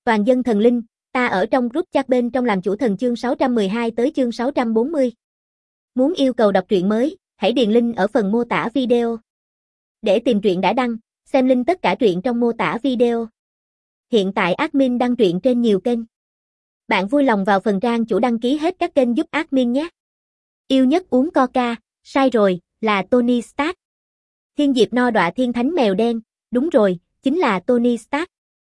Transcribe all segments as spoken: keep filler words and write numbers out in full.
Toàn dân thần linh, ta ở trong group chat bên trong làm chủ thần chương sáu trăm mười hai tới chương sáu trăm bốn mươi. Muốn yêu cầu đọc truyện mới, hãy điền link ở phần mô tả video. Để tìm truyện đã đăng, xem link tất cả truyện trong mô tả video. Hiện tại admin đăng truyện trên nhiều kênh. Bạn vui lòng vào phần trang chủ đăng ký hết các kênh giúp admin nhé. Yêu nhất uống Coca, sai rồi, là Tony Stark. Thiên Diệp no đọa thiên thánh mèo đen, đúng rồi, chính là Tony Stark.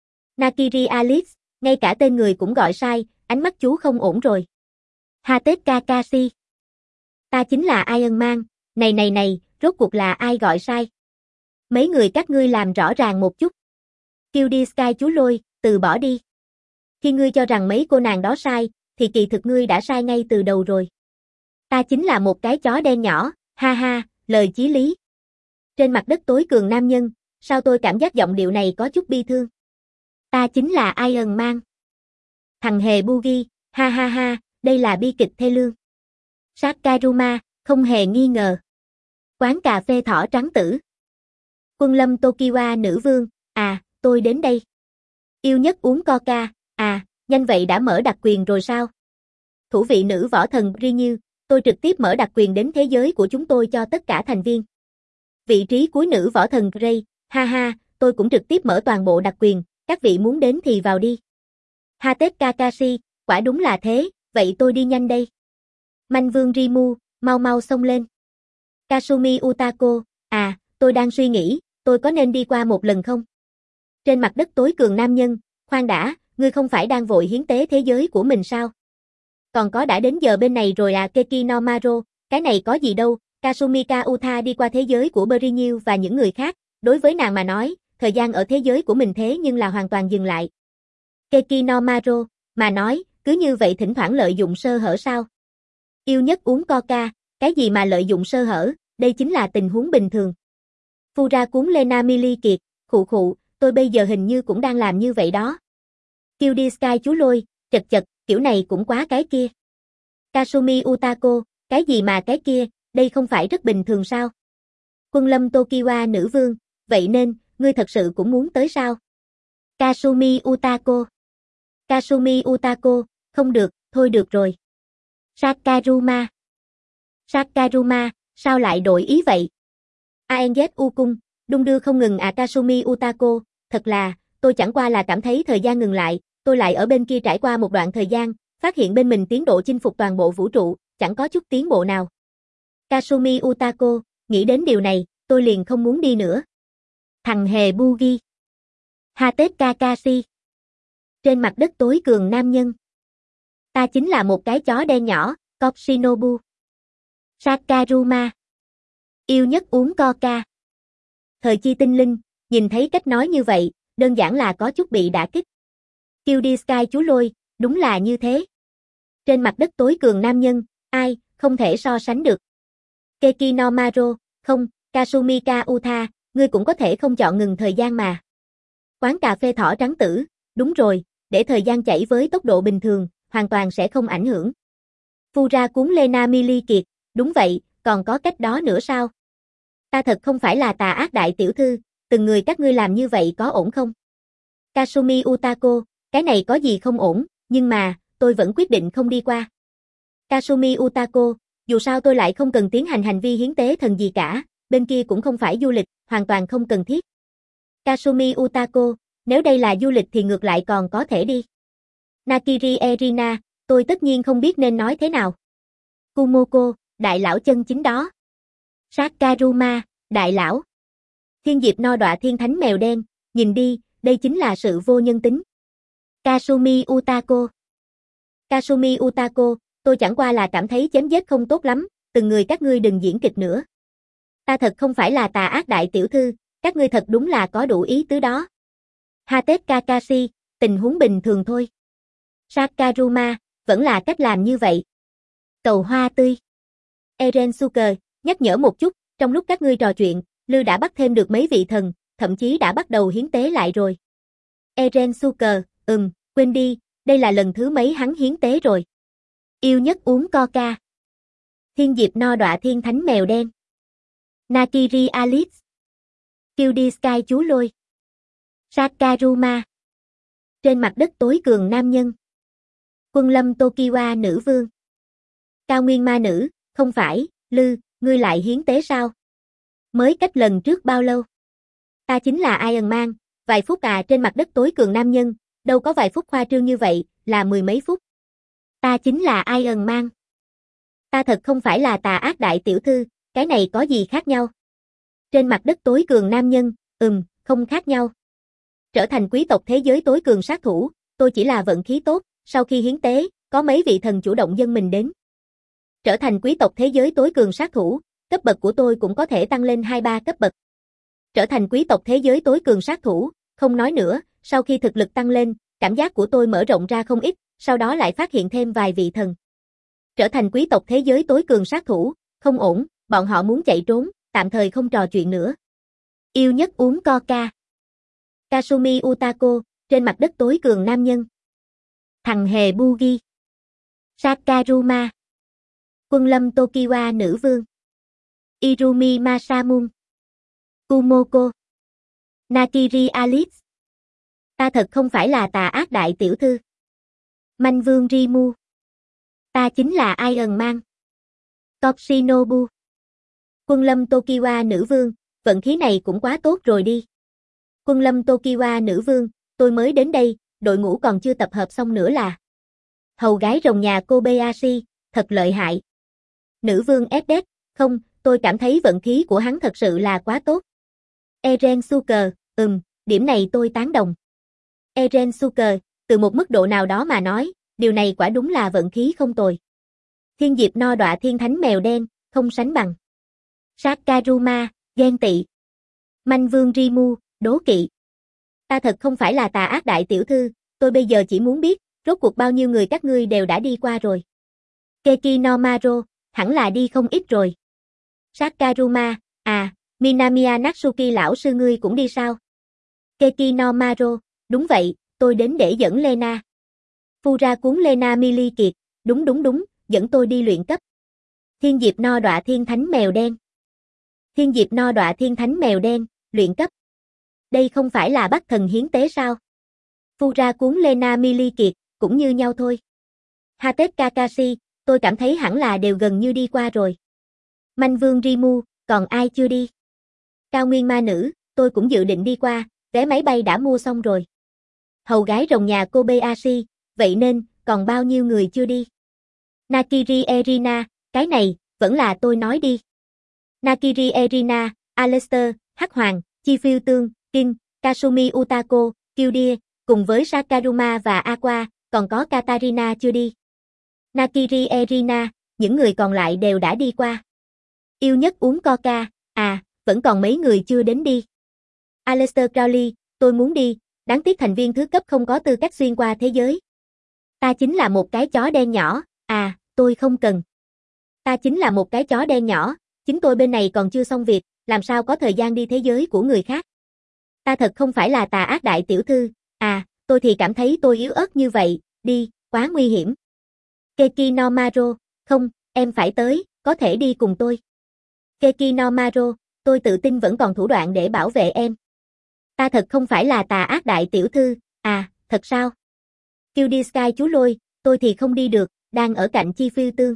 Nakiri Alice, ngay cả tên người cũng gọi sai, ánh mắt chú không ổn rồi. Hatet Kakashi. Ta chính là Iron Man, này này này, rốt cuộc là ai gọi sai? Mấy người các ngươi làm rõ ràng một chút. Kêu đi Sky chú Lôi, từ bỏ đi. Khi ngươi cho rằng mấy cô nàng đó sai, thì kỳ thực ngươi đã sai ngay từ đầu rồi. Ta chính là một cái chó đen nhỏ, ha ha, lời chí lý. Trên mặt đất tối cường nam nhân, sao tôi cảm giác giọng điệu này có chút bi thương? Ta chính là Iron Man. Thằng hề Bugi, ha ha ha, đây là bi kịch thê lương. Sakaruma, không hề nghi ngờ. Quán cà phê thỏ trắng tử. Quân lâm Tokiwa nữ vương, à, tôi đến đây. Yêu nhất uống Coca, à, nhanh vậy đã mở đặc quyền rồi sao? Thủ vị nữ võ thần Rinyu, tôi trực tiếp mở đặc quyền đến thế giới của chúng tôi cho tất cả thành viên. Vị trí cuối nữ võ thần Grey, ha ha, tôi cũng trực tiếp mở toàn bộ đặc quyền, các vị muốn đến thì vào đi. Hatet Kakashi, quả đúng là thế, vậy tôi đi nhanh đây. Manh vương Rimu, mau mau xông lên. Kasumi Utako, à, tôi đang suy nghĩ, tôi có nên đi qua một lần không? Trên mặt đất tối cường nam nhân, khoan đã, ngươi không phải đang vội hiến tế thế giới của mình sao? Còn có đã đến giờ bên này rồi à Keki no Maro, cái này có gì đâu, Kasumika Uta đi qua thế giới của Berinyu và những người khác, đối với nàng mà nói, thời gian ở thế giới của mình thế nhưng là hoàn toàn dừng lại. Keki no Maro, mà nói, cứ như vậy thỉnh thoảng lợi dụng sơ hở sao? Yêu nhất uống Coca, cái gì mà lợi dụng sơ hở, đây chính là tình huống bình thường. Fura cuốn Lena Mili kiệt, khụ khụ, tôi bây giờ hình như cũng đang làm như vậy đó. Kêu đi Sky chú Lôi, chật chật, kiểu này cũng quá cái kia. Kasumi Utako, cái gì mà cái kia, đây không phải rất bình thường sao? Quân lâm Tokiwa nữ vương, vậy nên, ngươi thật sự cũng muốn tới sao? Kasumi Utako. Kasumi Utako, không được, thôi được rồi. Sakaruma. Sakaruma, sao lại đổi ý vậy? a en dét u cung, đung đưa không ngừng à Kasumi Utako, thật là, tôi chẳng qua là cảm thấy thời gian ngừng lại, tôi lại ở bên kia trải qua một đoạn thời gian, phát hiện bên mình tiến độ chinh phục toàn bộ vũ trụ, chẳng có chút tiến bộ nào. Kasumi Utako, nghĩ đến điều này, tôi liền không muốn đi nữa. Thằng hề Bugi. Hatet Kakashi. Trên mặt đất tối cường nam nhân. Ta chính là một cái chó đen nhỏ, Kopshinobu. Sakaruma. Yêu nhất uống Coca. Thời chi tinh linh, nhìn thấy cách nói như vậy, đơn giản là có chút bị đả kích. Kêu đi Sky chú Lôi, đúng là như thế. Trên mặt đất tối cường nam nhân, ai, không thể so sánh được. Keki no Maro, không, Kasumika Uta, ngươi cũng có thể không chọn ngừng thời gian mà. Quán cà phê thỏ trắng tử, đúng rồi, để thời gian chảy với tốc độ bình thường, hoàn toàn sẽ không ảnh hưởng. Fura cuốn Lena Mili kiệt, đúng vậy, còn có cách đó nữa sao? Ta thật không phải là tà ác đại tiểu thư, từng người các ngươi làm như vậy có ổn không? Kasumi Utako, cái này có gì không ổn, nhưng mà, tôi vẫn quyết định không đi qua. Kasumi Utako, dù sao tôi lại không cần tiến hành hành vi hiến tế thần gì cả, bên kia cũng không phải du lịch, hoàn toàn không cần thiết. Kasumi Utako, nếu đây là du lịch thì ngược lại còn có thể đi. Nakiri Erina, tôi tất nhiên không biết nên nói thế nào. Kumoko, đại lão chân chính đó. Sakaruma, đại lão. Thiên Diệp no đọa thiên thánh mèo đen, nhìn đi, đây chính là sự vô nhân tính. Kasumi Utako. Kasumi Utako, tôi chẳng qua là cảm thấy chém giết không tốt lắm, từng người các ngươi đừng diễn kịch nữa. Ta thật không phải là tà ác đại tiểu thư, các ngươi thật đúng là có đủ ý tứ đó. Hatet Kakashi, tình huống bình thường thôi. Sakaruma, vẫn là cách làm như vậy. Cầu hoa tươi. Eren Suker, nhắc nhở một chút, trong lúc các ngươi trò chuyện, Lư đã bắt thêm được mấy vị thần, thậm chí đã bắt đầu hiến tế lại rồi. Eren Suker, ừm, quên đi, đây là lần thứ mấy hắn hiến tế rồi. Yêu nhất uống Coca. Thiên Diệp no đọa thiên thánh mèo đen. Nakiri Alice. Kêu đi Sky chú Lôi. Sakaruma. Trên mặt đất tối cường nam nhân. Quân lâm Tokiwa nữ vương. Cao nguyên ma nữ, không phải, Lư, ngươi lại hiến tế sao? Mới cách lần trước bao lâu? Ta chính là Iron Man, vài phút à trên mặt đất tối cường nam nhân, đâu có vài phút khoa trương như vậy, là mười mấy phút. Ta chính là Iron Man. Ta thật không phải là tà ác đại tiểu thư, cái này có gì khác nhau? Trên mặt đất tối cường nam nhân, ừm, không khác nhau. Trở thành quý tộc thế giới tối cường sát thủ, tôi chỉ là vận khí tốt, sau khi hiến tế, có mấy vị thần chủ động dâng mình đến. Trở thành quý tộc thế giới tối cường sát thủ, cấp bậc của tôi cũng có thể tăng lên hai ba cấp bậc. Trở thành quý tộc thế giới tối cường sát thủ, không nói nữa, sau khi thực lực tăng lên, cảm giác của tôi mở rộng ra không ít, sau đó lại phát hiện thêm vài vị thần. Trở thành quý tộc thế giới tối cường sát thủ, không ổn, bọn họ muốn chạy trốn, tạm thời không trò chuyện nữa. Yêu nhất uống Coca. Kasumi Utako, trên mặt đất tối cường nam nhân. Thằng hề Bugi. Sakaruma. Quân lâm Tokiwa nữ vương. Irumi Masamune. Kumoko. Nakiri Alice. Ta thật không phải là tà ác đại tiểu thư. Manh vương Rimu. Ta chính là Iron Man. Toshinobu. Quân lâm Tokiwa nữ vương, vận khí này cũng quá tốt rồi đi. Quân lâm Tokiwa nữ vương, tôi mới đến đây, đội ngũ còn chưa tập hợp xong nữa là. Hầu gái rồng nhà Kobayashi, thật lợi hại. Nữ vương Esdet, không, tôi cảm thấy vận khí của hắn thật sự là quá tốt. Eren Suker, ừm, điểm này tôi tán đồng. Eren Suker, từ một mức độ nào đó mà nói, điều này quả đúng là vận khí không tồi. Thiên diệp no đọa thiên thánh mèo đen, không sánh bằng. Sakaruma, ghen tị. Manh vương Rimu, đố kỵ. Ta thật không phải là tà ác đại tiểu thư, tôi bây giờ chỉ muốn biết, rốt cuộc bao nhiêu người các ngươi đều đã đi qua rồi. Keki no Maro, hẳn là đi không ít rồi. Sakaruma, à, Minamiya Natsuki lão sư ngươi cũng đi sao? Keki no Maro, đúng vậy, tôi đến để dẫn Lena. Fura cuốn Lena Mili Kiệt, đúng đúng đúng, dẫn tôi đi luyện cấp. Thiên diệp no đọa thiên thánh mèo đen. Thiên diệp no đọa thiên thánh mèo đen, luyện cấp. Đây không phải là bắt thần hiến tế sao? Fura cuốn Lena Mili Kiệt, cũng như nhau thôi. Hatep Kakashi, tôi cảm thấy hẳn là đều gần như đi qua rồi. Manh vương Rimu, còn ai chưa đi? Cao nguyên ma nữ, tôi cũng dự định đi qua, vé máy bay đã mua xong rồi. Hầu gái rồng nhà Kobayashi, vậy nên, còn bao nhiêu người chưa đi? Nakiri Erina, cái này, vẫn là tôi nói đi. Nakiri Erina, Aleister, Hắc Hoàng, Chi Phiêu Tương, King, Kasumi Utako, Kyudie, cùng với Sakaruma và Aqua, còn có Katarina chưa đi. Nakiri Erina, những người còn lại đều đã đi qua. Yêu nhất uống Coca, à, vẫn còn mấy người chưa đến đi. Aleister Crowley, tôi muốn đi, đáng tiếc thành viên thứ cấp không có tư cách xuyên qua thế giới. Ta chính là một cái chó đen nhỏ, à, tôi không cần. Ta chính là một cái chó đen nhỏ, chính tôi bên này còn chưa xong việc, làm sao có thời gian đi thế giới của người khác. Ta thật không phải là tà ác đại tiểu thư, à, tôi thì cảm thấy tôi yếu ớt như vậy, đi, quá nguy hiểm. Keki no Maro, không, em phải tới, có thể đi cùng tôi. Keki no Maro, tôi tự tin vẫn còn thủ đoạn để bảo vệ em. Ta thật không phải là tà ác đại tiểu thư, à, thật sao? Kyudie Sky chú lôi, tôi thì không đi được, đang ở cạnh Chi Phiêu Tương.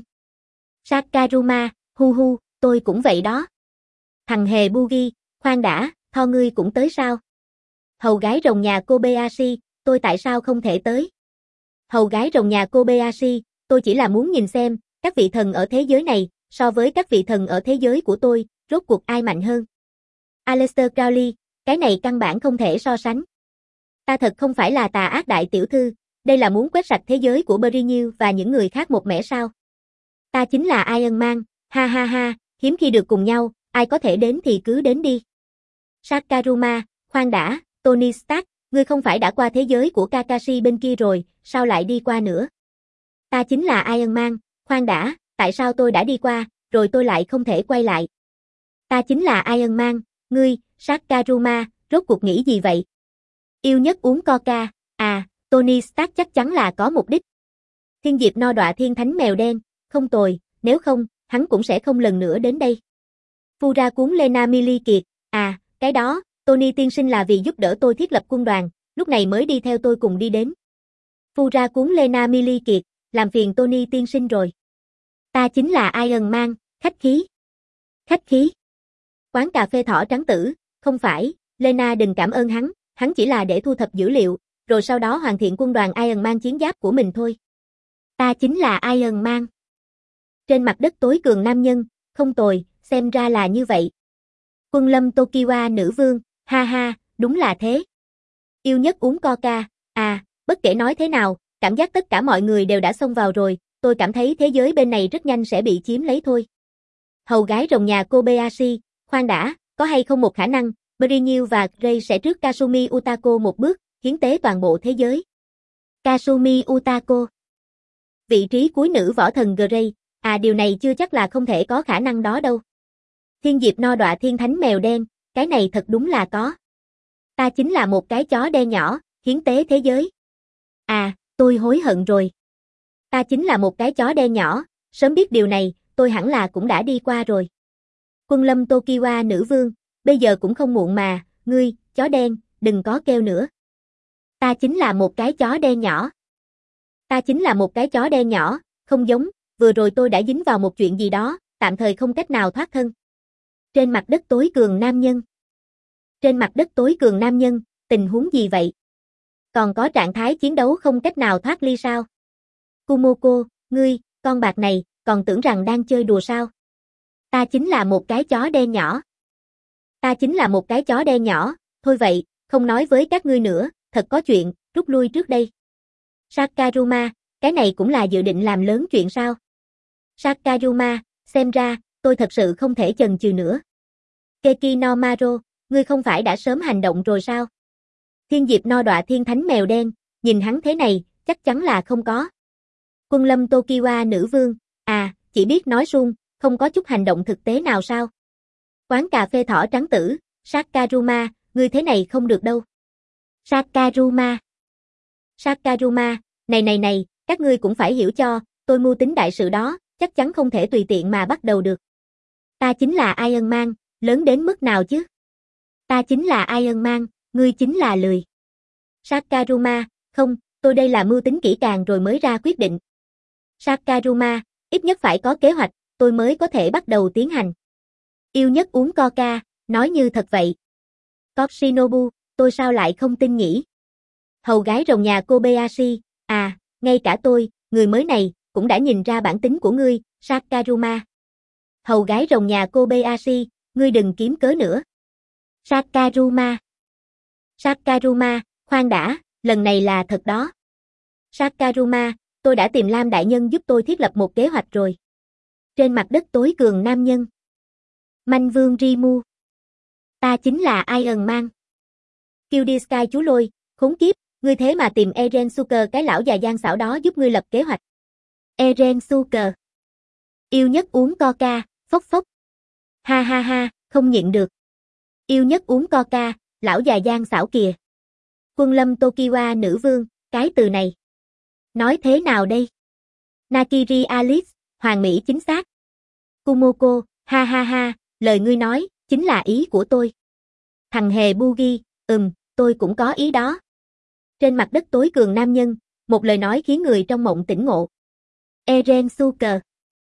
Sakaruma, hu hu, tôi cũng vậy đó. Thằng hề Bugi, khoan đã, Tho ngươi cũng tới sao? Hầu gái rồng nhà Kobayashi, tôi tại sao không thể tới? Hầu gái rồng nhà Kobayashi, tôi chỉ là muốn nhìn xem, các vị thần ở thế giới này, so với các vị thần ở thế giới của tôi, rốt cuộc ai mạnh hơn? Aleister Crowley, cái này căn bản không thể so sánh. Ta thật không phải là tà ác đại tiểu thư, đây là muốn quét sạch thế giới của Brynhill và những người khác một mẻ sao? Ta chính là Iron Man, ha ha ha, hiếm khi được cùng nhau, ai có thể đến thì cứ đến đi. Sakaruma, khoan đã, Tony Stark, ngươi không phải đã qua thế giới của Kakashi bên kia rồi, sao lại đi qua nữa? Ta chính là Iron Man, khoan đã, tại sao tôi đã đi qua, rồi tôi lại không thể quay lại? Ta chính là Iron Man, ngươi, Sakaruma, rốt cuộc nghĩ gì vậy? Yêu nhất uống Coca, à, Tony Stark chắc chắn là có mục đích. Thiên diệp no đọa thiên thánh mèo đen, không tồi, nếu không, hắn cũng sẽ không lần nữa đến đây. Fura cuốn Lena Mili Kiệt, à, cái đó, Tony tiên sinh là vì giúp đỡ tôi thiết lập quân đoàn, lúc này mới đi theo tôi cùng đi đến. Phu ra cuốn Lena Millie kiệt, làm phiền Tony tiên sinh rồi. Ta chính là Iron Man, khách khí. Khách khí. Quán cà phê thỏ trắng tử, không phải, Lena đừng cảm ơn hắn, hắn chỉ là để thu thập dữ liệu, rồi sau đó hoàn thiện quân đoàn Iron Man chiến giáp của mình thôi. Ta chính là Iron Man. Trên mặt đất tối cường nam nhân, không tồi, xem ra là như vậy. Quân lâm Tokiwa nữ vương, ha ha, đúng là thế. Yêu nhất uống coca, à, bất kể nói thế nào, cảm giác tất cả mọi người đều đã xông vào rồi, tôi cảm thấy thế giới bên này rất nhanh sẽ bị chiếm lấy thôi. Hầu gái rồng nhà Kobayashi, khoan đã, có hay không một khả năng, Mourinho và Gray sẽ trước Kasumi Utako một bước, hiến tế toàn bộ thế giới. Kasumi Utako. Vị trí cuối nữ võ thần Gray, à điều này chưa chắc là không thể có khả năng đó đâu. Thiên Diệp no đọa thiên thánh mèo đen, cái này thật đúng là có. Ta chính là một cái chó đen nhỏ, hiến tế thế giới. À, tôi hối hận rồi. Ta chính là một cái chó đen nhỏ, sớm biết điều này, tôi hẳn là cũng đã đi qua rồi. Quân lâm Tokiwa nữ vương, bây giờ cũng không muộn mà, ngươi, chó đen, đừng có kêu nữa. Ta chính là một cái chó đen nhỏ. Ta chính là một cái chó đen nhỏ, không giống, vừa rồi tôi đã dính vào một chuyện gì đó, tạm thời không cách nào thoát thân. Trên mặt đất tối cường nam nhân. Trên mặt đất tối cường nam nhân, tình huống gì vậy? Còn có trạng thái chiến đấu không cách nào thoát ly sao? Kumoko, ngươi, con bạc này, còn tưởng rằng đang chơi đùa sao? Ta chính là một cái chó đen nhỏ. Ta chính là một cái chó đen nhỏ, thôi vậy, không nói với các ngươi nữa, thật có chuyện, rút lui trước đây. Sakaruma, cái này cũng là dự định làm lớn chuyện sao? Sakaruma, xem ra, tôi thật sự không thể chần chừ nữa. Keki no Maro, ngươi không phải đã sớm hành động rồi sao? Thiên Diệp no đọa thiên thánh mèo đen, nhìn hắn thế này, chắc chắn là không có. Quân lâm Tokiwa nữ vương, à, chỉ biết nói suông, không có chút hành động thực tế nào sao? Quán cà phê thỏ trắng tử, Sakaruma, ngươi thế này không được đâu. Sakaruma. Sakaruma, này này này, các ngươi cũng phải hiểu cho, tôi mưu tính đại sự đó, chắc chắn không thể tùy tiện mà bắt đầu được. Ta chính là Iron Man, lớn đến mức nào chứ? Ta chính là Iron Man, ngươi chính là lười. Sakaruma, không, tôi đây là mưu tính kỹ càng rồi mới ra quyết định. Sakaruma, ít nhất phải có kế hoạch, tôi mới có thể bắt đầu tiến hành. Yêu nhất uống coca, nói như thật vậy. Koshinobu, tôi sao lại không tin nhỉ? Hầu gái rồng nhà Kobayashi, à, ngay cả tôi, người mới này, cũng đã nhìn ra bản tính của ngươi, Sakaruma. Hầu gái rồng nhà Kobayashi, ngươi đừng kiếm cớ nữa. Sakaruma. Sakaruma, khoan đã, lần này là thật đó. Sakaruma, tôi đã tìm Lam đại nhân giúp tôi thiết lập một kế hoạch rồi. Trên mặt đất tối cường nam nhân. Manh vương Rimu. Ta chính là Iron Man. Cutie Sky chú lôi, khốn kiếp, ngươi thế mà tìm Eren Suker cái lão già gian xảo đó giúp ngươi lập kế hoạch. Eren Suker. Yêu nhất uống coca, phốc phốc. Ha ha ha, không nhịn được. Yêu nhất uống coca, lão già gian xảo kìa. Quân lâm Tokiwa nữ vương, cái từ này. Nói thế nào đây? Nakiri Alice, Hoàng Mỹ chính xác. Kumoko, ha ha ha, lời ngươi nói, chính là ý của tôi. Thằng hề Bugi, ừm, tôi cũng có ý đó. Trên mặt đất tối cường nam nhân, một lời nói khiến người trong mộng tỉnh ngộ. Eren Suker.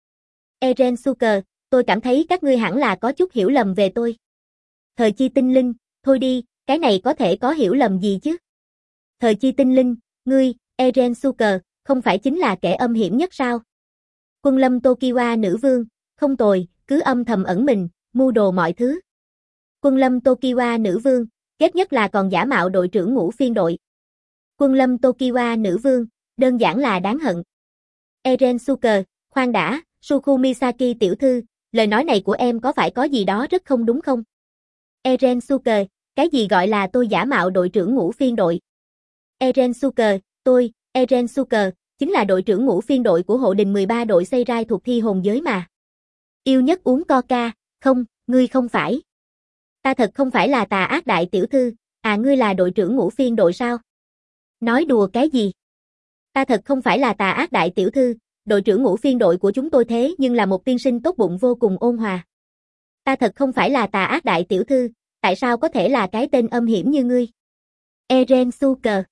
Eren Suker, tôi cảm thấy các ngươi hẳn là có chút hiểu lầm về tôi. Thời chi tinh linh, thôi đi, cái này có thể có hiểu lầm gì chứ? Thời chi tinh linh, ngươi, Eren Suker, không phải chính là kẻ âm hiểm nhất sao? Quân lâm Tokiwa nữ vương, không tồi, cứ âm thầm ẩn mình, mưu đồ mọi thứ. Quân lâm Tokiwa nữ vương, ghét nhất là còn giả mạo đội trưởng ngũ phiên đội. Quân lâm Tokiwa nữ vương, đơn giản là đáng hận. Eren Suker, khoan đã, Suku Misaki tiểu thư, lời nói này của em có phải có gì đó rất không đúng không? Eren Suker, cái gì gọi là tôi giả mạo đội trưởng ngũ phiên đội? Eren Suker, tôi, Eren Suker, chính là đội trưởng ngũ phiên đội của hộ đình mười ba đội xây rai thuộc thi hồn giới mà. Yêu nhất uống coca, không, ngươi không phải. Ta thật không phải là tà ác đại tiểu thư, à ngươi là đội trưởng ngũ phiên đội sao? Nói đùa cái gì? Ta thật không phải là tà ác đại tiểu thư, đội trưởng ngũ phiên đội của chúng tôi thế nhưng là một tiên sinh tốt bụng vô cùng ôn hòa. Ta thật không phải là tà ác đại tiểu thư, tại sao có thể là cái tên âm hiểm như ngươi? Eren Suker.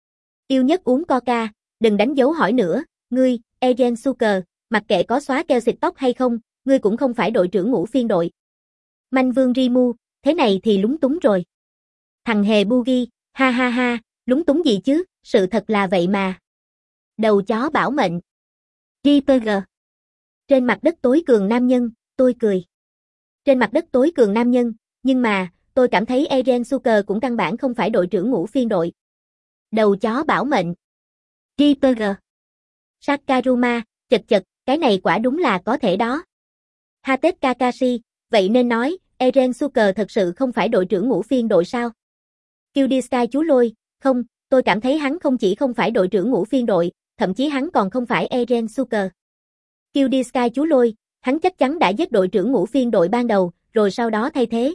Yêu nhất uống Coca, đừng đánh dấu hỏi nữa, ngươi, Eren Suker, mặc kệ có xóa keo xịt tóc hay không, ngươi cũng không phải đội trưởng ngũ phiên đội. Manh Vương Rimu, thế này thì lúng túng rồi. Thằng hề Boogie, ha ha ha, lúng túng gì chứ, sự thật là vậy mà. Đầu chó bảo mệnh. giê pê giê. Trên mặt đất tối cường nam nhân, tôi cười. Trên mặt đất tối cường nam nhân, nhưng mà, tôi cảm thấy Eren Suker cũng căn bản không phải đội trưởng ngũ phiên đội. Đầu chó bảo mệnh. giê pê giê. Sakaruma, chật chật, cái này quả đúng là có thể đó. Hatet Kakashi, vậy nên nói, Eren Suker thật sự không phải đội trưởng ngũ phiên đội sao? Cutie Sky chú Lôi, không, tôi cảm thấy hắn không chỉ không phải đội trưởng ngũ phiên đội, thậm chí hắn còn không phải Eren Suker. Cutie Sky chú Lôi, hắn chắc chắn đã giết đội trưởng ngũ phiên đội ban đầu, rồi sau đó thay thế.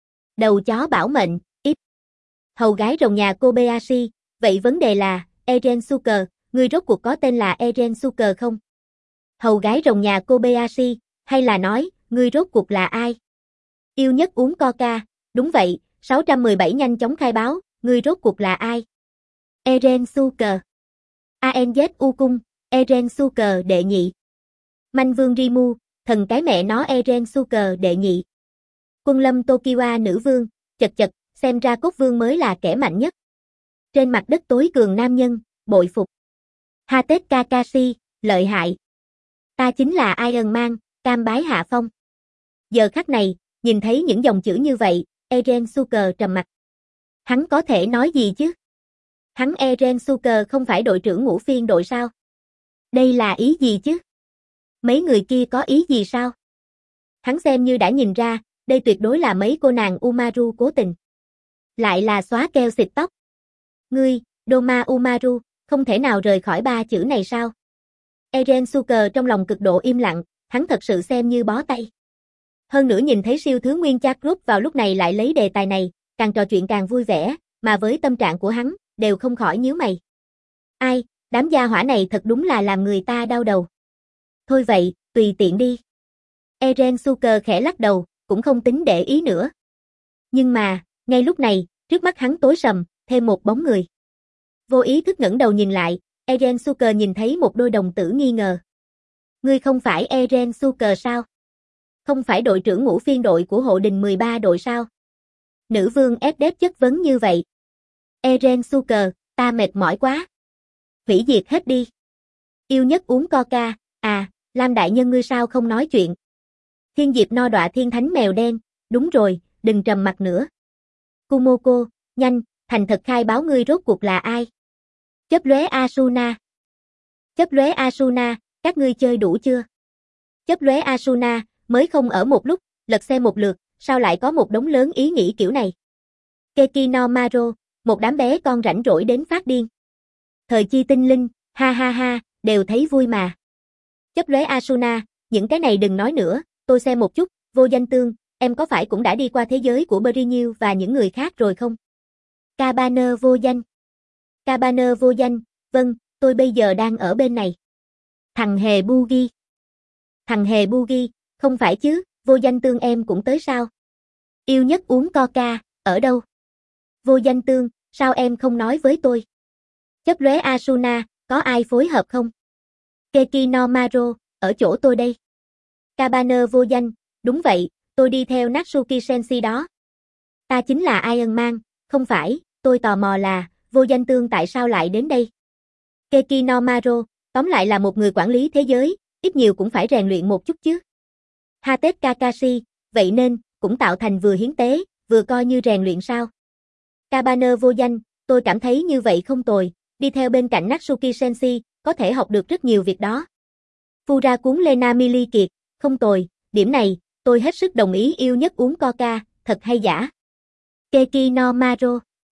Đầu chó bảo mệnh, ít. Hầu gái rồng nhà Kobayashi, vậy vấn đề là, Eren Suker, ngươi rốt cuộc có tên là Eren Suker không? Hầu gái rồng nhà Kobayashi, hay là nói, ngươi rốt cuộc là ai? Yêu nhất uống Coca, đúng vậy, sáu trăm mười bảy nhanh chóng khai báo, ngươi rốt cuộc là ai? Eren Suker. a en dét u cung, Eren Suker đệ nhị. Manh Vương Rimu, thần cái mẹ nó Eren Suker đệ nhị. Quân lâm Tokiwa nữ vương, chật chật, xem ra cốt vương mới là kẻ mạnh nhất. Trên mặt đất tối cường nam nhân, bội phục. Hatet Kakashi, lợi hại. Ta chính là Iron Man, cam bái hạ phong. Giờ khắc này, nhìn thấy những dòng chữ như vậy, Eren Suker trầm mặt. Hắn có thể nói gì chứ? Hắn Eren Suker không phải đội trưởng ngũ phiên đội sao? Đây là ý gì chứ? Mấy người kia có ý gì sao? Hắn xem như đã nhìn ra, đây tuyệt đối là mấy cô nàng Umaru cố tình. Lại là xóa keo xịt tóc. Ngươi, Doma Umaru, không thể nào rời khỏi ba chữ này sao? Eren Suker trong lòng cực độ im lặng, hắn thật sự xem như bó tay. Hơn nữa nhìn thấy siêu thứ nguyên chat group vào lúc này lại lấy đề tài này, càng trò chuyện càng vui vẻ, mà với tâm trạng của hắn, đều không khỏi nhíu mày. Ai, đám gia hỏa này thật đúng là làm người ta đau đầu. Thôi vậy, tùy tiện đi. Eren Suker khẽ lắc đầu, cũng không tính để ý nữa. Nhưng mà, ngay lúc này, trước mắt hắn tối sầm, thêm một bóng người. Vô ý thức ngẩng đầu nhìn lại, Eren Suker nhìn thấy một đôi đồng tử nghi ngờ. Ngươi không phải Eren Suker sao? Không phải đội trưởng ngũ phiên đội của hộ đình mười ba đội sao? Nữ vương ép đếp chất vấn như vậy. Eren Suker, ta mệt mỏi quá. Hủy diệt hết đi. Yêu nhất uống Coca, à, Lam đại nhân ngươi sao không nói chuyện? Thiên diệp no đọa thiên thánh mèo đen, đúng rồi, đừng trầm mặt nữa. Kumoko, nhanh, thành thật khai báo ngươi rốt cuộc là ai? Chớp lóe Asuna. Chớp lóe Asuna, các ngươi chơi đủ chưa? Chớp lóe Asuna, mới không ở một lúc, lật xe một lượt, sao lại có một đống lớn ý nghĩ kiểu này? Keki no Maro, một đám bé con rảnh rỗi đến phát điên. Thời chi tinh linh, ha ha ha, đều thấy vui mà. Chớp lóe Asuna, những cái này đừng nói nữa, tôi xem một chút, vô danh tương, em có phải cũng đã đi qua thế giới của Briniu và những người khác rồi không? Cabana vô danh. Cabana vô danh, vâng, tôi bây giờ đang ở bên này. Thằng hề Boogie. Thằng hề Boogie, không phải chứ, vô danh tương em cũng tới sao? Yêu nhất uống Coca, ở đâu? Vô danh tương, sao em không nói với tôi? Chớp lóe Asuna, có ai phối hợp không? Keki no Maro, ở chỗ tôi đây. Cabana vô danh, đúng vậy, tôi đi theo Natsuki Senshi đó. Ta chính là Iron Man, không phải, tôi tò mò là, vô danh tương tại sao lại đến đây? Keki no Maro, tóm lại là một người quản lý thế giới, ít nhiều cũng phải rèn luyện một chút chứ. Hatet Kakashi, vậy nên, cũng tạo thành vừa hiến tế, vừa coi như rèn luyện sao? Cabana vô danh, tôi cảm thấy như vậy không tồi, đi theo bên cạnh Natsuki Senshi, có thể học được rất nhiều việc đó. Fura cuốn Lena Mili Kiệt, không tồi, điểm này, tôi hết sức đồng ý yêu nhất uống Coca, thật hay giả. Keki no Maro.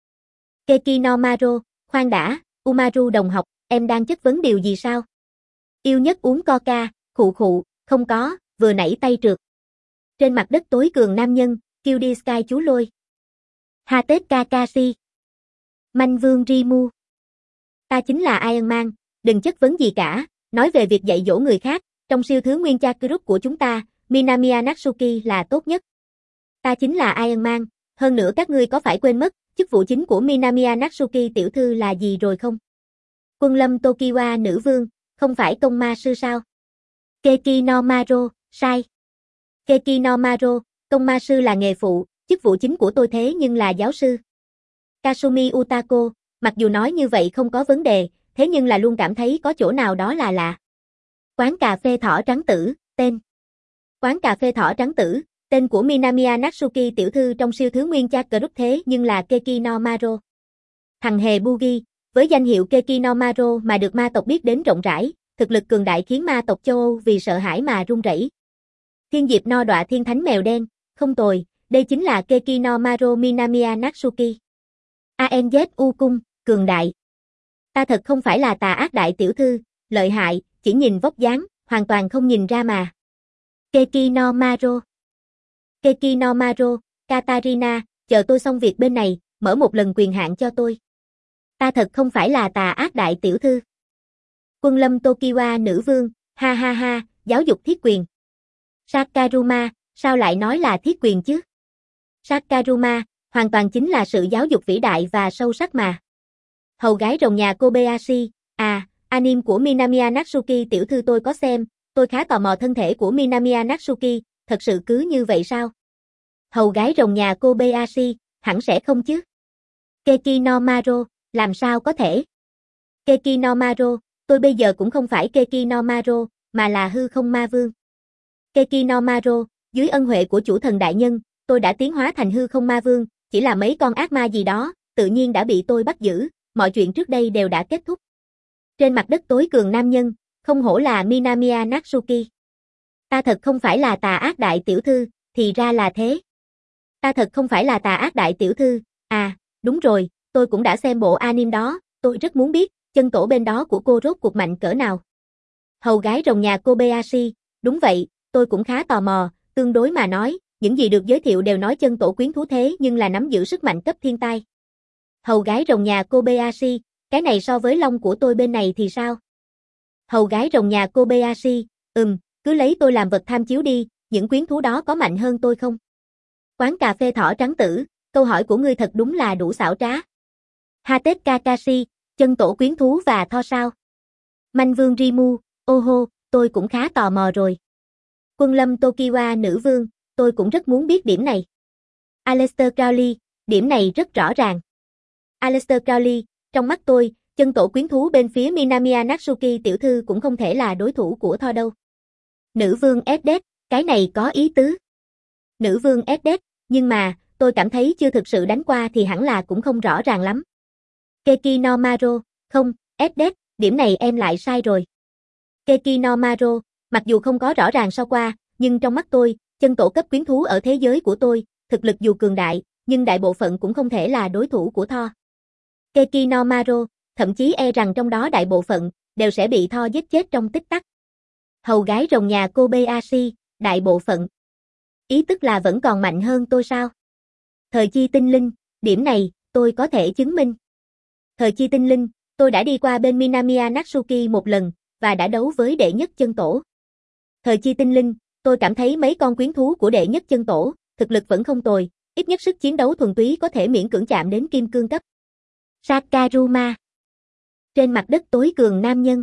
Keki no Maro, khoan đã, Umaru đồng học, em đang chất vấn điều gì sao? Yêu nhất uống Coca, khụ khụ, không có, vừa nãy tay trượt. Trên mặt đất tối cường nam nhân, Cutie Sky chú Lôi. Hatet Kakashi. Manh Vương Rimu. Ta chính là Iron Man, đừng chất vấn gì cả, nói về việc dạy dỗ người khác, trong siêu thứ nguyên cha group của chúng ta, Minamiya Natsuki là tốt nhất. Ta chính là Iron Man, hơn nữa các ngươi có phải quên mất, chức vụ chính của Minamiya Natsuki tiểu thư là gì rồi không? Quân lâm Tokiwa nữ vương, không phải công ma sư sao? Keki no Maro, sai. Keki no Maro, công ma sư là nghề phụ, chức vụ chính của tôi thế nhưng là giáo sư. Kasumi Utako, mặc dù nói như vậy không có vấn đề, thế nhưng là luôn cảm thấy có chỗ nào đó là lạ. Quán cà phê thỏ trắng tử, tên. Quán cà phê thỏ trắng tử, tên của Minamiya Natsuki tiểu thư trong siêu thứ nguyên cha group thế nhưng là Keki no Maro. Thằng hề Bugi, với danh hiệu Keki no Maro mà được ma tộc biết đến rộng rãi, thực lực cường đại khiến ma tộc châu Âu vì sợ hãi mà run rẩy. Thiên diệp no đọa thiên thánh mèo đen, không tồi, đây chính là Keki no Maro Minamiya Natsuki. a en dét u cung, cường đại. Ta thật không phải là tà ác đại tiểu thư, lợi hại, chỉ nhìn vóc dáng, hoàn toàn không nhìn ra mà. Keki no Maro. Keki no Maro, Katarina, chờ tôi xong việc bên này, mở một lần quyền hạn cho tôi. Ta thật không phải là tà ác đại tiểu thư. Quân lâm Tokiwa nữ vương, ha ha ha, giáo dục thiết quyền. Sakaruma, sao lại nói là thiết quyền chứ? Sakaruma, hoàn toàn chính là sự giáo dục vĩ đại và sâu sắc mà. Hầu gái rồng nhà Kobayashi, à, anime của Minamiya Natsuki tiểu thư tôi có xem, tôi khá tò mò thân thể của Minamiya Natsuki, thật sự cứ như vậy sao? Hầu gái rồng nhà Kobayashi, hẳn sẽ không chứ. Keki no Maro, làm sao có thể? Keki no Maro, tôi bây giờ cũng không phải Keki no Maro, mà là hư không ma vương. Keki no Maro, dưới ân huệ của chủ thần đại nhân, tôi đã tiến hóa thành hư không ma vương, chỉ là mấy con ác ma gì đó, tự nhiên đã bị tôi bắt giữ, mọi chuyện trước đây đều đã kết thúc. Trên mặt đất tối cường nam nhân, không hổ là Minamiya Natsuki. Ta thật không phải là tà ác đại tiểu thư, thì ra là thế. Ta thật không phải là tà ác đại tiểu thư, à, đúng rồi, tôi cũng đã xem bộ anime đó, tôi rất muốn biết, chân tổ bên đó của cô rốt cuộc mạnh cỡ nào. Hầu gái rồng nhà Kobayashi, đúng vậy, tôi cũng khá tò mò, tương đối mà nói, những gì được giới thiệu đều nói chân tổ quyến thú thế nhưng là nắm giữ sức mạnh cấp thiên tai. Hầu gái rồng nhà Kobayashi, cái này so với lông của tôi bên này thì sao? Hầu gái rồng nhà Kobayashi, ừm, cứ lấy tôi làm vật tham chiếu đi, những quyến thú đó có mạnh hơn tôi không? Quán cà phê thỏ trắng tử, câu hỏi của ngươi thật đúng là đủ xảo trá. Hatet Kakashi, chân tổ quyến thú và tho sao? Manh vương Rimu, ô hô, tôi cũng khá tò mò rồi. Quân lâm Tokiwa nữ vương, tôi cũng rất muốn biết điểm này. Aleister Crowley, điểm này rất rõ ràng. Aleister Crowley, trong mắt tôi, chân tổ quyến thú bên phía Minamiya Natsuki tiểu thư cũng không thể là đối thủ của Thor đâu. Nữ vương Esdet, cái này có ý tứ. Nữ vương Esdet, nhưng mà, tôi cảm thấy chưa thực sự đánh qua thì hẳn là cũng không rõ ràng lắm. Keki no Maro, không, Esdet, điểm này em lại sai rồi. Keki no Maro, mặc dù không có rõ ràng sao qua, nhưng trong mắt tôi, chân tổ cấp quyến thú ở thế giới của tôi, thực lực dù cường đại, nhưng đại bộ phận cũng không thể là đối thủ của Thor. Keki no Maro, thậm chí e rằng trong đó đại bộ phận, đều sẽ bị Thor giết chết trong tích tắc. Hầu gái rồng nhà Kobayashi, đại bộ phận. Ý tức là vẫn còn mạnh hơn tôi sao? Thời chi tinh linh, điểm này, tôi có thể chứng minh. Thời chi tinh linh, tôi đã đi qua bên Minamiya Natsuki một lần, và đã đấu với đệ nhất chân tổ. Thời chi tinh linh, tôi cảm thấy mấy con quyến thú của đệ nhất chân tổ, thực lực vẫn không tồi, ít nhất sức chiến đấu thuần túy có thể miễn cưỡng chạm đến kim cương cấp. Sakaruma. Trên mặt đất tối cường nam nhân.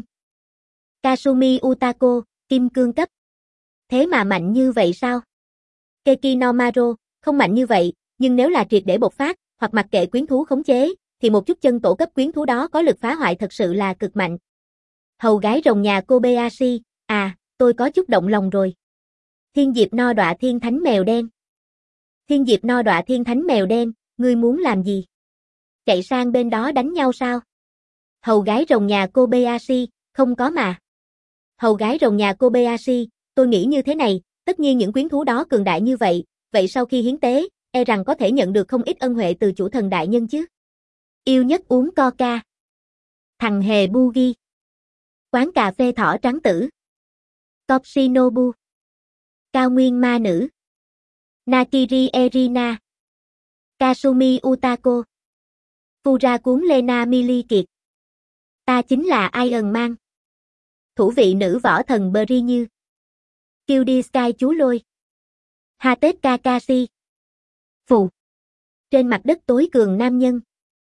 Kasumi Utako, kim cương cấp. Thế mà mạnh như vậy sao? Keki no Maro, không mạnh như vậy, nhưng nếu là triệt để bộc phát, hoặc mặc kệ quyến thú khống chế, thì một chút chân tổ cấp quyến thú đó có lực phá hoại thật sự là cực mạnh. Hầu gái rồng nhà Kobayashi, à, tôi có chút động lòng rồi. Thiên diệp no đọa thiên thánh mèo đen. Thiên diệp no đọa thiên thánh mèo đen, ngươi muốn làm gì? Chạy sang bên đó đánh nhau sao? Hầu gái rồng nhà Kobayashi, không có mà. Hầu gái rồng nhà Kobayashi, tôi nghĩ như thế này, tất nhiên những quyến thú đó cường đại như vậy, vậy sau khi hiến tế, e rằng có thể nhận được không ít ân huệ từ chủ thần đại nhân chứ. Yêu nhất uống coca. Thằng hề Bugi. Quán cà phê thỏ trắng tử. Kopshinobu. Cao nguyên ma nữ. Nakiri Erina. Kasumi Utako. Fura cuốn Lena Mili Kiệt. Ta chính là Iron Man. Thủ vị nữ võ thần Bri Như. Kill đi Sky chú lôi. Hatet Kakashi. Phù. Trên mặt đất tối cường nam nhân.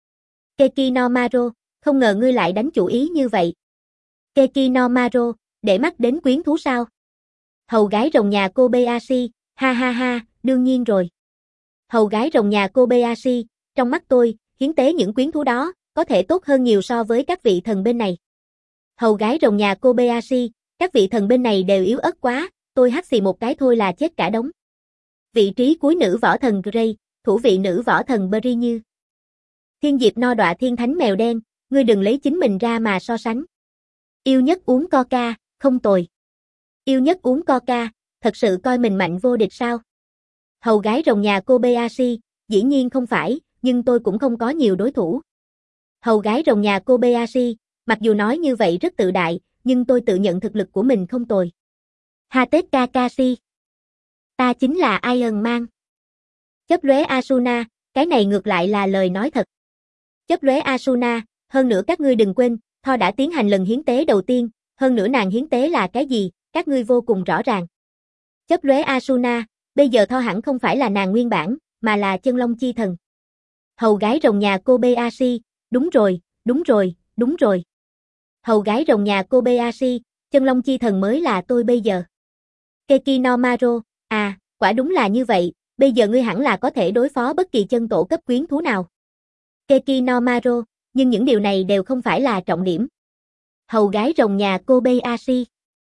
Keki no Maro, không ngờ ngươi lại đánh chủ ý như vậy. Keki no Maro, để mắt đến quyến thú sao? Hầu gái rồng nhà Kobayashi, ha ha ha, đương nhiên rồi. Hầu gái rồng nhà Kobayashi, trong mắt tôi, hiến tế những quyến thú đó, có thể tốt hơn nhiều so với các vị thần bên này. Hầu gái rồng nhà Kobayashi, các vị thần bên này đều yếu ớt quá, tôi hắt xì một cái thôi là chết cả đống. Vị trí cuối nữ võ thần Grey, thủ vị nữ võ thần Bri Như. Thiên Diệp no đọa thiên thánh mèo đen, ngươi đừng lấy chính mình ra mà so sánh. Yêu nhất uống coca, không tồi. Yêu nhất uống coca, thật sự coi mình mạnh vô địch sao? Hầu gái rồng nhà Kobayashi, dĩ nhiên không phải, nhưng tôi cũng không có nhiều đối thủ. Hầu gái rồng nhà Kobayashi, mặc dù nói như vậy rất tự đại, nhưng tôi tự nhận thực lực của mình không tồi. Hatet Kakashi. Ta chính là Iron Man. Chấp lóe Asuna, cái này ngược lại là lời nói thật. Chấp lóe Asuna, hơn nữa các ngươi đừng quên, Thor đã tiến hành lần hiến tế đầu tiên, hơn nữa nàng hiến tế là cái gì, các ngươi vô cùng rõ ràng. Chấp lóe Asuna, bây giờ Thor hẳn không phải là nàng nguyên bản, mà là chân long chi thần. Hầu gái rồng nhà Kobayashi, đúng rồi, đúng rồi, đúng rồi. Hầu gái rồng nhà Kobayashi, chân long chi thần mới là tôi bây giờ. Keki no Maro, à, quả đúng là như vậy, bây giờ ngươi hẳn là có thể đối phó bất kỳ chân tổ cấp quyến thú nào. Keki no Maro, nhưng những điều này đều không phải là trọng điểm. Hầu gái rồng nhà Kobayashi.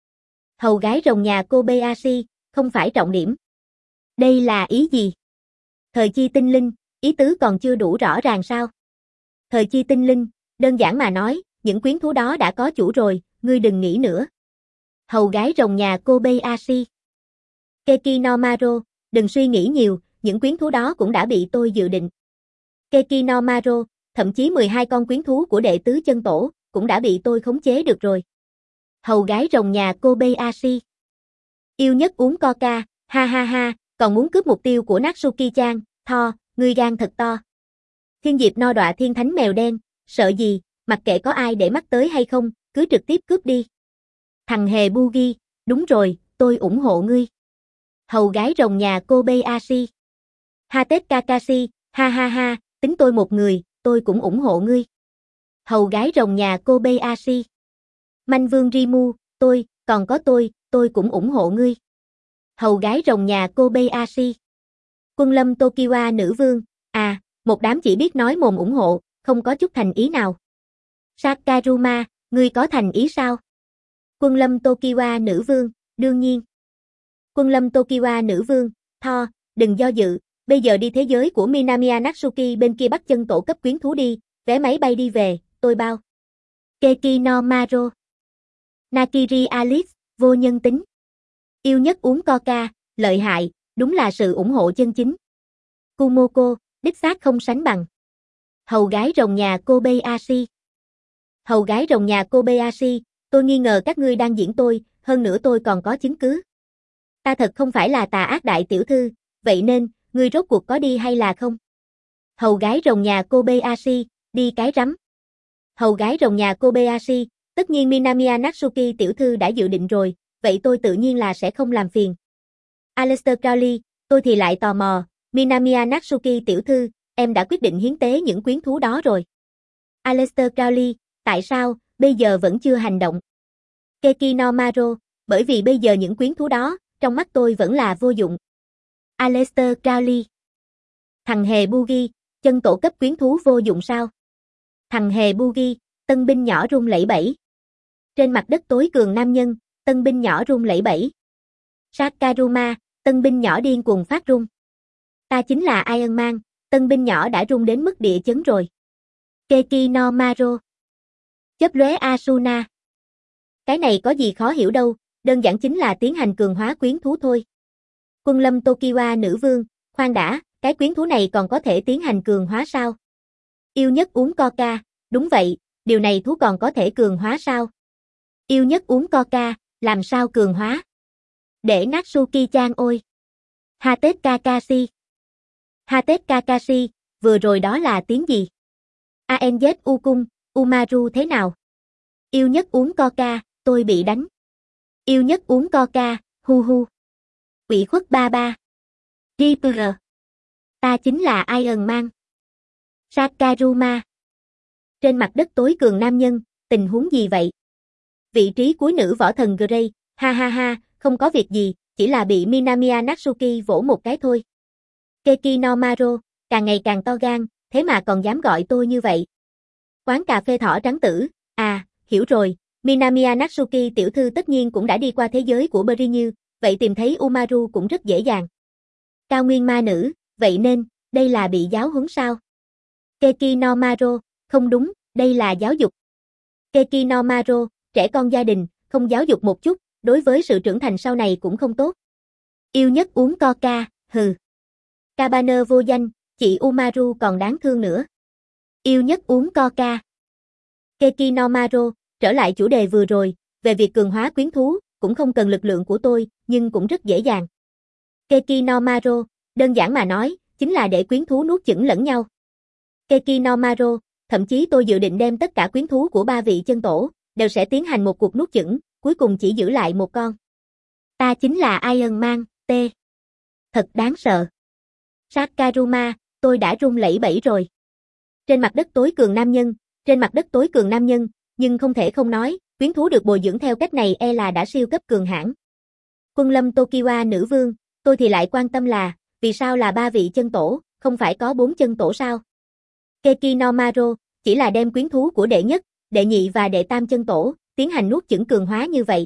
Hầu gái rồng nhà Kobayashi, không phải trọng điểm. Đây là ý gì? Thời chi tinh linh, ý tứ còn chưa đủ rõ ràng sao? Thời chi tinh linh, đơn giản mà nói, những quyến thú đó đã có chủ rồi, ngươi đừng nghĩ nữa. Hầu gái rồng nhà Kobayashi. Keki no Maro, đừng suy nghĩ nhiều, những quyến thú đó cũng đã bị tôi dự định. Keki no Maro, thậm chí mười hai con quyến thú của đệ tứ chân tổ, cũng đã bị tôi khống chế được rồi. Hầu gái rồng nhà Kobayashi. Yêu nhất uống coca, ha ha ha, còn muốn cướp mục tiêu của Natsuki-chan, Thor, ngươi gan thật to. Thiên Diệp no đọa thiên thánh mèo đen, sợ gì, mặc kệ có ai để mắt tới hay không, cứ trực tiếp cướp đi. Thằng hề Bugi, đúng rồi, tôi ủng hộ ngươi. Hầu gái rồng nhà Kobayashi. Hatet Kakashi, ha ha ha, tính tôi một người, tôi cũng ủng hộ ngươi. Hầu gái rồng nhà Kobayashi. Manh vương Rimu, tôi, còn có tôi, tôi cũng ủng hộ ngươi. Hầu gái rồng nhà Kobayashi. Quân lâm Tokiwa nữ vương, à, một đám chỉ biết nói mồm ủng hộ, không có chút thành ý nào. Sakaruma, ngươi có thành ý sao? Quân lâm Tokiwa nữ vương, đương nhiên. Quân lâm Tokiwa nữ vương, Thor, đừng do dự, bây giờ đi thế giới của Minamiya Natsuki bên kia bắt chân tổ cấp quyến thú đi, vé máy bay đi về, tôi bao. Keki no Maro. Nakiri Alice, vô nhân tính. Yêu nhất uống coca, lợi hại, đúng là sự ủng hộ chân chính. Kumoko, đích xác không sánh bằng. Hầu gái rồng nhà Kobayashi. Hầu gái rồng nhà Kobayashi, tôi nghi ngờ các ngươi đang diễn tôi, hơn nữa tôi còn có chứng cứ. Ta thật không phải là tà ác đại tiểu thư, vậy nên, ngươi rốt cuộc có đi hay là không? Hầu gái rồng nhà Kobayashi, đi cái rắm. Hầu gái rồng nhà Kobayashi, tất nhiên Minamiya Natsuki tiểu thư đã dự định rồi, vậy tôi tự nhiên là sẽ không làm phiền. Aleister Crowley, tôi thì lại tò mò, Minamiya Natsuki tiểu thư, em đã quyết định hiến tế những quyến thú đó rồi. Aleister Crowley, tại sao, bây giờ vẫn chưa hành động? Keki no Maro, bởi vì bây giờ những quyến thú đó, trong mắt tôi vẫn là vô dụng. Aleister Crowley. Thằng hề Bugi, chân tổ cấp quyến thú vô dụng sao? Thằng hề Bugi, tân binh nhỏ run lẩy bẩy. Trên mặt đất tối cường nam nhân, tân binh nhỏ run lẩy bẩy. Sakaruma, tân binh nhỏ điên cuồng phát run. Ta chính là Iron Man, tân binh nhỏ đã run đến mức địa chấn rồi. Keki no Maro. Chấp lóe Asuna. Cái này có gì khó hiểu đâu, đơn giản chính là tiến hành cường hóa quyến thú thôi. Quân lâm Tokiwa nữ vương, khoan đã, cái quyến thú này còn có thể tiến hành cường hóa sao? Yêu nhất uống coca, đúng vậy, điều này thú còn có thể cường hóa sao? Yêu nhất uống coca, làm sao cường hóa? Để Natsuki-chan ôi. Hatet Kakashi. Hatet Kakashi, vừa rồi đó là tiếng gì? a en dét Ukun, Umaru thế nào? Yêu nhất uống coca, tôi bị đánh. Yêu nhất uống coca, hu hu. Ủy khuất ba ba. Ripper. Ta chính là Iron Man. Sakuruma. Trên mặt đất tối cường nam nhân, tình huống gì vậy? Vị trí cuối nữ võ thần Grey, ha ha ha, không có việc gì, chỉ là bị Minamiya Natsuki vỗ một cái thôi. Keki no Maro, càng ngày càng to gan, thế mà còn dám gọi tôi như vậy. Quán cà phê thỏ trắng tử, à, hiểu rồi, Minamiya Natsuki tiểu thư tất nhiên cũng đã đi qua thế giới của Berinyu, vậy tìm thấy Umaru cũng rất dễ dàng. Cao nguyên ma nữ, vậy nên, đây là bị giáo huấn sao? Keki no Maro, không đúng, đây là giáo dục. Keki no Maro, trẻ con gia đình, không giáo dục một chút, đối với sự trưởng thành sau này cũng không tốt. Yêu nhất uống coca, hừ. Cabana vô danh, chị Umaru còn đáng thương nữa. Yêu nhất uống coca. Keki no Maro, trở lại chủ đề vừa rồi, về việc cường hóa quyến thú, cũng không cần lực lượng của tôi, nhưng cũng rất dễ dàng. Keki no Maro, đơn giản mà nói, chính là để quyến thú nuốt chửng lẫn nhau. Keki no Maro, thậm chí tôi dự định đem tất cả quyến thú của ba vị chân tổ, đều sẽ tiến hành một cuộc nuốt chửng, cuối cùng chỉ giữ lại một con. Ta chính là Iron Man, T. Thật đáng sợ. Sakuruma, tôi đã run lẩy bẩy rồi. Trên mặt đất tối cường nam nhân, trên mặt đất tối cường nam nhân, nhưng không thể không nói, quyến thú được bồi dưỡng theo cách này e là đã siêu cấp cường hãn. Quân lâm Tokiwa nữ vương, tôi thì lại quan tâm là, vì sao là ba vị chân tổ, không phải có bốn chân tổ sao? Keki no Maro, chỉ là đem quyến thú của đệ nhất, đệ nhị và đệ tam chân tổ, tiến hành nuốt chửng cường hóa như vậy.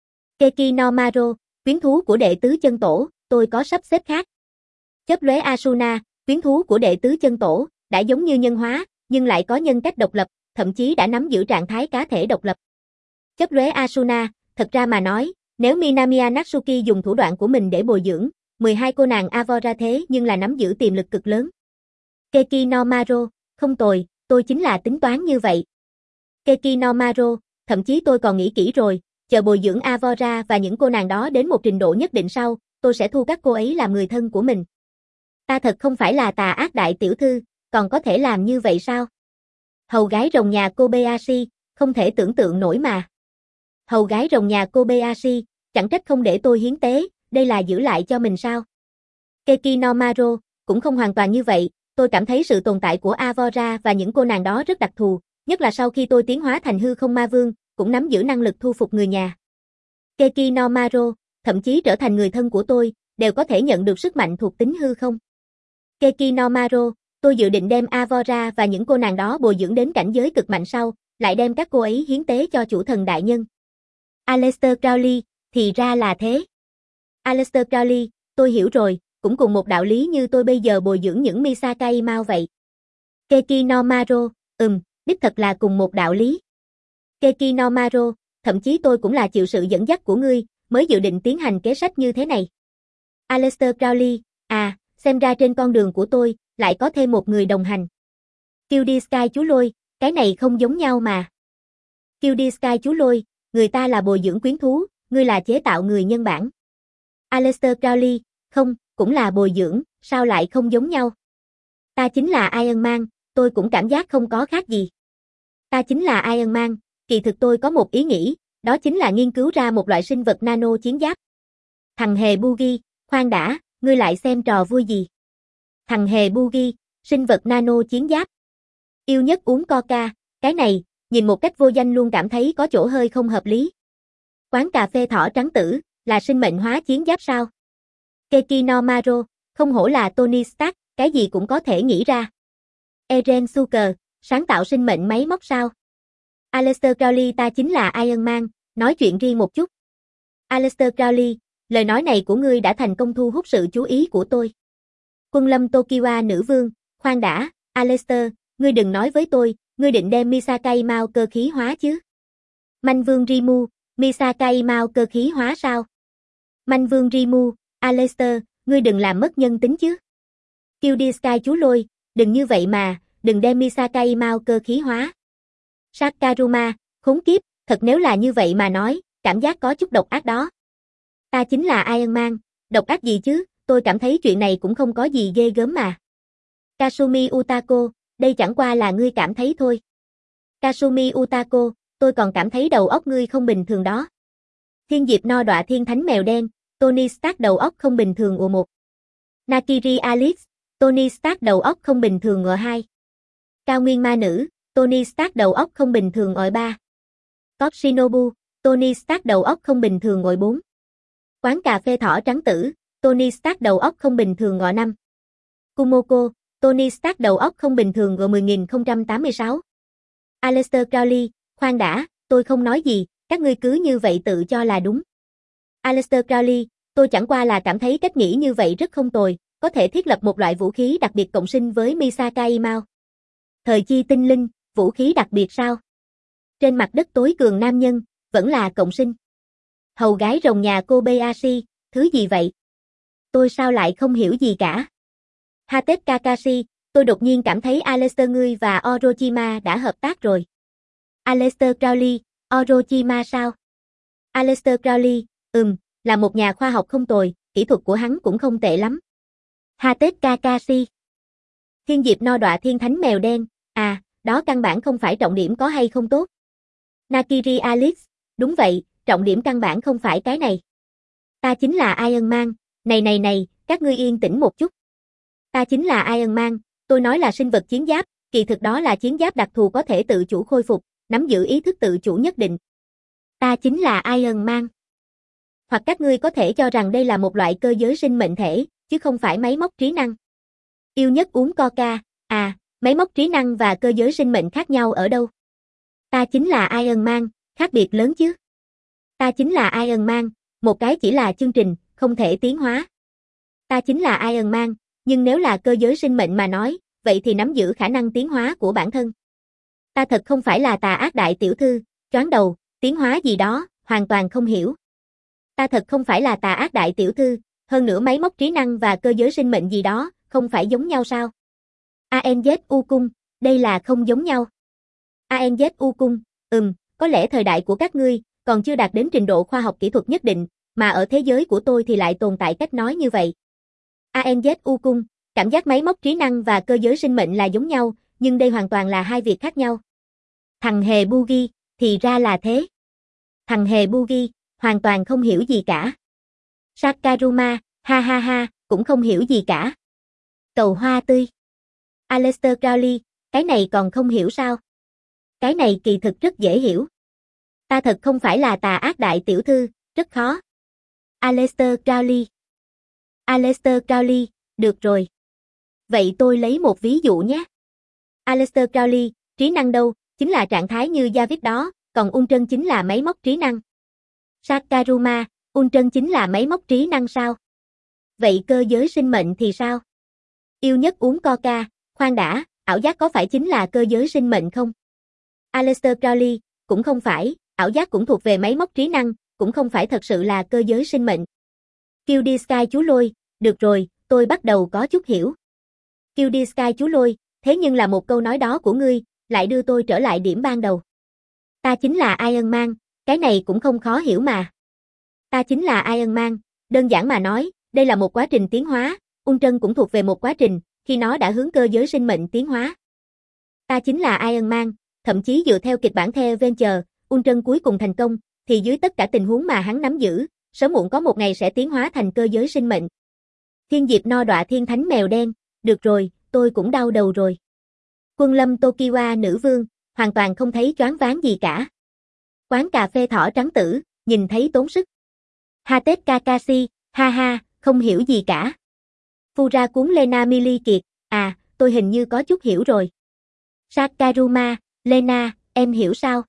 Keki no Maro, quyến thú của đệ tứ chân tổ, tôi có sắp xếp khác. Chớp lóe Asuna, quyến thú của đệ tứ chân tổ, đã giống như nhân hóa, nhưng lại có nhân cách độc lập, thậm chí đã nắm giữ trạng thái cá thể độc lập. Chớp lóe Asuna, thật ra mà nói, nếu Minamiya Natsuki dùng thủ đoạn của mình để bồi dưỡng, mười hai cô nàng Avora thế nhưng là nắm giữ tiềm lực cực lớn. Keki no Maro, không tồi, tôi chính là tính toán như vậy. Keki no Maro, thậm chí tôi còn nghĩ kỹ rồi, chờ bồi dưỡng Avora và những cô nàng đó đến một trình độ nhất định sau, tôi sẽ thu các cô ấy làm người thân của mình. Ta thật không phải là tà ác đại tiểu thư, còn có thể làm như vậy sao? Hầu gái rồng nhà Kobayashi, không thể tưởng tượng nổi mà. Hầu gái rồng nhà Kobayashi, chẳng trách không để tôi hiến tế, đây là giữ lại cho mình sao? Keki no Maro, cũng không hoàn toàn như vậy, tôi cảm thấy sự tồn tại của Avora và những cô nàng đó rất đặc thù, nhất là sau khi tôi tiến hóa thành hư không ma vương, cũng nắm giữ năng lực thu phục người nhà. Keki no Maro, thậm chí trở thành người thân của tôi, đều có thể nhận được sức mạnh thuộc tính hư không. Keki no Maro, tôi dự định đem Avora và những cô nàng đó bồi dưỡng đến cảnh giới cực mạnh sau, lại đem các cô ấy hiến tế cho chủ thần đại nhân. Aleister Crowley, thì ra là thế. Aleister Crowley, tôi hiểu rồi, cũng cùng một đạo lý như tôi bây giờ bồi dưỡng những Misakai Mao vậy. Keki no Maro, ừm, đích thật là cùng một đạo lý. Keki no Maro, thậm chí tôi cũng là chịu sự dẫn dắt của ngươi, mới dự định tiến hành kế sách như thế này. Aleister Crowley, à, xem ra trên con đường của tôi, lại có thêm một người đồng hành. Cutie Sky chú Lôi, cái này không giống nhau mà. Cutie Sky chú Lôi, người ta là bồi dưỡng quyến thú, ngươi là chế tạo người nhân bản. Aleister Crowley, không, cũng là bồi dưỡng, sao lại không giống nhau? Ta chính là Iron Man, tôi cũng cảm giác không có khác gì. Ta chính là Iron Man, kỳ thực tôi có một ý nghĩ, đó chính là nghiên cứu ra một loại sinh vật nano chiến giáp. Thằng hề Boogie, khoan đã, ngươi lại xem trò vui gì? Thằng hề Boogie, sinh vật nano chiến giáp. Yêu nhất uống coca, cái này, nhìn một cách vô danh luôn cảm thấy có chỗ hơi không hợp lý. Quán cà phê thỏ trắng tử, là sinh mệnh hóa chiến giáp sao? Keki no Maro, không hổ là Tony Stark, cái gì cũng có thể nghĩ ra. Eren Suker, sáng tạo sinh mệnh máy móc sao? Aleister Crowley, ta chính là Iron Man, nói chuyện riêng một chút. Aleister Crowley, lời nói này của ngươi đã thành công thu hút sự chú ý của tôi. Quân lâm Tokiwa nữ vương, khoan đã, Aleister, ngươi đừng nói với tôi, ngươi định đem Misakai Mao cơ khí hóa chứ? Manh vương Rimu, Misakai Mao cơ khí hóa sao? Manh vương Rimu, Aleister, ngươi đừng làm mất nhân tính chứ. Cutie Sky chú Lôi, đừng như vậy mà, đừng đem Misakai Mao cơ khí hóa. Sakuruma, khốn kiếp, thật nếu là như vậy mà nói, cảm giác có chút độc ác đó. Ta chính là Iron Man, độc ác gì chứ, tôi cảm thấy chuyện này cũng không có gì ghê gớm mà. Kasumi Utako, đây chẳng qua là ngươi cảm thấy thôi. Kasumi Utako, tôi còn cảm thấy đầu óc ngươi không bình thường đó. Thiên diệp no đọa thiên thánh mèo đen, Tony Stark đầu óc không bình thường ồ một. Nakiri Alex, Tony Stark đầu óc không bình thường ngọ hai. Cao nguyên ma nữ, Tony Stark đầu óc không bình thường ngọ ba. Top Shinobu, Tony Stark đầu óc không bình thường ngọ bốn. Quán cà phê thỏ trắng tử, Tony Stark đầu óc không bình thường ngọ năm. Kumoko, Tony Stark đầu óc không bình thường ngọ mười nghìn không trăm tám mươi sáu. Aleister Crowley, khoan đã, tôi không nói gì, các ngươi cứ như vậy tự cho là đúng. Aleister Crowley, tôi chẳng qua là cảm thấy cách nghĩ như vậy rất không tồi, có thể thiết lập một loại vũ khí đặc biệt cộng sinh với Misaka Imao. Thời chi tinh linh, vũ khí đặc biệt sao? Trên mặt đất tối cường nam nhân, vẫn là cộng sinh. Hầu gái rồng nhà Kobayashi, thứ gì vậy? Tôi sao lại không hiểu gì cả? Hatet Kakashi, tôi đột nhiên cảm thấy Aleister ngươi và Orochima đã hợp tác rồi. Aleister Crowley, Orochima sao? Aleister Crowley, ừm, là một nhà khoa học không tồi, kỹ thuật của hắn cũng không tệ lắm. Hatet Kakashi. Thiên diệp no đọa thiên thánh mèo đen, à, đó căn bản không phải trọng điểm có hay không tốt. Nakiri Alex, đúng vậy, trọng điểm căn bản không phải cái này. Ta chính là Iron Man, này này này, các ngươi yên tĩnh một chút. Ta chính là Iron Man, tôi nói là sinh vật chiến giáp, kỳ thực đó là chiến giáp đặc thù có thể tự chủ khôi phục, nắm giữ ý thức tự chủ nhất định. Ta chính là Iron Man. Hoặc các ngươi có thể cho rằng đây là một loại cơ giới sinh mệnh thể, chứ không phải máy móc trí năng. Yêu nhất uống Coca, à, máy móc trí năng và cơ giới sinh mệnh khác nhau ở đâu? Ta chính là Iron Man, khác biệt lớn chứ. Ta chính là Iron Man, một cái chỉ là chương trình, không thể tiến hóa. Ta chính là Iron Man, nhưng nếu là cơ giới sinh mệnh mà nói, vậy thì nắm giữ khả năng tiến hóa của bản thân. Ta thật không phải là tà ác đại tiểu thư, choáng đầu, tiến hóa gì đó, hoàn toàn không hiểu. Ta thật không phải là tà ác đại tiểu thư, hơn nữa máy móc trí năng và cơ giới sinh mệnh gì đó, không phải giống nhau sao? a en zét u cung, đây là không giống nhau. a en zét u cung, ừm, có lẽ thời đại của các ngươi còn chưa đạt đến trình độ khoa học kỹ thuật nhất định, mà ở thế giới của tôi thì lại tồn tại cách nói như vậy. a en zét u cung, cảm giác máy móc trí năng và cơ giới sinh mệnh là giống nhau, nhưng đây hoàn toàn là hai việc khác nhau. Thằng hề Bugi, thì ra là thế. Thằng hề Bugi, hoàn toàn không hiểu gì cả. Sakaruma, ha ha ha, cũng không hiểu gì cả. Cầu hoa tươi. Aleister Crowley, cái này còn không hiểu sao? Cái này kỳ thực rất dễ hiểu. Ta thật không phải là tà ác đại tiểu thư, rất khó. Aleister Crowley. Aleister Crowley, được rồi. Vậy tôi lấy một ví dụ nhé. Aleister Crowley, trí năng đâu, chính là trạng thái như David đó, còn Ultron chính là máy móc trí năng. Sakaruma, Ultron chính là máy móc trí năng sao? Vậy cơ giới sinh mệnh thì sao? Yêu nhất uống Coca, khoan đã, ảo giác có phải chính là cơ giới sinh mệnh không? Aleister Crowley, cũng không phải, ảo giác cũng thuộc về máy móc trí năng, cũng không phải thật sự là cơ giới sinh mệnh. Kill the Sky chú lôi, được rồi, tôi bắt đầu có chút hiểu. Kill the Sky chú lôi, thế nhưng là một câu nói đó của ngươi, lại đưa tôi trở lại điểm ban đầu. Ta chính là Iron Man, cái này cũng không khó hiểu mà. Ta chính là Iron Man, đơn giản mà nói, đây là một quá trình tiến hóa, Ultron cũng thuộc về một quá trình, khi nó đã hướng cơ giới sinh mệnh tiến hóa. Ta chính là Iron Man, thậm chí dựa theo kịch bản The Avenger, Ultron cuối cùng thành công, thì dưới tất cả tình huống mà hắn nắm giữ, sớm muộn có một ngày sẽ tiến hóa thành cơ giới sinh mệnh. Thiên diệp no đọa thiên thánh mèo đen, được rồi, tôi cũng đau đầu rồi. Quân lâm Tokiwa nữ vương, hoàn toàn không thấy choáng váng gì cả. Quán cà phê thỏ trắng tử, nhìn thấy tốn sức. Hatet Kakashi, ha ha, không hiểu gì cả. Fura cuốn Lena Mili Kiệt, à, tôi hình như có chút hiểu rồi. Sakaruma, Lena, em hiểu sao?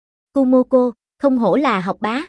Kumoko, không hổ là học bá.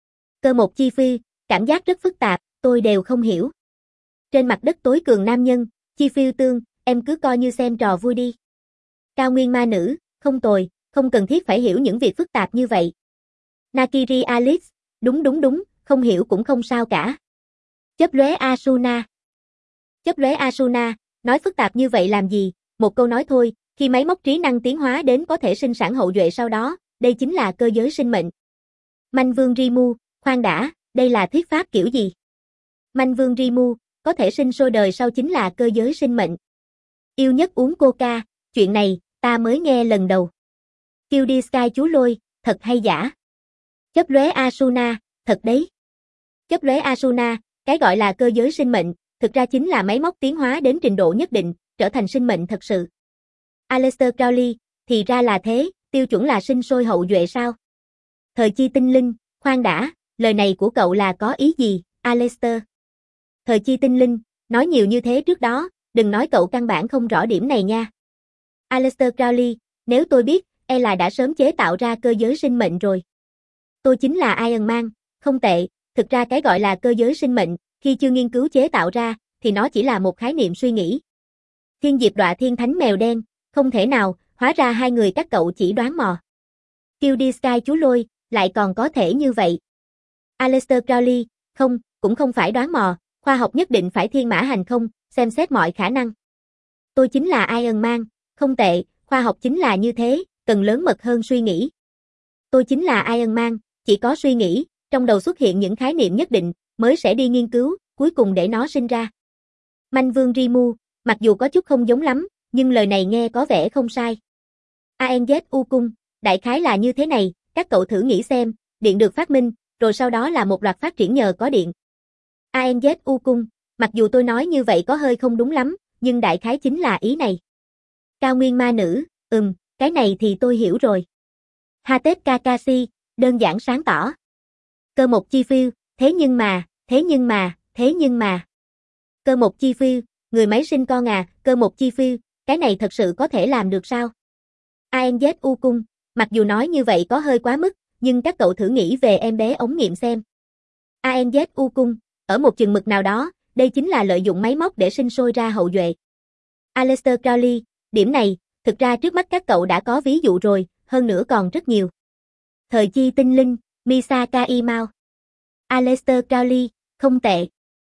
Cơ một chi phi, cảm giác rất phức tạp, tôi đều không hiểu. Trên mặt đất tối cường nam nhân, chi phiêu tương, em cứ coi như xem trò vui đi. Cao nguyên ma nữ, không tồi, không cần thiết phải hiểu những việc phức tạp như vậy. Nakiri Alice, đúng đúng đúng, không hiểu cũng không sao cả. Chớp lóe Asuna. Chớp lóe Asuna, nói phức tạp như vậy làm gì, một câu nói thôi, khi máy móc trí năng tiến hóa đến có thể sinh sản hậu duệ sau đó, đây chính là cơ giới sinh mệnh. Manh Vương Rimu, khoan đã, đây là thuyết pháp kiểu gì? Manh Vương Rimu, có thể sinh sôi đời sau chính là cơ giới sinh mệnh. Yêu nhất uống Coca, chuyện này, ta mới nghe lần đầu. Kill the Sky chú lôi, thật hay giả? Chớp lóe Asuna, thật đấy. Chớp lóe Asuna, cái gọi là cơ giới sinh mệnh, thực ra chính là máy móc tiến hóa đến trình độ nhất định, trở thành sinh mệnh thật sự. Aleister Crowley, thì ra là thế, tiêu chuẩn là sinh sôi hậu duệ sao? Thời chi tinh linh, khoan đã, lời này của cậu là có ý gì, Aleister? Thời chi tinh linh, nói nhiều như thế trước đó, đừng nói cậu căn bản không rõ điểm này nha. Aleister Crowley, nếu tôi biết, e là đã sớm chế tạo ra cơ giới sinh mệnh rồi. Tôi chính là Iron Man, không tệ, thực ra cái gọi là cơ giới sinh mệnh, khi chưa nghiên cứu chế tạo ra, thì nó chỉ là một khái niệm suy nghĩ. Thiên Diệp Đọa Thiên Thánh Mèo Đen, không thể nào, hóa ra hai người các cậu chỉ đoán mò. Kêu đi Sky chú Lôi, lại còn có thể như vậy. Aleister Crowley, không, cũng không phải đoán mò, khoa học nhất định phải thiên mã hành không, xem xét mọi khả năng. Tôi chính là Iron Man, không tệ, khoa học chính là như thế, cần lớn mật hơn suy nghĩ. Tôi chính là Iron Man, chỉ có suy nghĩ, trong đầu xuất hiện những khái niệm nhất định, mới sẽ đi nghiên cứu, cuối cùng để nó sinh ra. Manh Vương Rimu, mặc dù có chút không giống lắm, nhưng lời này nghe có vẻ không sai. a en dét u cung, đại khái là như thế này, các cậu thử nghĩ xem, điện được phát minh, rồi sau đó là một loạt phát triển nhờ có điện. a en dét u cung, mặc dù tôi nói như vậy có hơi không đúng lắm, nhưng đại khái chính là ý này. Cao Nguyên Ma Nữ, ừm, cái này thì tôi hiểu rồi. Hatet Kakashi, đơn giản sáng tỏ. Cơ một chi phiêu, thế nhưng mà, thế nhưng mà, thế nhưng mà. Cơ một chi phiêu, người máy sinh con à, cơ một chi phiêu, cái này thật sự có thể làm được sao? a en dét u cung, mặc dù nói như vậy có hơi quá mức, nhưng các cậu thử nghĩ về em bé ống nghiệm xem. a en dét u cung, ở một chừng mực nào đó, đây chính là lợi dụng máy móc để sinh sôi ra hậu duệ. Aleister Crowley, điểm này, thực ra trước mắt các cậu đã có ví dụ rồi, hơn nữa còn rất nhiều. Thời chi tinh linh, Misaka Imao. Aleister Crowley, không tệ.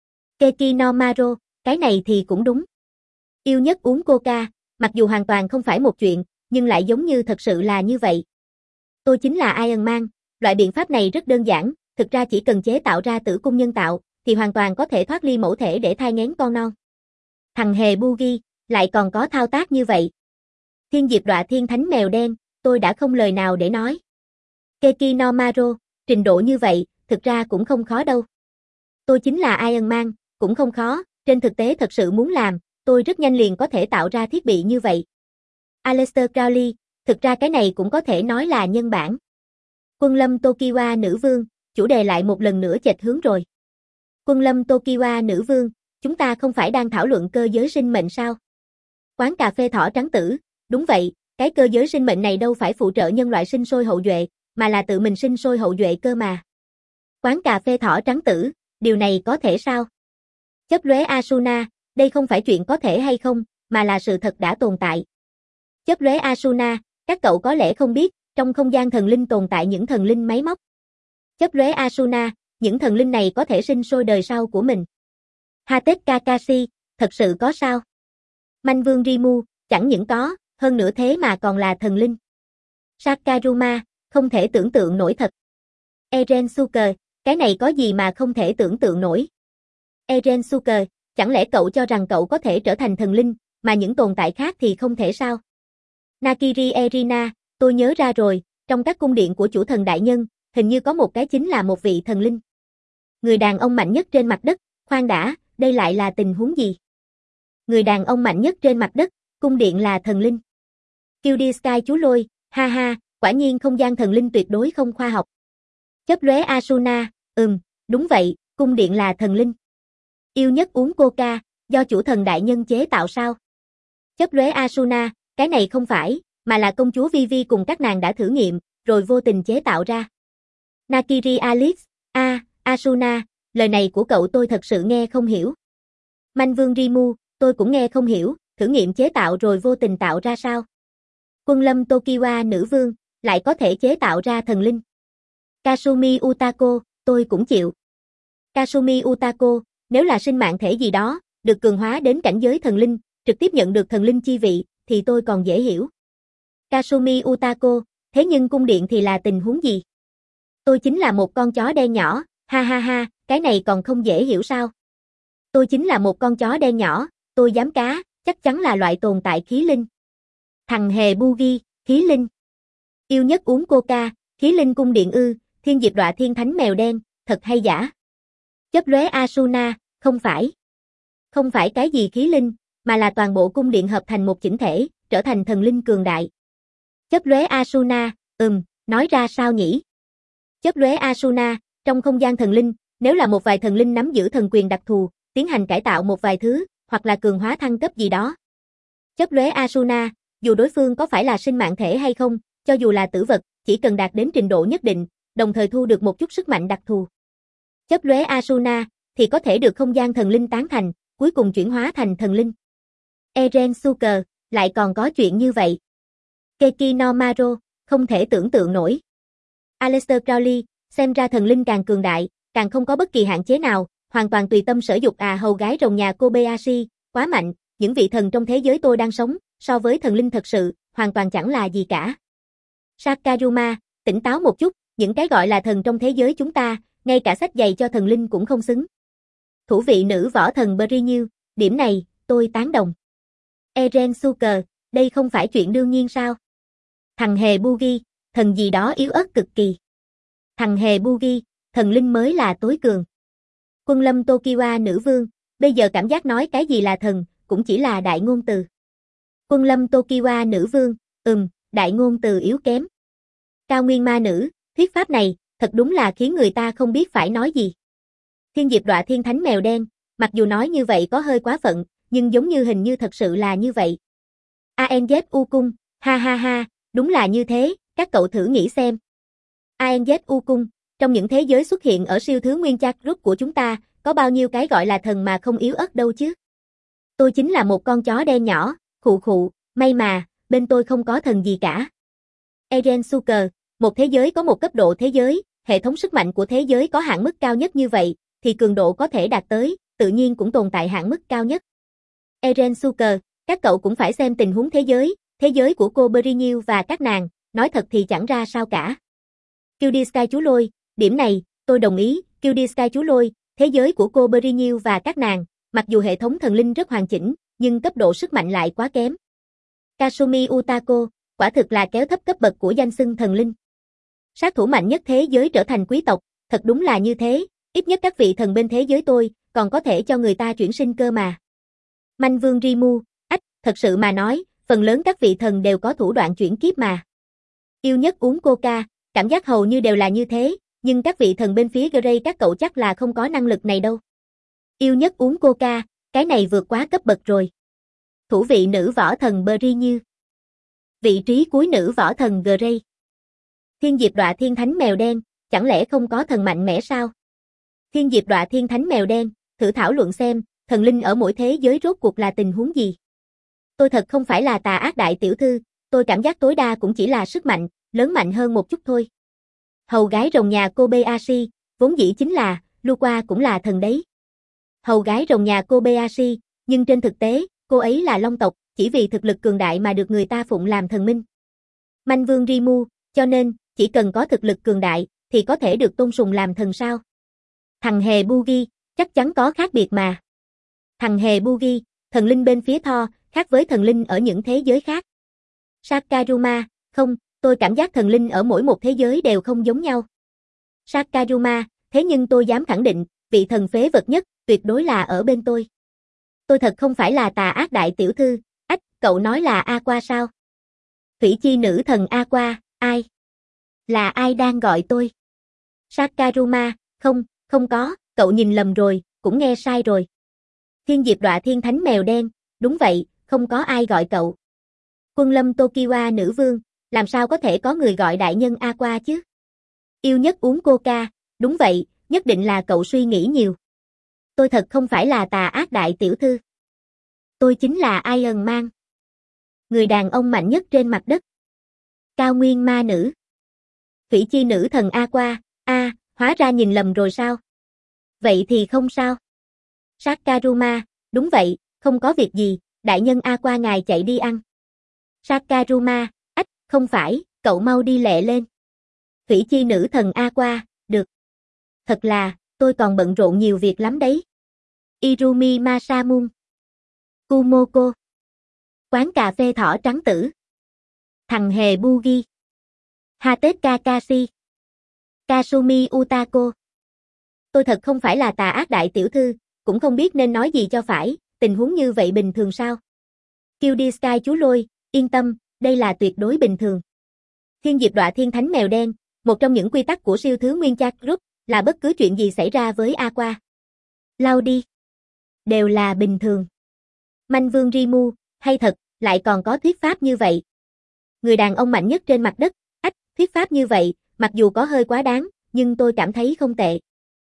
Keki no Maro, cái này thì cũng đúng. Yêu nhất uống coca, mặc dù hoàn toàn không phải một chuyện, nhưng lại giống như thật sự là như vậy. Tôi chính là Iron Man, loại biện pháp này rất đơn giản, thực ra chỉ cần chế tạo ra tử cung nhân tạo, thì hoàn toàn có thể thoát ly mẫu thể để thai nghén con non. Thằng hề Boogie, lại còn có thao tác như vậy. Thiên Diệp Đọa Thiên Thánh Mèo Đen, tôi đã không lời nào để nói. Keki no Maro, trình độ như vậy, thực ra cũng không khó đâu. Tôi chính là Iron Man, cũng không khó, trên thực tế thật sự muốn làm, tôi rất nhanh liền có thể tạo ra thiết bị như vậy. Aleister Crowley, thực ra cái này cũng có thể nói là nhân bản. Quân lâm Tokiwa nữ vương, chủ đề lại một lần nữa chệch hướng rồi. Quân lâm Tokiwa nữ vương, chúng ta không phải đang thảo luận cơ giới sinh mệnh sao? Quán cà phê thỏ trắng tử, đúng vậy, cái cơ giới sinh mệnh này đâu phải phụ trợ nhân loại sinh sôi hậu duệ, mà là tự mình sinh sôi hậu duệ cơ mà. Quán cà phê thỏ trắng tử, điều này có thể sao? Chấp lóe Asuna, đây không phải chuyện có thể hay không, mà là sự thật đã tồn tại. Chấp lóe Asuna, các cậu có lẽ không biết, trong không gian thần linh tồn tại những thần linh máy móc. Chấp lóe Asuna, những thần linh này có thể sinh sôi đời sau của mình. Hatet Kakashi, thật sự có sao? Manh Vương Rimu, chẳng những có, hơn nữa thế mà còn là thần linh. Sakaruma, không thể tưởng tượng nổi thật. Eren Suker, cái này có gì mà không thể tưởng tượng nổi. Eren Suker, chẳng lẽ cậu cho rằng cậu có thể trở thành thần linh, mà những tồn tại khác thì không thể sao? Nakiri Erina, tôi nhớ ra rồi, trong các cung điện của chủ thần đại nhân, hình như có một cái chính là một vị thần linh. Người đàn ông mạnh nhất trên mặt đất, khoan đã, đây lại là tình huống gì? Người đàn ông mạnh nhất trên mặt đất, cung điện là thần linh. Kêu đi Sky chú Lôi, ha ha, quả nhiên không gian thần linh tuyệt đối không khoa học. Chấp lóe Asuna, ừm, đúng vậy, cung điện là thần linh. Yêu nhất uống coca, do chủ thần đại nhân chế tạo sao? Chấp lóe Asuna, cái này không phải, mà là công chúa Vivi cùng các nàng đã thử nghiệm, rồi vô tình chế tạo ra. Nakiri Alice, a, à, Asuna, lời này của cậu tôi thật sự nghe không hiểu. Manh Vương Rimu, tôi cũng nghe không hiểu, thử nghiệm chế tạo rồi vô tình tạo ra sao? Quân lâm Tokiwa nữ vương, lại có thể chế tạo ra thần linh. Kasumi Utako, tôi cũng chịu. Kasumi Utako, nếu là sinh mạng thể gì đó, được cường hóa đến cảnh giới thần linh, trực tiếp nhận được thần linh chi vị, thì tôi còn dễ hiểu. Kasumi Utako, thế nhưng cung điện thì là tình huống gì? Tôi chính là một con chó đen nhỏ, ha ha ha, cái này còn không dễ hiểu sao? Tôi chính là một con chó đen nhỏ, tôi dám cá, chắc chắn là loại tồn tại khí linh. Thằng hề Boogie, khí linh. Yêu nhất uống coca, khí linh cung điện ư, Thiên Diệp Đọa Thiên Thánh Mèo Đen, thật hay giả? Chấp lóe Asuna, không phải. Không phải cái gì khí linh, mà là toàn bộ cung điện hợp thành một chỉnh thể, trở thành thần linh cường đại. Chớp lóe Asuna, ừm, nói ra sao nhỉ? Chớp lóe Asuna, trong không gian thần linh, nếu là một vài thần linh nắm giữ thần quyền đặc thù, tiến hành cải tạo một vài thứ, hoặc là cường hóa thăng cấp gì đó. Chớp lóe Asuna, dù đối phương có phải là sinh mạng thể hay không, cho dù là tử vật, chỉ cần đạt đến trình độ nhất định, đồng thời thu được một chút sức mạnh đặc thù. Chớp lóe Asuna, thì có thể được không gian thần linh tán thành, cuối cùng chuyển hóa thành thần linh. Eren Suker, lại còn có chuyện như vậy. Keki no Maro, không thể tưởng tượng nổi. Aleister Crowley, xem ra thần linh càng cường đại, càng không có bất kỳ hạn chế nào, hoàn toàn tùy tâm sở dục à hầu gái rồng nhà Kobayashi, quá mạnh, những vị thần trong thế giới tôi đang sống, so với thần linh thật sự, hoàn toàn chẳng là gì cả. Sakaruma, tỉnh táo một chút, những cái gọi là thần trong thế giới chúng ta, ngay cả sách giày cho thần linh cũng không xứng. Thủ vị nữ võ thần Brynhild, điểm này, tôi tán đồng. Eren Suker, đây không phải chuyện đương nhiên sao? Thằng hề Bugi, thần gì đó yếu ớt cực kỳ. Thằng hề Bugi, thần linh mới là tối cường. Quân lâm Tokiwa nữ vương, bây giờ cảm giác nói cái gì là thần, cũng chỉ là đại ngôn từ. Quân lâm Tokiwa nữ vương, ừm, đại ngôn từ yếu kém. Cao nguyên ma nữ, thuyết pháp này, thật đúng là khiến người ta không biết phải nói gì. Thiên diệp đọa thiên thánh mèo đen, mặc dù nói như vậy có hơi quá phận, nhưng giống như hình như thật sự là như vậy. a en dét u cung, ha ha ha, đúng là như thế, các cậu thử nghĩ xem. a en dét u cung, trong những thế giới xuất hiện ở siêu thứ nguyên chat group của chúng ta, có bao nhiêu cái gọi là thần mà không yếu ớt đâu chứ. Tôi chính là một con chó đen nhỏ, khụ khụ, may mà, bên tôi không có thần gì cả. Eren Suker, một thế giới có một cấp độ thế giới, hệ thống sức mạnh của thế giới có hạn mức cao nhất như vậy, thì cường độ có thể đạt tới, tự nhiên cũng tồn tại hạn mức cao nhất. Eren Suker, các cậu cũng phải xem tình huống thế giới, thế giới của cô Brynhild và các nàng, nói thật thì chẳng ra sao cả. quy đê Sky chú lôi, điểm này, tôi đồng ý, quy đê Sky chú lôi, thế giới của cô Brynhild và các nàng, mặc dù hệ thống thần linh rất hoàn chỉnh, nhưng cấp độ sức mạnh lại quá kém. Kasumi Utako, quả thực là kéo thấp cấp bậc của danh xưng thần linh. Sát thủ mạnh nhất thế giới trở thành quý tộc, thật đúng là như thế, ít nhất các vị thần bên thế giới tôi, còn có thể cho người ta chuyển sinh cơ mà. Manh Vương Rimu, ách, thật sự mà nói, phần lớn các vị thần đều có thủ đoạn chuyển kiếp mà. Yêu nhất uống coca, cảm giác hầu như đều là như thế, nhưng các vị thần bên phía Grey các cậu chắc là không có năng lực này đâu. Yêu nhất uống coca, cái này vượt quá cấp bậc rồi. Thủ vị nữ võ thần Brynhild. Vị trí cuối nữ võ thần Grey. Thiên diệp đọa thiên thánh mèo đen, chẳng lẽ không có thần mạnh mẽ sao? Thiên diệp đọa thiên thánh mèo đen, thử thảo luận xem, thần linh ở mỗi thế giới rốt cuộc là tình huống gì? Tôi thật không phải là tà ác đại tiểu thư, tôi cảm giác tối đa cũng chỉ là sức mạnh, lớn mạnh hơn một chút thôi. Hầu gái rồng nhà Kobayashi, vốn dĩ chính là, Luqua cũng là thần đấy. Hầu gái rồng nhà Kobayashi, nhưng trên thực tế, cô ấy là long tộc, chỉ vì thực lực cường đại mà được người ta phụng làm thần minh. Manh Vương Rimu, cho nên, chỉ cần có thực lực cường đại, thì có thể được tôn sùng làm thần sao? Thằng hề Bugi, chắc chắn có khác biệt mà. Thằng hề Bugi, thần linh bên phía Thor, khác với thần linh ở những thế giới khác. Sakaruma, không, tôi cảm giác thần linh ở mỗi một thế giới đều không giống nhau. Sakaruma, thế nhưng tôi dám khẳng định, vị thần phế vật nhất, tuyệt đối là ở bên tôi. Tôi thật không phải là tà ác đại tiểu thư, ách, cậu nói là Aqua sao? Thủy chi nữ thần Aqua, ai? Là ai đang gọi tôi? Sakaruma, không, không có, cậu nhìn lầm rồi, cũng nghe sai rồi. Thiên diệp đọa thiên thánh mèo đen, đúng vậy, không có ai gọi cậu. Quân lâm Tokiwa nữ vương, làm sao có thể có người gọi đại nhân Aqua chứ? Yêu nhất uống coca, đúng vậy, nhất định là cậu suy nghĩ nhiều. Tôi thật không phải là tà ác đại tiểu thư. Tôi chính là Iron Man. Người đàn ông mạnh nhất trên mặt đất. Cao nguyên ma nữ. Thủy chi nữ thần Aqua, a, à, hóa ra nhìn lầm rồi sao? Vậy thì không sao. Sakaruma, đúng vậy, không có việc gì, đại nhân Aqua ngài chạy đi ăn. Sakaruma, ách, không phải, cậu mau đi lẹ lên. Thủy chi nữ thần Aqua, được. Thật là, tôi còn bận rộn nhiều việc lắm đấy. Irumi Masamune. Kumoko. Quán cà phê thỏ trắng tử. Thằng hề Bugi. Hatet Kakashi. Kasumi Utako. Tôi thật không phải là tà ác đại tiểu thư, cũng không biết nên nói gì cho phải, tình huống như vậy bình thường sao? Kill đi Sky chú lôi, yên tâm, đây là tuyệt đối bình thường. Thiên diệp đọa thiên thánh mèo đen, một trong những quy tắc của siêu thứ nguyên chat group là bất cứ chuyện gì xảy ra với Aqua. Lau đi. Đều là bình thường. Manh vương Rimu, hay thật, lại còn có thuyết pháp như vậy. Người đàn ông mạnh nhất trên mặt đất, ách, thuyết pháp như vậy, mặc dù có hơi quá đáng, nhưng tôi cảm thấy không tệ.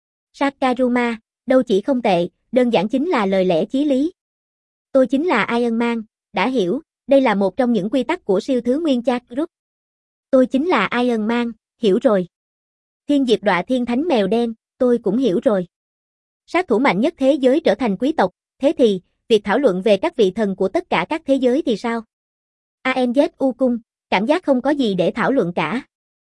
Sakaruma, đâu chỉ không tệ, đơn giản chính là lời lẽ chí lý. Tôi chính là Iron Man, đã hiểu, đây là một trong những quy tắc của siêu thứ nguyên chat group. Tôi chính là Iron Man, hiểu rồi. Thiên diệp đọa thiên thánh mèo đen, tôi cũng hiểu rồi. Sát thủ mạnh nhất thế giới trở thành quý tộc, thế thì, việc thảo luận về các vị thần của tất cả các thế giới thì sao? a en dét u cung, cảm giác không có gì để thảo luận cả.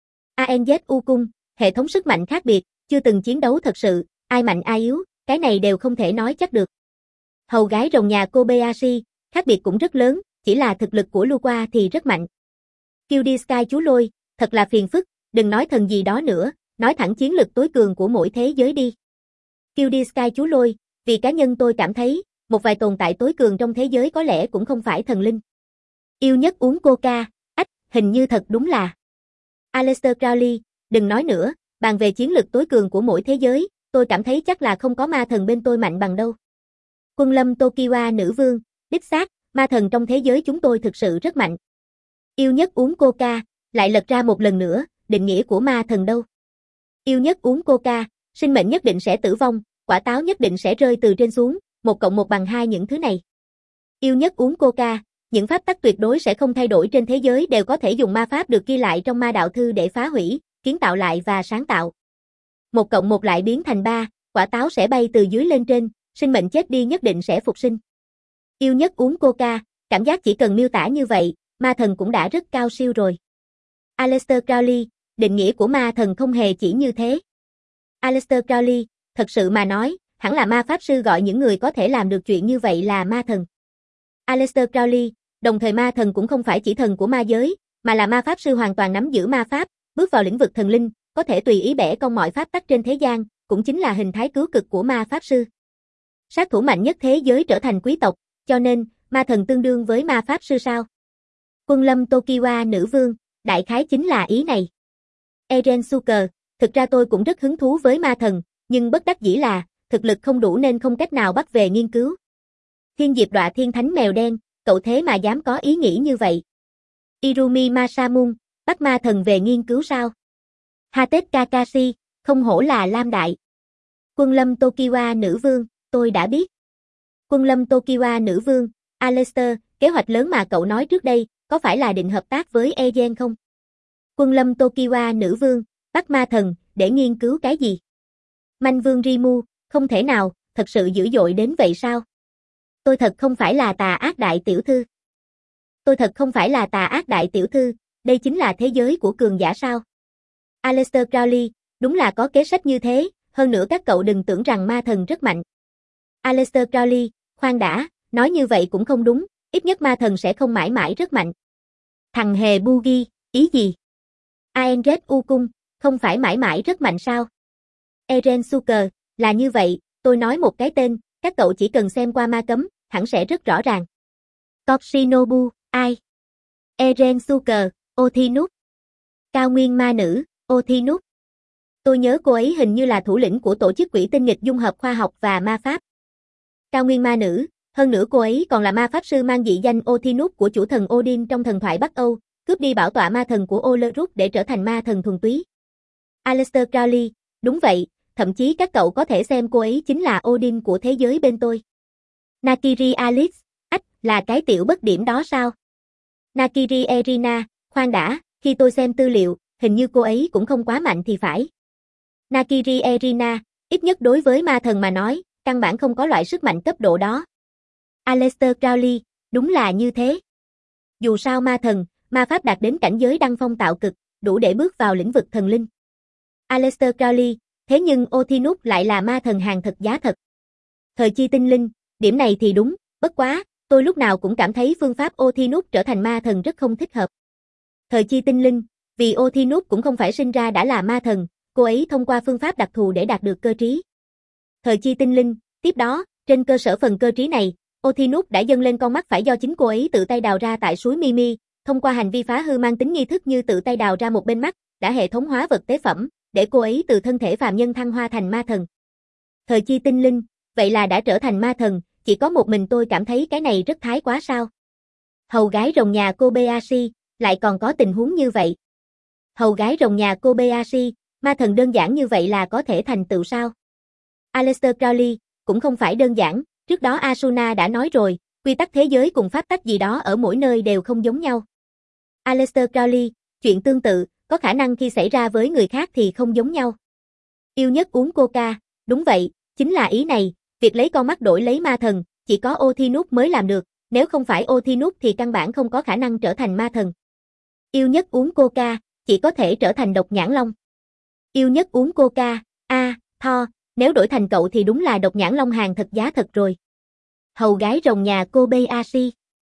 a en dét u cung, hệ thống sức mạnh khác biệt, chưa từng chiến đấu thật sự, ai mạnh ai yếu, cái này đều không thể nói chắc được. Hầu gái rồng nhà Kobayashi, khác biệt cũng rất lớn, chỉ là thực lực của Lua thì rất mạnh. Kill đi Sky chú lôi, thật là phiền phức, đừng nói thần gì đó nữa, nói thẳng chiến lực tối cường của mỗi thế giới đi. Kill đi Sky chú lôi, vì cá nhân tôi cảm thấy, một vài tồn tại tối cường trong thế giới có lẽ cũng không phải thần linh. Yêu nhất uống coca, ách, hình như thật đúng là. Aleister Crowley, đừng nói nữa, bàn về chiến lực tối cường của mỗi thế giới, tôi cảm thấy chắc là không có ma thần bên tôi mạnh bằng đâu. Quân lâm Tokiwa nữ vương, đích xác, ma thần trong thế giới chúng tôi thực sự rất mạnh. Yêu nhất uống coca, lại lật ra một lần nữa, định nghĩa của ma thần đâu. Yêu nhất uống coca, sinh mệnh nhất định sẽ tử vong, quả táo nhất định sẽ rơi từ trên xuống, một cộng một bằng hai những thứ này. Yêu nhất uống coca, những pháp tắc tuyệt đối sẽ không thay đổi trên thế giới đều có thể dùng ma pháp được ghi lại trong ma đạo thư để phá hủy, kiến tạo lại và sáng tạo. Một cộng một lại biến thành ba, quả táo sẽ bay từ dưới lên trên, sinh mệnh chết đi nhất định sẽ phục sinh. Yêu nhất uống coca, cảm giác chỉ cần miêu tả như vậy, ma thần cũng đã rất cao siêu rồi. Aleister Crowley, định nghĩa của ma thần không hề chỉ như thế. Aleister Crowley, thật sự mà nói, hẳn là ma pháp sư gọi những người có thể làm được chuyện như vậy là ma thần. Aleister Crowley, đồng thời ma thần cũng không phải chỉ thần của ma giới, mà là ma pháp sư hoàn toàn nắm giữ ma pháp, bước vào lĩnh vực thần linh, có thể tùy ý bẻ cong mọi pháp tắc trên thế gian, cũng chính là hình thái cứu cực của ma pháp sư. Sát thủ mạnh nhất thế giới trở thành quý tộc, cho nên, ma thần tương đương với ma pháp sư sao? Quân lâm Tokiwa nữ vương, đại khái chính là ý này. Eren Suker, thực ra tôi cũng rất hứng thú với ma thần, nhưng bất đắc dĩ là, thực lực không đủ nên không cách nào bắt về nghiên cứu. Thiên diệp đọa thiên thánh mèo đen, cậu thế mà dám có ý nghĩ như vậy. Irumi Masamun, bắt ma thần về nghiên cứu sao? Hatet Kakashi, không hổ là Lam Đại. Quân lâm Tokiwa nữ vương, tôi đã biết. Quân lâm Tokiwa nữ vương, Aleister, kế hoạch lớn mà cậu nói trước đây, có phải là định hợp tác với Ezen không? Quân lâm Tokiwa nữ vương, bắt ma thần, để nghiên cứu cái gì? Manh vương Rimu, không thể nào, thật sự dữ dội đến vậy sao? Tôi thật không phải là tà ác đại tiểu thư. Tôi thật không phải là tà ác đại tiểu thư, đây chính là thế giới của cường giả sao? Aleister Crowley, đúng là có kế sách như thế, hơn nữa các cậu đừng tưởng rằng ma thần rất mạnh. Aleister Crowley, khoan đã, nói như vậy cũng không đúng, ít nhất ma thần sẽ không mãi mãi rất mạnh. Thằng hề Bugi, ý gì? a en dét u cung, không phải mãi mãi rất mạnh sao? Eren Suker, là như vậy, tôi nói một cái tên, các cậu chỉ cần xem qua ma cấm, hẳn sẽ rất rõ ràng. Toshinobu, ai? Eren Suker, Othinuk. Cao nguyên ma nữ, Othinuk. Tôi nhớ cô ấy hình như là thủ lĩnh của tổ chức quỹ tinh nghịch dung hợp khoa học và ma pháp. Cao nguyên ma nữ, hơn nữa cô ấy còn là ma pháp sư mang dị danh Othinuk của chủ thần Odin trong thần thoại Bắc Âu, cướp đi bảo tọa ma thần của Olerus để trở thành ma thần thuần túy. Aleister Crowley, đúng vậy, thậm chí các cậu có thể xem cô ấy chính là Odin của thế giới bên tôi. Nakiri Alice, ách, là cái tiểu bất điểm đó sao? Nakiri Erina, khoan đã, khi tôi xem tư liệu, hình như cô ấy cũng không quá mạnh thì phải. Nakiri Erina, ít nhất đối với ma thần mà nói, căn bản không có loại sức mạnh cấp độ đó. Aleister Crowley, đúng là như thế. Dù sao ma thần, ma pháp đạt đến cảnh giới đăng phong tạo cực, đủ để bước vào lĩnh vực thần linh. Aleister Crowley, thế nhưng Othinuk lại là ma thần hàng thật giá thật. Thời chi tinh linh, điểm này thì đúng, bất quá, tôi lúc nào cũng cảm thấy phương pháp Othinuk trở thành ma thần rất không thích hợp. Thời chi tinh linh, vì Othinuk cũng không phải sinh ra đã là ma thần, cô ấy thông qua phương pháp đặc thù để đạt được cơ trí. Thời chi tinh linh, tiếp đó, trên cơ sở phần cơ trí này, Othinus đã dâng lên con mắt phải do chính cô ấy tự tay đào ra tại suối Mimi, thông qua hành vi phá hư mang tính nghi thức như tự tay đào ra một bên mắt, đã hệ thống hóa vật tế phẩm, để cô ấy từ thân thể phàm nhân thăng hoa thành ma thần. Thời chi tinh linh, vậy là đã trở thành ma thần, chỉ có một mình tôi cảm thấy cái này rất thái quá sao. Hầu gái rồng nhà Kobayashi, lại còn có tình huống như vậy. Hầu gái rồng nhà Kobayashi, ma thần đơn giản như vậy là có thể thành tựu sao? Aleister Crowley, cũng không phải đơn giản, trước đó Asuna đã nói rồi, quy tắc thế giới cùng pháp tắc gì đó ở mỗi nơi đều không giống nhau. Aleister Crowley, chuyện tương tự, có khả năng khi xảy ra với người khác thì không giống nhau. Yêu nhất uống coca, đúng vậy, chính là ý này, việc lấy con mắt đổi lấy ma thần, chỉ có Othinus mới làm được, nếu không phải Othinus thì căn bản không có khả năng trở thành ma thần. Yêu nhất uống coca, chỉ có thể trở thành độc nhãn long. Yêu nhất uống coca, a, à, Thor, nếu đổi thành cậu thì đúng là độc nhãn long hàng thật giá thật rồi. Hầu gái rồng nhà Kobayashi.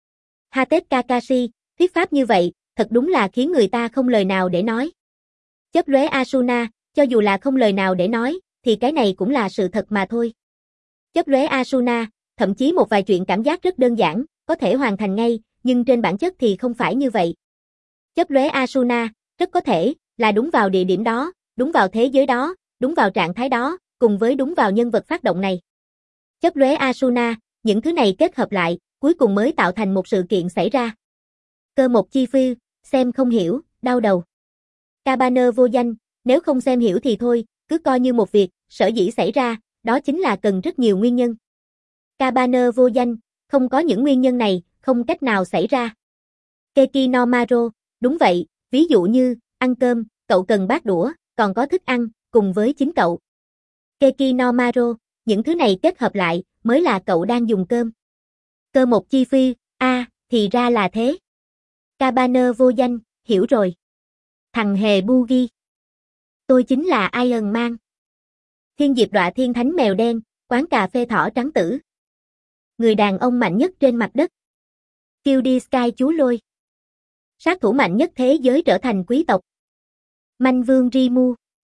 Hatep Kakashi, thuyết pháp như vậy, thật đúng là khiến người ta không lời nào để nói. Chớp lóe Asuna, cho dù là không lời nào để nói, thì cái này cũng là sự thật mà thôi. Chớp lóe Asuna, thậm chí một vài chuyện cảm giác rất đơn giản, có thể hoàn thành ngay, nhưng trên bản chất thì không phải như vậy. Chớp lóe Asuna, rất có thể, là đúng vào địa điểm đó, đúng vào thế giới đó, đúng vào trạng thái đó, cùng với đúng vào nhân vật phát động này. Chớp lóe Asuna, những thứ này kết hợp lại, cuối cùng mới tạo thành một sự kiện xảy ra. Cơ một chi phi, xem không hiểu, đau đầu. Cabanơ vô danh, nếu không xem hiểu thì thôi, cứ coi như một việc, sở dĩ xảy ra, đó chính là cần rất nhiều nguyên nhân. Cabanơ vô danh, không có những nguyên nhân này, không cách nào xảy ra. Keki no Maro, đúng vậy, ví dụ như, ăn cơm, cậu cần bát đũa, còn có thức ăn, cùng với chính cậu. Keki no Maro, những thứ này kết hợp lại, mới là cậu đang dùng cơm. Cơ một chi phi, a, à, thì ra là thế. Cabanơ vô danh, hiểu rồi. Thằng hề Boogie. Tôi chính là Iron Man. Thiên diệp đọa thiên thánh mèo đen, quán cà phê thỏ trắng tử. Người đàn ông mạnh nhất trên mặt đất. Kill đi Sky chú lôi. Sát thủ mạnh nhất thế giới trở thành quý tộc. Manh vương Rimu.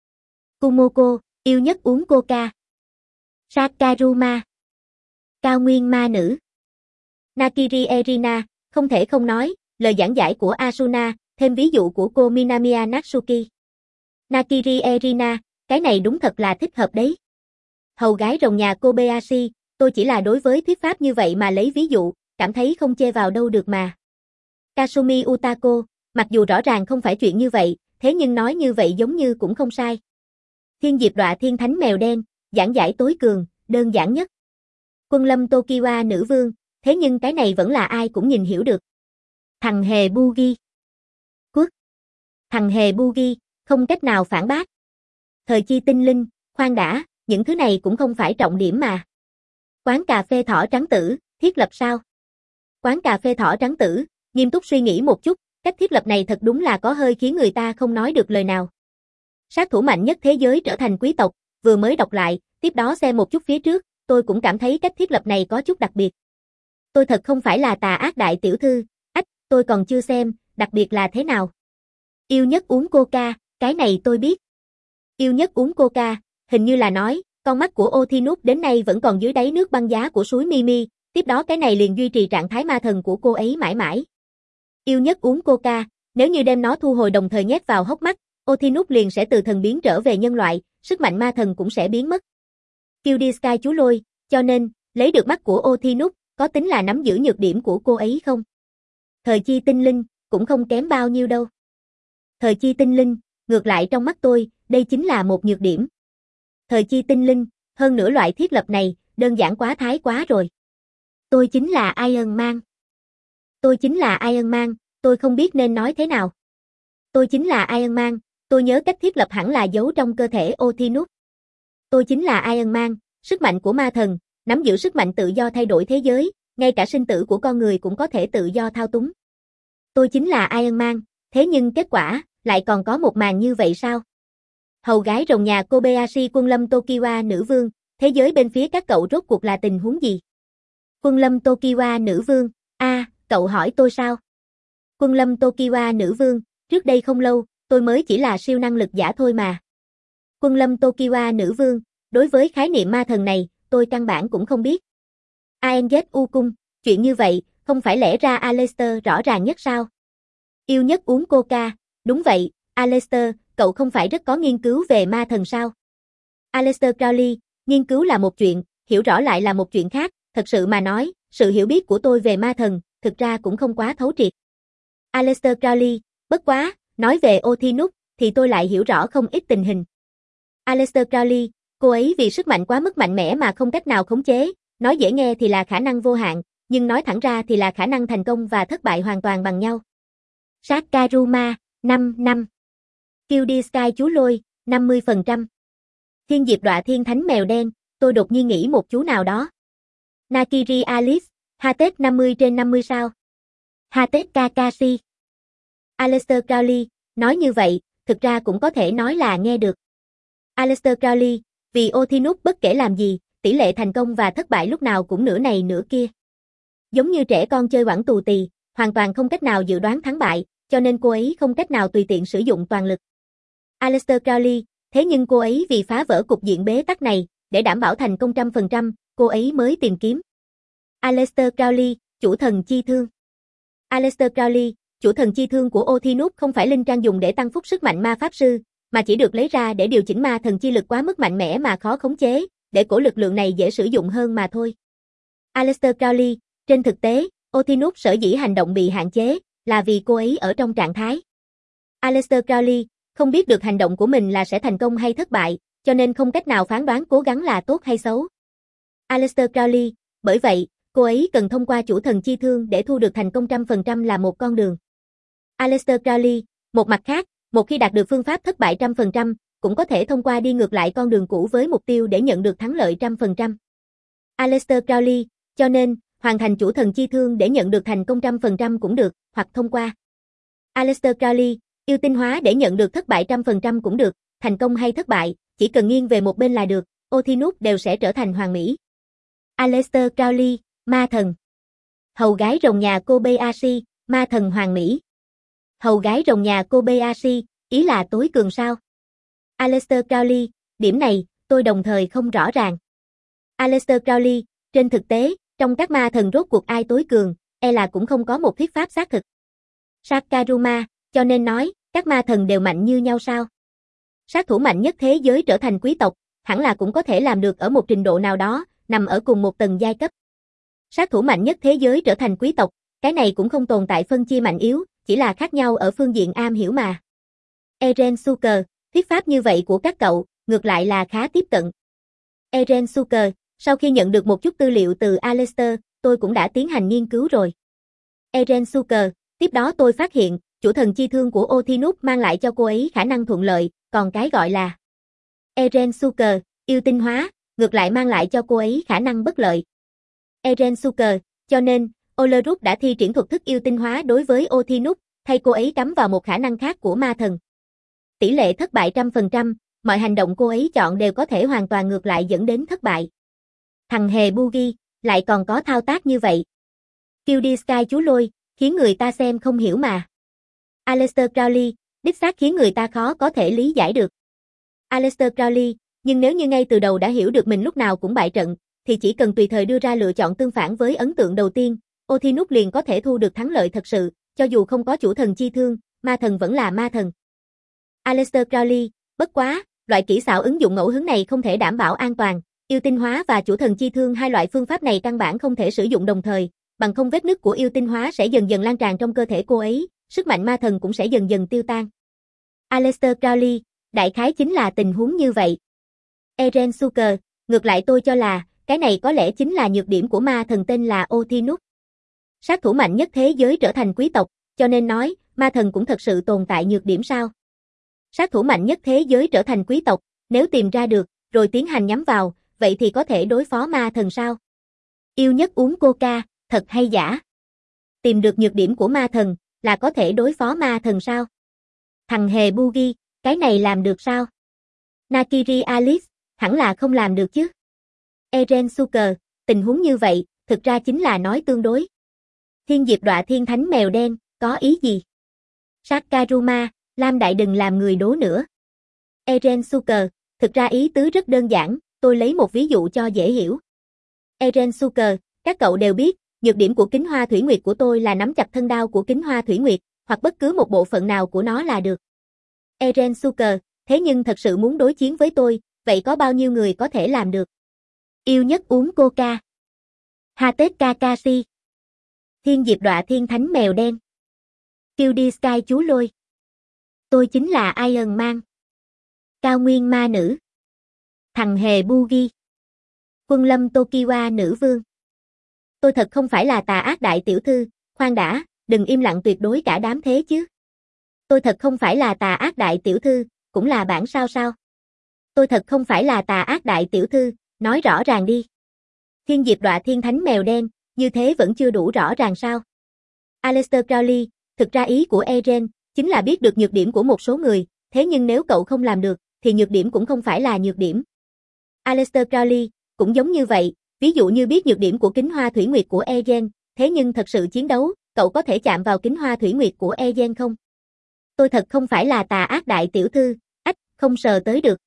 Kumoko, yêu nhất uống coca. Sakaruma. Cao nguyên ma nữ. Nakiri Erina, không thể không nói, lời giảng giải của Asuna, thêm ví dụ của cô Minamiya Natsuki. Nakiri Erina, cái này đúng thật là thích hợp đấy. Hầu gái rồng nhà Kobayashi, tôi chỉ là đối với thuyết pháp như vậy mà lấy ví dụ, cảm thấy không chê vào đâu được mà. Kasumi Utako, mặc dù rõ ràng không phải chuyện như vậy, thế nhưng nói như vậy giống như cũng không sai. Thiên diệp đọa thiên thánh mèo đen, giảng giải tối cường, đơn giản nhất. Quân lâm Tokiwa nữ vương, thế nhưng cái này vẫn là ai cũng nhìn hiểu được. Thằng hề Boogie. Quốc. Thằng hề Boogie, không cách nào phản bác. Thời chi tinh linh, khoan đã, những thứ này cũng không phải trọng điểm mà. Quán cà phê thỏ trắng tử, thiết lập sao? Quán cà phê thỏ trắng tử, nghiêm túc suy nghĩ một chút, cách thiết lập này thật đúng là có hơi khiến người ta không nói được lời nào. Sát thủ mạnh nhất thế giới trở thành quý tộc, vừa mới đọc lại, tiếp đó xem một chút phía trước, tôi cũng cảm thấy cách thiết lập này có chút đặc biệt. Tôi thật không phải là tà ác đại tiểu thư, ách, tôi còn chưa xem, đặc biệt là thế nào. Yêu nhất uống coca, cái này tôi biết. Yêu nhất uống coca, hình như là nói, con mắt của Othinus đến nay vẫn còn dưới đáy nước băng giá của suối Mimi, tiếp đó cái này liền duy trì trạng thái ma thần của cô ấy mãi mãi. Yêu nhất uống coca, nếu như đem nó thu hồi đồng thời nhét vào hốc mắt, Othinus liền sẽ từ thần biến trở về nhân loại, sức mạnh ma thần cũng sẽ biến mất. Kill đi Sky chú lôi, cho nên, lấy được mắt của Othinus, có tính là nắm giữ nhược điểm của cô ấy không? Thời chi tinh linh, cũng không kém bao nhiêu đâu. Thời chi tinh linh, ngược lại trong mắt tôi, đây chính là một nhược điểm. Thời chi tinh linh, hơn nữa loại thiết lập này, đơn giản quá thái quá rồi. Tôi chính là Iron Man. Tôi chính là Iron Man, tôi không biết nên nói thế nào. Tôi chính là Iron Man, tôi nhớ cách thiết lập hẳn là giấu trong cơ thể Othinus. Tôi chính là Iron Man, sức mạnh của ma thần, nắm giữ sức mạnh tự do thay đổi thế giới, ngay cả sinh tử của con người cũng có thể tự do thao túng. Tôi chính là Iron Man, thế nhưng kết quả, lại còn có một màn như vậy sao? Hầu gái rồng nhà Kobayashi quân lâm Tokiwa nữ vương, thế giới bên phía các cậu rốt cuộc là tình huống gì? Quân lâm Tokiwa nữ vương, a, à, cậu hỏi tôi sao? Quân lâm Tokiwa nữ vương, trước đây không lâu, tôi mới chỉ là siêu năng lực giả thôi mà. Quân lâm Tokiwa nữ vương, đối với khái niệm ma thần này, tôi căn bản cũng không biết. a en dét u cung, chuyện như vậy, không phải lẽ ra Aleister rõ ràng nhất sao? Yêu nhất uống coca, đúng vậy, Aleister, cậu không phải rất có nghiên cứu về ma thần sao? Aleister Crowley, nghiên cứu là một chuyện, hiểu rõ lại là một chuyện khác, thật sự mà nói, sự hiểu biết của tôi về ma thần, thực ra cũng không quá thấu triệt. Aleister Crowley, bất quá, nói về Othinus, thì tôi lại hiểu rõ không ít tình hình. Aleister Crowley, cô ấy vì sức mạnh quá mức mạnh mẽ mà không cách nào khống chế, nói dễ nghe thì là khả năng vô hạn, nhưng nói thẳng ra thì là khả năng thành công và thất bại hoàn toàn bằng nhau. Sakaruma, năm năm. Kill đi Sky chú lôi, năm mươi phần trăm. Thiên diệp đọa thiên thánh mèo đen, tôi đột nhiên nghĩ một chú nào đó. Nakiri Alice, Hatết năm mươi trên năm mươi sao. Hatết Kakashi. Aleister Crowley, nói như vậy, thực ra cũng có thể nói là nghe được. Aleister Crowley, vì Othinus bất kể làm gì, tỷ lệ thành công và thất bại lúc nào cũng nửa này nửa kia. Giống như trẻ con chơi quẳng tù tì, hoàn toàn không cách nào dự đoán thắng bại, cho nên cô ấy không cách nào tùy tiện sử dụng toàn lực. Aleister Crowley, thế nhưng cô ấy vì phá vỡ cục diện bế tắc này, để đảm bảo thành công trăm phần trăm, cô ấy mới tìm kiếm. Aleister Crowley, chủ thần chi thương. Aleister Crowley, chủ thần chi thương của Othinus không phải linh trang dùng để tăng phúc sức mạnh ma pháp sư, mà chỉ được lấy ra để điều chỉnh ma thần chi lực quá mức mạnh mẽ mà khó khống chế, để cổ lực lượng này dễ sử dụng hơn mà thôi. Aleister Crowley, trên thực tế, Othinus sở dĩ hành động bị hạn chế, là vì cô ấy ở trong trạng thái. Aleister Crowley, không biết được hành động của mình là sẽ thành công hay thất bại, cho nên không cách nào phán đoán cố gắng là tốt hay xấu. Aleister Crowley, bởi vậy, cô ấy cần thông qua chủ thần chi thương để thu được thành công trăm phần trăm là một con đường. Aleister Crowley, một mặt khác, một khi đạt được phương pháp thất bại trăm phần trăm, cũng có thể thông qua đi ngược lại con đường cũ với mục tiêu để nhận được thắng lợi trăm phần trăm. Aleister Crowley, cho nên, hoàn thành chủ thần chi thương để nhận được thành công trăm phần trăm cũng được, hoặc thông qua. Aleister Crowley, yêu tinh hóa để nhận được thất bại trăm phần trăm cũng được, thành công hay thất bại, chỉ cần nghiêng về một bên là được, Othinus đều sẽ trở thành hoàn mỹ. Aleister Crowley, ma thần. Hầu gái rồng nhà Kobayashi, ma thần hoàn mỹ. Hầu gái rồng nhà Kobayashi, ý là tối cường sao? Aleister Crowley, điểm này, tôi đồng thời không rõ ràng. Aleister Crowley, trên thực tế, trong các ma thần rốt cuộc ai tối cường, e là cũng không có một thuyết pháp xác thực. Sakaruma, cho nên nói, các ma thần đều mạnh như nhau sao? Sát thủ mạnh nhất thế giới trở thành quý tộc, hẳn là cũng có thể làm được ở một trình độ nào đó, nằm ở cùng một tầng giai cấp. Sát thủ mạnh nhất thế giới trở thành quý tộc, cái này cũng không tồn tại phân chia mạnh yếu, chỉ là khác nhau ở phương diện am hiểu mà. Eren Suker, thuyết pháp như vậy của các cậu, ngược lại là khá tiếp cận. Eren Suker, sau khi nhận được một chút tư liệu từ Aleister, tôi cũng đã tiến hành nghiên cứu rồi. Eren Suker, tiếp đó tôi phát hiện, chủ thần chi thương của Othinus mang lại cho cô ấy khả năng thuận lợi, còn cái gọi là Eren Suker, yêu tinh hóa, ngược lại mang lại cho cô ấy khả năng bất lợi. Eren Suker, cho nên, Olerus đã thi triển thuật thức yêu tinh hóa đối với Othinus, thay cô ấy cắm vào một khả năng khác của ma thần. Tỷ lệ thất bại trăm phần trăm, mọi hành động cô ấy chọn đều có thể hoàn toàn ngược lại dẫn đến thất bại. Thằng hề Boogie, lại còn có thao tác như vậy. Kill đi Sky chú lôi, khiến người ta xem không hiểu mà. Aleister Crowley, đích xác khiến người ta khó có thể lý giải được. Aleister Crowley, nhưng nếu như ngay từ đầu đã hiểu được mình lúc nào cũng bại trận, thì chỉ cần tùy thời đưa ra lựa chọn tương phản với ấn tượng đầu tiên, Othinus liền có thể thu được thắng lợi thật sự, cho dù không có chủ thần chi thương, ma thần vẫn là ma thần. Aleister Crowley, bất quá, loại kỹ xảo ứng dụng ngẫu hứng này không thể đảm bảo an toàn, yêu tinh hóa và chủ thần chi thương hai loại phương pháp này căn bản không thể sử dụng đồng thời, bằng không vết nứt của yêu tinh hóa sẽ dần dần lan tràn trong cơ thể cô ấy, sức mạnh ma thần cũng sẽ dần dần tiêu tan. Aleister Crowley, đại khái chính là tình huống như vậy. Eren Suker, ngược lại tôi cho là, cái này có lẽ chính là nhược điểm của ma thần tên là Othinus. Sát thủ mạnh nhất thế giới trở thành quý tộc, cho nên nói, ma thần cũng thật sự tồn tại nhược điểm sao? Sát thủ mạnh nhất thế giới trở thành quý tộc, nếu tìm ra được, rồi tiến hành nhắm vào, vậy thì có thể đối phó ma thần sao? Yêu nhất uống coca, thật hay giả? Tìm được nhược điểm của ma thần, là có thể đối phó ma thần sao? Thằng hề Boogie, cái này làm được sao? Nakiri Alice, hẳn là không làm được chứ? Eren Suker, tình huống như vậy, thực ra chính là nói tương đối. Thiên diệp đọa thiên thánh mèo đen, có ý gì? Sakaruma, Lam Đại đừng làm người đố nữa. Eren Suker, thực ra ý tứ rất đơn giản, tôi lấy một ví dụ cho dễ hiểu. Eren Suker, Các cậu đều biết, nhược điểm của Kính Hoa Thủy Nguyệt của tôi là nắm chặt thân đao của Kính Hoa Thủy Nguyệt, hoặc bất cứ một bộ phận nào của nó là được. Eren Suker, thế nhưng thật sự muốn đối chiến với tôi, vậy có bao nhiêu người có thể làm được? Yêu nhất uống coca. Hatet Kakashi. Thiên Diệp Đọa Thiên Thánh Mèo Đen. Cutie Sky Chú Lôi. Tôi chính là Iron Man. Cao Nguyên Ma Nữ. Thằng hề Bugi. Quân lâm Tokiwa Nữ Vương. Tôi thật không phải là tà ác đại tiểu thư, khoan đã, đừng im lặng tuyệt đối cả đám thế chứ. Tôi thật không phải là tà ác đại tiểu thư, cũng là bản sao sao. Tôi thật không phải là tà ác đại tiểu thư, nói rõ ràng đi. Thiên Diệp Đọa Thiên Thánh Mèo Đen, như thế vẫn chưa đủ rõ ràng sao? Aleister Crowley, thực ra ý của Eren chính là biết được nhược điểm của một số người, thế nhưng nếu cậu không làm được, thì nhược điểm cũng không phải là nhược điểm. Aleister Crowley, cũng giống như vậy, ví dụ như biết nhược điểm của Kính Hoa Thủy Nguyệt của Eren, thế nhưng thật sự chiến đấu, cậu có thể chạm vào Kính Hoa Thủy Nguyệt của Eren không? Tôi thật không phải là tà ác đại tiểu thư, ách, không sờ tới được.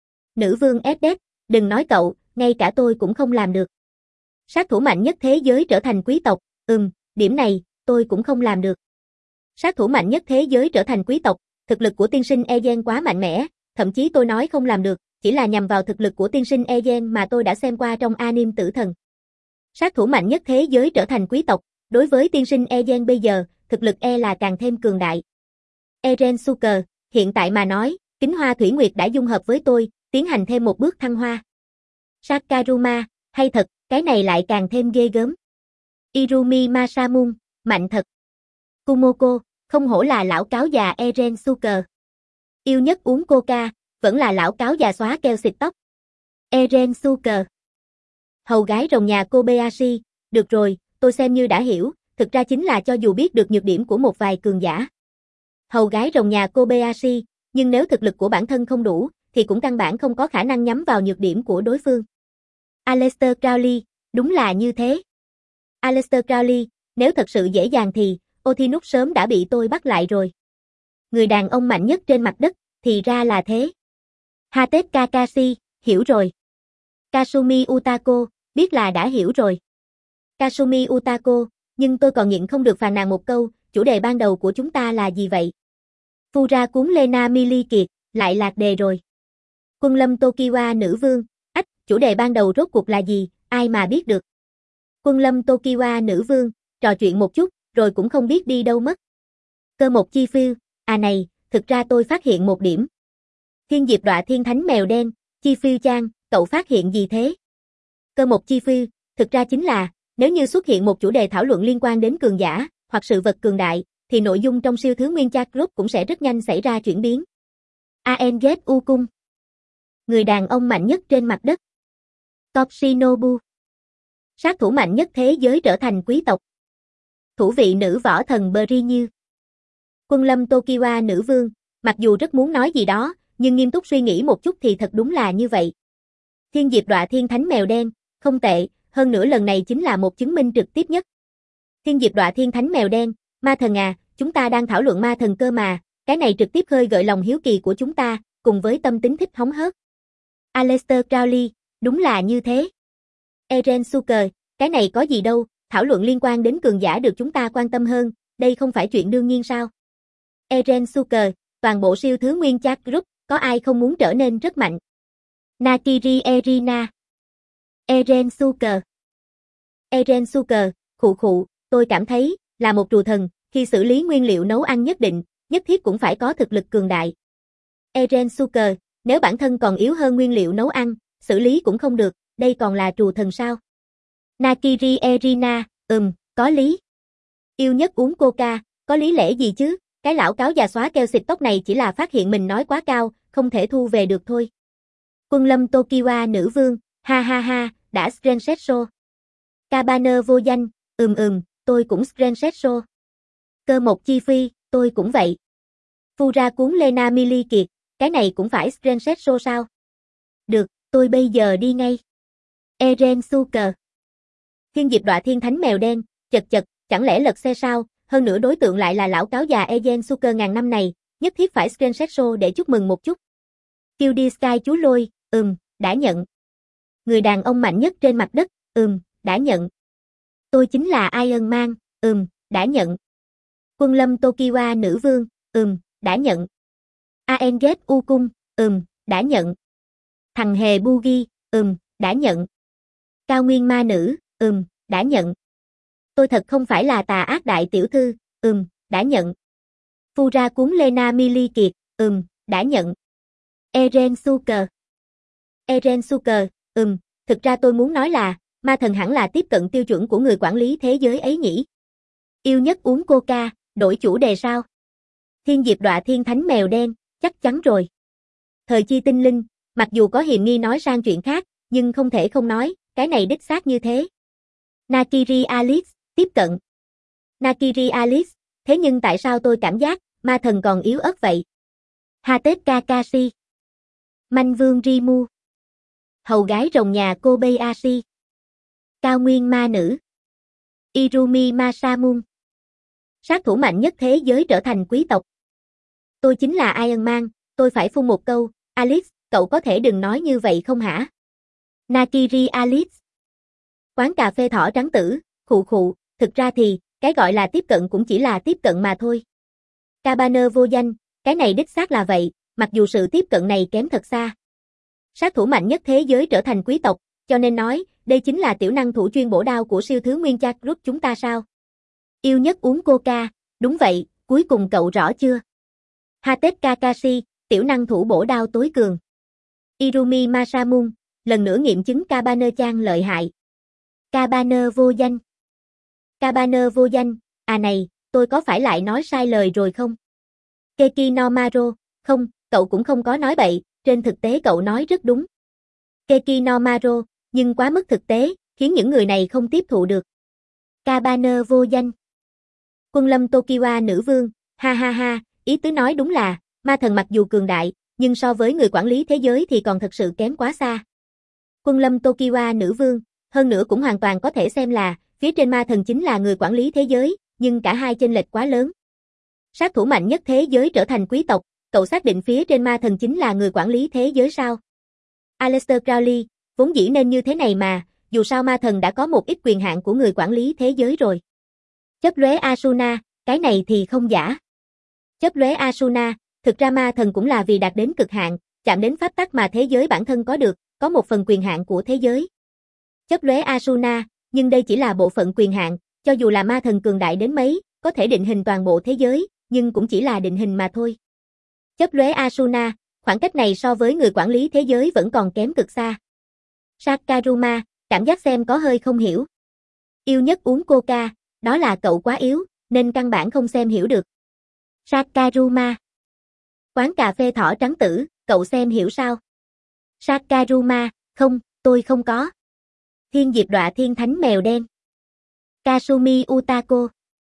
Nữ vương Eddet, đừng nói cậu, ngay cả tôi cũng không làm được. Sát thủ mạnh nhất thế giới trở thành quý tộc, ừm, điểm này, tôi cũng không làm được. Sát thủ mạnh nhất thế giới trở thành quý tộc, thực lực của tiên sinh Eren quá mạnh mẽ, thậm chí tôi nói không làm được, chỉ là nhằm vào thực lực của tiên sinh Eren mà tôi đã xem qua trong anime Tử Thần. Sát thủ mạnh nhất thế giới trở thành quý tộc, đối với tiên sinh Eren bây giờ, thực lực e là càng thêm cường đại. Eren Suker, hiện tại mà nói, Kính Hoa Thủy Nguyệt đã dung hợp với tôi, tiến hành thêm một bước thăng hoa. Sakaruma, hay thật, cái này lại càng thêm ghê gớm. Irumi Masamune, mạnh thật. Kumoko, không hổ là lão cáo già Eren Suker. Yêu nhất uống coca, vẫn là lão cáo già xóa keo xịt tóc. Eren Suker. Hầu gái rồng nhà Kobayashi, được rồi, tôi xem như đã hiểu, thực ra chính là cho dù biết được nhược điểm của một vài cường giả. Hầu gái rồng nhà Kobayashi, nhưng nếu thực lực của bản thân không đủ, thì cũng căn bản không có khả năng nhắm vào nhược điểm của đối phương. Aleister Crowley, đúng là như thế. Aleister Crowley, nếu thật sự dễ dàng thì, Othinus sớm đã bị tôi bắt lại rồi. Người đàn ông mạnh nhất trên mặt đất, thì ra là thế. Hatet Kakashi, hiểu rồi. Kasumi Utako, biết là đã hiểu rồi. Kasumi Utako, nhưng tôi còn nhịn không được phàn nàn một câu, chủ đề ban đầu của chúng ta là gì vậy? Fura cuốn Lena Mili Kiệt, lại lạc đề rồi. Quân lâm Tokiwa Nữ Vương, ách, chủ đề ban đầu rốt cuộc là gì, ai mà biết được. Quân lâm Tokiwa Nữ Vương, trò chuyện một chút, rồi cũng không biết đi đâu mất. Cơ một chi phiêu, à này, thực ra tôi phát hiện một điểm. Thiên Diệp Đọa Thiên Thánh Mèo Đen, chi phiêu Chan, cậu phát hiện gì thế? Cơ một chi phiêu, thực ra chính là, nếu như xuất hiện một chủ đề thảo luận liên quan đến cường giả, hoặc sự vật cường đại, thì nội dung trong siêu thứ nguyên chat group cũng sẽ rất nhanh xảy ra chuyển biến. Aenget Ukung. Người đàn ông mạnh nhất trên mặt đất. Toshinobu. Sát thủ mạnh nhất thế giới trở thành quý tộc. Thủ vị nữ võ thần Brinyu. Quân lâm Tokiwa Nữ Vương, mặc dù rất muốn nói gì đó, nhưng nghiêm túc suy nghĩ một chút thì thật đúng là như vậy. Thiên Diệp Đọa Thiên Thánh Mèo Đen, không tệ, hơn nữa lần này chính là một chứng minh trực tiếp nhất. Thiên Diệp Đọa Thiên Thánh Mèo Đen, ma thần à, chúng ta đang thảo luận ma thần cơ mà, cái này trực tiếp khơi gợi lòng hiếu kỳ của chúng ta, cùng với tâm tính thích hóng hớt. Aleister Crowley, đúng là như thế. Eren Suker, cái này có gì đâu, thảo luận liên quan đến cường giả được chúng ta quan tâm hơn, đây không phải chuyện đương nhiên sao? Eren Suker, toàn bộ siêu thứ nguyên chat group, có ai không muốn trở nên rất mạnh? Nakiri Erina. Eren Suker. Eren Suker, khụ khụ, tôi cảm thấy, là một trù thần, khi xử lý nguyên liệu nấu ăn nhất định, nhất thiết cũng phải có thực lực cường đại. Eren Suker, nếu bản thân còn yếu hơn nguyên liệu nấu ăn, xử lý cũng không được, đây còn là trù thần sao? Nakiri Erina, ừm, có lý. Yêu nhất uống coca, có lý lẽ gì chứ, cái lão cáo già xóa keo xịt tóc này chỉ là phát hiện mình nói quá cao, không thể thu về được thôi. Quân lâm Tokiwa Nữ Vương, ha ha ha, đã Screenshot. Cabaner vô danh, ừm ừm, tôi cũng Screenshot. Cơ một chi phi, tôi cũng vậy. Fura cuốn Lena Mili Kiệt, cái này cũng phải Screenshot sao? Được, tôi bây giờ đi ngay. Eren Suker. Thiên Diệp Đọa Thiên Thánh Mèo Đen, chật chật, chẳng lẽ lật xe sao, hơn nữa đối tượng lại là lão cáo già Eren Suker ngàn năm này, nhất thiết phải Screenshot để chúc mừng một chút. Cutie Sky Chú Lôi, ừm, đã nhận. Người đàn ông mạnh nhất trên mặt đất, ừm, đã nhận. Tôi chính là Iron Man, ừm, đã nhận. Quân lâm Tokiwa nữ vương, ừm, đã nhận. Aenget U cung, ừm, đã nhận. Thằng hề Bugi, ừm, đã nhận. Cao nguyên ma nữ, ừm, đã nhận. Tôi thật không phải là tà ác đại tiểu thư, ừm, đã nhận. Fura cuốn Lena Mili Kiệt, ừm, đã nhận. Eren Suker. Eren Suker, ừm, thực ra tôi muốn nói là, ma thần hẳn là tiếp cận tiêu chuẩn của người quản lý thế giới ấy nhỉ. Yêu nhất uống coca, đổi chủ đề sao? Thiên diệp đọa thiên thánh mèo đen, chắc chắn rồi. Thời chi tinh linh, mặc dù có hiềm nghi nói sang chuyện khác, nhưng không thể không nói, cái này đích xác như thế. Nakiri Alice, tiếp cận. Nakiri Alice, thế nhưng tại sao tôi cảm giác, ma thần còn yếu ớt vậy? Hatet Kakashi. Manh vương Rimu. Hầu gái rồng nhà Kobayashi. Cao nguyên ma nữ. Irumi Masamune. Sát thủ mạnh nhất thế giới trở thành quý tộc. Tôi chính là Iron Man, tôi phải phun một câu, Alice, cậu có thể đừng nói như vậy không hả? Nakiri Alice. Quán cà phê thỏ trắng tử, khụ khụ, thực ra thì, cái gọi là tiếp cận cũng chỉ là tiếp cận mà thôi. Cabana vô danh, cái này đích xác là vậy, mặc dù sự tiếp cận này kém thật xa. Sát thủ mạnh nhất thế giới trở thành quý tộc, cho nên nói, đây chính là tiểu năng thủ chuyên bổ đao của siêu thứ nguyên chat group chúng ta sao? Yêu nhất uống coca, đúng vậy, cuối cùng cậu rõ chưa? Hatet Kakashi, tiểu năng thủ bổ đao tối cường. Irumi Masamune, lần nữa nghiệm chứng Cabana-chan lợi hại. Cabana vô danh. Cabana vô danh, à này, tôi có phải lại nói sai lời rồi không? Keki no Maro, không, cậu cũng không có nói bậy, trên thực tế cậu nói rất đúng. Keki no Maro, nhưng quá mức thực tế, khiến những người này không tiếp thụ được. Cabana vô danh. Quân lâm Tokiwa nữ vương, ha ha ha, ý tứ nói đúng là, ma thần mặc dù cường đại, nhưng so với người quản lý thế giới thì còn thật sự kém quá xa. Quân lâm Tokiwa nữ vương, hơn nữa cũng hoàn toàn có thể xem là, phía trên ma thần chính là người quản lý thế giới, nhưng cả hai chênh lệch quá lớn. Sát thủ mạnh nhất thế giới trở thành quý tộc, cậu xác định phía trên ma thần chính là người quản lý thế giới sao? Aleister Crowley, vốn dĩ nên như thế này mà, dù sao ma thần đã có một ít quyền hạn của người quản lý thế giới rồi. Chấp lóe Asuna, cái này thì không giả. Chấp lóe Asuna, thực ra ma thần cũng là vì đạt đến cực hạn, chạm đến pháp tắc mà thế giới bản thân có được, có một phần quyền hạn của thế giới. Chấp lóe Asuna, nhưng đây chỉ là bộ phận quyền hạn, cho dù là ma thần cường đại đến mấy, có thể định hình toàn bộ thế giới, nhưng cũng chỉ là định hình mà thôi. Chấp lóe Asuna, khoảng cách này so với người quản lý thế giới vẫn còn kém cực xa. Sakaruma, cảm giác xem có hơi không hiểu. Yêu nhất uống coca, đó là cậu quá yếu, nên căn bản không xem hiểu được. Sakaruma. Quán cà phê thỏ trắng tử, cậu xem hiểu sao? Sakaruma, không, tôi không có. Thiên diệp đọa thiên thánh mèo đen. Kasumi Utako.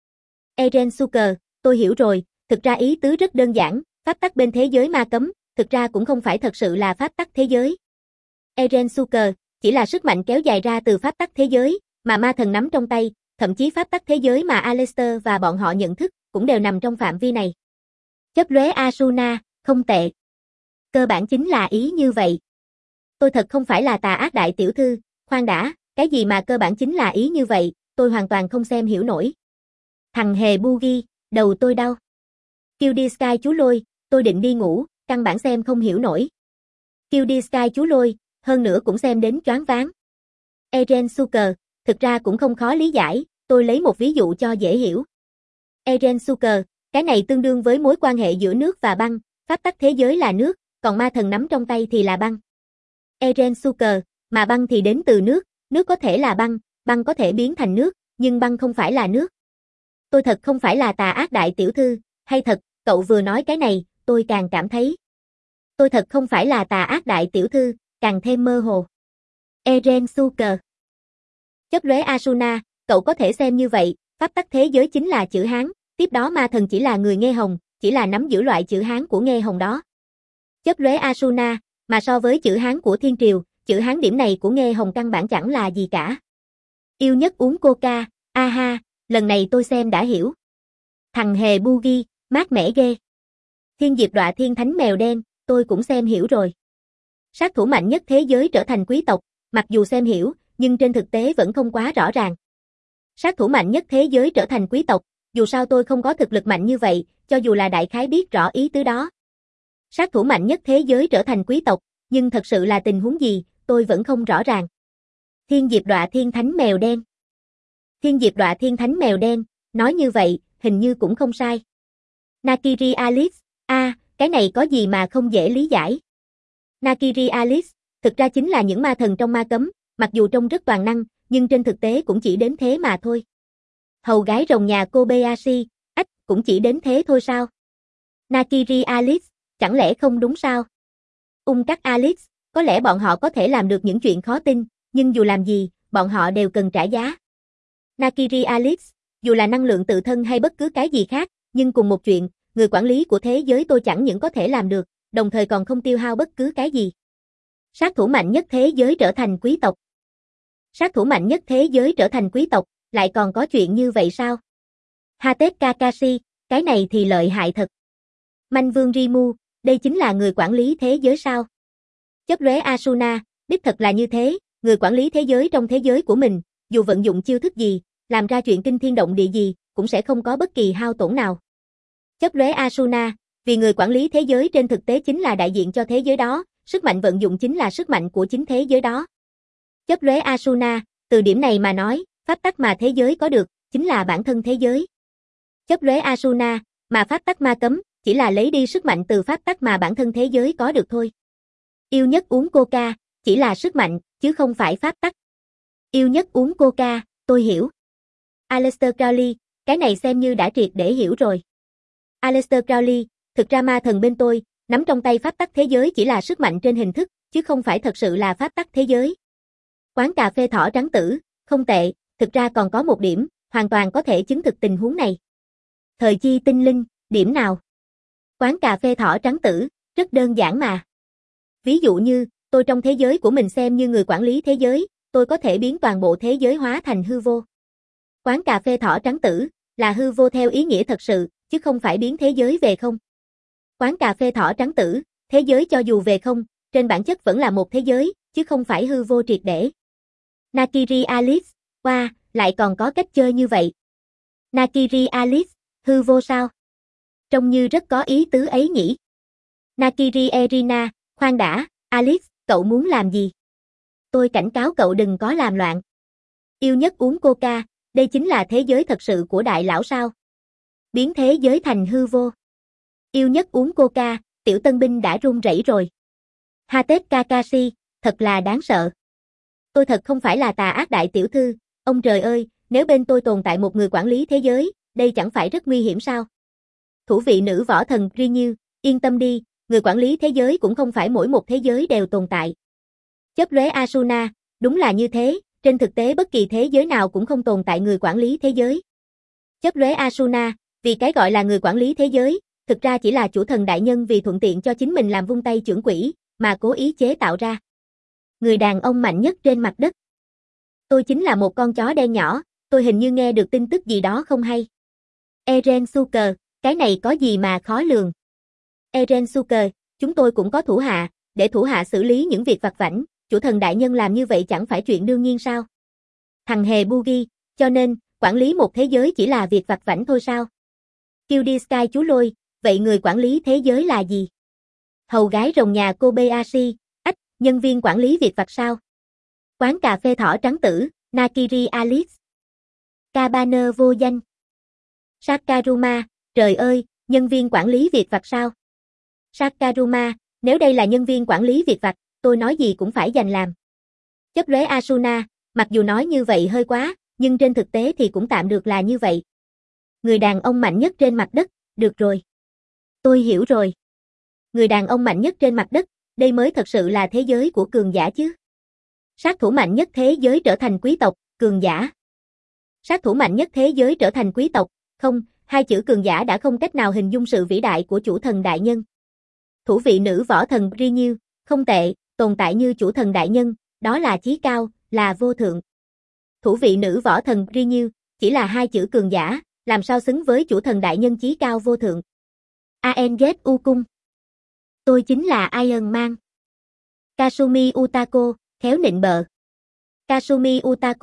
Eren Suker, tôi hiểu rồi, thực ra ý tứ rất đơn giản, pháp tắc bên thế giới ma cấm, thực ra cũng không phải thật sự là pháp tắc thế giới. Eren Suker, chỉ là sức mạnh kéo dài ra từ pháp tắc thế giới, mà ma thần nắm trong tay, thậm chí pháp tắc thế giới mà Aleister và bọn họ nhận thức, cũng đều nằm trong phạm vi này. Chấp lóe Asuna, không tệ. Cơ bản chính là ý như vậy. Tôi thật không phải là tà ác đại tiểu thư, khoan đã, cái gì mà cơ bản chính là ý như vậy, tôi hoàn toàn không xem hiểu nổi. Thằng hề Bugi, đầu tôi đau. Kêu đi Sky chú lôi, tôi định đi ngủ, căn bản xem không hiểu nổi. Kêu đi Sky chú lôi, hơn nữa cũng xem đến choáng váng. Eren Suker, thực ra cũng không khó lý giải, tôi lấy một ví dụ cho dễ hiểu. Eren Suker, cái này tương đương với mối quan hệ giữa nước và băng, pháp tắc thế giới là nước, còn ma thần nắm trong tay thì là băng. Eren Suker, mà băng thì đến từ nước, nước có thể là băng, băng có thể biến thành nước, nhưng băng không phải là nước. Tôi thật không phải là tà ác đại tiểu thư, hay thật, cậu vừa nói cái này, tôi càng cảm thấy. Tôi thật không phải là tà ác đại tiểu thư, càng thêm mơ hồ. Eren Suker. Chấp lóe Asuna, cậu có thể xem như vậy, pháp tắc thế giới chính là chữ Hán, tiếp đó ma thần chỉ là người nghe hồng, chỉ là nắm giữ loại chữ Hán của nghe hồng đó. Chấp lóe Asuna, mà so với chữ Hán của Thiên Triều, chữ Hán điểm này của nghe hồng căn bản chẳng là gì cả. Yêu nhất uống coca, aha, lần này tôi xem đã hiểu. Thằng hề Bugi, mát mẻ ghê. Thiên diệp đọa thiên thánh mèo đen, tôi cũng xem hiểu rồi. Sát thủ mạnh nhất thế giới trở thành quý tộc, mặc dù xem hiểu, nhưng trên thực tế vẫn không quá rõ ràng. Sát thủ mạnh nhất thế giới trở thành quý tộc, dù sao tôi không có thực lực mạnh như vậy, cho dù là đại khái biết rõ ý tứ đó. Sát thủ mạnh nhất thế giới trở thành quý tộc, nhưng thật sự là tình huống gì, tôi vẫn không rõ ràng. Thiên Diệp Đọa Thiên Thánh Mèo Đen. Thiên Diệp Đọa Thiên Thánh Mèo Đen, nói như vậy, hình như cũng không sai. Nakiri Alice, a, à, cái này có gì mà không dễ lý giải. Nakiri Alice, thực ra chính là những ma thần trong ma cấm, mặc dù trông rất toàn năng, nhưng trên thực tế cũng chỉ đến thế mà thôi. Hầu gái rồng nhà Kobayashi, ách, cũng chỉ đến thế thôi sao? Nakiri Alice, chẳng lẽ không đúng sao? Ung Cắt Alice, có lẽ bọn họ có thể làm được những chuyện khó tin, nhưng dù làm gì, bọn họ đều cần trả giá. Nakiri Alice, dù là năng lượng tự thân hay bất cứ cái gì khác, nhưng cùng một chuyện, người quản lý của thế giới tôi chẳng những có thể làm được, đồng thời còn không tiêu hao bất cứ cái gì. Sát thủ mạnh nhất thế giới trở thành quý tộc. Sát thủ mạnh nhất thế giới trở thành quý tộc, lại còn có chuyện như vậy sao? Hatet Kakashi, cái này thì lợi hại thật. Manh Vương Rimu, đây chính là người quản lý thế giới sao? Chớp lóe Asuna, đích thật là như thế, người quản lý thế giới trong thế giới của mình, dù vận dụng chiêu thức gì, làm ra chuyện kinh thiên động địa gì, cũng sẽ không có bất kỳ hao tổn nào. Chớp lóe Asuna, vì người quản lý thế giới trên thực tế chính là đại diện cho thế giới đó, sức mạnh vận dụng chính là sức mạnh của chính thế giới đó. Chớp lóe Asuna, từ điểm này mà nói, pháp tắc mà thế giới có được, chính là bản thân thế giới. Chớp lóe Asuna, mà pháp tắc ma cấm, chỉ là lấy đi sức mạnh từ pháp tắc mà bản thân thế giới có được thôi. Yêu nhất uống coca, chỉ là sức mạnh, chứ không phải pháp tắc. Yêu nhất uống coca, tôi hiểu. Aleister Crowley, cái này xem như đã triệt để hiểu rồi. Aleister Crowley, thực ra ma thần bên tôi, nắm trong tay pháp tắc thế giới chỉ là sức mạnh trên hình thức, chứ không phải thật sự là pháp tắc thế giới. Quán cà phê thỏ trắng tử, không tệ, thực ra còn có một điểm, hoàn toàn có thể chứng thực tình huống này. Thời chi tinh linh, điểm nào? Quán cà phê thỏ trắng tử, rất đơn giản mà. Ví dụ như, tôi trong thế giới của mình xem như người quản lý thế giới, tôi có thể biến toàn bộ thế giới hóa thành hư vô. Quán cà phê thỏ trắng tử, là hư vô theo ý nghĩa thật sự, chứ không phải biến thế giới về không. Quán cà phê thỏ trắng tử, thế giới cho dù về không, trên bản chất vẫn là một thế giới, chứ không phải hư vô triệt để. Nakiri Alice, wow, lại còn có cách chơi như vậy. Nakiri Alice, hư vô sao? Trông như rất có ý tứ ấy nhỉ. Nakiri Erina, khoan đã, Alice, cậu muốn làm gì? Tôi cảnh cáo cậu đừng có làm loạn. Yêu nhất uống coca, đây chính là thế giới thật sự của đại lão sao? Biến thế giới thành hư vô. Yêu nhất uống coca, tiểu tân binh đã run rẩy rồi. Hatet Kakashi, thật là đáng sợ. Tôi thật không phải là tà ác đại tiểu thư, ông trời ơi, nếu bên tôi tồn tại một người quản lý thế giới, đây chẳng phải rất nguy hiểm sao? Thủ vị nữ võ thần Rinyu, yên tâm đi, người quản lý thế giới cũng không phải mỗi một thế giới đều tồn tại. Chớp lóe Asuna, đúng là như thế, trên thực tế bất kỳ thế giới nào cũng không tồn tại người quản lý thế giới. Chớp lóe Asuna, vì cái gọi là người quản lý thế giới, thực ra chỉ là chủ thần đại nhân vì thuận tiện cho chính mình làm vung tay chưởng quỷ, mà cố ý chế tạo ra. Người đàn ông mạnh nhất trên mặt đất. Tôi chính là một con chó đen nhỏ, tôi hình như nghe được tin tức gì đó không hay. Eren Suker, cái này có gì mà khó lường. Eren Suker, chúng tôi cũng có thủ hạ, để thủ hạ xử lý những việc vặt vãnh, chủ thần đại nhân làm như vậy chẳng phải chuyện đương nhiên sao? Thằng hề Bugi, cho nên, quản lý một thế giới chỉ là việc vặt vãnh thôi sao? Cutie Sky chú lôi, vậy người quản lý thế giới là gì? Hầu gái rồng nhà Kobayashi, ách, nhân viên quản lý việc vặt sao? Quán cà phê thỏ trắng tử, Nakiri Alice. Cabana vô danh. Sakaruma, trời ơi, nhân viên quản lý việc vặt sao? Sakaruma, nếu đây là nhân viên quản lý việc vặt, tôi nói gì cũng phải dành làm. Chớp lóe Asuna, mặc dù nói như vậy hơi quá, nhưng trên thực tế thì cũng tạm được là như vậy. Người đàn ông mạnh nhất trên mặt đất, được rồi. Tôi hiểu rồi. Người đàn ông mạnh nhất trên mặt đất, đây mới thật sự là thế giới của cường giả chứ. Sát thủ mạnh nhất thế giới trở thành quý tộc, cường giả. Sát thủ mạnh nhất thế giới trở thành quý tộc, không, hai chữ cường giả đã không cách nào hình dung sự vĩ đại của chủ thần đại nhân. Thủ vị nữ võ thần Rinyu, không tệ, tồn tại như chủ thần đại nhân, đó là chí cao, là vô thượng. Thủ vị nữ võ thần Rinyu, chỉ là hai chữ cường giả, làm sao xứng với chủ thần đại nhân chí cao vô thượng. Aenget Ukung. Tôi chính là Iron Man. Kasumi Utako, khéo nịnh bợ. Kasumi Utako,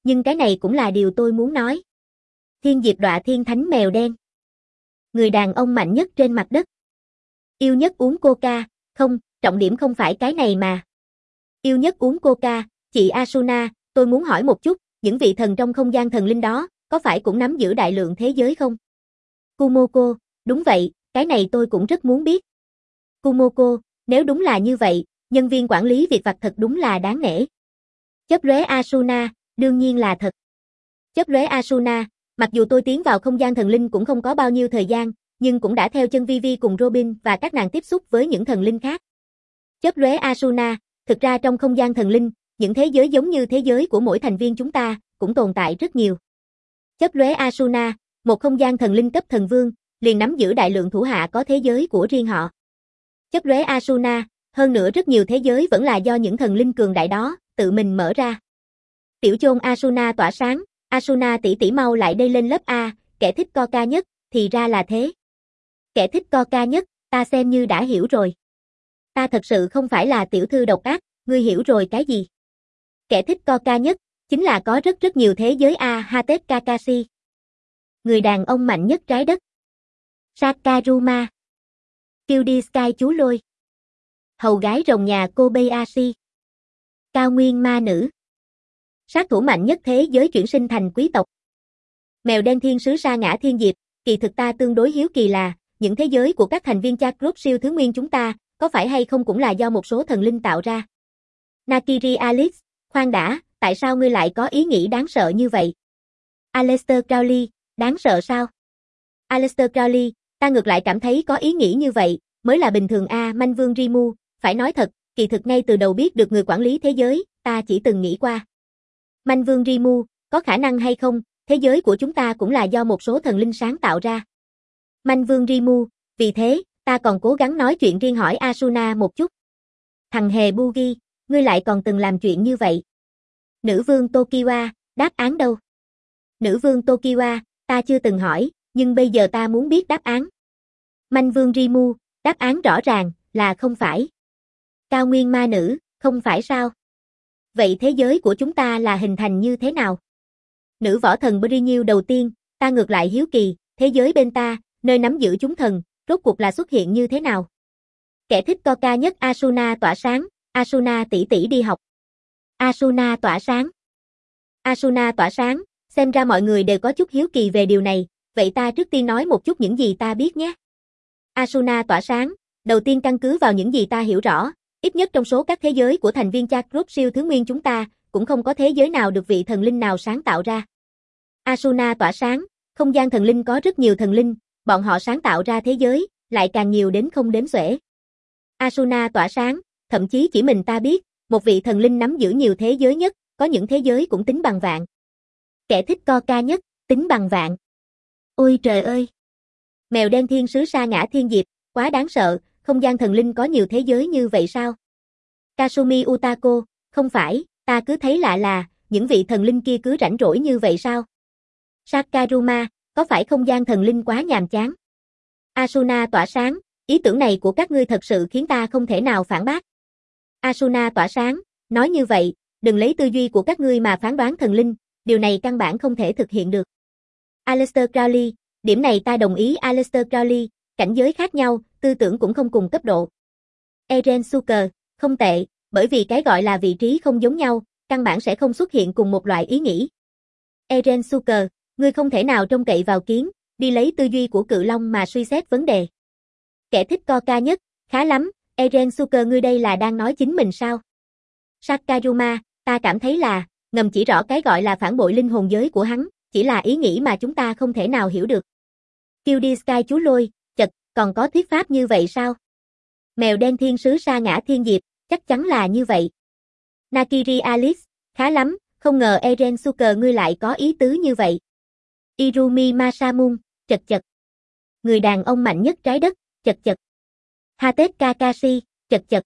nhưng cái này cũng là điều tôi muốn nói. Thiên Diệp đọa thiên thánh mèo đen. Người đàn ông mạnh nhất trên mặt đất. Yêu nhất uống coca, không, trọng điểm không phải cái này mà. Yêu nhất uống coca, chị Asuna, tôi muốn hỏi một chút, những vị thần trong không gian thần linh đó, có phải cũng nắm giữ đại lượng thế giới không? Kumoko, đúng vậy, cái này tôi cũng rất muốn biết. Kumoko, nếu đúng là như vậy, nhân viên quản lý việc vặt thật đúng là đáng nể. Chớp lóe Asuna, đương nhiên là thật. Chớp lóe Asuna, mặc dù tôi tiến vào không gian thần linh cũng không có bao nhiêu thời gian, nhưng cũng đã theo chân Vivi cùng Robin và các nàng tiếp xúc với những thần linh khác. Chớp lóe Asuna, thực ra trong không gian thần linh, những thế giới giống như thế giới của mỗi thành viên chúng ta, cũng tồn tại rất nhiều. Chớp lóe Asuna, một không gian thần linh cấp thần vương, liền nắm giữ đại lượng thủ hạ có thế giới của riêng họ. Chớp lóe Asuna, hơn nữa rất nhiều thế giới vẫn là do những thần linh cường đại đó, tự mình mở ra. Tiểu chôn Asuna tỏa sáng, Asuna tỷ tỷ mau lại đây lên lớp A, kẻ thích Coca nhất, thì ra là thế. Kẻ thích Coca nhất, ta xem như đã hiểu rồi. Ta thật sự không phải là tiểu thư độc ác, ngươi hiểu rồi cái gì? Kẻ thích Coca nhất, chính là có rất rất nhiều thế giới A Hatet Kakashi. Người đàn ông mạnh nhất trái đất. Sakaruma. Kyuubi Sky chú lôi. Hầu gái rồng nhà Kobayashi. Cao nguyên ma nữ. Sát thủ mạnh nhất thế giới chuyển sinh thành quý tộc. Mèo đen thiên sứ sa ngã thiên diệp, kỳ thực ta tương đối hiếu kỳ là, những thế giới của các thành viên chat group siêu thứ nguyên chúng ta, có phải hay không cũng là do một số thần linh tạo ra. Nakiri Alex, khoan đã, tại sao ngươi lại có ý nghĩ đáng sợ như vậy? Aleister Crowley, đáng sợ sao? Aleister Crowley, ta ngược lại cảm thấy có ý nghĩ như vậy, mới là bình thường a. Manh Vương Rimu, phải nói thật, kỳ thực ngay từ đầu biết được người quản lý thế giới, ta chỉ từng nghĩ qua. Manh Vương Rimu, có khả năng hay không, thế giới của chúng ta cũng là do một số thần linh sáng tạo ra. Manh Vương Rimu, vì thế, ta còn cố gắng nói chuyện riêng hỏi Asuna một chút. Thằng hề Bugi, ngươi lại còn từng làm chuyện như vậy. Nữ vương Tokiwa, đáp án đâu? Nữ vương Tokiwa, ta chưa từng hỏi, nhưng bây giờ ta muốn biết đáp án. Manh Vương Rimu, đáp án rõ ràng, là không phải. Cao nguyên ma nữ, không phải sao? Vậy thế giới của chúng ta là hình thành như thế nào? Nữ võ thần Brynhild đầu tiên, ta ngược lại hiếu kỳ, thế giới bên ta, nơi nắm giữ chúng thần, rốt cuộc là xuất hiện như thế nào? Kẻ thích Coca nhất Asuna tỏa sáng, Asuna tỷ tỷ đi học. Asuna tỏa sáng. Asuna tỏa sáng, xem ra mọi người đều có chút hiếu kỳ về điều này, vậy ta trước tiên nói một chút những gì ta biết nhé. Asuna tỏa sáng, đầu tiên căn cứ vào những gì ta hiểu rõ, ít nhất trong số các thế giới của thành viên chat group siêu thứ nguyên chúng ta, cũng không có thế giới nào được vị thần linh nào sáng tạo ra. Asuna tỏa sáng, không gian thần linh có rất nhiều thần linh, bọn họ sáng tạo ra thế giới, lại càng nhiều đến không đếm xuể. Asuna tỏa sáng, thậm chí chỉ mình ta biết, một vị thần linh nắm giữ nhiều thế giới nhất, có những thế giới cũng tính bằng vạn. Kẻ thích Coca nhất, tính bằng vạn. Ôi trời ơi! Mèo đen thiên sứ sa ngã thiên diệp, quá đáng sợ, không gian thần linh có nhiều thế giới như vậy sao? Kasumi Utako, không phải, ta cứ thấy lạ là, những vị thần linh kia cứ rảnh rỗi như vậy sao? Sakaruma, có phải không gian thần linh quá nhàm chán? Asuna tỏa sáng, ý tưởng này của các ngươi thật sự khiến ta không thể nào phản bác. Asuna tỏa sáng, nói như vậy, đừng lấy tư duy của các ngươi mà phán đoán thần linh, điều này căn bản không thể thực hiện được. Aleister Crowley, điểm này ta đồng ý. Aleister Crowley, cảnh giới khác nhau, tư tưởng cũng không cùng cấp độ. Eren Suker, không tệ, bởi vì cái gọi là vị trí không giống nhau, căn bản sẽ không xuất hiện cùng một loại ý nghĩ. Eren Suker, ngươi không thể nào trông cậy vào kiến, đi lấy tư duy của cự long mà suy xét vấn đề. Kẻ thích Coca nhất, khá lắm, Eren Suker ngươi đây là đang nói chính mình sao? Sakaruma, ta cảm thấy là, ngầm chỉ rõ cái gọi là phản bội linh hồn giới của hắn, chỉ là ý nghĩ mà chúng ta không thể nào hiểu được. Kyuubi Sky chú lôi, chật, còn có thuyết pháp như vậy sao? Mèo đen thiên sứ sa ngã thiên diệp, chắc chắn là như vậy. Nakiri Alice, khá lắm, không ngờ Eren Suker ngươi lại có ý tứ như vậy. Irumi Masamune, chật chật. Người đàn ông mạnh nhất trái đất, chật chật. Hatet Kakashi, chật chật.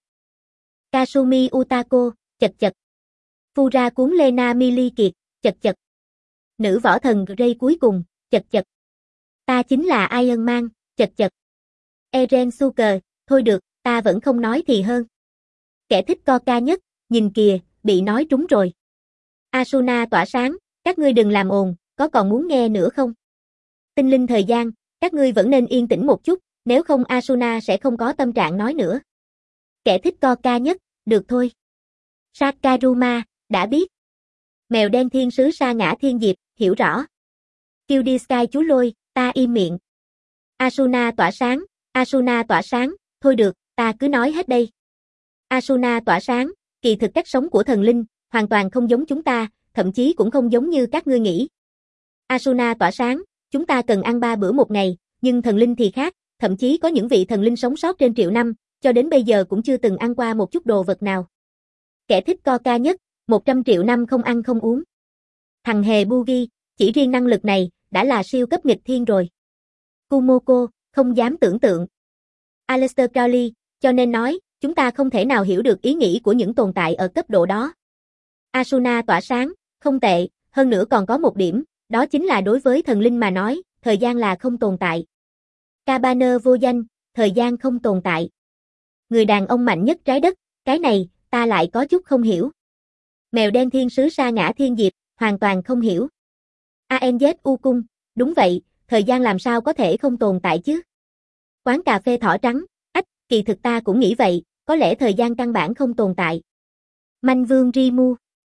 Kasumi Utako, chật chật. Fura cuốn Lena Mili Kiệt, chật chật. Nữ võ thần Grey cuối cùng, chật chật. Ta chính là Iron Man, chật chật. Eren Suker, thôi được, ta vẫn không nói thì hơn. Kẻ thích Coca nhất, nhìn kìa, bị nói trúng rồi. Asuna tỏa sáng, Các ngươi đừng làm ồn, có còn muốn nghe nữa không? Tinh linh thời gian, các ngươi vẫn nên yên tĩnh một chút, nếu không Asuna sẽ không có tâm trạng nói nữa. Kẻ thích co ca nhất, được thôi. Sakaruma, đã biết. Mèo đen thiên sứ sa ngã thiên diệp, hiểu rõ. Cutie Sky chú lôi, ta im miệng. Asuna tỏa sáng, Asuna tỏa sáng, thôi được, ta cứ nói hết đây. Asuna tỏa sáng, kỳ thực cách sống của thần linh, hoàn toàn không giống chúng ta, thậm chí cũng không giống như các ngươi nghĩ. Asuna tỏa sáng, chúng ta cần ăn ba bữa một ngày, nhưng thần linh thì khác, thậm chí có những vị thần linh sống sót trên triệu năm, cho đến bây giờ cũng chưa từng ăn qua một chút đồ vật nào. Kẻ thích co ca nhất, một trăm triệu năm không ăn không uống. Thằng hề Bugi, chỉ riêng năng lực này, đã là siêu cấp nghịch thiên rồi. Kumoko, không dám tưởng tượng. Aleister Crowley, cho nên nói, chúng ta không thể nào hiểu được ý nghĩ của những tồn tại ở cấp độ đó. Asuna tỏa sáng, không tệ, hơn nữa còn có một điểm, đó chính là đối với thần linh mà nói, thời gian là không tồn tại. Cabanơ vô danh, thời gian không tồn tại. Người đàn ông mạnh nhất trái đất, cái này, ta lại có chút không hiểu. Mèo đen thiên sứ sa ngã thiên diệp, hoàn toàn không hiểu. a en dét u cung, đúng vậy, thời gian làm sao có thể không tồn tại chứ? Quán cà phê thỏ trắng, ách, kỳ thực ta cũng nghĩ vậy, có lẽ thời gian căn bản không tồn tại. Manh vương Rimu.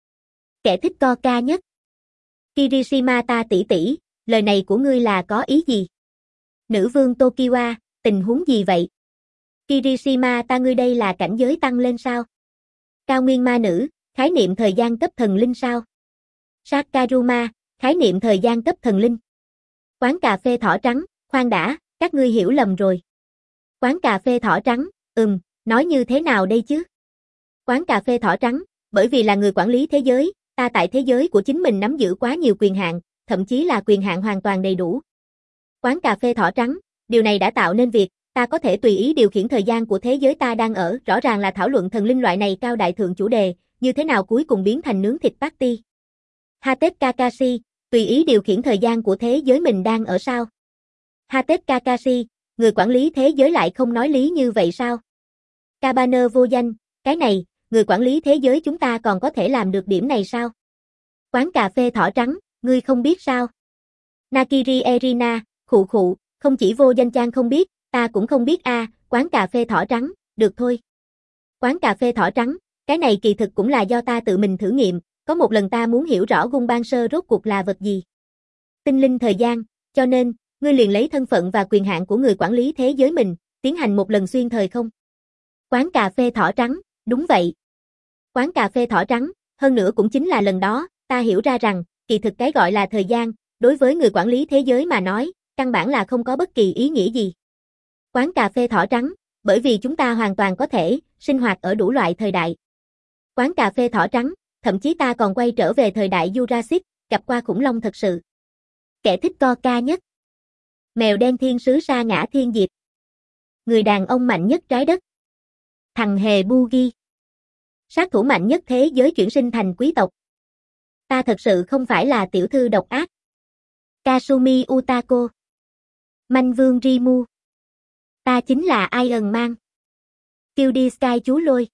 Kẻ thích co ca nhất. Kirishima ta tỷ tỷ, lời này của ngươi là có ý gì? Nữ vương Tokiwa, tình huống gì vậy? Kirishima ta ngươi đây là cảnh giới tăng lên sao? Cao nguyên ma nữ, khái niệm thời gian cấp thần linh sao? Sakaruma, khái niệm thời gian cấp thần linh. Quán cà phê thỏ trắng, khoan đã, các ngươi hiểu lầm rồi. Quán cà phê thỏ trắng, ừm, nói như thế nào đây chứ? Quán cà phê thỏ trắng, bởi vì là người quản lý thế giới, ta tại thế giới của chính mình nắm giữ quá nhiều quyền hạn, thậm chí là quyền hạn hoàn toàn đầy đủ. Quán cà phê thỏ trắng, điều này đã tạo nên việc, ta có thể tùy ý điều khiển thời gian của thế giới ta đang ở, rõ ràng là thảo luận thần linh loại này cao đại thượng chủ đề, như thế nào cuối cùng biến thành nướng thịt party. Hatep Kakashi, tùy ý điều khiển thời gian của thế giới mình đang ở sao? Hatep Kakashi, người quản lý thế giới lại không nói lý như vậy sao? Cabanơ vô danh, cái này, người quản lý thế giới chúng ta còn có thể làm được điểm này sao? Quán cà phê thỏ trắng, ngươi không biết sao? Nakiri Erina, khụ khụ, không chỉ vô danh trang không biết, ta cũng không biết a, à, quán cà phê thỏ trắng, được thôi. Quán cà phê thỏ trắng, cái này kỳ thực cũng là do ta tự mình thử nghiệm, có một lần ta muốn hiểu rõ gung ban sơ rốt cuộc là vật gì. Tinh linh thời gian, cho nên, ngươi liền lấy thân phận và quyền hạn của người quản lý thế giới mình, tiến hành một lần xuyên thời không? Quán cà phê thỏ trắng, đúng vậy. Quán cà phê thỏ trắng, hơn nữa cũng chính là lần đó, ta hiểu ra rằng, kỳ thực cái gọi là thời gian, đối với người quản lý thế giới mà nói, căn bản là không có bất kỳ ý nghĩa gì. Quán cà phê thỏ trắng, bởi vì chúng ta hoàn toàn có thể sinh hoạt ở đủ loại thời đại. Quán cà phê thỏ trắng, thậm chí ta còn quay trở về thời đại Jurassic, gặp qua khủng long thật sự. Kẻ thích co ca nhất. Mèo đen thiên sứ sa ngã thiên diệp. Người đàn ông mạnh nhất trái đất. Thằng hề Bugi. Sát thủ mạnh nhất thế giới chuyển sinh thành quý tộc. Ta thật sự không phải là tiểu thư độc ác. Kasumi Utako. Manh vương Rimu. Ta chính là Iron Man. Cutie Sky chú lôi.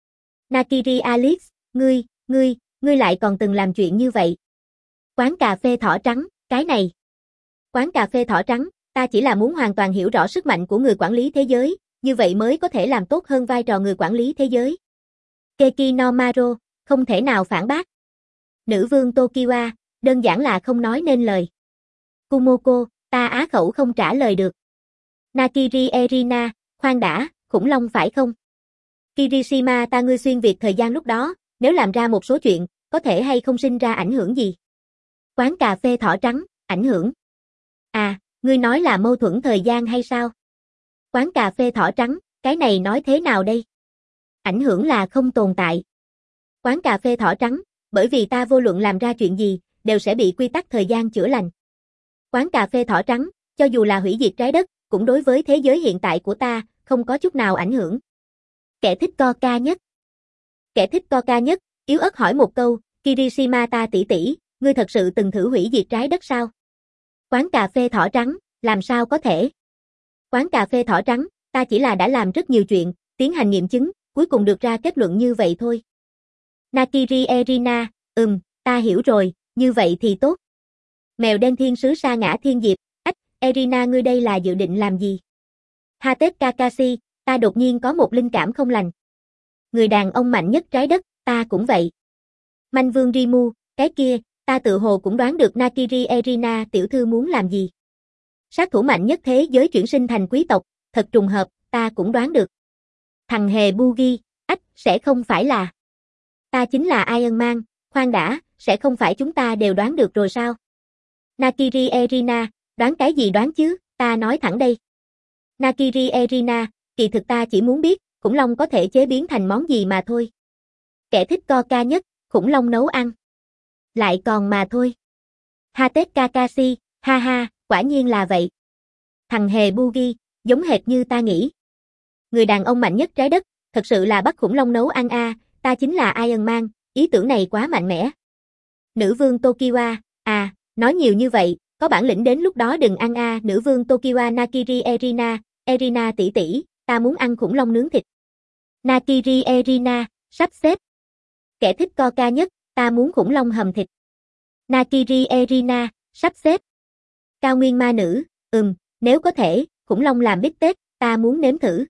Nakiri Alex, ngươi, ngươi, ngươi lại còn từng làm chuyện như vậy. Quán cà phê thỏ trắng, cái này. Quán cà phê thỏ trắng, ta chỉ là muốn hoàn toàn hiểu rõ sức mạnh của người quản lý thế giới, như vậy mới có thể làm tốt hơn vai trò người quản lý thế giới. Keki no Maro, không thể nào phản bác. Nữ vương Tokiwa, đơn giản là không nói nên lời. Kumoko, ta á khẩu không trả lời được. Nakiri Erina, khoan đã, khủng long phải không? Kirishima ta ngươi xuyên việt thời gian lúc đó, nếu làm ra một số chuyện, có thể hay không sinh ra ảnh hưởng gì? Quán cà phê thỏ trắng, ảnh hưởng. À, ngươi nói là mâu thuẫn thời gian hay sao? Quán cà phê thỏ trắng, cái này nói thế nào đây? Ảnh hưởng là không tồn tại. Quán cà phê thỏ trắng, bởi vì ta vô luận làm ra chuyện gì, đều sẽ bị quy tắc thời gian chữa lành. Quán cà phê thỏ trắng, cho dù là hủy diệt trái đất, cũng đối với thế giới hiện tại của ta, không có chút nào ảnh hưởng. Kẻ thích co ca nhất. Kẻ thích co ca nhất, yếu ớt hỏi một câu, Kirishima ta tỷ tỷ, ngươi thật sự từng thử hủy diệt trái đất sao? Quán cà phê thỏ trắng, làm sao có thể? Quán cà phê thỏ trắng, ta chỉ là đã làm rất nhiều chuyện, tiến hành nghiệm chứng, cuối cùng được ra kết luận như vậy thôi. Nakiri Erina, ừm, ta hiểu rồi, Như vậy thì tốt. Mèo đen thiên sứ sa ngã thiên diệp, ách, Erina ngươi đây là dự định làm gì? Hatep Kakashi, ta đột nhiên có một linh cảm không lành. Người đàn ông mạnh nhất trái đất, ta cũng vậy. Manh Vương Rimu, cái kia, ta tự hồ cũng đoán được Nakiri Erina tiểu thư muốn làm gì. Sát thủ mạnh nhất thế giới chuyển sinh thành quý tộc, thật trùng hợp, ta cũng đoán được. Thằng hề Bugi, ách, sẽ không phải là. Ta chính là Iron Man, khoan đã, sẽ không phải chúng ta đều đoán được rồi sao? Nakiri Erina, đoán cái gì đoán chứ, ta nói thẳng đây. Nakiri Erina, kỳ thực ta chỉ muốn biết, khủng long có thể chế biến thành món gì mà thôi. Kẻ thích Coca nhất, khủng long nấu ăn. Lại còn mà thôi. Hatep Kakashi, ha ha, quả nhiên là vậy. Thằng hề Bugi, giống hệt như ta nghĩ. Người đàn ông mạnh nhất trái đất, thật sự là bắt khủng long nấu ăn a, à, ta chính là Iron Man, ý tưởng này quá mạnh mẽ. Nữ vương Tokiwa, à, nói nhiều như vậy, có bản lĩnh đến lúc đó đừng ăn a, à, nữ vương Tokiwa Nakiri Erina, Erina tỷ tỷ, ta muốn ăn khủng long nướng thịt. Nakiri Erina, sắp xếp. Kẻ thích Coca nhất, ta muốn khủng long hầm thịt. Nakiri Erina, sắp xếp. Cao nguyên ma nữ, ừm, nếu có thể, khủng long làm bít tết, ta muốn nếm thử.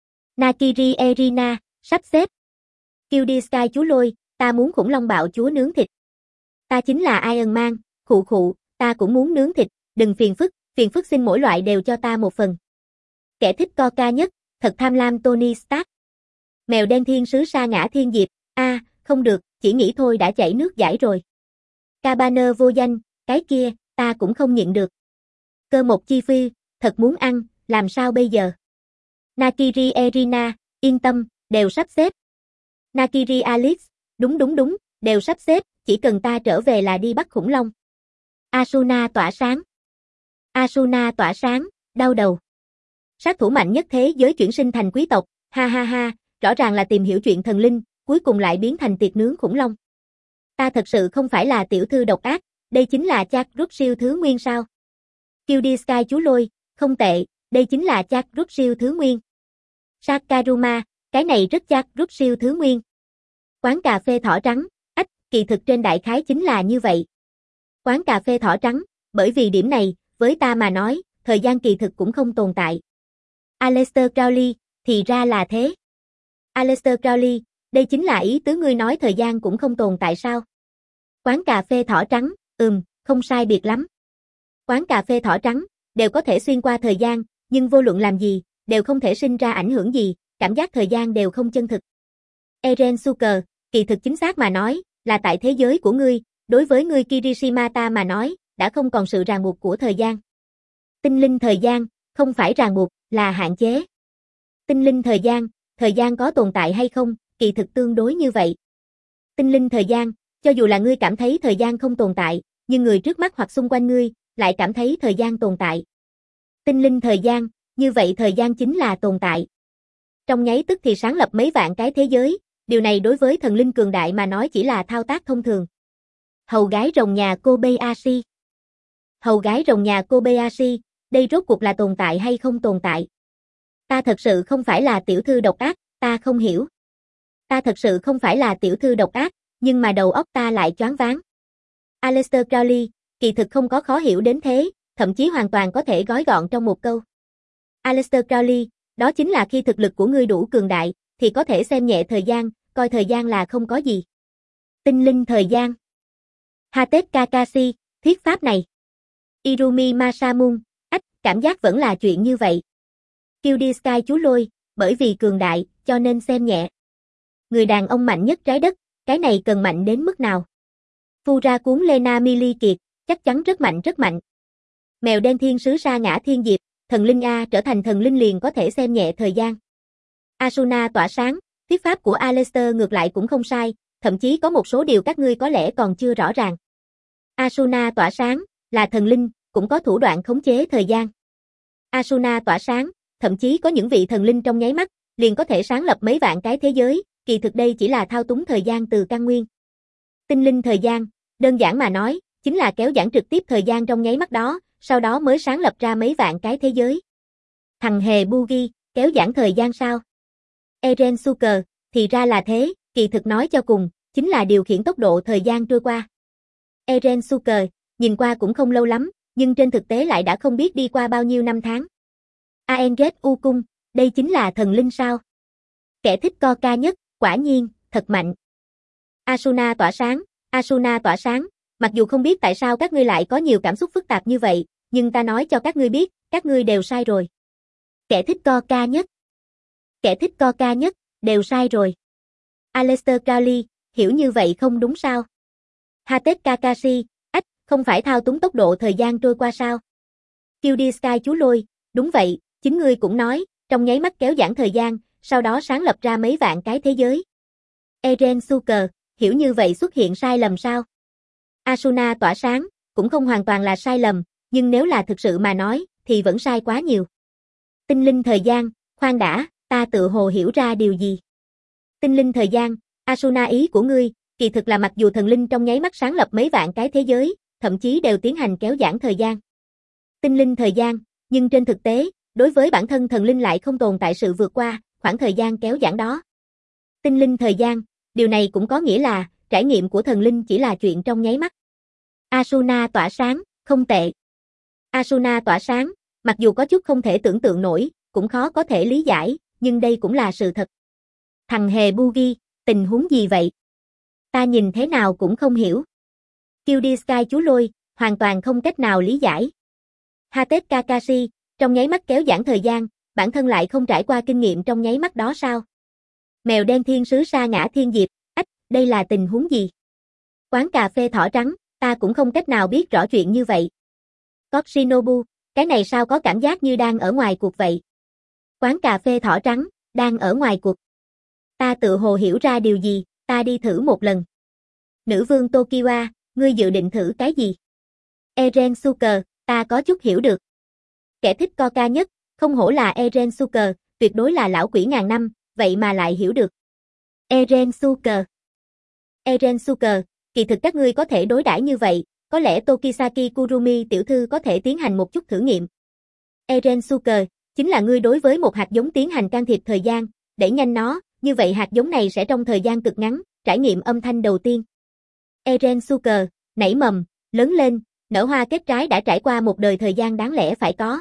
Nakiri Erina, sắp xếp. Cutie Sky chú lôi, ta muốn khủng long bạo chúa nướng thịt. Ta chính là Iron Man, khụ khụ, ta cũng muốn nướng thịt, đừng phiền phức, phiền phức xin mỗi loại đều cho ta một phần. Kẻ thích Coca nhất, thật tham lam Tony Stark. Mèo đen thiên sứ sa ngã thiên diệp, a, à, không được, chỉ nghĩ thôi đã chảy nước dãi rồi. Cabana vô danh, cái kia, ta cũng không nhịn được. Cơ một chi phi, thật muốn ăn, làm sao bây giờ? Nakiri Erina, yên tâm, đều sắp xếp. Nakiri Alex, đúng đúng đúng, đều sắp xếp, chỉ cần ta trở về là đi bắt khủng long. Asuna tỏa sáng. Asuna tỏa sáng, đau đầu. Sát thủ mạnh nhất thế giới chuyển sinh thành quý tộc, ha ha ha, rõ ràng là tìm hiểu chuyện thần linh, cuối cùng lại biến thành tiệc nướng khủng long. Ta thật sự không phải là tiểu thư độc ác, đây chính là Jack rút siêu thứ nguyên sao? Cutie Sky chú lôi, không tệ, đây chính là Jack rút siêu thứ nguyên. Sakaruma, cái này rất Jack rút siêu thứ nguyên. Quán cà phê thỏ trắng, ách, kỳ thực trên đại khái chính là như vậy. Quán cà phê thỏ trắng, bởi vì điểm này, với ta mà nói, thời gian kỳ thực cũng không tồn tại. Aleister Crowley, thì ra là thế. Aleister Crowley, đây chính là ý tứ ngươi nói thời gian cũng không tồn tại sao? Quán cà phê thỏ trắng, ừm, không sai biệt lắm. Quán cà phê thỏ trắng, đều có thể xuyên qua thời gian, nhưng vô luận làm gì, đều không thể sinh ra ảnh hưởng gì, cảm giác thời gian đều không chân thực. Eren Suker, kỳ thực chính xác mà nói, là tại thế giới của ngươi, đối với ngươi Kirishimata mà nói, đã không còn sự ràng buộc của thời gian. Tinh linh thời gian, không phải ràng buộc, là hạn chế. Tinh linh thời gian, thời gian có tồn tại hay không, kỳ thực tương đối như vậy. Tinh linh thời gian, cho dù là ngươi cảm thấy thời gian không tồn tại, nhưng người trước mắt hoặc xung quanh ngươi, lại cảm thấy thời gian tồn tại. Tinh linh thời gian, như vậy thời gian chính là tồn tại. Trong nháy tức thì sáng lập mấy vạn cái thế giới, điều này đối với thần linh cường đại mà nói chỉ là thao tác thông thường. Hầu gái rồng nhà Kobayashi. Hầu gái rồng nhà Kobayashi, đây rốt cuộc là tồn tại hay không tồn tại? Ta thật sự không phải là tiểu thư độc ác, ta không hiểu. Ta thật sự không phải là tiểu thư độc ác, nhưng mà đầu óc ta lại choáng váng. Aleister Crowley, kỳ thực không có khó hiểu đến thế, thậm chí hoàn toàn có thể gói gọn trong một câu. Aleister Crowley, đó chính là khi thực lực của ngươi đủ cường đại, thì có thể xem nhẹ thời gian, coi thời gian là không có gì. Tinh linh thời gian. Hatep Kakashi, thuyết pháp này. Irumi Masamune, ách, cảm giác vẫn là chuyện như vậy. Cutie Sky chú lôi, bởi vì cường đại, cho nên xem nhẹ. Người đàn ông mạnh nhất trái đất, cái này cần mạnh đến mức nào? Fura cuốn Lena Mili Kiệt, chắc chắn rất mạnh rất mạnh. Mèo đen thiên sứ sa ngã thiên diệp, thần linh A trở thành thần linh liền có thể xem nhẹ thời gian. Asuna tỏa sáng, thuyết pháp của Aleister ngược lại cũng không sai, thậm chí có một số điều các ngươi có lẽ còn chưa rõ ràng. Asuna tỏa sáng, là thần linh, cũng có thủ đoạn khống chế thời gian. Asuna tỏa sáng, thậm chí có những vị thần linh trong nháy mắt, liền có thể sáng lập mấy vạn cái thế giới, kỳ thực đây chỉ là thao túng thời gian từ căn nguyên. Tinh linh thời gian, đơn giản mà nói, chính là kéo giãn trực tiếp thời gian trong nháy mắt đó, sau đó mới sáng lập ra mấy vạn cái thế giới. Thằng hề Bugi, kéo giãn thời gian sao? Eren Suker, thì ra là thế, kỳ thực nói cho cùng, chính là điều khiển tốc độ thời gian trôi qua. Eren Suker, nhìn qua cũng không lâu lắm, nhưng trên thực tế lại đã không biết đi qua bao nhiêu năm tháng. Aenred U Cung, đây chính là thần linh sao? Kẻ thích Coca nhất, quả nhiên, thật mạnh. Asuna tỏa sáng, Asuna tỏa sáng, mặc dù không biết tại sao các ngươi lại có nhiều cảm xúc phức tạp như vậy, nhưng ta nói cho các ngươi biết, các ngươi đều sai rồi. Kẻ thích Coca nhất. Kẻ thích Coca nhất, đều sai rồi. Aleister Crowley, hiểu như vậy không đúng sao? Hatet Kakashi, ách, không phải thao túng tốc độ thời gian trôi qua sao? Cutie Sky chú lôi, đúng vậy, chính ngươi cũng nói, trong nháy mắt kéo giãn thời gian, sau đó sáng lập ra mấy vạn cái thế giới. Eren Suker, hiểu như vậy xuất hiện sai lầm sao? Asuna tỏa sáng, cũng không hoàn toàn là sai lầm, nhưng nếu là thực sự mà nói, thì vẫn sai quá nhiều. Tinh linh thời gian, khoan đã, ta tự hồ hiểu ra điều gì. Tinh linh thời gian, Asuna ý của ngươi, kỳ thực là mặc dù thần linh trong nháy mắt sáng lập mấy vạn cái thế giới, thậm chí đều tiến hành kéo giãn thời gian. Tinh linh thời gian, nhưng trên thực tế, đối với bản thân thần linh lại không tồn tại sự vượt qua, khoảng thời gian kéo giãn đó. Tinh linh thời gian, điều này cũng có nghĩa là, trải nghiệm của thần linh chỉ là chuyện trong nháy mắt. Asuna tỏa sáng, không tệ. Asuna tỏa sáng, mặc dù có chút không thể tưởng tượng nổi, cũng khó có thể lý giải, nhưng đây cũng là sự thật. Thằng hề Bugi, tình huống gì vậy? Ta nhìn thế nào cũng không hiểu. Cutie Sky chú lôi, hoàn toàn không cách nào lý giải. Hatet Kakashi, trong nháy mắt kéo giãn thời gian, bản thân lại không trải qua kinh nghiệm trong nháy mắt đó sao? Mèo đen thiên sứ sa ngã thiên diệp, ách, đây là tình huống gì? Quán cà phê thỏ trắng, ta cũng không cách nào biết rõ chuyện như vậy. Koshinobu, cái này sao có cảm giác như đang ở ngoài cuộc vậy? Quán cà phê thỏ trắng, đang ở ngoài cuộc. Ta tự hồ hiểu ra điều gì, ta đi thử một lần. Nữ vương Tokiwa, ngươi dự định thử cái gì? Eren Suker, ta có chút hiểu được. Kẻ thích Coca nhất, không hổ là Eren Suker, tuyệt đối là lão quỷ ngàn năm, vậy mà lại hiểu được. Eren Suker. Eren Suker, kỳ thực các ngươi có thể đối đãi như vậy, có lẽ Tokisaki Kurumi tiểu thư có thể tiến hành một chút thử nghiệm. Eren Suker, chính là ngươi đối với một hạt giống tiến hành can thiệp thời gian, để nhanh nó, như vậy hạt giống này sẽ trong thời gian cực ngắn, trải nghiệm âm thanh đầu tiên. Eren Suker, nảy mầm, lớn lên, nở hoa kết trái đã trải qua một đời thời gian đáng lẽ phải có.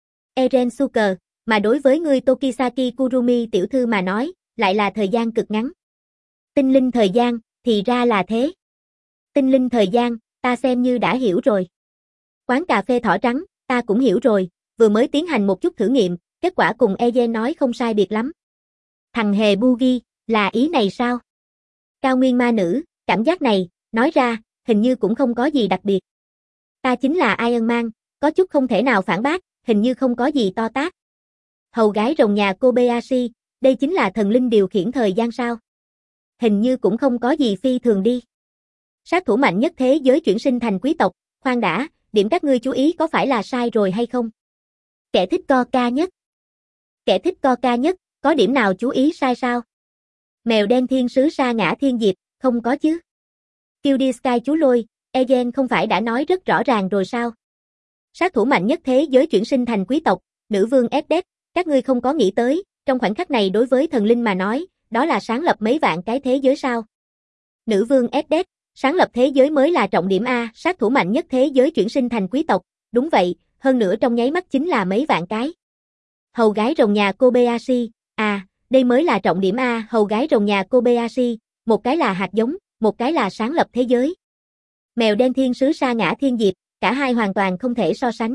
Eren Suker, mà đối với ngươi Tokisaki Kurumi tiểu thư mà nói, lại là thời gian cực ngắn. Tinh linh thời gian, thì ra là thế. Tinh linh thời gian, ta xem như đã hiểu rồi. Quán cà phê thỏ trắng, ta cũng hiểu rồi, vừa mới tiến hành một chút thử nghiệm, kết quả cùng Eje nói không sai biệt lắm. Thằng hề Bugi, là ý này sao? Cao nguyên ma nữ, cảm giác này, nói ra, hình như cũng không có gì đặc biệt. Ta chính là Iron Man, có chút không thể nào phản bác, hình như không có gì to tát. Hầu gái rồng nhà Kobayashi, đây chính là thần linh điều khiển thời gian sao? Hình như cũng không có gì phi thường đi. Sát thủ mạnh nhất thế giới chuyển sinh thành quý tộc, khoan đã, điểm các ngươi chú ý có phải là sai rồi hay không? Kẻ thích Coca nhất. Kẻ thích Coca nhất, có điểm nào chú ý sai sao? Mèo đen thiên sứ sa ngã thiên diệp, không có chứ. Cutie Sky chú lôi, Ejen không phải đã nói rất rõ ràng rồi sao? Sát thủ mạnh nhất thế giới chuyển sinh thành quý tộc, nữ vương Esdet, các ngươi không có nghĩ tới, trong khoảnh khắc này đối với thần linh mà nói, đó là sáng lập mấy vạn cái thế giới sao? Nữ vương Esdet, sáng lập thế giới mới là trọng điểm A, sát thủ mạnh nhất thế giới chuyển sinh thành quý tộc, đúng vậy, hơn nữa trong nháy mắt chính là mấy vạn cái. Hầu gái rồng nhà Kobayashi, à, đây mới là trọng điểm A, hầu gái rồng nhà Kobayashi, một cái là hạt giống, một cái là sáng lập thế giới. Mèo đen thiên sứ sa ngã thiên diệp, cả hai hoàn toàn không thể so sánh.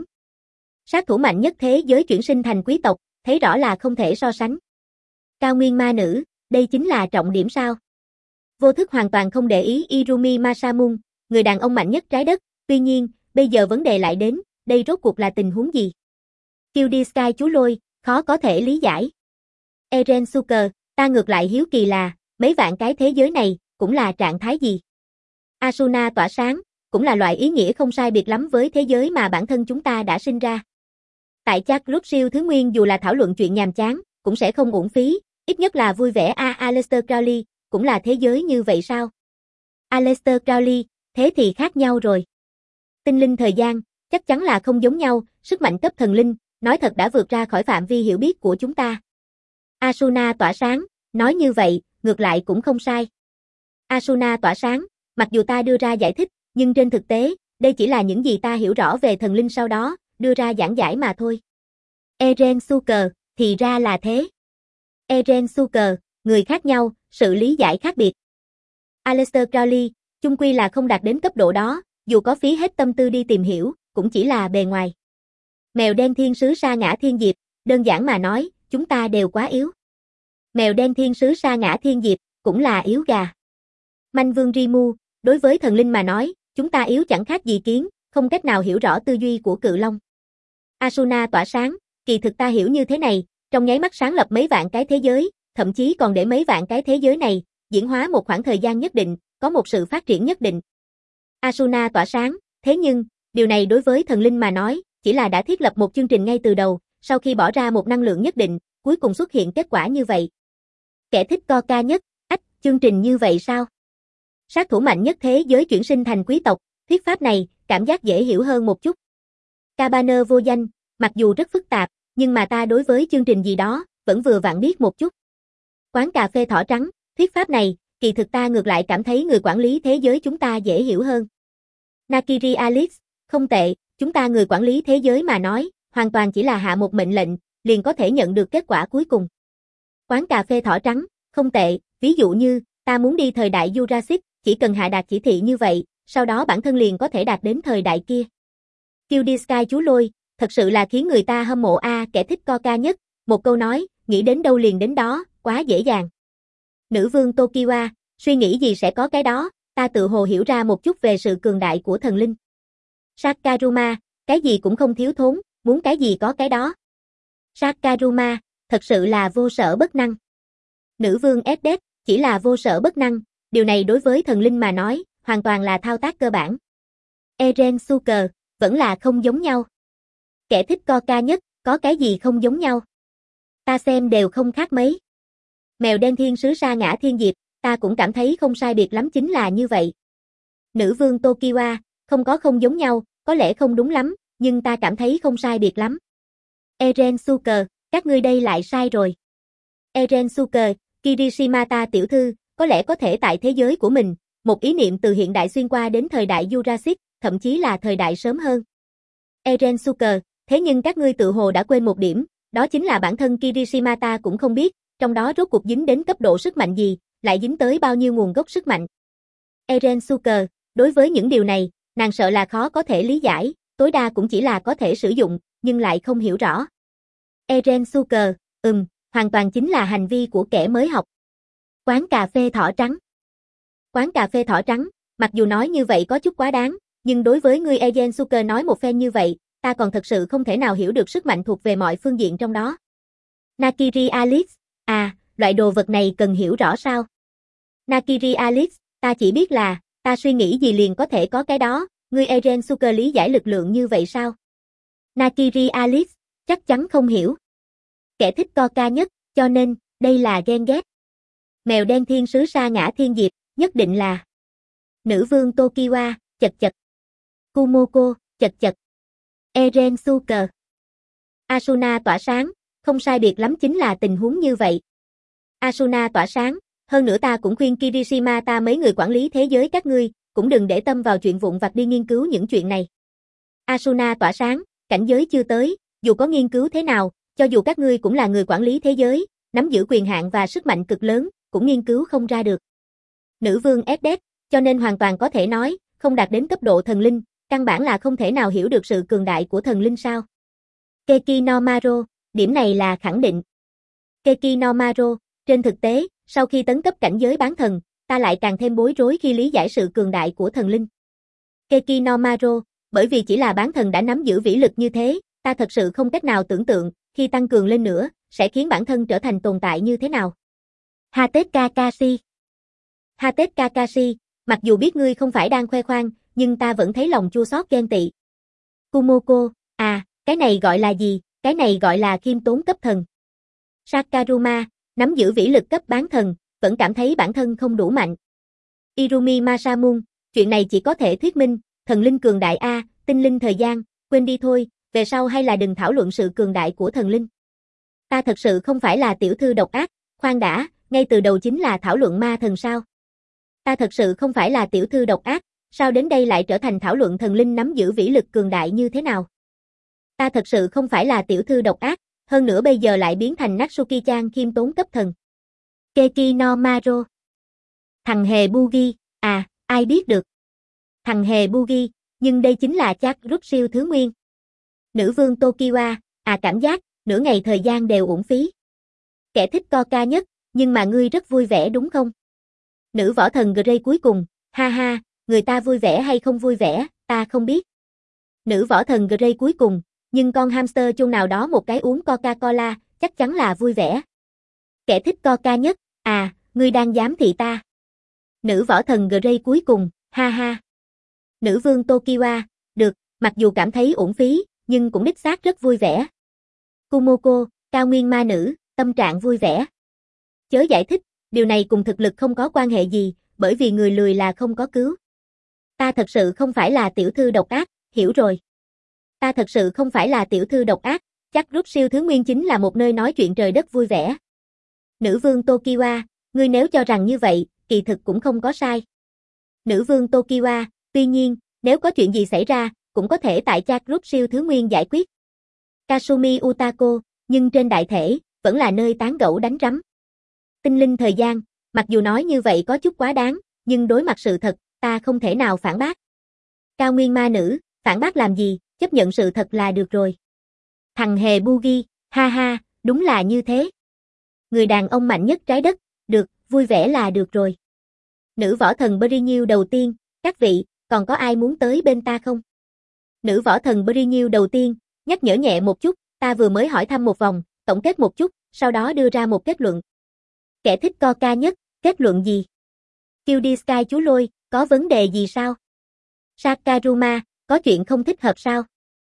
Sát thủ mạnh nhất thế giới chuyển sinh thành quý tộc, thấy rõ là không thể so sánh. Cao nguyên ma nữ, đây chính là trọng điểm sao? Vô thức hoàn toàn không để ý Irumi Masamune, người đàn ông mạnh nhất trái đất, tuy nhiên, bây giờ vấn đề lại đến, đây rốt cuộc là tình huống gì? Cutie Sky chú lôi, khó có thể lý giải. Eren Suker, ta ngược lại hiếu kỳ là, mấy vạn cái thế giới này, cũng là trạng thái gì? Asuna tỏa sáng, cũng là loại ý nghĩa không sai biệt lắm với thế giới mà bản thân chúng ta đã sinh ra. Tại chat group siêu thứ nguyên dù là thảo luận chuyện nhàm chán, cũng sẽ không uổng phí, ít nhất là vui vẻ. A. Aleister Crowley, cũng là thế giới như vậy sao? Aleister Crowley, thế thì khác nhau rồi. Tinh linh thời gian, chắc chắn là không giống nhau, sức mạnh cấp thần linh, nói thật đã vượt ra khỏi phạm vi hiểu biết của chúng ta. Asuna tỏa sáng, nói như vậy, ngược lại cũng không sai. Asuna tỏa sáng, mặc dù ta đưa ra giải thích, nhưng trên thực tế, đây chỉ là những gì ta hiểu rõ về thần linh sau đó, đưa ra giảng giải mà thôi. Eren Suker, thì ra là thế. Eren Suker, người khác nhau, sự lý giải khác biệt. Aleister Crowley, chung quy là không đạt đến cấp độ đó, dù có phí hết tâm tư đi tìm hiểu, cũng chỉ là bề ngoài. Mèo đen thiên sứ sa ngã thiên diệp, đơn giản mà nói, chúng ta đều quá yếu. Mèo đen thiên sứ sa ngã thiên diệp, cũng là yếu gà. Manh vương Rimu, đối với thần linh mà nói, chúng ta yếu chẳng khác gì kiến, không cách nào hiểu rõ tư duy của cự long. Asuna tỏa sáng, kỳ thực ta hiểu như thế này, trong nháy mắt sáng lập mấy vạn cái thế giới, thậm chí còn để mấy vạn cái thế giới này, diễn hóa một khoảng thời gian nhất định, có một sự phát triển nhất định. Asuna tỏa sáng, thế nhưng, điều này đối với thần linh mà nói, chỉ là đã thiết lập một chương trình ngay từ đầu, sau khi bỏ ra một năng lượng nhất định, cuối cùng xuất hiện kết quả như vậy. Kẻ thích Coca nhất, ách, chương trình như vậy sao? Sát thủ mạnh nhất thế giới chuyển sinh thành quý tộc, thuyết pháp này, cảm giác dễ hiểu hơn một chút. Cabana vô danh, mặc dù rất phức tạp, nhưng mà ta đối với chương trình gì đó, vẫn vừa vặn biết một chút. Quán cà phê thỏ trắng, thuyết pháp này, kỳ thực ta ngược lại cảm thấy người quản lý thế giới chúng ta dễ hiểu hơn. Nakiri Alex, không tệ, chúng ta người quản lý thế giới mà nói, hoàn toàn chỉ là hạ một mệnh lệnh, liền có thể nhận được kết quả cuối cùng. Quán cà phê thỏ trắng, không tệ, ví dụ như, ta muốn đi thời đại Jurassic, chỉ cần hạ đạt chỉ thị như vậy, sau đó bản thân liền có thể đạt đến thời đại kia. Kill the Sky chú lôi, thật sự là khiến người ta hâm mộ a à, kẻ thích Coca nhất, một câu nói, nghĩ đến đâu liền đến đó, quá dễ dàng. Nữ vương Tokiwa, suy nghĩ gì sẽ có cái đó, ta tự hồ hiểu ra một chút về sự cường đại của thần linh. Sakaruma, cái gì cũng không thiếu thốn, muốn cái gì có cái đó. Sakaruma, thật sự là vô sở bất năng. Nữ vương Esdet, chỉ là vô sở bất năng, điều này đối với thần linh mà nói, hoàn toàn là thao tác cơ bản. Eren Suker, vẫn là không giống nhau. Kẻ thích Coca nhất, có cái gì không giống nhau? Ta xem đều không khác mấy. Mèo đen thiên sứ sa ngã thiên diệp, ta cũng cảm thấy không sai biệt lắm chính là như vậy. Nữ vương Tokiwa, không có không giống nhau, có lẽ không đúng lắm, nhưng ta cảm thấy không sai biệt lắm. Eren Suker, các ngươi đây lại sai rồi. Eren Suker, Kirishimata tiểu thư, có lẽ có thể tại thế giới của mình, một ý niệm từ hiện đại xuyên qua đến thời đại Jurassic, thậm chí là thời đại sớm hơn. Eren Suker, thế nhưng các ngươi tự hồ đã quên một điểm, đó chính là bản thân Kirishimata cũng không biết, trong đó rốt cuộc dính đến cấp độ sức mạnh gì, lại dính tới bao nhiêu nguồn gốc sức mạnh. Eren Suker, đối với những điều này, nàng sợ là khó có thể lý giải, tối đa cũng chỉ là có thể sử dụng, nhưng lại không hiểu rõ. Eren Suker, ừm, hoàn toàn chính là hành vi của kẻ mới học. Quán cà phê thỏ trắng. Quán cà phê thỏ trắng, mặc dù nói như vậy có chút quá đáng, nhưng đối với ngươi Eren Suker nói một phen như vậy, ta còn thật sự không thể nào hiểu được sức mạnh thuộc về mọi phương diện trong đó. Nakiri Alex, à, loại đồ vật này cần hiểu rõ sao? Nakiri Alex, ta chỉ biết là, ta suy nghĩ gì liền có thể có cái đó, ngươi Eren Suker lý giải lực lượng như vậy sao? Nakiri Alex, chắc chắn không hiểu. Kẻ thích Coca nhất, cho nên, đây là ghen ghét. Mèo đen thiên sứ sa ngã thiên diệp, nhất định là. Nữ vương Tokiwa, chật chật. Kumoko, chật chật. Eren Suker. Asuna tỏa sáng, không sai biệt lắm chính là tình huống như vậy. Asuna tỏa sáng, hơn nữa ta cũng khuyên Kirishimata mấy người quản lý thế giới các ngươi, cũng đừng để tâm vào chuyện vụn vặt đi nghiên cứu những chuyện này. Asuna tỏa sáng, cảnh giới chưa tới, dù có nghiên cứu thế nào, cho dù các ngươi cũng là người quản lý thế giới, nắm giữ quyền hạn và sức mạnh cực lớn, cũng nghiên cứu không ra được. Nữ vương Esdet, cho nên hoàn toàn có thể nói, không đạt đến cấp độ thần linh, căn bản là không thể nào hiểu được sự cường đại của thần linh sao. Keki no Maro, điểm này là khẳng định. Keki no Maro, trên thực tế, sau khi tấn cấp cảnh giới bán thần, ta lại càng thêm bối rối khi lý giải sự cường đại của thần linh. Keki no Maro, bởi vì chỉ là bán thần đã nắm giữ vĩ lực như thế, ta thật sự không cách nào tưởng tượng, khi tăng cường lên nữa, sẽ khiến bản thân trở thành tồn tại như thế nào. Hatet Kakashi. Hatet Kakashi, mặc dù biết ngươi không phải đang khoe khoang, nhưng ta vẫn thấy lòng chua xót ghen tị. Kumoko, à, cái này gọi là gì, cái này gọi là khiêm tốn cấp thần. Sakaruma, nắm giữ vĩ lực cấp bán thần, vẫn cảm thấy bản thân không đủ mạnh. Irumi Masamune, chuyện này chỉ có thể thuyết minh, thần linh cường đại a, tinh linh thời gian, quên đi thôi, về sau hay là đừng thảo luận sự cường đại của thần linh. Ta thật sự không phải là tiểu thư độc ác, khoan đã, ngay từ đầu chính là thảo luận ma thần sao. Ta thật sự không phải là tiểu thư độc ác, Sao đến đây lại trở thành thảo luận thần linh nắm giữ vĩ lực cường đại như thế nào? Ta thật sự không phải là tiểu thư độc ác, hơn nữa bây giờ lại biến thành Natsuki-chan khiêm tốn cấp thần. Keki no Maro. Thằng hề Bugi, à, ai biết được. Thằng hề Bugi, nhưng đây chính là chat group siêu thứ nguyên. Nữ vương Tokiwa, à cảm giác, nửa ngày thời gian đều uổng phí. Kẻ thích Coca nhất, nhưng mà ngươi rất vui vẻ đúng không? Nữ võ thần Grey cuối cùng, ha ha, người ta vui vẻ hay không vui vẻ, ta không biết. Nữ võ thần Grey cuối cùng, nhưng con hamster chung nào đó một cái uống Coca-Cola, chắc chắn là vui vẻ. Kẻ thích Coca nhất, à, ngươi đang giám thị ta. Nữ võ thần Grey cuối cùng, ha ha. Nữ vương Tokiwa, được, mặc dù cảm thấy uổng phí, nhưng cũng đích xác rất vui vẻ. Kumoko, cao nguyên ma nữ, tâm trạng vui vẻ. Chớ giải thích, điều này cùng thực lực không có quan hệ gì, bởi vì người lười là không có cứu. Ta thật sự không phải là tiểu thư độc ác, hiểu rồi. Ta thật sự không phải là tiểu thư độc ác, chắc group siêu thứ nguyên chính là một nơi nói chuyện trời đất vui vẻ. Nữ vương Tokiwa, ngươi nếu cho rằng như vậy, kỳ thực cũng không có sai. Nữ vương Tokiwa, tuy nhiên, nếu có chuyện gì xảy ra, cũng có thể tại chat group siêu thứ nguyên giải quyết. Kasumi Utako, nhưng trên đại thể, vẫn là nơi tán gẫu đánh rắm. Tinh linh thời gian, mặc dù nói như vậy có chút quá đáng, nhưng đối mặt sự thật, ta không thể nào phản bác. Cao nguyên ma nữ, phản bác làm gì, chấp nhận sự thật là được rồi. Thằng hề Bugi, ha ha, đúng là như thế. Người đàn ông mạnh nhất trái đất, được, vui vẻ là được rồi. Nữ võ thần Briniu đầu tiên, các vị, còn có ai muốn tới bên ta không? Nữ võ thần Briniu đầu tiên, nhắc nhở nhẹ một chút, ta vừa mới hỏi thăm một vòng, tổng kết một chút, sau đó đưa ra một kết luận. Kẻ thích Coca nhất, kết luận gì? Cutie Sky chú Lôi, có vấn đề gì sao? Sakaruma, có chuyện không thích hợp sao?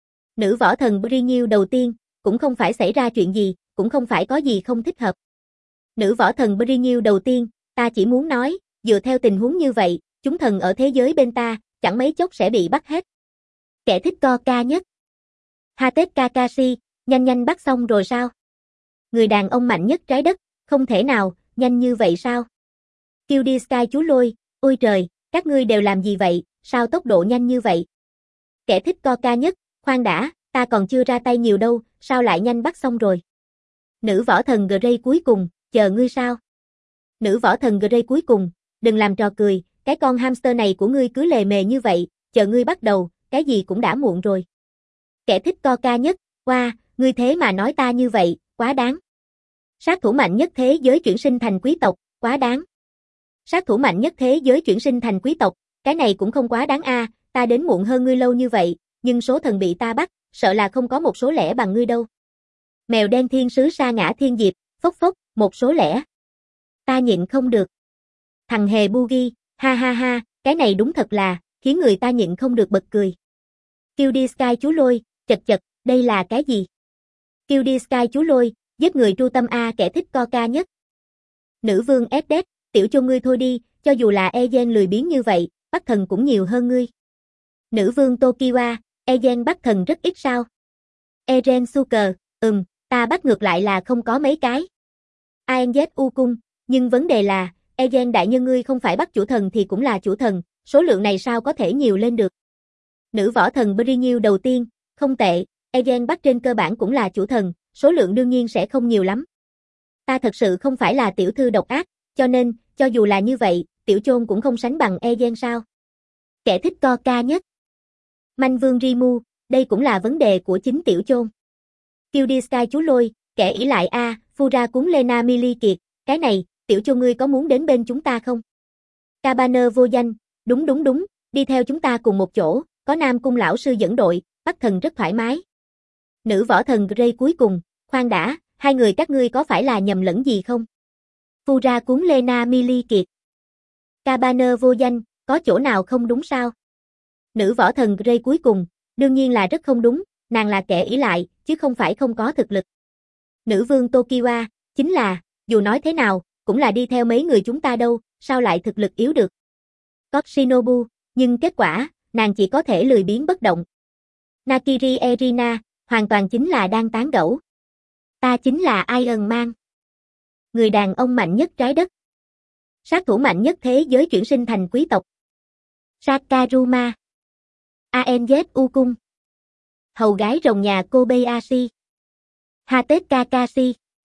Nữ võ thần Briniu đầu tiên, cũng không phải xảy ra chuyện gì, cũng không phải có gì không thích hợp. Nữ võ thần Briniu đầu tiên, ta chỉ muốn nói, dựa theo tình huống như vậy, chúng thần ở thế giới bên ta, chẳng mấy chốc sẽ bị bắt hết. Kẻ thích Coca nhất. Hatet Kakashi, nhanh nhanh bắt xong rồi sao? Người đàn ông mạnh nhất trái đất, không thể nào, nhanh như vậy sao? Cutie Sky chú Lôi, ôi trời, các ngươi đều làm gì vậy, sao tốc độ nhanh như vậy? Kẻ thích Coca nhất, khoan đã, ta còn chưa ra tay nhiều đâu, sao lại nhanh bắt xong rồi? Nữ võ thần Grey cuối cùng, chờ ngươi sao? Nữ võ thần Grey cuối cùng, đừng làm trò cười, cái con hamster này của ngươi cứ lề mề như vậy, chờ ngươi bắt đầu, cái gì cũng đã muộn rồi. Kẻ thích Coca nhất, wow, ngươi thế mà nói ta như vậy, quá đáng. Sát thủ mạnh nhất thế giới chuyển sinh thành quý tộc, quá đáng. Sát thủ mạnh nhất thế giới chuyển sinh thành quý tộc, cái này cũng không quá đáng a, à, ta đến muộn hơn ngươi lâu như vậy, nhưng số thần bị ta bắt, sợ là không có một số lẻ bằng ngươi đâu. Mèo đen thiên sứ sa ngã thiên diệp, phốc phốc, một số lẻ. Ta nhịn không được. Thằng hề Bugi, ha ha ha, cái này đúng thật là, khiến người ta nhịn không được bật cười. Cutie Sky chú Lôi, chật chật, đây là cái gì? Cutie Sky chú Lôi, giết người tru tâm a, kẻ thích Coca nhất. Nữ vương Esdet, tiểu cho ngươi thôi đi, cho dù là Ezen lười biếng như vậy, bắt thần cũng nhiều hơn ngươi. Nữ vương Tokiwa, Ezen bắt thần rất ít sao? Eren Suker, ừm, ta bắt ngược lại là không có mấy cái. a en dét u cung, nhưng vấn đề là, Ezen đại nhân ngươi không phải bắt chủ thần thì cũng là chủ thần, số lượng này sao có thể nhiều lên được. Nữ võ thần Briniu đầu tiên, không tệ, Ezen bắt trên cơ bản cũng là chủ thần, số lượng đương nhiên sẽ không nhiều lắm. Ta thật sự không phải là tiểu thư độc ác, cho nên, cho dù là như vậy, tiểu chôn cũng không sánh bằng Ezen sao. Kẻ thích Coca nhất. Manh vương Rimu, đây cũng là vấn đề của chính tiểu chôn. Cutie Sky chú Lôi, kẻ ỷ lại a, à, Fura cuốn Lena Mili Kiệt, cái này, tiểu chôn ngươi có muốn đến bên chúng ta không? Cabanơ vô danh, đúng đúng đúng, đi theo chúng ta cùng một chỗ, có Nam cung lão sư dẫn đội, bắt thần rất thoải mái. Nữ võ thần Grey cuối cùng, khoan đã, hai người các ngươi có phải là nhầm lẫn gì không? Fura cuốn Lena Mili Kiệt. Cabanơ vô danh, có chỗ nào không đúng sao? Nữ võ thần Grey cuối cùng, đương nhiên là rất không đúng, nàng là kẻ ỷ lại, chứ không phải không có thực lực. Nữ vương Tokiwa, chính là, dù nói thế nào, cũng là đi theo mấy người chúng ta đâu, sao lại thực lực yếu được. Có Shinobu, nhưng kết quả, nàng chỉ có thể lười biếng bất động. Nakiri Erina, hoàn toàn chính là đang tán gẫu. Ta chính là Iron Man. Người đàn ông mạnh nhất trái đất. Sát thủ mạnh nhất thế giới chuyển sinh thành quý tộc. Sakaruma. Anzu Cung. Hầu gái rồng nhà Kobayashi. Hatet Kakashi.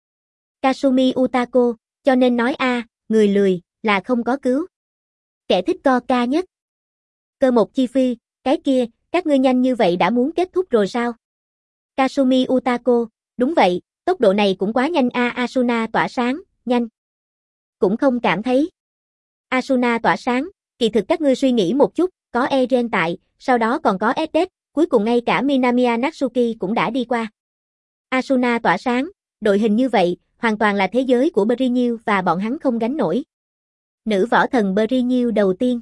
Kasumi Utako, cho nên nói a, người lười, là không có cứu. Kẻ thích co ca nhất. Cơ một chi phi, cái kia, các ngươi nhanh như vậy đã muốn kết thúc rồi sao? Kasumi Utako, đúng vậy, tốc độ này cũng quá nhanh a. Asuna tỏa sáng, nhanh. Cũng không cảm thấy. Asuna tỏa sáng, kỳ thực các ngươi suy nghĩ một chút, có Eren tại, sau đó còn có Edet, cuối cùng ngay cả Minamiya Natsuki cũng đã đi qua. Asuna tỏa sáng, đội hình như vậy, hoàn toàn là thế giới của Brynhild và bọn hắn không gánh nổi. Nữ võ thần Brynhild đầu tiên.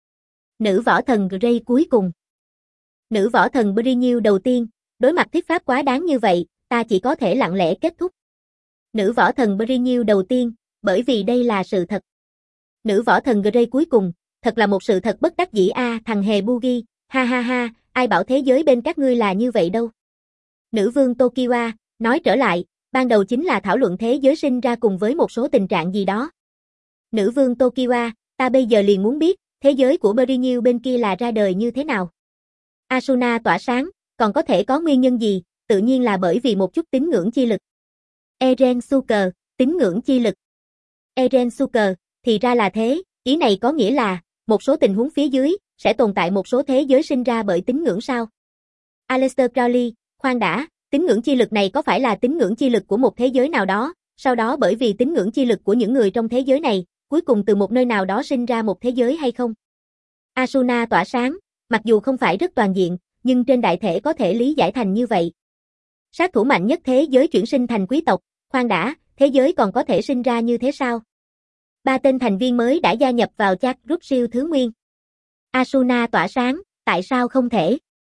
Nữ võ thần Grey cuối cùng. Nữ võ thần Brynhild đầu tiên, đối mặt thuyết pháp quá đáng như vậy, ta chỉ có thể lặng lẽ kết thúc. Nữ võ thần Brynhild đầu tiên, bởi vì đây là sự thật. Nữ võ thần Grey cuối cùng, thật là một sự thật bất đắc dĩ a. À, thằng hề Bugi, ha ha ha, ai bảo thế giới bên các ngươi là như vậy đâu. Nữ vương Tokiwa, nói trở lại, ban đầu chính là thảo luận thế giới sinh ra cùng với một số tình trạng gì đó. Nữ vương Tokiwa, ta bây giờ liền muốn biết, thế giới của Brynhild bên kia là ra đời như thế nào. Asuna tỏa sáng, còn có thể có nguyên nhân gì, tự nhiên là bởi vì một chút tín ngưỡng chi lực. Eren Suker, tín ngưỡng chi lực. Eren Suker, thì ra là thế, ý này có nghĩa là, một số tình huống phía dưới, sẽ tồn tại một số thế giới sinh ra bởi tín ngưỡng sao? Aleister Crowley, khoan đã, tín ngưỡng chi lực này có phải là tín ngưỡng chi lực của một thế giới nào đó, sau đó bởi vì tín ngưỡng chi lực của những người trong thế giới này, cuối cùng từ một nơi nào đó sinh ra một thế giới hay không? Asuna tỏa sáng, mặc dù không phải rất toàn diện, nhưng trên đại thể có thể lý giải thành như vậy. Sát thủ mạnh nhất thế giới chuyển sinh thành quý tộc, khoan đã, thế giới còn có thể sinh ra như thế sao? Ba tên thành viên mới đã gia nhập vào chat group siêu thứ nguyên. Asuna tỏa sáng, tại sao không thể?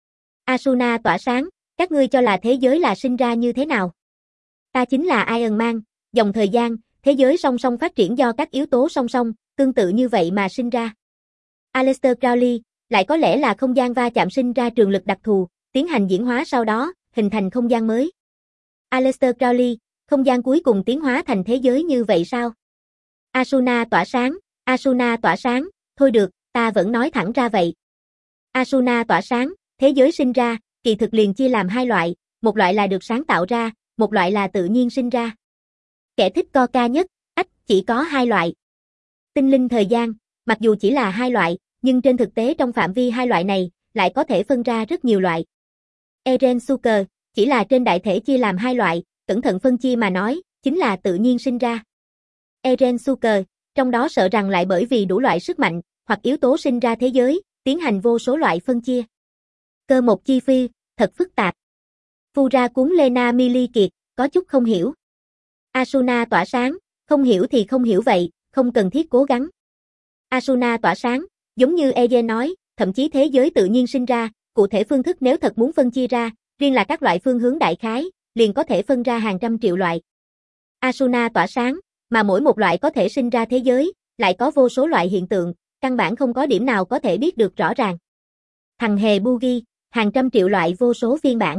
Asuna tỏa sáng, các ngươi cho là thế giới là sinh ra như thế nào? Ta chính là Iron Man, dòng thời gian, thế giới song song phát triển do các yếu tố song song, tương tự như vậy mà sinh ra. Aleister Crowley, lại có lẽ là không gian va chạm sinh ra trường lực đặc thù, tiến hành diễn hóa sau đó, hình thành không gian mới. Aleister Crowley, không gian cuối cùng tiến hóa thành thế giới như vậy sao? Asuna tỏa sáng, Asuna tỏa sáng, thôi được, ta vẫn nói thẳng ra vậy. Asuna tỏa sáng, thế giới sinh ra, kỳ thực liền chia làm hai loại, một loại là được sáng tạo ra, một loại là tự nhiên sinh ra. Kẻ thích co ca nhất, ách, chỉ có hai loại. Tinh linh thời gian, mặc dù chỉ là hai loại, nhưng trên thực tế trong phạm vi hai loại này, lại có thể phân ra rất nhiều loại. Eren Suker, chỉ là trên đại thể chia làm hai loại, cẩn thận phân chia mà nói, chính là tự nhiên sinh ra. Eren Suker, trong đó sợ rằng lại bởi vì đủ loại sức mạnh, hoặc yếu tố sinh ra thế giới, tiến hành vô số loại phân chia. Cơ một chi phi, thật phức tạp. Fura cuốn Lena Mili Kiệt, có chút không hiểu. Asuna tỏa sáng, không hiểu thì không hiểu vậy, không cần thiết cố gắng. Asuna tỏa sáng, giống như Eze nói, thậm chí thế giới tự nhiên sinh ra, cụ thể phương thức nếu thật muốn phân chia ra, riêng là các loại phương hướng đại khái, liền có thể phân ra hàng trăm triệu loại. Asuna tỏa sáng, mà mỗi một loại có thể sinh ra thế giới, lại có vô số loại hiện tượng, căn bản không có điểm nào có thể biết được rõ ràng. Thằng hề Bugi, hàng trăm triệu loại vô số phiên bản.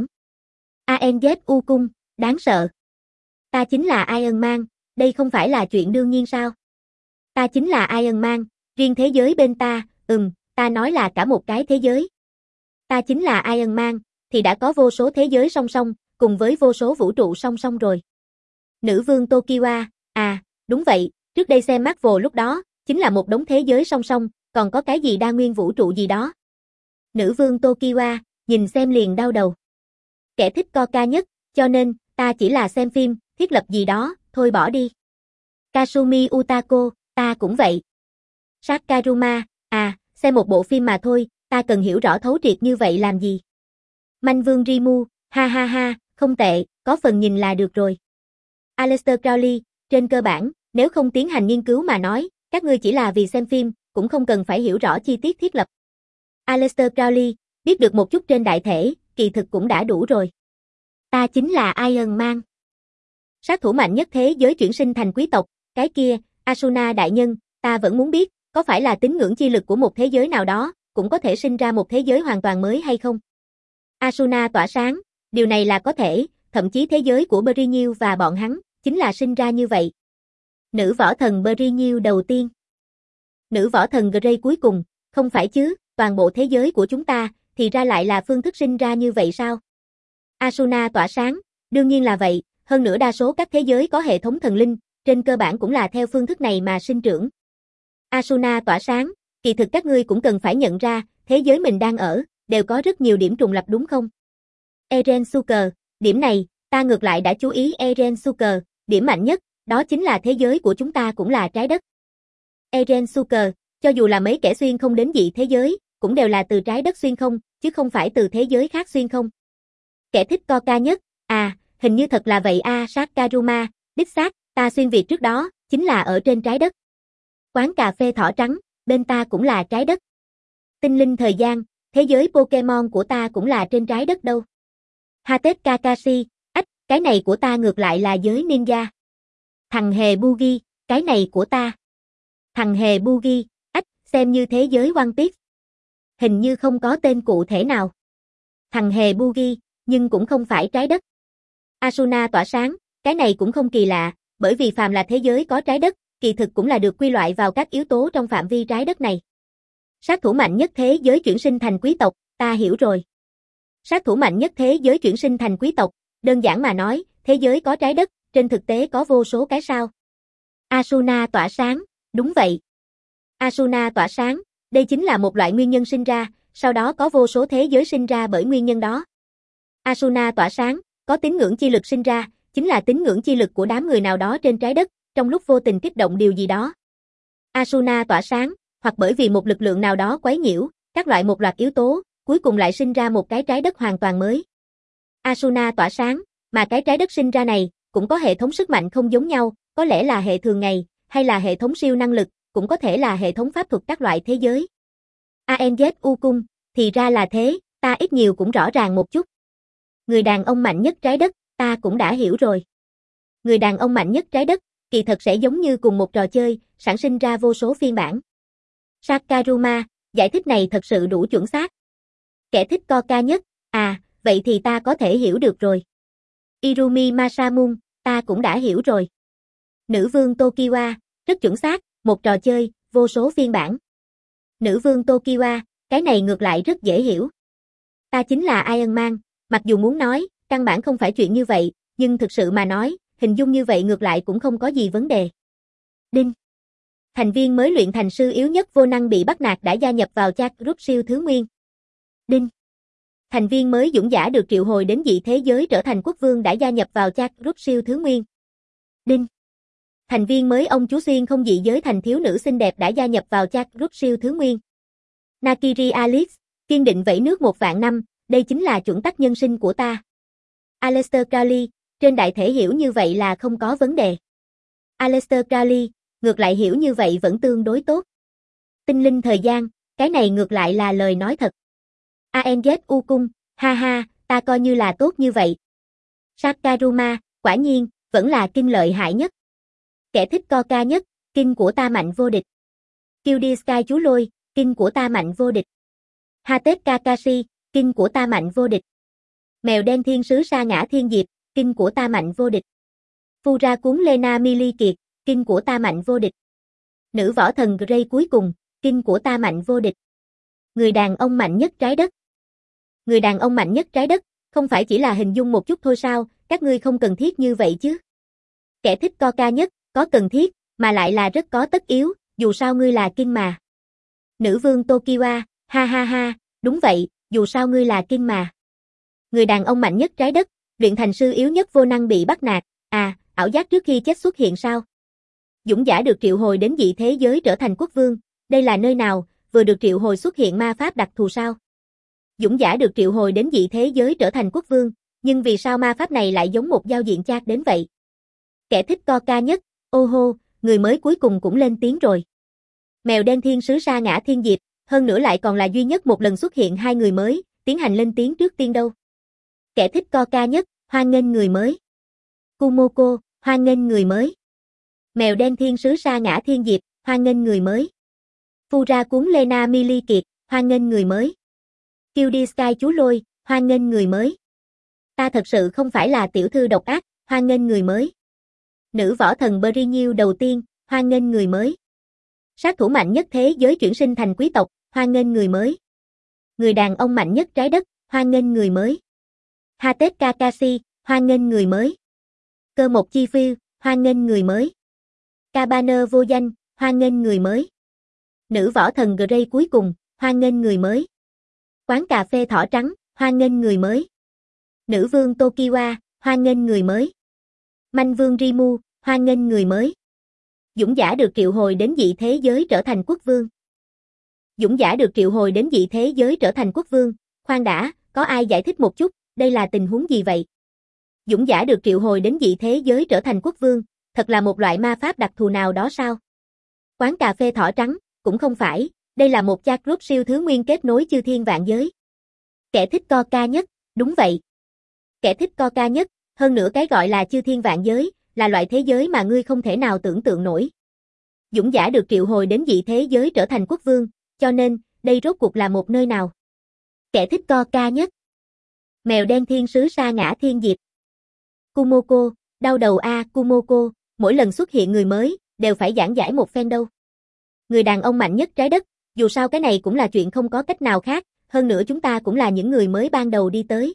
Anzu Cung, đáng sợ. Ta chính là Iron Man, đây không phải là chuyện đương nhiên sao? Ta chính là Iron Man, riêng thế giới bên ta, ừm, ta nói là cả một cái thế giới. Ta chính là Iron Man, thì đã có vô số thế giới song song, cùng với vô số vũ trụ song song rồi. Nữ vương Tokiwa, à, đúng vậy, trước đây xem Marvel lúc đó, chính là một đống thế giới song song, còn có cái gì đa nguyên vũ trụ gì đó. Nữ vương Tokiwa, nhìn xem liền đau đầu. Kẻ thích co ca nhất, cho nên, ta chỉ là xem phim, thiết lập gì đó, thôi bỏ đi. Kasumi Utako, ta cũng vậy. Sakaruma, à, xem một bộ phim mà thôi, ta cần hiểu rõ thấu triệt như vậy làm gì. Manh vương Rimu, ha ha ha, không tệ, có phần nhìn là được rồi. Aleister Crowley, trên cơ bản, nếu không tiến hành nghiên cứu mà nói, các ngươi chỉ là vì xem phim, cũng không cần phải hiểu rõ chi tiết thiết lập. Aleister Crowley, biết được một chút trên đại thể, kỳ thực cũng đã đủ rồi. Ta chính là Iron Man. Sát thủ mạnh nhất thế giới chuyển sinh thành quý tộc, cái kia, Asuna đại nhân, ta vẫn muốn biết, có phải là tín ngưỡng chi lực của một thế giới nào đó, cũng có thể sinh ra một thế giới hoàn toàn mới hay không? Asuna tỏa sáng, điều này là có thể, thậm chí thế giới của Brynhild và bọn hắn, chính là sinh ra như vậy. Nữ võ thần Brynhild đầu tiên. Nữ võ thần Grey cuối cùng, không phải chứ, toàn bộ thế giới của chúng ta, thì ra lại là phương thức sinh ra như vậy sao? Asuna tỏa sáng, đương nhiên là vậy, hơn nữa đa số các thế giới có hệ thống thần linh, trên cơ bản cũng là theo phương thức này mà sinh trưởng. Asuna tỏa sáng, kỳ thực các ngươi cũng cần phải nhận ra, thế giới mình đang ở, đều có rất nhiều điểm trùng lập đúng không? Eren Suker, điểm này, ta ngược lại đã chú ý Eren Suker, điểm mạnh nhất, đó chính là thế giới của chúng ta cũng là trái đất. Eren Suker, cho dù là mấy kẻ xuyên không đến dị thế giới, cũng đều là từ trái đất xuyên không, chứ không phải từ thế giới khác xuyên không. Kẻ thích Coca nhất, à, hình như thật là vậy a à, Sakaruma, đích xác, ta xuyên Việt trước đó, chính là ở trên trái đất. Quán cà phê thỏ trắng, bên ta cũng là trái đất. Tinh linh thời gian, thế giới Pokemon của ta cũng là trên trái đất đâu. Hatet Kakashi, ách, cái này của ta ngược lại là giới ninja. Thằng hề Bugi, cái này của ta. Thằng hề Bugi, ách, xem như thế giới One Piece. Hình như không có tên cụ thể nào. Thằng hề Bugi, nhưng cũng không phải trái đất. Asuna tỏa sáng, cái này cũng không kỳ lạ, bởi vì phàm là thế giới có trái đất, kỳ thực cũng là được quy loại vào các yếu tố trong phạm vi trái đất này. Sát thủ mạnh nhất thế giới chuyển sinh thành quý tộc, ta hiểu rồi. Sát thủ mạnh nhất thế giới chuyển sinh thành quý tộc, đơn giản mà nói, thế giới có trái đất, trên thực tế có vô số cái sao. Asuna tỏa sáng, đúng vậy. Asuna tỏa sáng, đây chính là một loại nguyên nhân sinh ra, sau đó có vô số thế giới sinh ra bởi nguyên nhân đó. Asuna tỏa sáng, có tín ngưỡng chi lực sinh ra, chính là tín ngưỡng chi lực của đám người nào đó trên trái đất, trong lúc vô tình kích động điều gì đó. Asuna tỏa sáng, hoặc bởi vì một lực lượng nào đó quấy nhiễu, các loại một loạt yếu tố, cuối cùng lại sinh ra một cái trái đất hoàn toàn mới. Asuna tỏa sáng, mà cái trái đất sinh ra này, cũng có hệ thống sức mạnh không giống nhau, có lẽ là hệ thường ngày, hay là hệ thống siêu năng lực, cũng có thể là hệ thống pháp thuật các loại thế giới. a en dét u cung, thì ra là thế, ta ít nhiều cũng rõ ràng một chút. Người đàn ông mạnh nhất trái đất, ta cũng đã hiểu rồi. Người đàn ông mạnh nhất trái đất, kỳ thật sẽ giống như cùng một trò chơi, sản sinh ra vô số phiên bản. Sakaruma, giải thích này thật sự đủ chuẩn xác. Kẻ thích Coca nhất, à, vậy thì ta có thể hiểu được rồi. Irumi Masamune, ta cũng đã hiểu rồi. Nữ vương Tokiwa, rất chuẩn xác, một trò chơi, vô số phiên bản. Nữ vương Tokiwa, cái này ngược lại rất dễ hiểu. Ta chính là Iron Man, mặc dù muốn nói, căn bản không phải chuyện như vậy, nhưng thực sự mà nói, hình dung như vậy ngược lại cũng không có gì vấn đề. Đinh. Thành viên mới luyện thành sư yếu nhất vô năng bị bắt nạt đã gia nhập vào chat group siêu thứ nguyên. Đinh. Thành viên mới dũng giả được triệu hồi đến dị thế giới trở thành quốc vương đã gia nhập vào chat group siêu thứ nguyên. Đinh. Thành viên mới ông chú xuyên không dị giới thành thiếu nữ xinh đẹp đã gia nhập vào chat group siêu thứ nguyên. Nakiri Alex, kiên định vẫy nước một vạn năm, đây chính là chuẩn tắc nhân sinh của ta. Aleister Crowley, trên đại thể hiểu như vậy là không có vấn đề. Aleister Crowley, ngược lại hiểu như vậy vẫn tương đối tốt. Tinh linh thời gian, cái này ngược lại là lời nói thật. a en dét u cung, ha ha, ta coi như là tốt như vậy. Sakaruma, quả nhiên, vẫn là kinh lợi hại nhất. Kẻ thích Coca nhất, kinh của ta mạnh vô địch. Kyuubi Sky chú lôi, kinh của ta mạnh vô địch. Hatet Kakashi, kinh của ta mạnh vô địch. Mèo đen thiên sứ sa ngã thiên diệp, kinh của ta mạnh vô địch. Fura cuốn Lena Mili Kiệt, kinh của ta mạnh vô địch. Nữ võ thần Grey cuối cùng, kinh của ta mạnh vô địch. Người đàn ông mạnh nhất trái đất. Người đàn ông mạnh nhất trái đất, không phải chỉ là hình dung một chút thôi sao, các ngươi không cần thiết như vậy chứ. Kẻ thích Coca nhất, có cần thiết, mà lại là rất có tất yếu, dù sao ngươi là kinh mà. Nữ vương Tokiwa, ha ha ha, đúng vậy, dù sao ngươi là kinh mà. Người đàn ông mạnh nhất trái đất, luyện thành sư yếu nhất vô năng bị bắt nạt, à, ảo giác trước khi chết xuất hiện sao? Dũng giả được triệu hồi đến dị thế giới trở thành quốc vương, đây là nơi nào, vừa được triệu hồi xuất hiện ma pháp đặc thù sao? Dũng giả được triệu hồi đến dị thế giới trở thành quốc vương, nhưng vì sao ma pháp này lại giống một giao diện chat đến vậy? Kẻ thích Coca nhất, ô hô, người mới cuối cùng cũng lên tiếng rồi. Mèo đen thiên sứ sa ngã thiên diệp, hơn nữa lại còn là duy nhất một lần xuất hiện hai người mới, tiến hành lên tiếng trước tiên đâu. Kẻ thích Coca nhất, hoan nghênh người mới. Kumoko, hoan nghênh người mới. Mèo đen thiên sứ sa ngã thiên diệp, hoan nghênh người mới. Fura cuốn Lena Mili Kiệt, hoan nghênh người mới. Kyuubi Sky chú lôi, hoan nghênh người mới. Ta thật sự không phải là tiểu thư độc ác, hoan nghênh người mới. Nữ võ thần Briniu đầu tiên, hoan nghênh người mới. Sát thủ mạnh nhất thế giới chuyển sinh thành quý tộc, hoan nghênh người mới. Người đàn ông mạnh nhất trái đất, hoan nghênh người mới. Hatet Kakashi, hoan nghênh người mới. Cơ một chi phiêu, hoan nghênh người mới. Cabana vô danh, hoan nghênh người mới. Nữ võ thần Grey cuối cùng, hoan nghênh người mới. Quán cà phê thỏ trắng, hoan nghênh người mới. Nữ vương Tokiwa, hoan nghênh người mới. Manh vương Rimu, hoan nghênh người mới. Dũng giả được triệu hồi đến dị thế giới trở thành quốc vương. Dũng giả được triệu hồi đến dị thế giới trở thành quốc vương. Khoan đã, có ai giải thích một chút, đây là tình huống gì vậy? Dũng giả được triệu hồi đến dị thế giới trở thành quốc vương, thật là một loại ma pháp đặc thù nào đó sao? Quán cà phê thỏ trắng, cũng không phải, đây là một chat group siêu thứ nguyên kết nối chư thiên vạn giới. Kẻ thích Coca nhất, đúng vậy. Kẻ thích Coca nhất, hơn nữa cái gọi là chư thiên vạn giới, là loại thế giới mà ngươi không thể nào tưởng tượng nổi. Dũng giả được triệu hồi đến dị thế giới trở thành quốc vương, cho nên, đây rốt cuộc là một nơi nào? Kẻ thích Coca nhất. Mèo đen thiên sứ sa ngã thiên diệp. Kumoko, đau đầu a Kumoko, mỗi lần xuất hiện người mới, đều phải giảng giải một phen đâu. Người đàn ông mạnh nhất trái đất, dù sao cái này cũng là chuyện không có cách nào khác, hơn nữa chúng ta cũng là những người mới ban đầu đi tới.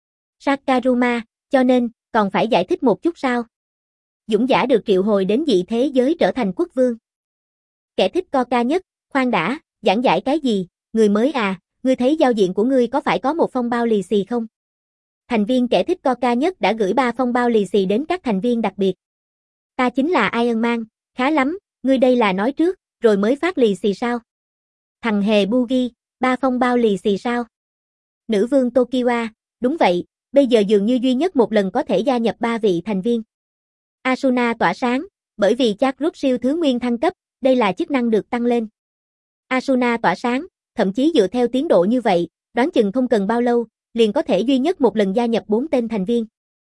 Sakaruma, cho nên, còn phải giải thích một chút sao? Dũng giả được triệu hồi đến dị thế giới trở thành quốc vương. Kẻ thích Coca nhất, khoan đã, giảng giải cái gì, người mới à, ngươi thấy giao diện của ngươi có phải có một phong bao lì xì không? Thành viên kẻ thích Coca nhất đã gửi ba phong bao lì xì đến các thành viên đặc biệt. Ta chính là Iron Man, khá lắm, ngươi đây là nói trước, rồi mới phát lì xì sao? Thằng hề Bugi, ba phong bao lì xì sao? Nữ vương Tokiwa, đúng vậy, bây giờ dường như duy nhất một lần có thể gia nhập ba vị thành viên. Asuna tỏa sáng, bởi vì chat group siêu thứ nguyên thăng cấp, đây là chức năng được tăng lên. Asuna tỏa sáng, thậm chí dựa theo tiến độ như vậy, đoán chừng không cần bao lâu, liền có thể duy nhất một lần gia nhập bốn tên thành viên.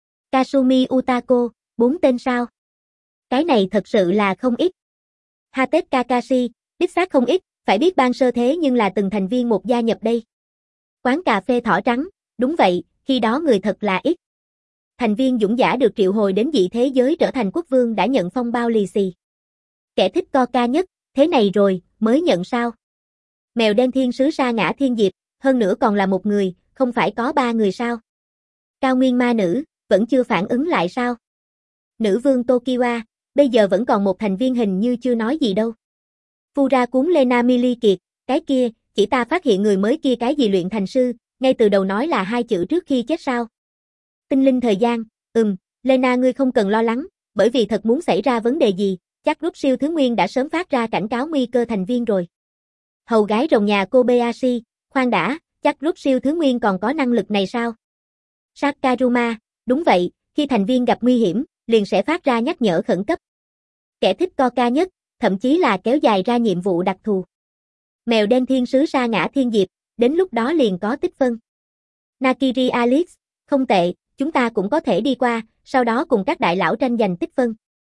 Kasumi Utako, bốn tên sao? Cái này thật sự là không ít. Hatet Kakashi, đích xác không ít, phải biết ban sơ thế nhưng là từng thành viên một gia nhập đây. Quán cà phê thỏ trắng, đúng vậy, khi đó người thật là ít. Thành viên dũng giả được triệu hồi đến dị thế giới trở thành quốc vương đã nhận phong bao lì xì. Kẻ thích Coca nhất, thế này rồi, mới nhận sao? Mèo đen thiên sứ sa ngã thiên diệp, hơn nữa còn là một người, không phải có ba người sao? Cao nguyên ma nữ, vẫn chưa phản ứng lại sao? Nữ vương Tokiwa, bây giờ vẫn còn một thành viên hình như chưa nói gì đâu. Fura cuốn Lena Mili Kiệt, cái kia, chỉ ta phát hiện người mới kia cái gì luyện thành sư, ngay từ đầu nói là hai chữ trước khi chết sao? Tinh linh thời gian, ừm, Lena ngươi không cần lo lắng, bởi vì thật muốn xảy ra vấn đề gì, chắc group siêu thứ nguyên đã sớm phát ra cảnh cáo nguy cơ thành viên rồi. Hầu gái rồng nhà Kobayashi, khoan đã, chắc group siêu thứ nguyên còn có năng lực này sao? Sakaruma, đúng vậy, khi thành viên gặp nguy hiểm, liền sẽ phát ra nhắc nhở khẩn cấp. Kẻ thích Coca nhất, thậm chí là kéo dài ra nhiệm vụ đặc thù. Mèo đen thiên sứ sa ngã thiên diệp, đến lúc đó liền có tích phân. Nakiri Alex, không tệ, chúng ta cũng có thể đi qua, sau đó cùng các đại lão tranh giành tích phân.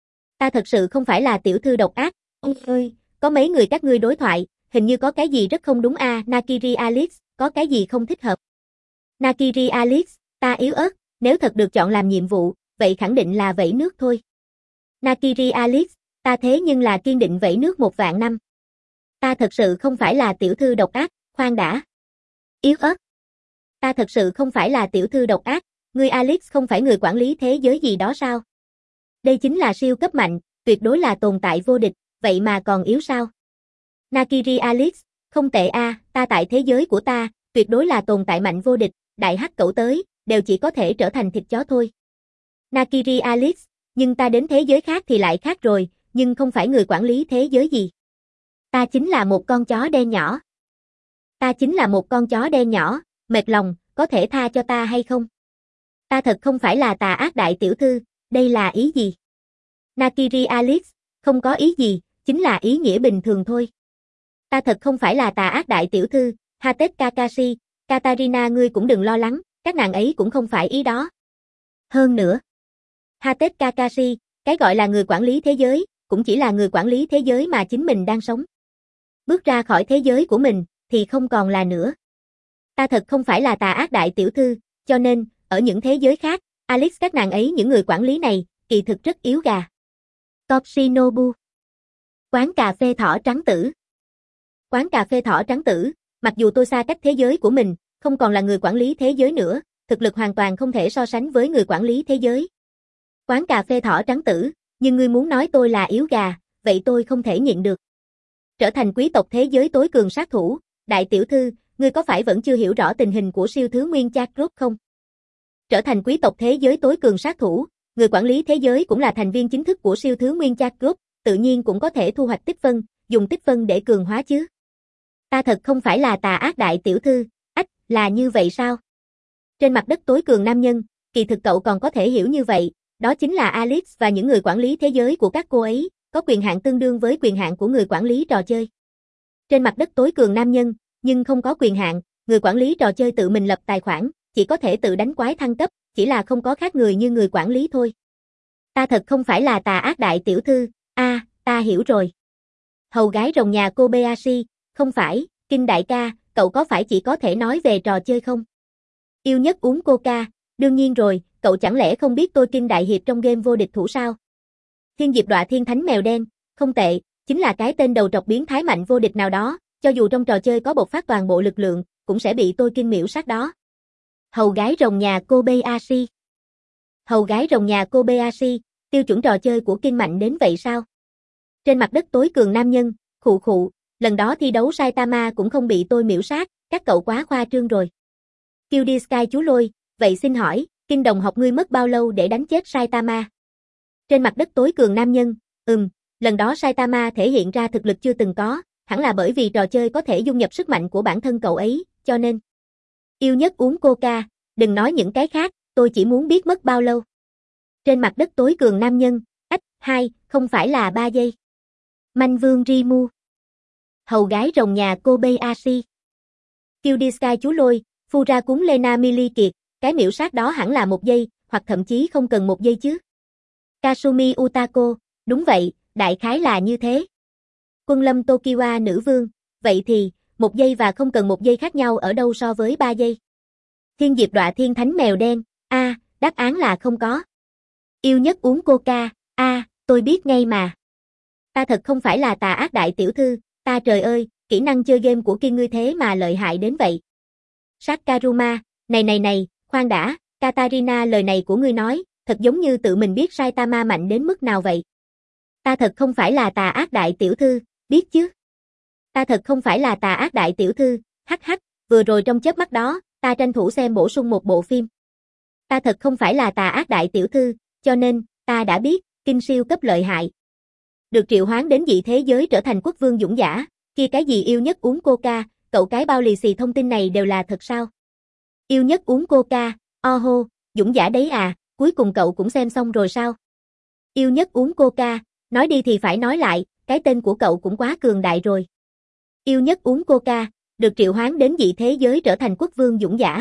Ta thật sự không phải là tiểu thư độc ác, ôi ơi, có mấy người các ngươi đối thoại, hình như có cái gì rất không đúng a, à, Nakiri Alex, có cái gì không thích hợp. Nakiri Alex, ta yếu ớt, nếu thật được chọn làm nhiệm vụ, vậy khẳng định là vẩy nước thôi. Nakiri Alex, ta thế nhưng là kiên định vẩy nước một vạn năm. Ta thật sự không phải là tiểu thư độc ác, khoan đã. Yếu ớt. Ta thật sự không phải là tiểu thư độc ác, ngươi Alex không phải người quản lý thế giới gì đó sao? Đây chính là siêu cấp mạnh, tuyệt đối là tồn tại vô địch, vậy mà còn yếu sao? Nakiri Alex, không tệ a, à, ta tại thế giới của ta, tuyệt đối là tồn tại mạnh vô địch, đại hắc cẩu tới, đều chỉ có thể trở thành thịt chó thôi. Nakiri Alex, nhưng ta đến thế giới khác thì lại khác rồi, nhưng không phải người quản lý thế giới gì. Ta chính là một con chó đen nhỏ. Ta chính là một con chó đen nhỏ, mệt lòng, có thể tha cho ta hay không? Ta thật không phải là tà ác đại tiểu thư, đây là ý gì? Nakiri Alex, không có ý gì, chính là ý nghĩa bình thường thôi. Ta thật không phải là tà ác đại tiểu thư, Hatet Kakashi, Katarina ngươi cũng đừng lo lắng, các nàng ấy cũng không phải ý đó. Hơn nữa, Hatet Kakashi, cái gọi là người quản lý thế giới, cũng chỉ là người quản lý thế giới mà chính mình đang sống. Bước ra khỏi thế giới của mình, thì không còn là nữa. Ta thật không phải là tà ác đại tiểu thư, cho nên, ở những thế giới khác, Alex các nàng ấy những người quản lý này, kỳ thực rất yếu gà. Toshinobu. Quán cà phê thỏ trắng tử. Quán cà phê thỏ trắng tử, Mặc dù tôi xa cách thế giới của mình, không còn là người quản lý thế giới nữa, thực lực hoàn toàn không thể so sánh với người quản lý thế giới. Quán cà phê thỏ trắng tử, nhưng ngươi muốn nói tôi là yếu gà, vậy tôi không thể nhịn được. Trở thành quý tộc thế giới tối cường sát thủ, đại tiểu thư, ngươi có phải vẫn chưa hiểu rõ tình hình của siêu thứ nguyên chat group không? Trở thành quý tộc thế giới tối cường sát thủ, người quản lý thế giới cũng là thành viên chính thức của siêu thứ nguyên chat group, tự nhiên cũng có thể thu hoạch tích phân, dùng tích phân để cường hóa chứ. Ta thật không phải là tà ác đại tiểu thư, ách, là như vậy sao? Trên mặt đất tối cường nam nhân, kỳ thực cậu còn có thể hiểu như vậy, đó chính là Alex và những người quản lý thế giới của các cô ấy, có quyền hạn tương đương với quyền hạn của người quản lý trò chơi. Trên mặt đất tối cường nam nhân, nhưng không có quyền hạn, người quản lý trò chơi tự mình lập tài khoản, chỉ có thể tự đánh quái thăng cấp, chỉ là không có khác người như người quản lý thôi. Ta thật không phải là tà ác đại tiểu thư, a, à, ta hiểu rồi. Hầu gái rồng nhà Kobayashi, không phải, Kinh đại ca, cậu có phải chỉ có thể nói về trò chơi không? Yêu nhất uống coca, đương nhiên rồi, cậu chẳng lẽ không biết tôi Kinh đại hiệp trong game vô địch thủ sao? Thiên Diệp Đọa Thiên Thánh Mèo Đen, không tệ, chính là cái tên đầu trọc biến thái mạnh vô địch nào đó, cho dù trong trò chơi có bộc phát toàn bộ lực lượng, cũng sẽ bị tôi Kinh miễu sát đó. Hầu gái rồng nhà Kobayashi. Hầu gái rồng nhà Kobayashi, tiêu chuẩn trò chơi của Kinh mạnh đến vậy sao? Trên mặt đất tối cường nam nhân, khụ khụ, lần đó thi đấu Saitama cũng không bị tôi miễu sát, các cậu quá khoa trương rồi. Kill đi Sky chú lôi, vậy xin hỏi, Kinh đồng học ngươi mất bao lâu để đánh chết Saitama? Trên mặt đất tối cường nam nhân, ừm, lần đó Saitama thể hiện ra thực lực chưa từng có, hẳn là bởi vì trò chơi có thể dung nhập sức mạnh của bản thân cậu ấy, cho nên. Yêu nhất uống coca, đừng nói những cái khác, tôi chỉ muốn biết mất bao lâu. Trên mặt đất tối cường nam nhân, ách, hai, không phải là ba giây. Manh vương Rimu. Hầu gái rồng nhà Kobayashi. Kill đi Sky chú lôi, phu ra cúng Lena Mili kiệt, cái miễu sát đó hẳn là một giây, hoặc thậm chí không cần một giây chứ. Kasumi Utako, đúng vậy, đại khái là như thế. Quân lâm Tokiwa nữ vương, vậy thì, một giây và không cần một giây khác nhau ở đâu so với ba giây? Thiên Diệp Đọa Thiên Thánh Mèo Đen, a, à, đáp án là không có. Yêu nhất uống coca, a, à, tôi biết ngay mà. Ta thật không phải là tà ác đại tiểu thư, ta trời ơi, kỹ năng chơi game của Kinh ngươi thế mà lợi hại đến vậy. Sakaruma, này này này, khoan đã, Katarina lời này của ngươi nói, thật giống như tự mình biết Saitama mạnh đến mức nào vậy. Ta thật không phải là tà ác đại tiểu thư, biết chứ. Ta thật không phải là tà ác đại tiểu thư, hắc hắc, vừa rồi trong chớp mắt đó, ta tranh thủ xem bổ sung một bộ phim. Ta thật không phải là tà ác đại tiểu thư, cho nên, ta đã biết, Kinh siêu cấp lợi hại. Được triệu hoán đến dị thế giới trở thành quốc vương dũng giả, kia cái gì yêu nhất uống coca, cậu cái bao lì xì thông tin này đều là thật sao? Yêu nhất uống coca, oh hô, dũng giả đấy à, cuối cùng cậu cũng xem xong rồi sao? Yêu nhất uống coca, nói đi thì phải nói lại, cái tên của cậu cũng quá cường đại rồi. Yêu nhất uống coca, được triệu hoán đến dị thế giới trở thành quốc vương dũng giả.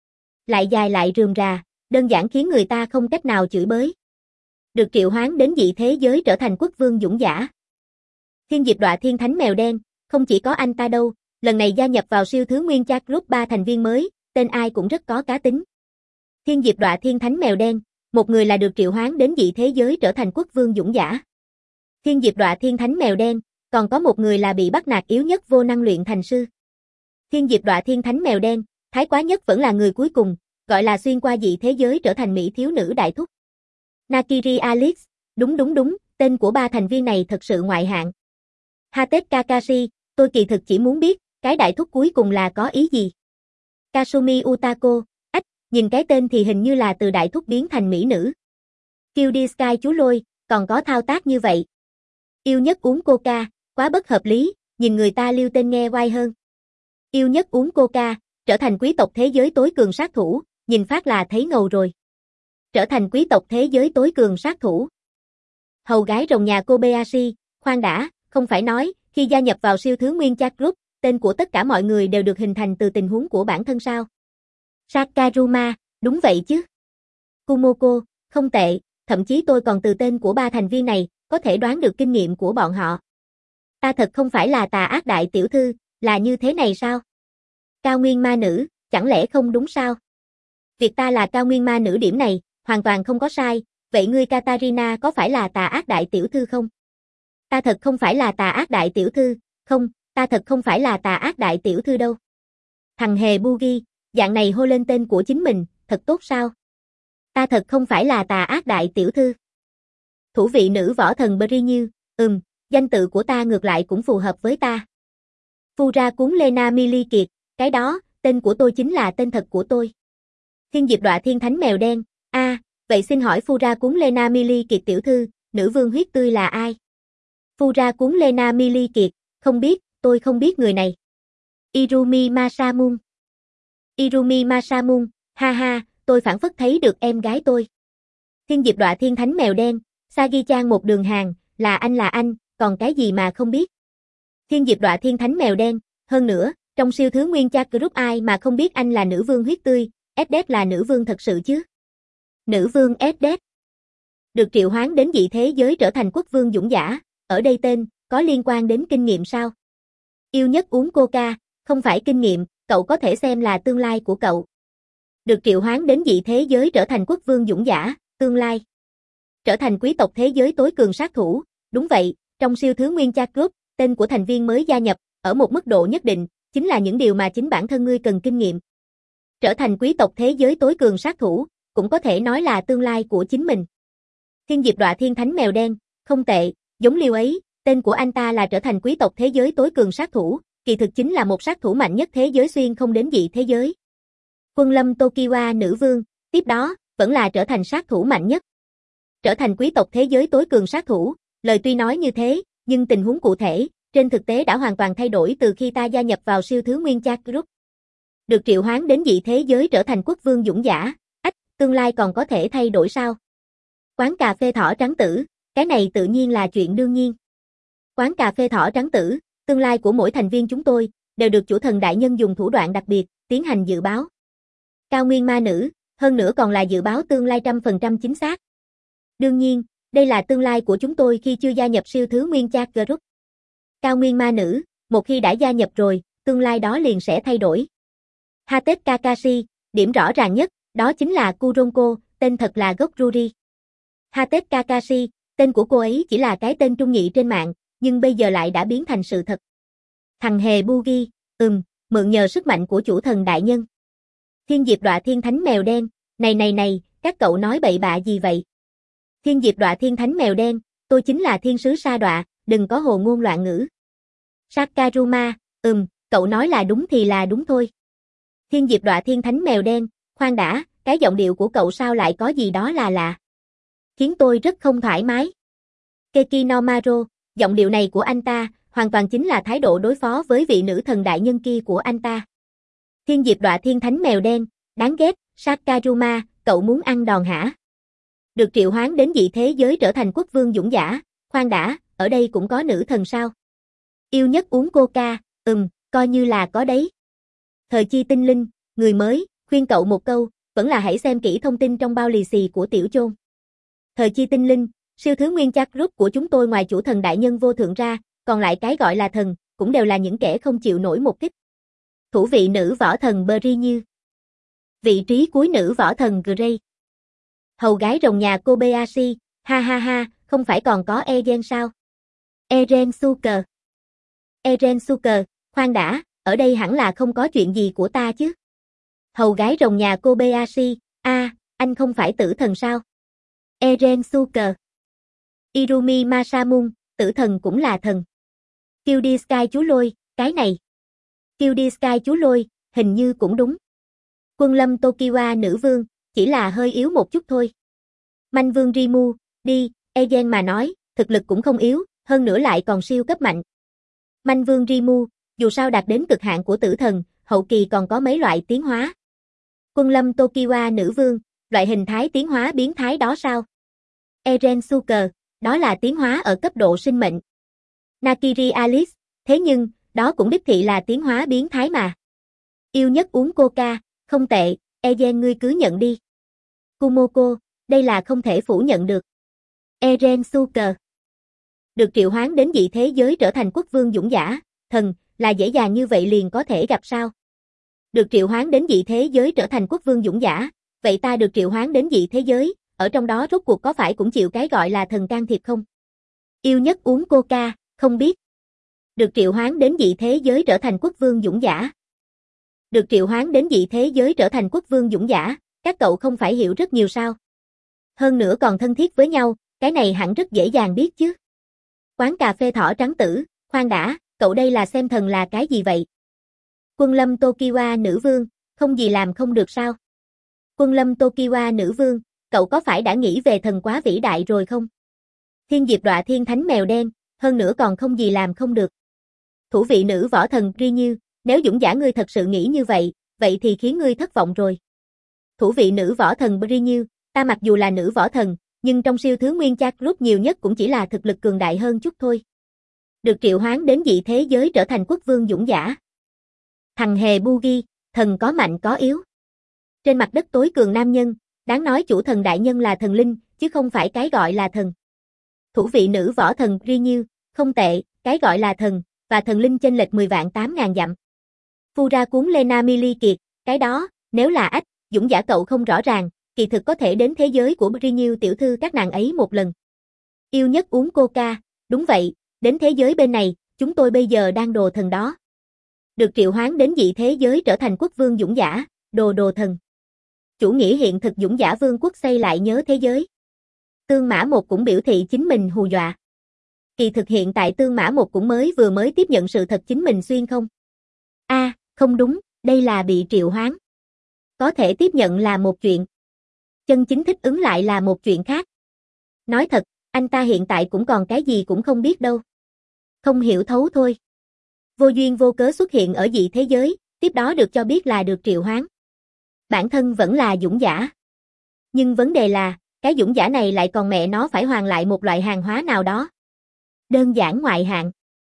Lại dài lại rườm rà, đơn giản khiến người ta không cách nào chửi bới. Được triệu hoán đến dị thế giới trở thành quốc vương dũng giả. Thiên Diệp Đọa Thiên Thánh Mèo Đen, không chỉ có anh ta đâu, lần này gia nhập vào siêu thứ nguyên chat group ba thành viên mới, tên ai cũng rất có cá tính. Thiên Diệp Đọa Thiên Thánh Mèo Đen, một người là được triệu hoán đến dị thế giới trở thành quốc vương dũng giả. Thiên Diệp Đọa Thiên Thánh Mèo Đen, còn có một người là bị bắt nạt yếu nhất vô năng luyện thành sư. Thiên Diệp Đọa Thiên Thánh Mèo Đen, thái quá nhất vẫn là người cuối cùng, gọi là xuyên qua dị thế giới trở thành mỹ thiếu nữ đại thúc. Nakiri Alex, đúng đúng đúng, tên của ba thành viên này thật sự ngoại hạng. Hatet Kakashi, tôi kỳ thực chỉ muốn biết, cái đại thúc cuối cùng là có ý gì? Kasumi Utako, ách, nhìn cái tên thì hình như là từ đại thúc biến thành mỹ nữ. Kill đi Sky chú lôi, còn có thao tác như vậy. Yêu nhất uống coca, quá bất hợp lý, nhìn người ta lưu tên nghe oai hơn. Yêu nhất uống coca, trở thành quý tộc thế giới tối cường sát thủ, nhìn phát là thấy ngầu rồi. Trở thành quý tộc thế giới tối cường sát thủ. Hầu gái rồng nhà Kobayashi, khoan đã, không phải nói, khi gia nhập vào siêu thứ nguyên chat group, tên của tất cả mọi người đều được hình thành từ tình huống của bản thân sao? Sakaruma, đúng vậy chứ. Kumoko, không tệ, thậm chí tôi còn từ tên của ba thành viên này, có thể đoán được kinh nghiệm của bọn họ. Ta thật không phải là tà ác đại tiểu thư, là như thế này sao? Cao nguyên ma nữ, chẳng lẽ không đúng sao? Việc ta là cao nguyên ma nữ điểm này, hoàn toàn không có sai, vậy ngươi Katarina có phải là tà ác đại tiểu thư không? Ta thật không phải là tà ác đại tiểu thư, không, ta thật không phải là tà ác đại tiểu thư đâu. Thằng hề Bugi, dạng này hô lên tên của chính mình, thật tốt sao? Ta thật không phải là tà ác đại tiểu thư. Thủ vị nữ võ thần Bri Như, ừm, danh tự của ta ngược lại cũng phù hợp với ta. Phu ra cuốn Lena Mili Kiệt, cái đó, tên của tôi chính là tên thật của tôi. Thiên Diệp Đọa Thiên Thánh Mèo Đen, a, à, vậy xin hỏi Phu ra cuốn Lena Mili Kiệt tiểu thư, nữ vương huyết tươi là ai? Phu ra cuốn Lena Mili Kiệt, không biết, tôi không biết người này. Irumi Masamun. Irumi Masamun, ha ha, tôi phảng phất thấy được em gái tôi. Thiên Diệp Đọa Thiên Thánh Mèo Đen, Sagi-chan một đường hàng, là anh là anh, còn cái gì mà không biết. Thiên Diệp Đọa Thiên Thánh Mèo Đen, hơn nữa, trong siêu thứ nguyên chat group ai mà không biết anh là nữ vương huyết tươi, Esdeath là nữ vương thật sự chứ. Nữ vương Esdeath. Được triệu hoán đến dị thế giới trở thành quốc vương dũng giả, ở đây tên, có liên quan đến kinh nghiệm sao? Yêu nhất uống coca, không phải kinh nghiệm, cậu có thể xem là tương lai của cậu. Được triệu hoán đến dị thế giới trở thành quốc vương dũng giả, tương lai. Trở thành quý tộc thế giới tối cường sát thủ, đúng vậy, trong siêu thứ nguyên chat group, tên của thành viên mới gia nhập, ở một mức độ nhất định, chính là những điều mà chính bản thân ngươi cần kinh nghiệm. Trở thành quý tộc thế giới tối cường sát thủ, cũng có thể nói là tương lai của chính mình. Thiên Diệp Đọa Thiên Thánh Mèo Đen, không tệ, giống Liêu ấy, tên của anh ta là trở thành quý tộc thế giới tối cường sát thủ, kỳ thực chính là một sát thủ mạnh nhất thế giới xuyên không đến dị thế giới. Quân lâm Tokiwa nữ vương, tiếp đó, vẫn là trở thành sát thủ mạnh nhất. Trở thành quý tộc thế giới tối cường sát thủ, lời tuy nói như thế, nhưng tình huống cụ thể, trên thực tế đã hoàn toàn thay đổi từ khi ta gia nhập vào siêu thứ nguyên chat group. Được triệu hoán đến dị thế giới trở thành quốc vương dũng giả, ách, tương lai còn có thể thay đổi sao? Quán cà phê thỏ trắng tử, cái này tự nhiên là chuyện đương nhiên. Quán cà phê thỏ trắng tử, tương lai của mỗi thành viên chúng tôi, đều được chủ thần đại nhân dùng thủ đoạn đặc biệt, tiến hành dự báo. Cao nguyên ma nữ, hơn nữa còn là dự báo tương lai trăm phần trăm chính xác. Đương nhiên, đây là tương lai của chúng tôi khi chưa gia nhập siêu thứ nguyên chat group. Cao nguyên ma nữ, một khi đã gia nhập rồi, tương lai đó liền sẽ thay đổi. Hatete Kakashi, điểm rõ ràng nhất, đó chính là Kuronko, tên thật là gốc Ruri. Hatete Kakashi, tên của cô ấy chỉ là cái tên trung nhị trên mạng, nhưng bây giờ lại đã biến thành sự thật. Thằng hề Bugi, ừm, mượn nhờ sức mạnh của chủ thần đại nhân. Thiên Diệp Đọa Thiên Thánh Mèo Đen, này này này, các cậu nói bậy bạ gì vậy? Thiên Diệp Đọa Thiên Thánh Mèo Đen, tôi chính là thiên sứ sa đọa, đừng có hồ ngôn loạn ngữ. Sakaruma, ừm, cậu nói là đúng thì là đúng thôi. Thiên Diệp Đọa Thiên Thánh Mèo Đen, khoan đã, cái giọng điệu của cậu sao lại có gì đó là lạ. Khiến tôi rất không thoải mái. Keki no Maro, giọng điệu này của anh ta, hoàn toàn chính là thái độ đối phó với vị nữ thần đại nhân kia của anh ta. Thiên Diệp Đọa Thiên Thánh Mèo Đen, đáng ghét, Sakaruma, cậu muốn ăn đòn hả? Được triệu hoán đến dị thế giới trở thành quốc vương dũng giả, khoan đã, ở đây cũng có nữ thần sao? Yêu nhất uống coca, ừm, coi như là có đấy. Thời chi tinh linh, người mới, khuyên cậu một câu, vẫn là hãy xem kỹ thông tin trong bao lì xì của tiểu chôn. Thời chi tinh linh, siêu thứ nguyên chat group của chúng tôi ngoài chủ thần đại nhân vô thượng ra, còn lại cái gọi là thần, cũng đều là những kẻ không chịu nổi một kích. Thủ vị nữ võ thần Bri Như. Vị trí cuối nữ võ thần Grey. Hầu gái rồng nhà Kobayashi, ha ha ha, không phải còn có Eren sao? Eren Suker. Eren Suker, khoan đã, ở đây hẳn là không có chuyện gì của ta chứ. Hầu gái rồng nhà Kobayashi, a, à, anh không phải tử thần sao? Eren Suker. Irumi Masamun, tử thần cũng là thần. Cutie Sky chú lôi, cái này. Cutie Sky chú lôi, hình như cũng đúng. Quân lâm Tokiwa nữ vương, chỉ là hơi yếu một chút thôi. Manh vương Rimu, đi, Eren mà nói, thực lực cũng không yếu, hơn nữa lại còn siêu cấp mạnh. Manh vương Rimu, dù sao đạt đến cực hạn của tử thần, hậu kỳ còn có mấy loại tiến hóa. Quân lâm Tokiwa nữ vương, loại hình thái tiến hóa biến thái đó sao? Eren Suker, đó là tiến hóa ở cấp độ sinh mệnh. Nakiri Alice, thế nhưng, đó cũng đích thị là tiến hóa biến thái mà. Yêu nhất uống coca, không tệ, Eren ngươi cứ nhận đi. Kumoko, đây là không thể phủ nhận được. Eren Suker. Được triệu hoán đến dị thế giới trở thành quốc vương dũng giả, thần, là dễ dàng như vậy liền có thể gặp sao? Được triệu hoán đến dị thế giới trở thành quốc vương dũng giả, vậy ta được triệu hoán đến dị thế giới, ở trong đó rốt cuộc có phải cũng chịu cái gọi là thần can thiệp không? Yêu nhất uống coca, không biết. Được triệu hoán đến dị thế giới trở thành quốc vương dũng giả. Được triệu hoán đến dị thế giới trở thành quốc vương dũng giả, các cậu không phải hiểu rất nhiều sao? Hơn nữa còn thân thiết với nhau, cái này hẳn rất dễ dàng biết chứ. Quán cà phê thỏ trắng tử, khoan đã, cậu đây là xem thần là cái gì vậy? Quân lâm Tokiwa nữ vương, không gì làm không được sao? Quân lâm Tokiwa nữ vương, cậu có phải đã nghĩ về thần quá vĩ đại rồi không? Thiên diệp đọa thiên thánh mèo đen, hơn nữa còn không gì làm không được. Thủ vị nữ võ thần Ryu, nếu dũng giả ngươi thật sự nghĩ như vậy, vậy thì khiến ngươi thất vọng rồi. Thủ vị nữ võ thần Ryu, ta mặc dù là nữ võ thần, nhưng trong siêu thứ nguyên chat group nhiều nhất cũng chỉ là thực lực cường đại hơn chút thôi. Được triệu hoán đến dị thế giới trở thành quốc vương dũng giả. Thằng hề Bugi, thần có mạnh có yếu. Trên mặt đất tối cường nam nhân, đáng nói chủ thần đại nhân là thần linh, chứ không phải cái gọi là thần. Thủ vị nữ võ thần Ryu, không tệ, cái gọi là thần, và thần linh chênh lệch mười vạn tám ngàn dặm. Phu ra cuốn Lena Mili Kiệt, cái đó, nếu là ách, dũng giả cậu không rõ ràng, kỳ thực có thể đến thế giới của Ryu tiểu thư các nàng ấy một lần. Yêu nhất uống coca, đúng vậy, đến thế giới bên này, chúng tôi bây giờ đang đồ thần đó. Được triệu hoán đến dị thế giới trở thành quốc vương dũng giả, đồ đồ thần. Chủ nghĩa hiện thực dũng giả vương quốc xây lại nhớ thế giới. Tương Mã Một cũng biểu thị chính mình hù dọa. Kỳ thực hiện tại Tương Mã Một cũng mới vừa mới tiếp nhận sự thật chính mình xuyên không. A, à, không đúng, đây là bị triệu hoán. Có thể tiếp nhận là một chuyện. Chân chính thích ứng lại là một chuyện khác. Nói thật, anh ta hiện tại cũng còn cái gì cũng không biết đâu. Không hiểu thấu thôi. Vô duyên vô cớ xuất hiện ở dị thế giới, tiếp đó được cho biết là được triệu hoán. Bản thân vẫn là dũng giả. Nhưng vấn đề là, cái dũng giả này lại còn mẹ nó phải hoàn lại một loại hàng hóa nào đó. Đơn giản ngoại hạng.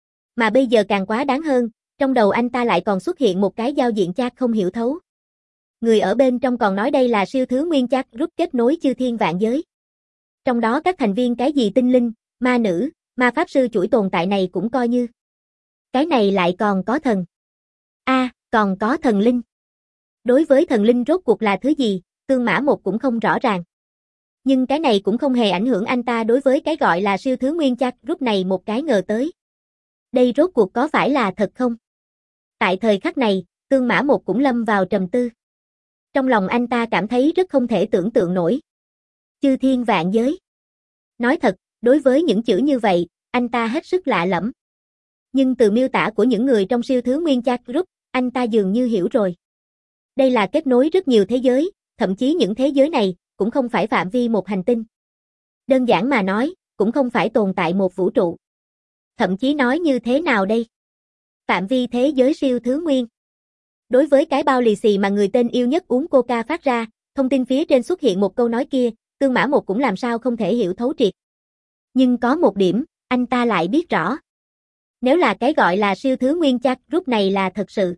Mà bây giờ càng quá đáng hơn, trong đầu anh ta lại còn xuất hiện một cái giao diện chat không hiểu thấu. Người ở bên trong còn nói đây là siêu thứ nguyên chat group kết nối chư thiên vạn giới. Trong đó các thành viên cái gì tinh linh, ma nữ, ma pháp sư chuỗi tồn tại này cũng coi như. Cái này lại còn có thần. A, à, còn có thần linh. Đối với thần linh rốt cuộc là thứ gì, Tương Mã Một cũng không rõ ràng. Nhưng cái này cũng không hề ảnh hưởng anh ta đối với cái gọi là siêu thứ nguyên chat group này một cái ngờ tới. Đây rốt cuộc có phải là thật không? Tại thời khắc này, Tương Mã Một cũng lâm vào trầm tư. Trong lòng anh ta cảm thấy rất không thể tưởng tượng nổi. Chư thiên vạn giới. Nói thật, đối với những chữ như vậy, anh ta hết sức lạ lẫm. Nhưng từ miêu tả của những người trong siêu thứ nguyên chat group, anh ta dường như hiểu rồi. Đây là kết nối rất nhiều thế giới, thậm chí những thế giới này cũng không phải phạm vi một hành tinh. Đơn giản mà nói, cũng không phải tồn tại một vũ trụ. Thậm chí nói như thế nào đây? Phạm vi thế giới siêu thứ nguyên. Đối với cái bao lì xì mà người tên yêu nhất uống coca phát ra, thông tin phía trên xuất hiện một câu nói kia, Tương Mã Một cũng làm sao không thể hiểu thấu triệt. Nhưng có một điểm, anh ta lại biết rõ. Nếu là cái gọi là siêu thứ nguyên chat group này là thật sự.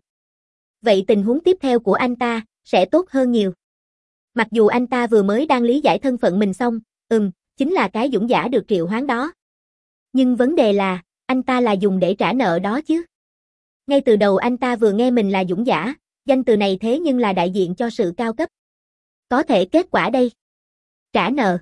Vậy tình huống tiếp theo của anh ta sẽ tốt hơn nhiều. Mặc dù anh ta vừa mới đang lý giải thân phận mình xong, ừm, chính là cái dũng giả được triệu hoán đó. Nhưng vấn đề là, anh ta là dùng để trả nợ đó chứ. Ngay từ đầu anh ta vừa nghe mình là dũng giả, danh từ này thế nhưng là đại diện cho sự cao cấp. Có thể kết quả đây. Trả nợ.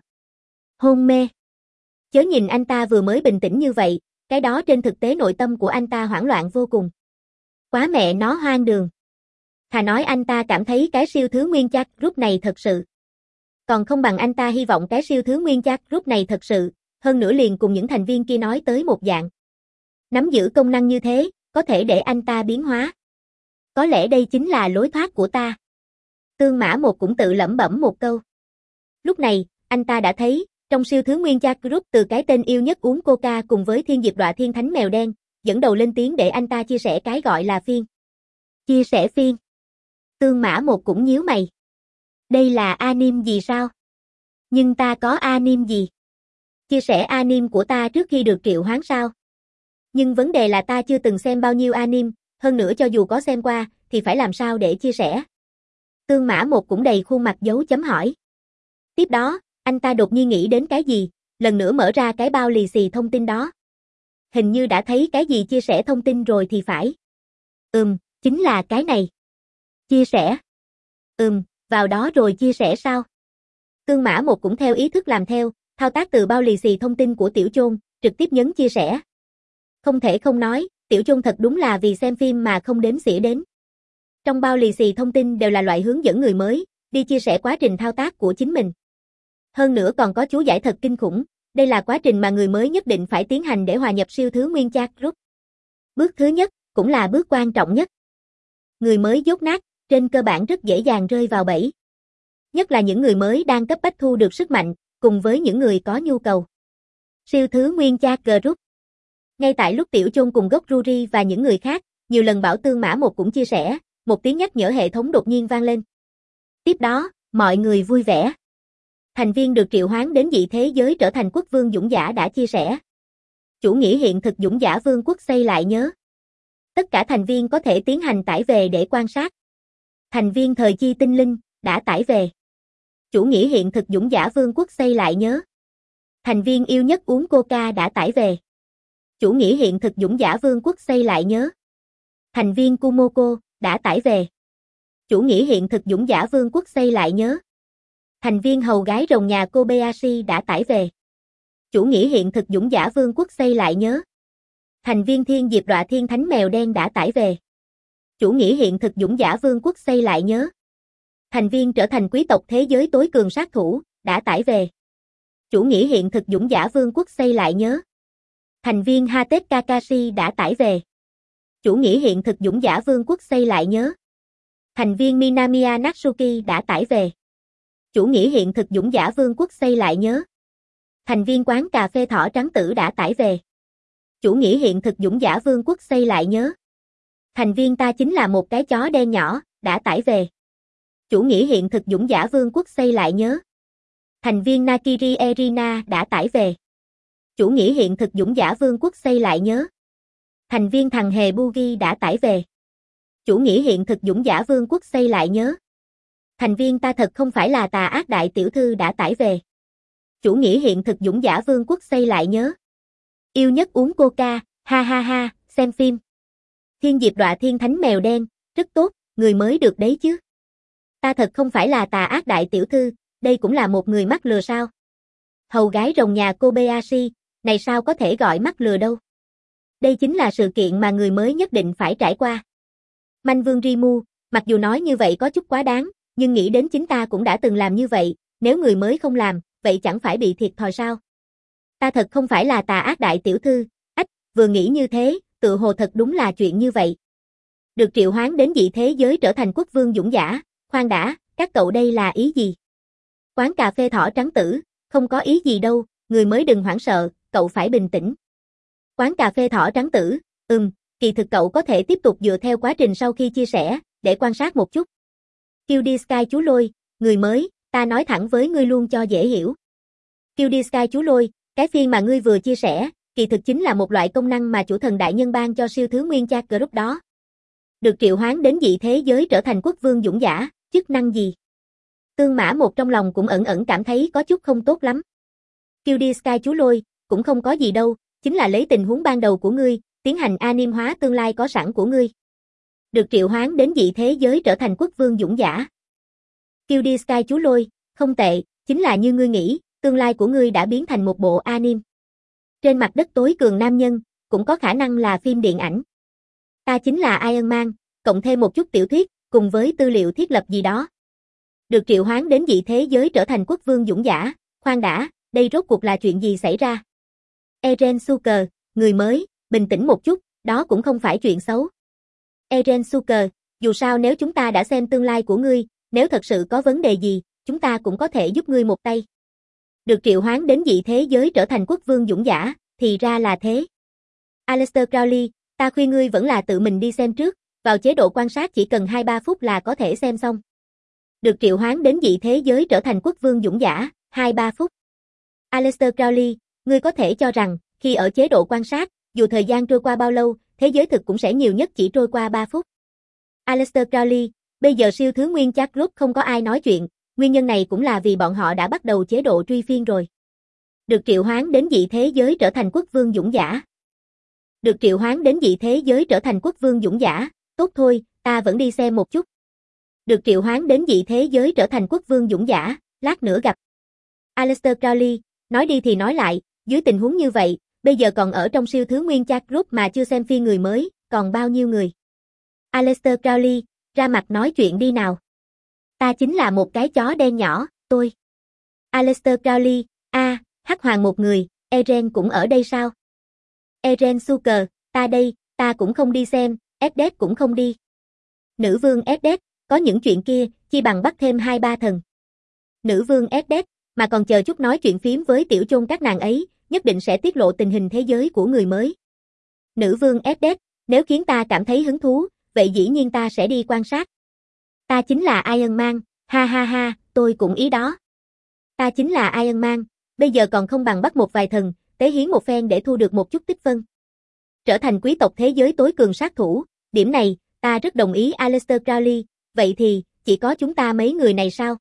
Hôn mê. Chớ nhìn anh ta vừa mới bình tĩnh như vậy, cái đó trên thực tế nội tâm của anh ta hoảng loạn vô cùng. Quá mẹ nó hoang đường. Thà nói anh ta cảm thấy cái siêu thứ nguyên chat group này thật sự. Còn không bằng anh ta hy vọng cái siêu thứ nguyên chat group này thật sự, hơn nữa liền cùng những thành viên kia nói tới một dạng. Nắm giữ công năng như thế, có thể để anh ta biến hóa. Có lẽ đây chính là lối thoát của ta. Tương Mã Một cũng tự lẩm bẩm một câu. Lúc này, anh ta đã thấy, trong siêu thứ nguyên chat group từ cái tên yêu nhất uống coca cùng với thiên diệp đọa thiên thánh mèo đen, dẫn đầu lên tiếng để anh ta chia sẻ cái gọi là phiên. Chia sẻ phiên. Tương Mã Một cũng nhíu mày. Đây là anime gì sao? Nhưng ta có anime gì? Chia sẻ anime của ta trước khi được triệu hoán sao? Nhưng vấn đề là ta chưa từng xem bao nhiêu anime, hơn nữa cho dù có xem qua, thì phải làm sao để chia sẻ? Tương Mã Một cũng đầy khuôn mặt dấu chấm hỏi. Tiếp đó, anh ta đột nhiên nghĩ đến cái gì, lần nữa mở ra cái bao lì xì thông tin đó. Hình như đã thấy cái gì chia sẻ thông tin rồi thì phải. Ừm, chính là cái này. Chia sẻ. Ừm, vào đó rồi chia sẻ sao? Tương Mã Một cũng theo ý thức làm theo, thao tác từ bao lì xì thông tin của Tiểu Chôn, trực tiếp nhấn chia sẻ. Không thể không nói, Tiểu Chôn thật đúng là vì xem phim mà không đếm xỉa đến. Trong bao lì xì thông tin đều là loại hướng dẫn người mới, đi chia sẻ quá trình thao tác của chính mình. Hơn nữa còn có chú giải thật kinh khủng, đây là quá trình mà người mới nhất định phải tiến hành để hòa nhập siêu thứ nguyên chat group. Bước thứ nhất, cũng là bước quan trọng nhất. Người mới dốt nát, trên cơ bản rất dễ dàng rơi vào bẫy. Nhất là những người mới đang cấp bách thu được sức mạnh, cùng với những người có nhu cầu. Siêu thứ nguyên chat group. Ngay tại lúc Tiểu Chôn cùng Gốc Ruri và những người khác, nhiều lần bảo tương mã một cũng chia sẻ, một tiếng nhắc nhở hệ thống đột nhiên vang lên. Tiếp đó, mọi người vui vẻ. Thành viên được triệu hoán đến dị thế giới trở thành quốc vương dũng giả đã chia sẻ. Chủ nghĩa hiện thực dũng giả vương quốc xây lại nhớ. Tất cả thành viên có thể tiến hành tải về để quan sát. Thành viên thời chi tinh linh đã tải về. Chủ nghĩa hiện thực dũng giả vương quốc xây lại nhớ. Thành viên yêu nhất uống coca đã tải về. Chủ nghĩa hiện thực dũng giả vương quốc xây lại nhớ. Thành viên Kumoko đã tải về. Chủ nghĩa hiện thực dũng giả vương quốc xây lại nhớ. Thành viên hầu gái rồng nhà Kobayashi đã tải về. Chủ nghĩa hiện thực dũng giả vương quốc xây lại nhớ. Thành viên thiên diệp đọa thiên thánh mèo đen đã tải về. Chủ nghĩa hiện thực dũng giả vương quốc xây lại nhớ. Thành viên trở thành quý tộc thế giới tối cường sát thủ đã tải về. Chủ nghĩa hiện thực dũng giả vương quốc xây lại nhớ. Thành viên Hatet Kakashi đã tải về. Chủ nghĩa hiện thực dũng giả vương quốc xây lại nhớ. Thành viên Minamiya Natsuki đã tải về. Chủ nghĩa hiện thực dũng giả vương quốc xây lại nhớ. Thành viên quán cà phê thỏ trắng tử đã tải về. Chủ nghĩa hiện thực dũng giả vương quốc xây lại nhớ. Thành viên ta chính là một cái chó đen nhỏ đã tải về. Chủ nghĩa hiện thực dũng giả vương quốc xây lại nhớ. Thành viên Nakiri Erina đã tải về. Chủ nghĩa hiện thực dũng giả vương quốc xây lại nhớ. Thành viên thằng hề Bugi đã tải về. Chủ nghĩa hiện thực dũng giả vương quốc xây lại nhớ. Thành viên ta thật không phải là tà ác đại tiểu thư đã tải về. Chủ nghĩa hiện thực dũng giả vương quốc xây lại nhớ. Yêu nhất uống coca, ha ha ha, xem phim. Thiên diệp đọa thiên thánh mèo đen, rất tốt, người mới được đấy chứ. Ta thật không phải là tà ác đại tiểu thư, đây cũng là một người mắc lừa sao. Hầu gái rồng nhà Kobayashi, này sao có thể gọi mắc lừa đâu. Đây chính là sự kiện mà người mới nhất định phải trải qua. Manh Vương Rimu, mặc dù nói như vậy có chút quá đáng, nhưng nghĩ đến chính ta cũng đã từng làm như vậy, nếu người mới không làm, vậy chẳng phải bị thiệt thòi sao? Ta thật không phải là tà ác đại tiểu thư, ách, vừa nghĩ như thế, tự hồ thật đúng là chuyện như vậy. Được triệu hoán đến dị thế giới trở thành quốc vương dũng giả, khoan đã, các cậu đây là ý gì? Quán cà phê thỏ trắng tử, không có ý gì đâu, người mới đừng hoảng sợ, cậu phải bình tĩnh. Quán cà phê thỏ trắng tử, ừm, kỳ thực cậu có thể tiếp tục dựa theo quá trình sau khi chia sẻ, để quan sát một chút. Cutie Sky chú lôi, người mới, ta nói thẳng với ngươi luôn cho dễ hiểu. Cutie Sky chú lôi, cái phiên mà ngươi vừa chia sẻ, kỳ thực chính là một loại công năng mà chủ thần đại nhân ban cho siêu thứ nguyên chat group đó. Được triệu hoán đến dị thế giới trở thành quốc vương dũng giả, chức năng gì? Tương Mã một trong lòng cũng ẩn ẩn cảm thấy có chút không tốt lắm. Cutie Sky chú lôi, cũng không có gì đâu, chính là lấy tình huống ban đầu của ngươi, tiến hành anim hóa tương lai có sẵn của ngươi. Được triệu hoán đến dị thế giới trở thành quốc vương dũng giả. Cutie Sky chú lôi, không tệ, chính là như ngươi nghĩ, tương lai của ngươi đã biến thành một bộ anim. Trên mặt đất tối cường nam nhân, cũng có khả năng là phim điện ảnh. Ta chính là Iron Man, cộng thêm một chút tiểu thuyết, cùng với tư liệu thiết lập gì đó. Được triệu hoán đến dị thế giới trở thành quốc vương dũng giả, khoan đã, đây rốt cuộc là chuyện gì xảy ra? Eren Suker, người mới, bình tĩnh một chút, đó cũng không phải chuyện xấu. Eren Suker, dù sao nếu chúng ta đã xem tương lai của ngươi, nếu thật sự có vấn đề gì, chúng ta cũng có thể giúp ngươi một tay. Được triệu hoán đến dị thế giới trở thành quốc vương dũng giả, thì ra là thế. Aleister Crowley, ta khuyên ngươi vẫn là tự mình đi xem trước, vào chế độ quan sát chỉ cần hai ba phút là có thể xem xong. Được triệu hoán đến dị thế giới trở thành quốc vương dũng giả, hai ba phút. Aleister Crowley, ngươi có thể cho rằng, khi ở chế độ quan sát, dù thời gian trôi qua bao lâu, thế giới thực cũng sẽ nhiều nhất chỉ trôi qua ba phút. Aleister Crowley, bây giờ siêu thứ nguyên chat group không có ai nói chuyện, nguyên nhân này cũng là vì bọn họ đã bắt đầu chế độ truy phiên rồi. Được triệu hoán đến dị thế giới trở thành quốc vương dũng giả. Được triệu hoán đến dị thế giới trở thành quốc vương dũng giả, tốt thôi, ta vẫn đi xem một chút. Được triệu hoán đến dị thế giới trở thành quốc vương dũng giả, lát nữa gặp. Aleister Crowley, nói đi thì nói lại, dưới tình huống như vậy, bây giờ còn ở trong siêu thứ nguyên chat group mà chưa xem phiên người mới, còn bao nhiêu người? Aleister Crowley, ra mặt nói chuyện đi nào. Ta chính là một cái chó đen nhỏ, tôi. Aleister Crowley, a, à, Hắc Hoàng một người, Eren cũng ở đây sao? Eren Suker, ta đây, ta cũng không đi xem, Eddet cũng không đi. Nữ vương Eddet, có những chuyện kia, chi bằng bắt thêm hai ba thần. Nữ vương Eddet, mà còn chờ chút nói chuyện phím với tiểu chôn các nàng ấy, nhất định sẽ tiết lộ tình hình thế giới của người mới. Nữ vương Eddet, nếu khiến ta cảm thấy hứng thú, vậy dĩ nhiên ta sẽ đi quan sát. Ta chính là Iron Man, ha ha ha, tôi cũng ý đó. Ta chính là Iron Man, bây giờ còn không bằng bắt một vài thần, tế hiến một phen để thu được một chút tích phân. Trở thành quý tộc thế giới tối cường sát thủ, điểm này, ta rất đồng ý Aleister Crowley, vậy thì, chỉ có chúng ta mấy người này sao?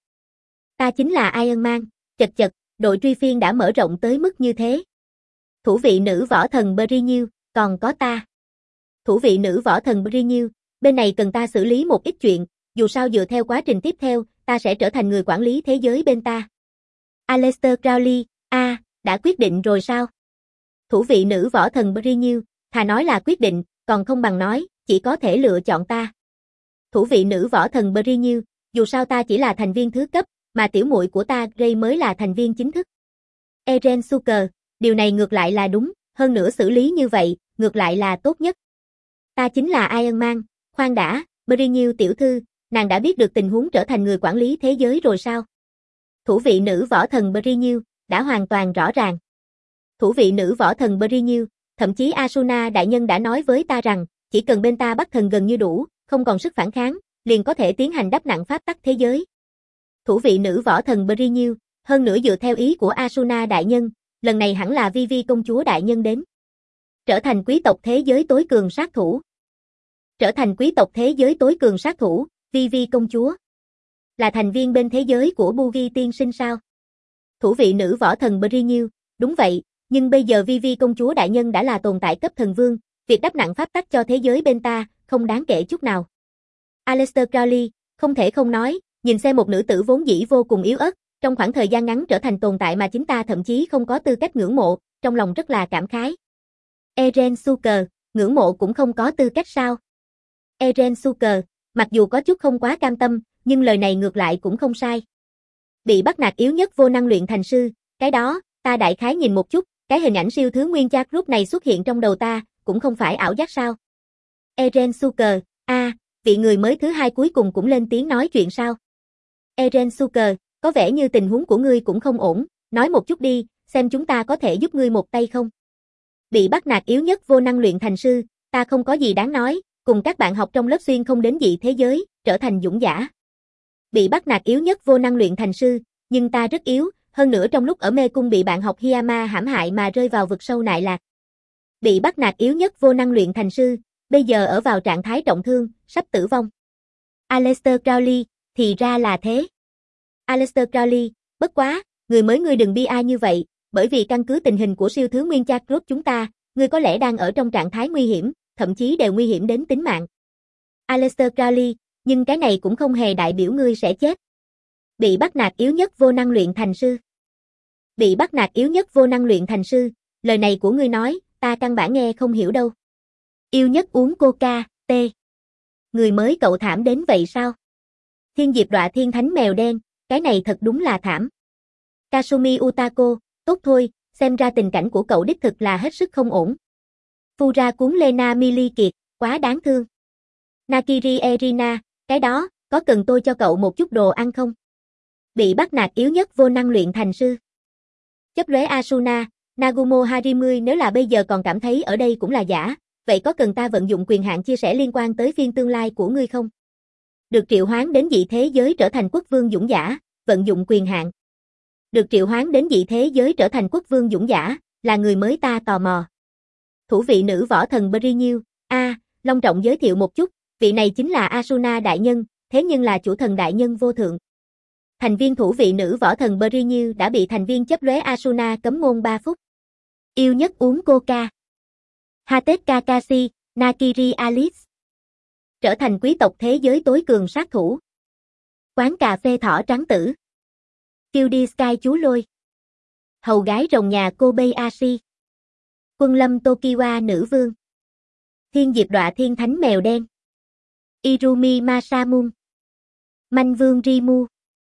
Ta chính là Iron Man, chật chật, đội truy phiên đã mở rộng tới mức như thế. Thủ vị nữ võ thần Brynhild, còn có ta. Thủ vị nữ võ thần Brynhild, bên này cần ta xử lý một ít chuyện, dù sao dựa theo quá trình tiếp theo, ta sẽ trở thành người quản lý thế giới bên ta. Aleister Crowley, a, à, đã quyết định rồi sao? Thủ vị nữ võ thần Brynhild, thà nói là quyết định, còn không bằng nói, chỉ có thể lựa chọn ta. Thủ vị nữ võ thần Brynhild, dù sao ta chỉ là thành viên thứ cấp, mà tiểu muội của ta Grey mới là thành viên chính thức. Eren Suker, điều này ngược lại là đúng, hơn nữa xử lý như vậy, ngược lại là tốt nhất. Ta chính là Iron Man, khoan đã, Brynhild tiểu thư, nàng đã biết được tình huống trở thành người quản lý thế giới rồi sao? Thủ vị nữ võ thần Brynhild, đã hoàn toàn rõ ràng. Thủ vị nữ võ thần Brynhild, thậm chí Asuna đại nhân đã nói với ta rằng, chỉ cần bên ta bắt thần gần như đủ, không còn sức phản kháng, liền có thể tiến hành đắp nặng pháp tắc thế giới. Thủ vị nữ võ thần Brynhild, hơn nữa dựa theo ý của Asuna đại nhân, lần này hẳn là Vivi công chúa đại nhân đến. Trở thành quý tộc thế giới tối cường sát thủ. Trở thành quý tộc thế giới tối cường sát thủ, Vivi công chúa. Là thành viên bên thế giới của Boogie tiên sinh sao? Thủ vị nữ võ thần Brynhild, đúng vậy, nhưng bây giờ Vivi công chúa đại nhân đã là tồn tại cấp thần vương, việc đắp nặng pháp tắc cho thế giới bên ta, không đáng kể chút nào. Aleister Crowley, không thể không nói, nhìn xem một nữ tử vốn dĩ vô cùng yếu ớt, trong khoảng thời gian ngắn trở thành tồn tại mà chính ta thậm chí không có tư cách ngưỡng mộ, trong lòng rất là cảm khái. Eren Suker, ngưỡng mộ cũng không có tư cách sao? Eren Suker, mặc dù có chút không quá cam tâm, nhưng lời này ngược lại cũng không sai. Bị bắt nạt yếu nhất vô năng luyện thành sư, cái đó, ta đại khái nhìn một chút, cái hình ảnh siêu thứ nguyên chat group này xuất hiện trong đầu ta, cũng không phải ảo giác sao? Eren Suker, a, à, vị người mới thứ hai cuối cùng cũng lên tiếng nói chuyện sao? Eren Suker, có vẻ như tình huống của ngươi cũng không ổn, nói một chút đi, xem chúng ta có thể giúp ngươi một tay không? Bị bắt nạt yếu nhất vô năng luyện thành sư, ta không có gì đáng nói, cùng các bạn học trong lớp xuyên không đến dị thế giới, trở thành dũng giả. Bị bắt nạt yếu nhất vô năng luyện thành sư, nhưng ta rất yếu, hơn nữa trong lúc ở mê cung bị bạn học Hiyama hãm hại mà rơi vào vực sâu nại lạc. Bị bắt nạt yếu nhất vô năng luyện thành sư, bây giờ ở vào trạng thái trọng thương, sắp tử vong. Aleister Crowley, thì ra là thế. Aleister Crowley, bất quá, người mới ngươi đừng bi ai như vậy, bởi vì căn cứ tình hình của siêu thứ nguyên chat group chúng ta, ngươi có lẽ đang ở trong trạng thái nguy hiểm, thậm chí đều nguy hiểm đến tính mạng. Aleister Crowley, nhưng cái này cũng không hề đại biểu ngươi sẽ chết. Bị bắt nạt yếu nhất vô năng luyện thành sư. Bị bắt nạt yếu nhất vô năng luyện thành sư, lời này của ngươi nói, ta căn bản nghe không hiểu đâu. Yêu nhất uống coca, t. Người mới cậu thảm đến vậy sao? Thiên diệp đọa thiên thánh mèo đen, cái này thật đúng là thảm. Kasumi Utako, tốt thôi, xem ra tình cảnh của cậu đích thực là hết sức không ổn. Fura cuốn Lena Mili kiệt, quá đáng thương. Nakiri Erina, cái đó, có cần tôi cho cậu một chút đồ ăn không? Bị bắt nạt yếu nhất vô năng luyện thành sư. Chấp lóe Asuna, Nagumo Harimui nếu là bây giờ còn cảm thấy ở đây cũng là giả, vậy có cần ta vận dụng quyền hạn chia sẻ liên quan tới phiên tương lai của ngươi không? Được triệu hoán đến dị thế giới trở thành quốc vương dũng giả, vận dụng quyền hạn. Được triệu hoán đến dị thế giới trở thành quốc vương dũng giả, là người mới ta tò mò. Thủ vị nữ võ thần Brynhild, a, à, long trọng giới thiệu một chút, vị này chính là Asuna đại nhân, thế nhưng là chủ thần đại nhân vô thượng. Thành viên thủ vị nữ võ thần Brynhild đã bị thành viên chấp lóe Asuna cấm ngôn ba phút. Yêu nhất uống coca. Hatet Kakashi, Nakiri Alice. Trở thành quý tộc thế giới tối cường sát thủ. Quán cà phê thỏ trắng tử. Cutie Sky chú lôi. Hầu gái rồng nhà Kobayashi. Quân lâm Tokiwa nữ vương. Thiên diệp đọa thiên thánh mèo đen. Irumi Masamune, Manh Vương Rimu,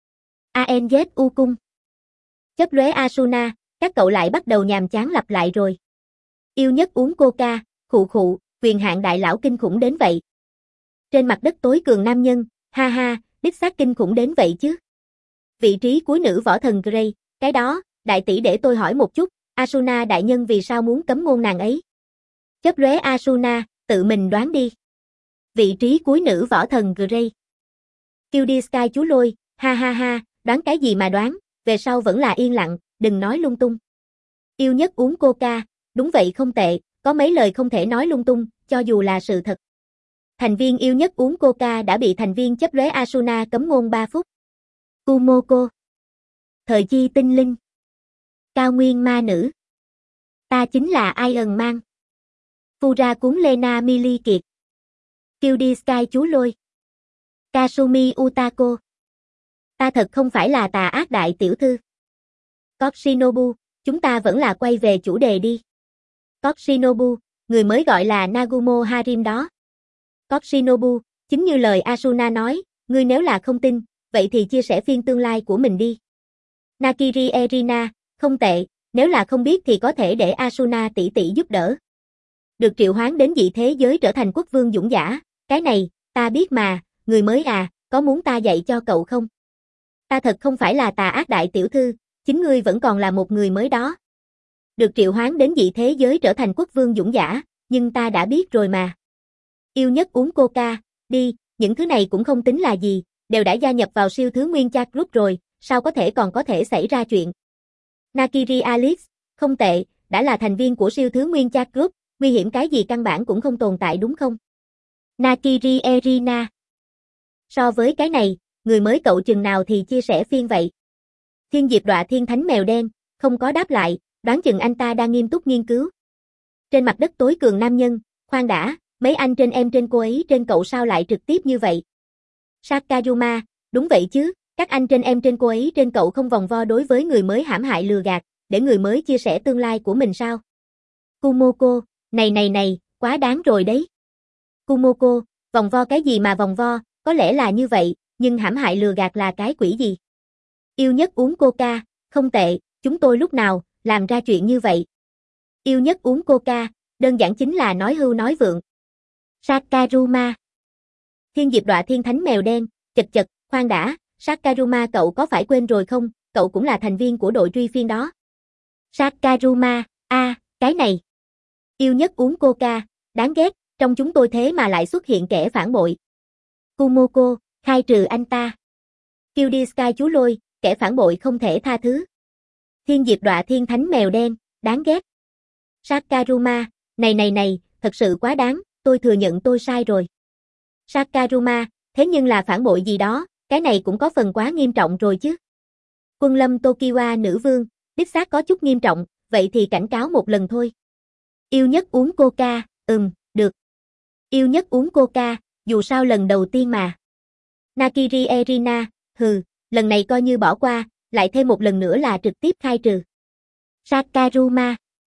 a en zét u Cung, Chấp lóe Asuna, các cậu lại bắt đầu nhàm chán lặp lại rồi. Yêu nhất uống coca, khụ khụ, quyền hạn đại lão kinh khủng đến vậy. Trên mặt đất tối cường nam nhân, ha ha, đích xác kinh khủng đến vậy chứ. Vị trí cuối nữ võ thần Grey, cái đó, đại tỷ để tôi hỏi một chút, Asuna đại nhân vì sao muốn cấm ngôn nàng ấy? Chấp lóe Asuna, tự mình đoán đi. Vị trí cuối nữ võ thần Grey. Cutie Sky chú lôi, ha ha ha, đoán cái gì mà đoán, về sau vẫn là yên lặng, đừng nói lung tung. Yêu nhất uống coca, đúng vậy không tệ, có mấy lời không thể nói lung tung, cho dù là sự thật. Thành viên yêu nhất uống coca đã bị thành viên chấp lóe Asuna cấm ngôn ba phút. Kumoko, thời chi tinh linh, cao nguyên ma nữ, ta chính là Iron Man, Fura cuốn Lena Mili Kiệt, Cutie Sky chú lôi, Kasumi Utako, ta thật không phải là tà ác đại tiểu thư. Koshinobu, chúng ta vẫn là quay về chủ đề đi. Koshinobu, người mới gọi là Nagumo Harim đó. Koshinobu, chính như lời Asuna nói, ngươi nếu là không tin, vậy thì chia sẻ phiên tương lai của mình đi. Nakiri Erina, không tệ, nếu là không biết thì có thể để Asuna tỷ tỷ giúp đỡ. Được triệu hoán đến dị thế giới trở thành quốc vương dũng giả, cái này, ta biết mà, người mới à, có muốn ta dạy cho cậu không? Ta thật không phải là tà ác đại tiểu thư, chính ngươi vẫn còn là một người mới đó. Được triệu hoán đến dị thế giới trở thành quốc vương dũng giả, nhưng ta đã biết rồi mà. Yêu nhất uống coca, đi, những thứ này cũng không tính là gì, đều đã gia nhập vào siêu thứ nguyên chat group rồi, sao có thể còn có thể xảy ra chuyện. Nakiri Alex, không tệ, đã là thành viên của siêu thứ nguyên chat group, nguy hiểm cái gì căn bản cũng không tồn tại đúng không? Nakiri Erina, so với cái này, người mới cậu chừng nào thì chia sẻ phiên vậy. Thiên Diệp Đọa Thiên Thánh Mèo Đen, không có đáp lại, đoán chừng anh ta đang nghiêm túc nghiên cứu. Trên mặt đất tối cường nam nhân, khoan đã, mấy anh trên em trên cô ấy trên cậu sao lại trực tiếp như vậy? Sakayuma, đúng vậy chứ, các anh trên em trên cô ấy trên cậu không vòng vo đối với người mới hãm hại lừa gạt, để người mới chia sẻ tương lai của mình sao? Kumoko, này này này, quá đáng rồi đấy. Kumoko, vòng vo cái gì mà vòng vo, có lẽ là như vậy, nhưng hãm hại lừa gạt là cái quỷ gì? Yêu nhất uống coca, không tệ, chúng tôi lúc nào, làm ra chuyện như vậy. Yêu nhất uống coca, đơn giản chính là nói hưu nói vượng. Sakaruma, Thiên Diệp Đọa Thiên Thánh Mèo Đen, chật chật, khoan đã, Sakaruma cậu có phải quên rồi không, cậu cũng là thành viên của đội truy phiên đó. Sakaruma, a, à, cái này. Yêu nhất uống coca, đáng ghét, trong chúng tôi thế mà lại xuất hiện kẻ phản bội. Kumoko, khai trừ anh ta. Cutie Sky chú lôi, kẻ phản bội không thể tha thứ. Thiên Diệp Đọa Thiên Thánh Mèo Đen, đáng ghét. Sakaruma, này này này, thật sự quá đáng, tôi thừa nhận tôi sai rồi. Sakaruma, thế nhưng là phản bội gì đó, cái này cũng có phần quá nghiêm trọng rồi chứ. Quân lâm Tokiwa nữ vương, đích xác có chút nghiêm trọng, vậy thì cảnh cáo một lần thôi. Yêu nhất uống coca, ừm, được. Yêu nhất uống coca, dù sao lần đầu tiên mà. Nakiri Erina, hừ, lần này coi như bỏ qua, lại thêm một lần nữa là trực tiếp khai trừ. Sakaruma.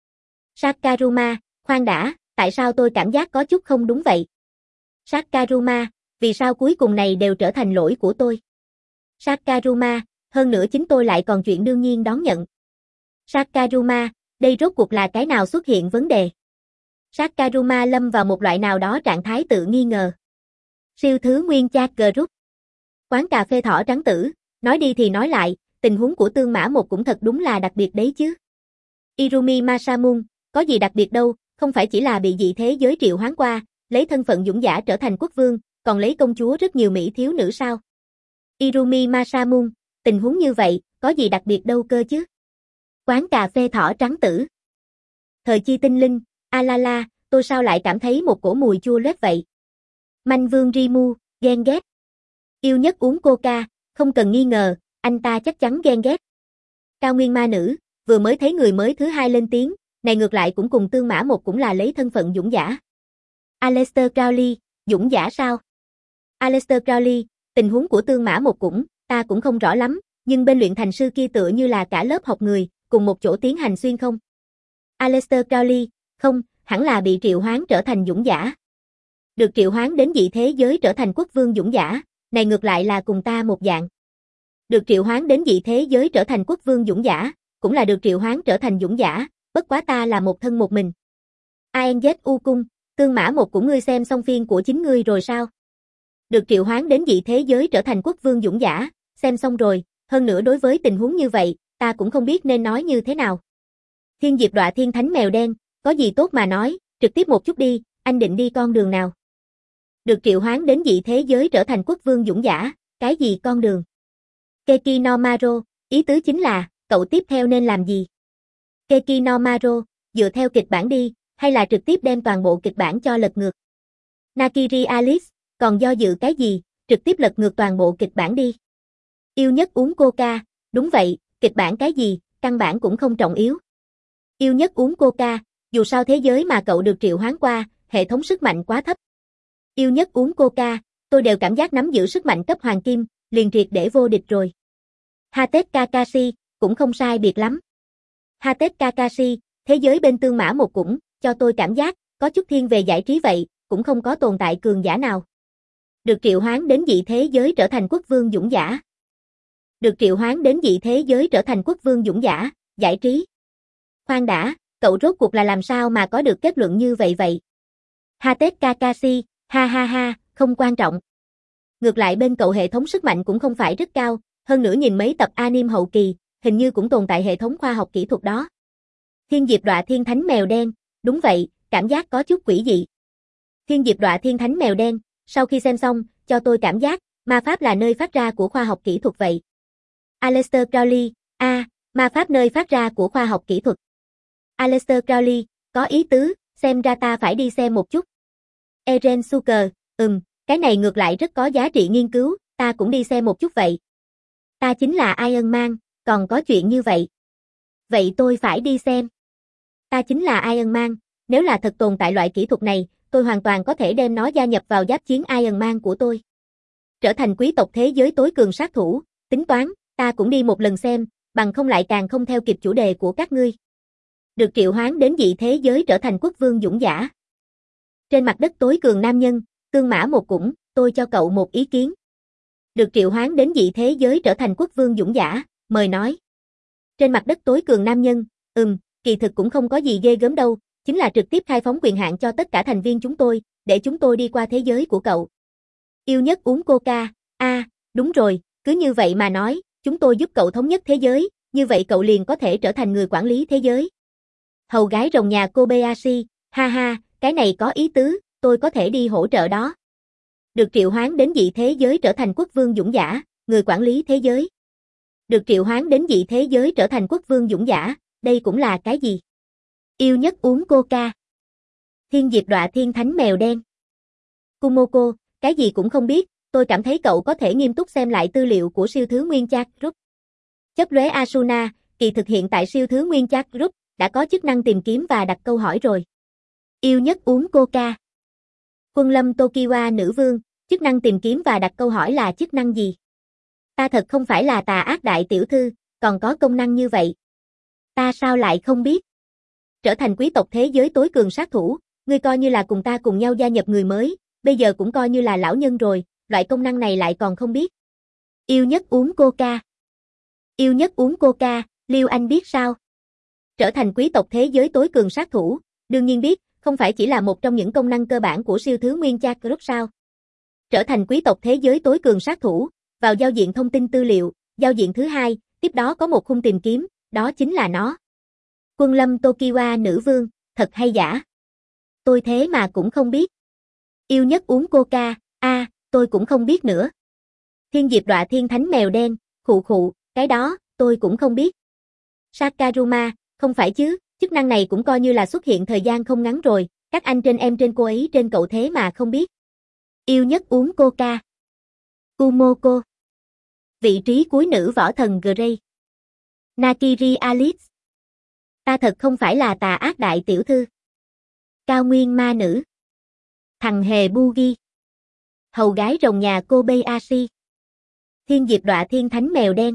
Sakaruma, khoan đã, tại sao tôi cảm giác có chút không đúng vậy? Sakaruma, vì sao cuối cùng này đều trở thành lỗi của tôi? Sakaruma, hơn nữa chính tôi lại còn chuyện đương nhiên đón nhận. Sakaruma, đây rốt cuộc là cái nào xuất hiện vấn đề? Sakaruma lâm vào một loại nào đó trạng thái tự nghi ngờ. Siêu thứ nguyên chat group. Quán cà phê thỏ trắng tử, nói đi thì nói lại, tình huống của Tương Mã một cũng thật đúng là đặc biệt đấy chứ. Irumi Masamune, có gì đặc biệt đâu, không phải chỉ là bị dị thế giới triệu hoán qua, lấy thân phận dũng giả trở thành quốc vương, còn lấy công chúa rất nhiều mỹ thiếu nữ sao? Irumi Masamune, tình huống như vậy, có gì đặc biệt đâu cơ chứ? Quán cà phê thỏ trắng tử. Thời chi tinh linh, a la la, tôi sao lại cảm thấy một cổ mùi chua loét vậy? Manh Vương Rimu, ghen ghét. Yêu nhất uống coca, không cần nghi ngờ, anh ta chắc chắn ghen ghét. Cao nguyên ma nữ, vừa mới thấy người mới thứ hai lên tiếng, này ngược lại cũng cùng Tương Mã một cũng là lấy thân phận dũng giả. Aleister Crowley, dũng giả sao? Aleister Crowley, tình huống của Tương Mã một cũng, ta cũng không rõ lắm, nhưng bên luyện thành sư kia tựa như là cả lớp học người, cùng một chỗ tiến hành xuyên không? Aleister Crowley, không, hẳn là bị triệu hoán trở thành dũng giả. Được triệu hoán đến dị thế giới trở thành quốc vương dũng giả, này ngược lại là cùng ta một dạng. Được triệu hoán đến dị thế giới trở thành quốc vương dũng giả, cũng là được triệu hoán trở thành dũng giả, bất quá ta là một thân một mình. a en dét u cung, tương mã một của ngươi xem xong phiên của chính ngươi rồi sao? Được triệu hoán đến dị thế giới trở thành quốc vương dũng giả, xem xong rồi, hơn nữa đối với tình huống như vậy, ta cũng không biết nên nói như thế nào. Thiên Diệp Đọa Thiên Thánh Mèo Đen, có gì tốt mà nói, trực tiếp một chút đi, anh định đi con đường nào? Được triệu hoán đến dị thế giới trở thành quốc vương dũng giả, cái gì con đường? Keki no Maro, ý tứ chính là, cậu tiếp theo nên làm gì? Keki no Maro, dựa theo kịch bản đi, hay là trực tiếp đem toàn bộ kịch bản cho lật ngược? Nakiri Alice, còn do dự cái gì, trực tiếp lật ngược toàn bộ kịch bản đi. Yêu nhất uống coca, đúng vậy, kịch bản cái gì, căn bản cũng không trọng yếu. Yêu nhất uống coca, dù sao thế giới mà cậu được triệu hoán qua, hệ thống sức mạnh quá thấp. Yêu nhất uống coca, tôi đều cảm giác nắm giữ sức mạnh cấp hoàng kim, liền triệt để vô địch rồi. Hatet Kakashi, cũng không sai biệt lắm. Hatet Kakashi, thế giới bên tương mã một cũng, cho tôi cảm giác, có chút thiên về giải trí vậy, cũng không có tồn tại cường giả nào. Được triệu hoán đến dị thế giới trở thành quốc vương dũng giả. Được triệu hoán đến dị thế giới trở thành quốc vương dũng giả, giải trí. Khoan đã, cậu rốt cuộc là làm sao mà có được kết luận như vậy vậy? Hatet Kakashi, ha ha ha, không quan trọng. Ngược lại bên cậu hệ thống sức mạnh cũng không phải rất cao, hơn nữa nhìn mấy tập anime hậu kỳ, hình như cũng tồn tại hệ thống khoa học kỹ thuật đó. Thiên Diệp Đọa Thiên Thánh Mèo Đen, đúng vậy, cảm giác có chút quỷ dị. Thiên Diệp Đọa Thiên Thánh Mèo Đen, sau khi xem xong, cho tôi cảm giác, ma pháp là nơi phát ra của khoa học kỹ thuật vậy. Aleister Crowley, a, à, ma pháp nơi phát ra của khoa học kỹ thuật. Aleister Crowley, có ý tứ, xem ra ta phải đi xem một chút. Eren Suker, ừm, cái này ngược lại rất có giá trị nghiên cứu, ta cũng đi xem một chút vậy. Ta chính là Iron Man, còn có chuyện như vậy. Vậy tôi phải đi xem. Ta chính là Iron Man, nếu là thật tồn tại loại kỹ thuật này, tôi hoàn toàn có thể đem nó gia nhập vào giáp chiến Iron Man của tôi. Trở thành quý tộc thế giới tối cường sát thủ, tính toán, ta cũng đi một lần xem, bằng không lại càng không theo kịp chủ đề của các ngươi. Được triệu hoán đến dị thế giới trở thành quốc vương dũng giả. Trên mặt đất tối cường nam nhân, tương mã một cũng, tôi cho cậu một ý kiến. Được triệu hoán đến dị thế giới trở thành quốc vương dũng giả, mời nói. Trên mặt đất tối cường nam nhân, ừm, kỳ thực cũng không có gì ghê gớm đâu, chính là trực tiếp khai phóng quyền hạn cho tất cả thành viên chúng tôi, để chúng tôi đi qua thế giới của cậu. Yêu nhất uống coca, a, à, đúng rồi, cứ như vậy mà nói, chúng tôi giúp cậu thống nhất thế giới, như vậy cậu liền có thể trở thành người quản lý thế giới. Hầu gái rồng nhà Kobayashi, ha ha, cái này có ý tứ, tôi có thể đi hỗ trợ đó. Được triệu hoán đến dị thế giới trở thành quốc vương dũng giả, người quản lý thế giới. Được triệu hoán đến dị thế giới trở thành quốc vương dũng giả, đây cũng là cái gì? Yêu nhất uống coca. Thiên Diệp Đọa Thiên Thánh Mèo Đen. Kumoko, cái gì cũng không biết, tôi cảm thấy cậu có thể nghiêm túc xem lại tư liệu của siêu thứ nguyên chat group. Chấp lóe Asuna, kỳ thực hiện tại siêu thứ nguyên chat group, đã có chức năng tìm kiếm và đặt câu hỏi rồi. Yêu nhất uống coca. Quân lâm Tokiwa nữ vương, chức năng tìm kiếm và đặt câu hỏi là chức năng gì? Ta thật không phải là tà ác đại tiểu thư, còn có công năng như vậy. Ta sao lại không biết? Trở thành quý tộc thế giới tối cường sát thủ, ngươi coi như là cùng ta cùng nhau gia nhập người mới, bây giờ cũng coi như là lão nhân rồi, loại công năng này lại còn không biết. Yêu nhất uống coca. Yêu nhất uống coca, Liêu Anh biết sao? Trở thành quý tộc thế giới tối cường sát thủ, đương nhiên biết, không phải chỉ là một trong những công năng cơ bản của siêu thứ nguyên chat group sao? Trở thành quý tộc thế giới tối cường sát thủ, vào giao diện thông tin tư liệu, giao diện thứ hai, tiếp đó có một khung tìm kiếm, đó chính là nó. Quân lâm Tokiwa nữ vương, thật hay giả? Tôi thế mà cũng không biết. Yêu nhất uống coca, a, à, tôi cũng không biết nữa. Thiên Diệp Đọa Thiên Thánh Mèo Đen, khụ khụ, cái đó, tôi cũng không biết. Sakaruma, không phải chứ, chức năng này cũng coi như là xuất hiện thời gian không ngắn rồi, các anh trên em trên cô ấy trên cậu thế mà không biết. Yêu nhất uống coca. Kumoko. Vị trí cuối nữ võ thần Grey. Nakiri Alice. Ta thật không phải là tà ác đại tiểu thư. Cao nguyên ma nữ. Thằng hề Bugi. Hầu gái rồng nhà Kobayashi. Thiên Diệp Đọa Thiên Thánh Mèo Đen.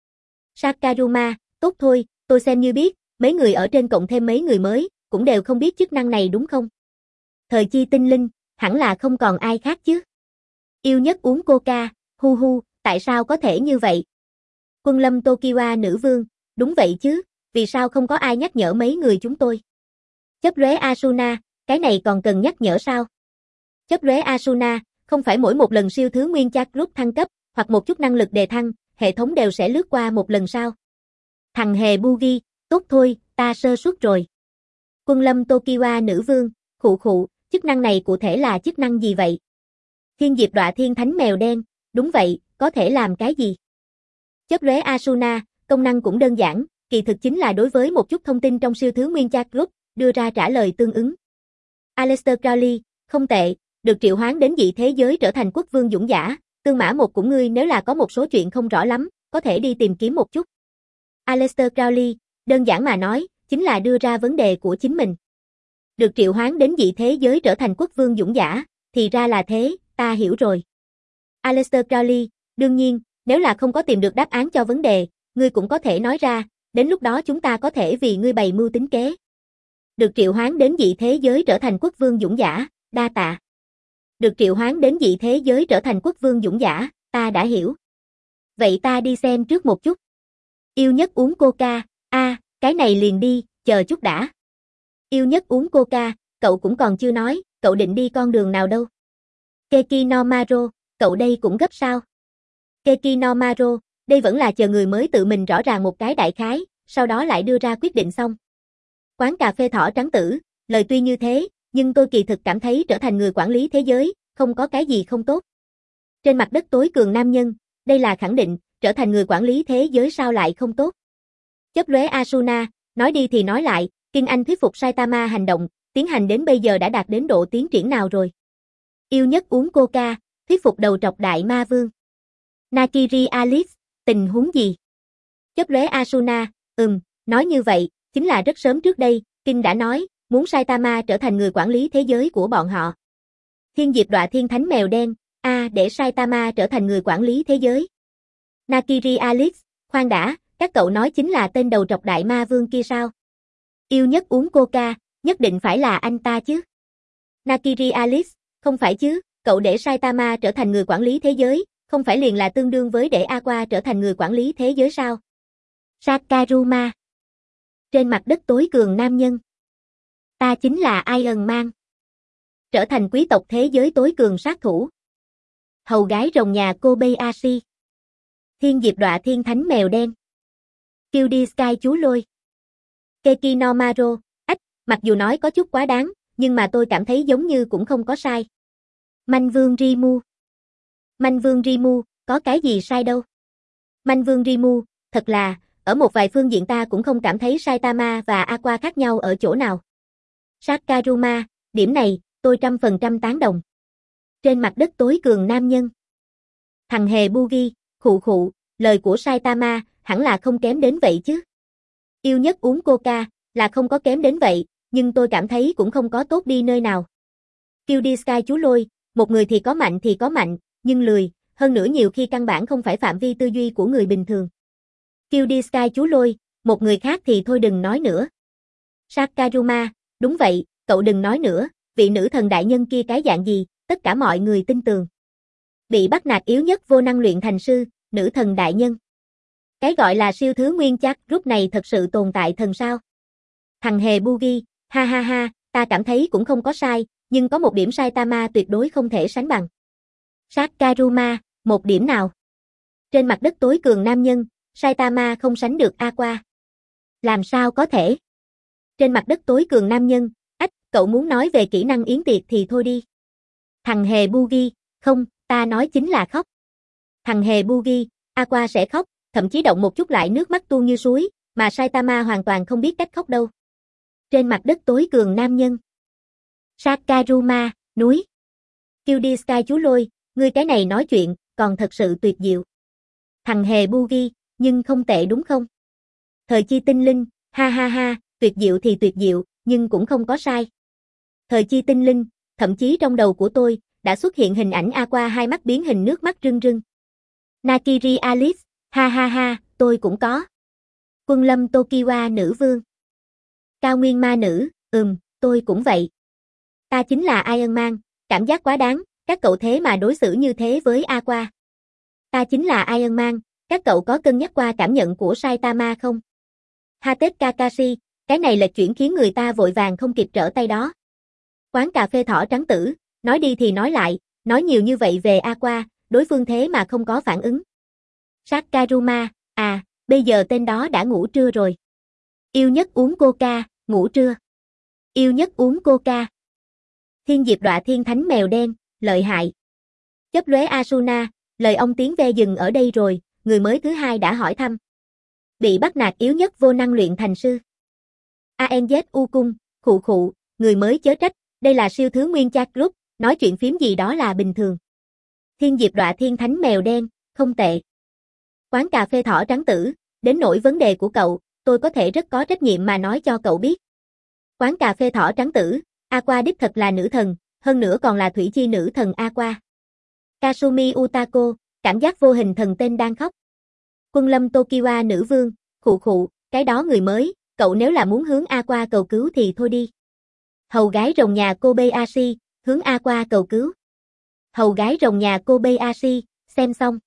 Sakaruma, tốt thôi, tôi xem như biết, mấy người ở trên cộng thêm mấy người mới, cũng đều không biết chức năng này đúng không? Thời chi tinh linh, hẳn là không còn ai khác chứ. Yêu nhất uống coca, hu hu, tại sao có thể như vậy? Quân lâm Tokiwa nữ vương, đúng vậy chứ, vì sao không có ai nhắc nhở mấy người chúng tôi? Chấp lóe Asuna, cái này còn cần nhắc nhở sao? Chấp lóe Asuna, không phải mỗi một lần siêu thứ nguyên chat group thăng cấp, hoặc một chút năng lực đề thăng, hệ thống đều sẽ lướt qua một lần sao? Thằng hề Bugi, tốt thôi, ta sơ suất rồi. Quân lâm Tokiwa nữ vương, khụ khụ, chức năng này cụ thể là chức năng gì vậy? Thiên diệp đọa thiên thánh mèo đen, đúng vậy, có thể làm cái gì? Chớp lóe Asuna, công năng cũng đơn giản, kỳ thực chính là đối với một chút thông tin trong siêu thứ nguyên chat group, đưa ra trả lời tương ứng. Aleister Crowley, không tệ, được triệu hoán đến dị thế giới trở thành quốc vương dũng giả, tương mã một của ngươi nếu là có một số chuyện không rõ lắm, có thể đi tìm kiếm một chút. Aleister Crowley, đơn giản mà nói, chính là đưa ra vấn đề của chính mình. Được triệu hoán đến dị thế giới trở thành quốc vương dũng giả, thì ra là thế, ta hiểu rồi. Aleister Crowley, đương nhiên, nếu là không có tìm được đáp án cho vấn đề, ngươi cũng có thể nói ra, đến lúc đó chúng ta có thể vì ngươi bày mưu tính kế. Được triệu hoán đến dị thế giới trở thành quốc vương dũng giả, đa tạ. Được triệu hoán đến dị thế giới trở thành quốc vương dũng giả, ta đã hiểu. Vậy ta đi xem trước một chút. Yêu nhất uống coca, a, à, cái này liền đi, chờ chút đã. Yêu nhất uống coca, cậu cũng còn chưa nói, cậu định đi con đường nào đâu. Keki no Maro, cậu đây cũng gấp sao? Keki no Maro, đây vẫn là chờ người mới tự mình rõ ràng một cái đại khái, sau đó lại đưa ra quyết định xong. Quán cà phê thỏ trắng tử, lời tuy như thế, nhưng tôi kỳ thực cảm thấy trở thành người quản lý thế giới, không có cái gì không tốt. Trên mặt đất tối cường nam nhân, đây là khẳng định, trở thành người quản lý thế giới sao lại không tốt. Chớp lóe Asuna, nói đi thì nói lại, Kinh Anh thuyết phục Saitama hành động, tiến hành đến bây giờ đã đạt đến độ tiến triển nào rồi. Yêu nhất uống coca, thuyết phục đầu trọc đại ma vương. Nakiri Alice, tình huống gì? Chớp lóe Asuna, ừm, nói như vậy, chính là rất sớm trước đây, Kinh đã nói, muốn Saitama trở thành người quản lý thế giới của bọn họ. Thiên diệp đọa thiên thánh mèo đen, a à, để Saitama trở thành người quản lý thế giới. Nakiri Alice, khoan đã, các cậu nói chính là tên đầu trọc đại ma vương kia sao? Yêu nhất uống coca, nhất định phải là anh ta chứ? Nakiri Alice, không phải chứ, cậu để Saitama trở thành người quản lý thế giới, không phải liền là tương đương với để Aqua trở thành người quản lý thế giới sao? Sakaruma. Trên mặt đất tối cường nam nhân. Ta chính là Iron Man. Trở thành quý tộc thế giới tối cường sát thủ. Hầu gái rồng nhà Kobayashi. Thiên diệp đọa thiên thánh mèo đen. Kyuubi Sky chú lôi. Keki no Maro, ách, mặc dù nói có chút quá đáng, nhưng mà tôi cảm thấy giống như cũng không có sai. Manh Vương Rimu. Manh Vương Rimu, có cái gì sai đâu. Manh Vương Rimu, thật là, ở một vài phương diện ta cũng không cảm thấy Saitama và Aqua khác nhau ở chỗ nào. Sakaruma, điểm này, tôi trăm phần trăm tán đồng. Trên mặt đất tối cường nam nhân. Thằng hề Bugi, khụ khụ, lời của Saitama, hẳn là không kém đến vậy chứ. Yêu nhất uống coca, là không có kém đến vậy, nhưng tôi cảm thấy cũng không có tốt đi nơi nào. Kyuubi Sky chú lôi, một người thì có mạnh thì có mạnh, nhưng lười, hơn nữa nhiều khi căn bản không phải phạm vi tư duy của người bình thường. Kyuubi Sky chú lôi, một người khác thì thôi đừng nói nữa. Sakaruma, đúng vậy, cậu đừng nói nữa, vị nữ thần đại nhân kia cái dạng gì, tất cả mọi người tin tưởng. Bị bắt nạt yếu nhất vô năng luyện thành sư, nữ thần đại nhân. Cái gọi là siêu thứ nguyên chat group này thật sự tồn tại thần sao? Thằng hề Bugi, ha ha ha, ta cảm thấy cũng không có sai, nhưng có một điểm Saitama tuyệt đối không thể sánh bằng. Sakaruma, một điểm nào? Trên mặt đất tối cường nam nhân, Saitama không sánh được Aqua. Làm sao có thể? Trên mặt đất tối cường nam nhân, ách, cậu muốn nói về kỹ năng yến tiệc thì thôi đi. Thằng hề Bugi, không, ta nói chính là khóc. Thằng hề Bugi, Aqua sẽ khóc, thậm chí động một chút lại nước mắt tuôn như suối, mà Saitama hoàn toàn không biết cách khóc đâu. Trên mặt đất tối cường nam nhân. Sakaruma, núi. Kyuubi Sky chú lôi, ngươi cái này nói chuyện, còn thật sự tuyệt diệu. Thằng hề Bugi, nhưng không tệ đúng không? Thời chi tinh linh, ha ha ha, tuyệt diệu thì tuyệt diệu, nhưng cũng không có sai. Thời chi tinh linh, thậm chí trong đầu của tôi, đã xuất hiện hình ảnh Aqua hai mắt biến hình nước mắt rưng rưng. Nakiri Alice, ha ha ha, tôi cũng có. Quân lâm Tokiwa nữ vương. Cao nguyên ma nữ, ừm, tôi cũng vậy. Ta chính là Iron Man, cảm giác quá đáng, các cậu thế mà đối xử như thế với Aqua. Ta chính là Iron Man, các cậu có cân nhắc qua cảm nhận của Saitama không? Hatete Kakashi, cái này lệch chuyển khiến người ta vội vàng không kịp trở tay đó. Quán cà phê thỏ trắng tử, nói đi thì nói lại, nói nhiều như vậy về Aqua, đối phương thế mà không có phản ứng. Sakaruma, à, bây giờ tên đó đã ngủ trưa rồi. Yêu nhất uống coca, ngủ trưa. Yêu nhất uống coca. Thiên diệp đọa thiên thánh mèo đen, lợi hại. Chấp lóe Asuna, lời ông tiếng ve dừng ở đây rồi, người mới thứ hai đã hỏi thăm. Bị bắt nạt yếu nhất vô năng luyện thành sư. a en dét u cung, khụ khụ, người mới chớ trách, đây là siêu thứ nguyên chat group, nói chuyện phím gì đó là bình thường. Thiên diệp đọa thiên thánh mèo đen, không tệ. Quán cà phê thỏ trắng tử, đến nỗi vấn đề của cậu, tôi có thể rất có trách nhiệm mà nói cho cậu biết. Quán cà phê thỏ trắng tử, Aqua đích thật là nữ thần, hơn nữa còn là thủy chi nữ thần Aqua. Kasumi Utako, cảm giác vô hình thần tên đang khóc. Quân lâm Tokiwa nữ vương, khụ khụ, cái đó người mới, cậu nếu là muốn hướng Aqua cầu cứu thì thôi đi. Hầu gái rồng nhà Kobayashi, hướng Aqua cầu cứu. Hầu gái rồng nhà Kobayashi, xem xong.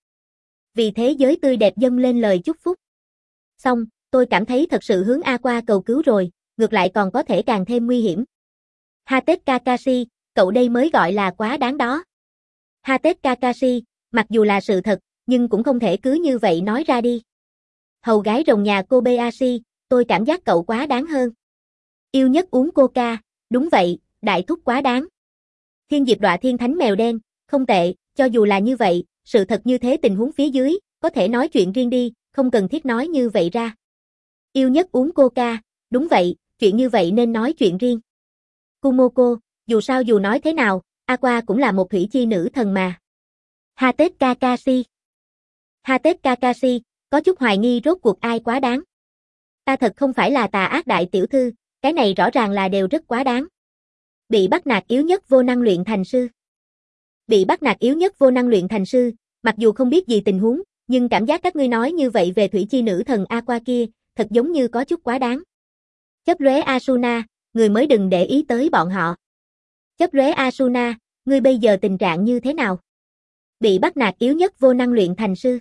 Vì thế giới tươi đẹp dâng lên lời chúc phúc. Xong, tôi cảm thấy thật sự hướng Aqua cầu cứu rồi, ngược lại còn có thể càng thêm nguy hiểm. Hatete Kakashi, cậu đây mới gọi là quá đáng đó. Hatete Kakashi, mặc dù là sự thật, nhưng cũng không thể cứ như vậy nói ra đi. Hầu gái rồng nhà Kobayashi, tôi cảm giác cậu quá đáng hơn. Yêu nhất uống coca, đúng vậy, đại thúc quá đáng. Thiên diệp đọa thiên thánh mèo đen, không tệ, cho dù là như vậy, sự thật như thế tình huống phía dưới, có thể nói chuyện riêng đi, không cần thiết nói như vậy ra. Yêu nhất uống coca, đúng vậy, chuyện như vậy nên nói chuyện riêng. Kumoko, dù sao dù nói thế nào, Aqua cũng là một thủy chi nữ thần mà. Hatete Kakashi. Hatete Kakashi, có chút hoài nghi rốt cuộc ai quá đáng. Ta thật không phải là tà ác đại tiểu thư, cái này rõ ràng là đều rất quá đáng. Bị bắt nạt yếu nhất vô năng luyện thành sư. Bị bắt nạt yếu nhất vô năng luyện thành sư, mặc dù không biết gì tình huống, nhưng cảm giác các ngươi nói như vậy về thủy chi nữ thần Aqua kia, thật giống như có chút quá đáng. Chấp lóe Asuna, người mới đừng để ý tới bọn họ. Chấp lóe Asuna, ngươi bây giờ tình trạng như thế nào? Bị bắt nạt yếu nhất vô năng luyện thành sư.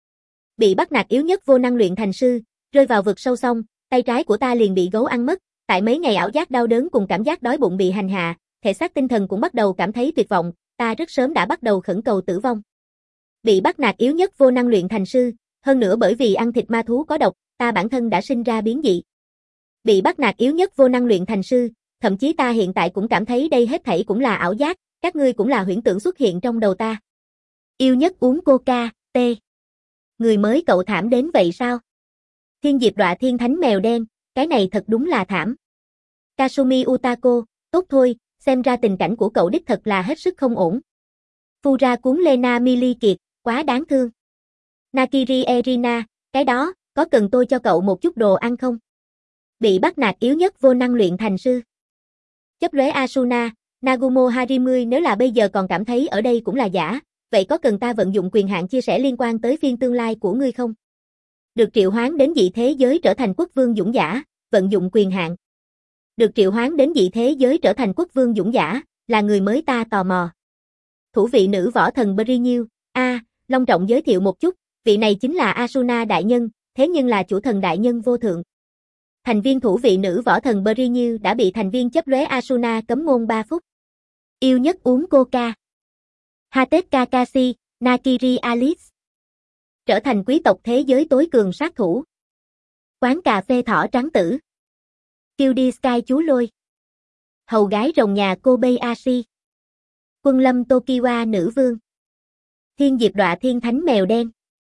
Bị bắt nạt yếu nhất vô năng luyện thành sư, rơi vào vực sâu xong, tay trái của ta liền bị gấu ăn mất, tại mấy ngày ảo giác đau đớn cùng cảm giác đói bụng bị hành hạ, thể xác tinh thần cũng bắt đầu cảm thấy tuyệt vọng, ta rất sớm đã bắt đầu khẩn cầu tử vong. Bị bắt nạt yếu nhất vô năng luyện thành sư, hơn nữa bởi vì ăn thịt ma thú có độc, ta bản thân đã sinh ra biến dị. Bị bắt nạt yếu nhất vô năng luyện thành sư, thậm chí ta hiện tại cũng cảm thấy đây hết thảy cũng là ảo giác, các ngươi cũng là huyễn tưởng xuất hiện trong đầu ta. Yêu nhất uống coca, t. Người mới cậu thảm đến vậy sao? Thiên diệp đọa thiên thánh mèo đen, cái này thật đúng là thảm. Kasumi Utako, tốt thôi, xem ra tình cảnh của cậu đích thật là hết sức không ổn. Fura cuốn Lena Mili Kiệt, quá đáng thương. Nakiri Erina, cái đó, có cần tôi cho cậu một chút đồ ăn không? Bị bắt nạt yếu nhất vô năng luyện thành sư. Chấp lóe Asuna, Nagumo Harimui nếu là bây giờ còn cảm thấy ở đây cũng là giả, vậy có cần ta vận dụng quyền hạn chia sẻ liên quan tới phiên tương lai của ngươi không? Được triệu hoán đến dị thế giới trở thành quốc vương dũng giả, vận dụng quyền hạn. Được triệu hoán đến dị thế giới trở thành quốc vương dũng giả, là người mới ta tò mò. Thủ vị nữ võ thần Berinew, a, à, long trọng giới thiệu một chút, vị này chính là Asuna đại nhân, thế nhưng là chủ thần đại nhân vô thượng. Thành viên thủ vị nữ võ thần Berinew đã bị thành viên chấp lóe Asuna cấm ngôn ba phút. Yêu nhất uống coca. Hatete Kakashi, Nakiri Alice. Trở thành quý tộc thế giới tối cường sát thủ. Quán cà phê thỏ trắng tử. Cutie Sky chú lôi. Hầu gái rồng nhà Kobayashi. Quân lâm Tokiwa nữ vương. Thiên diệp đọa thiên thánh mèo đen.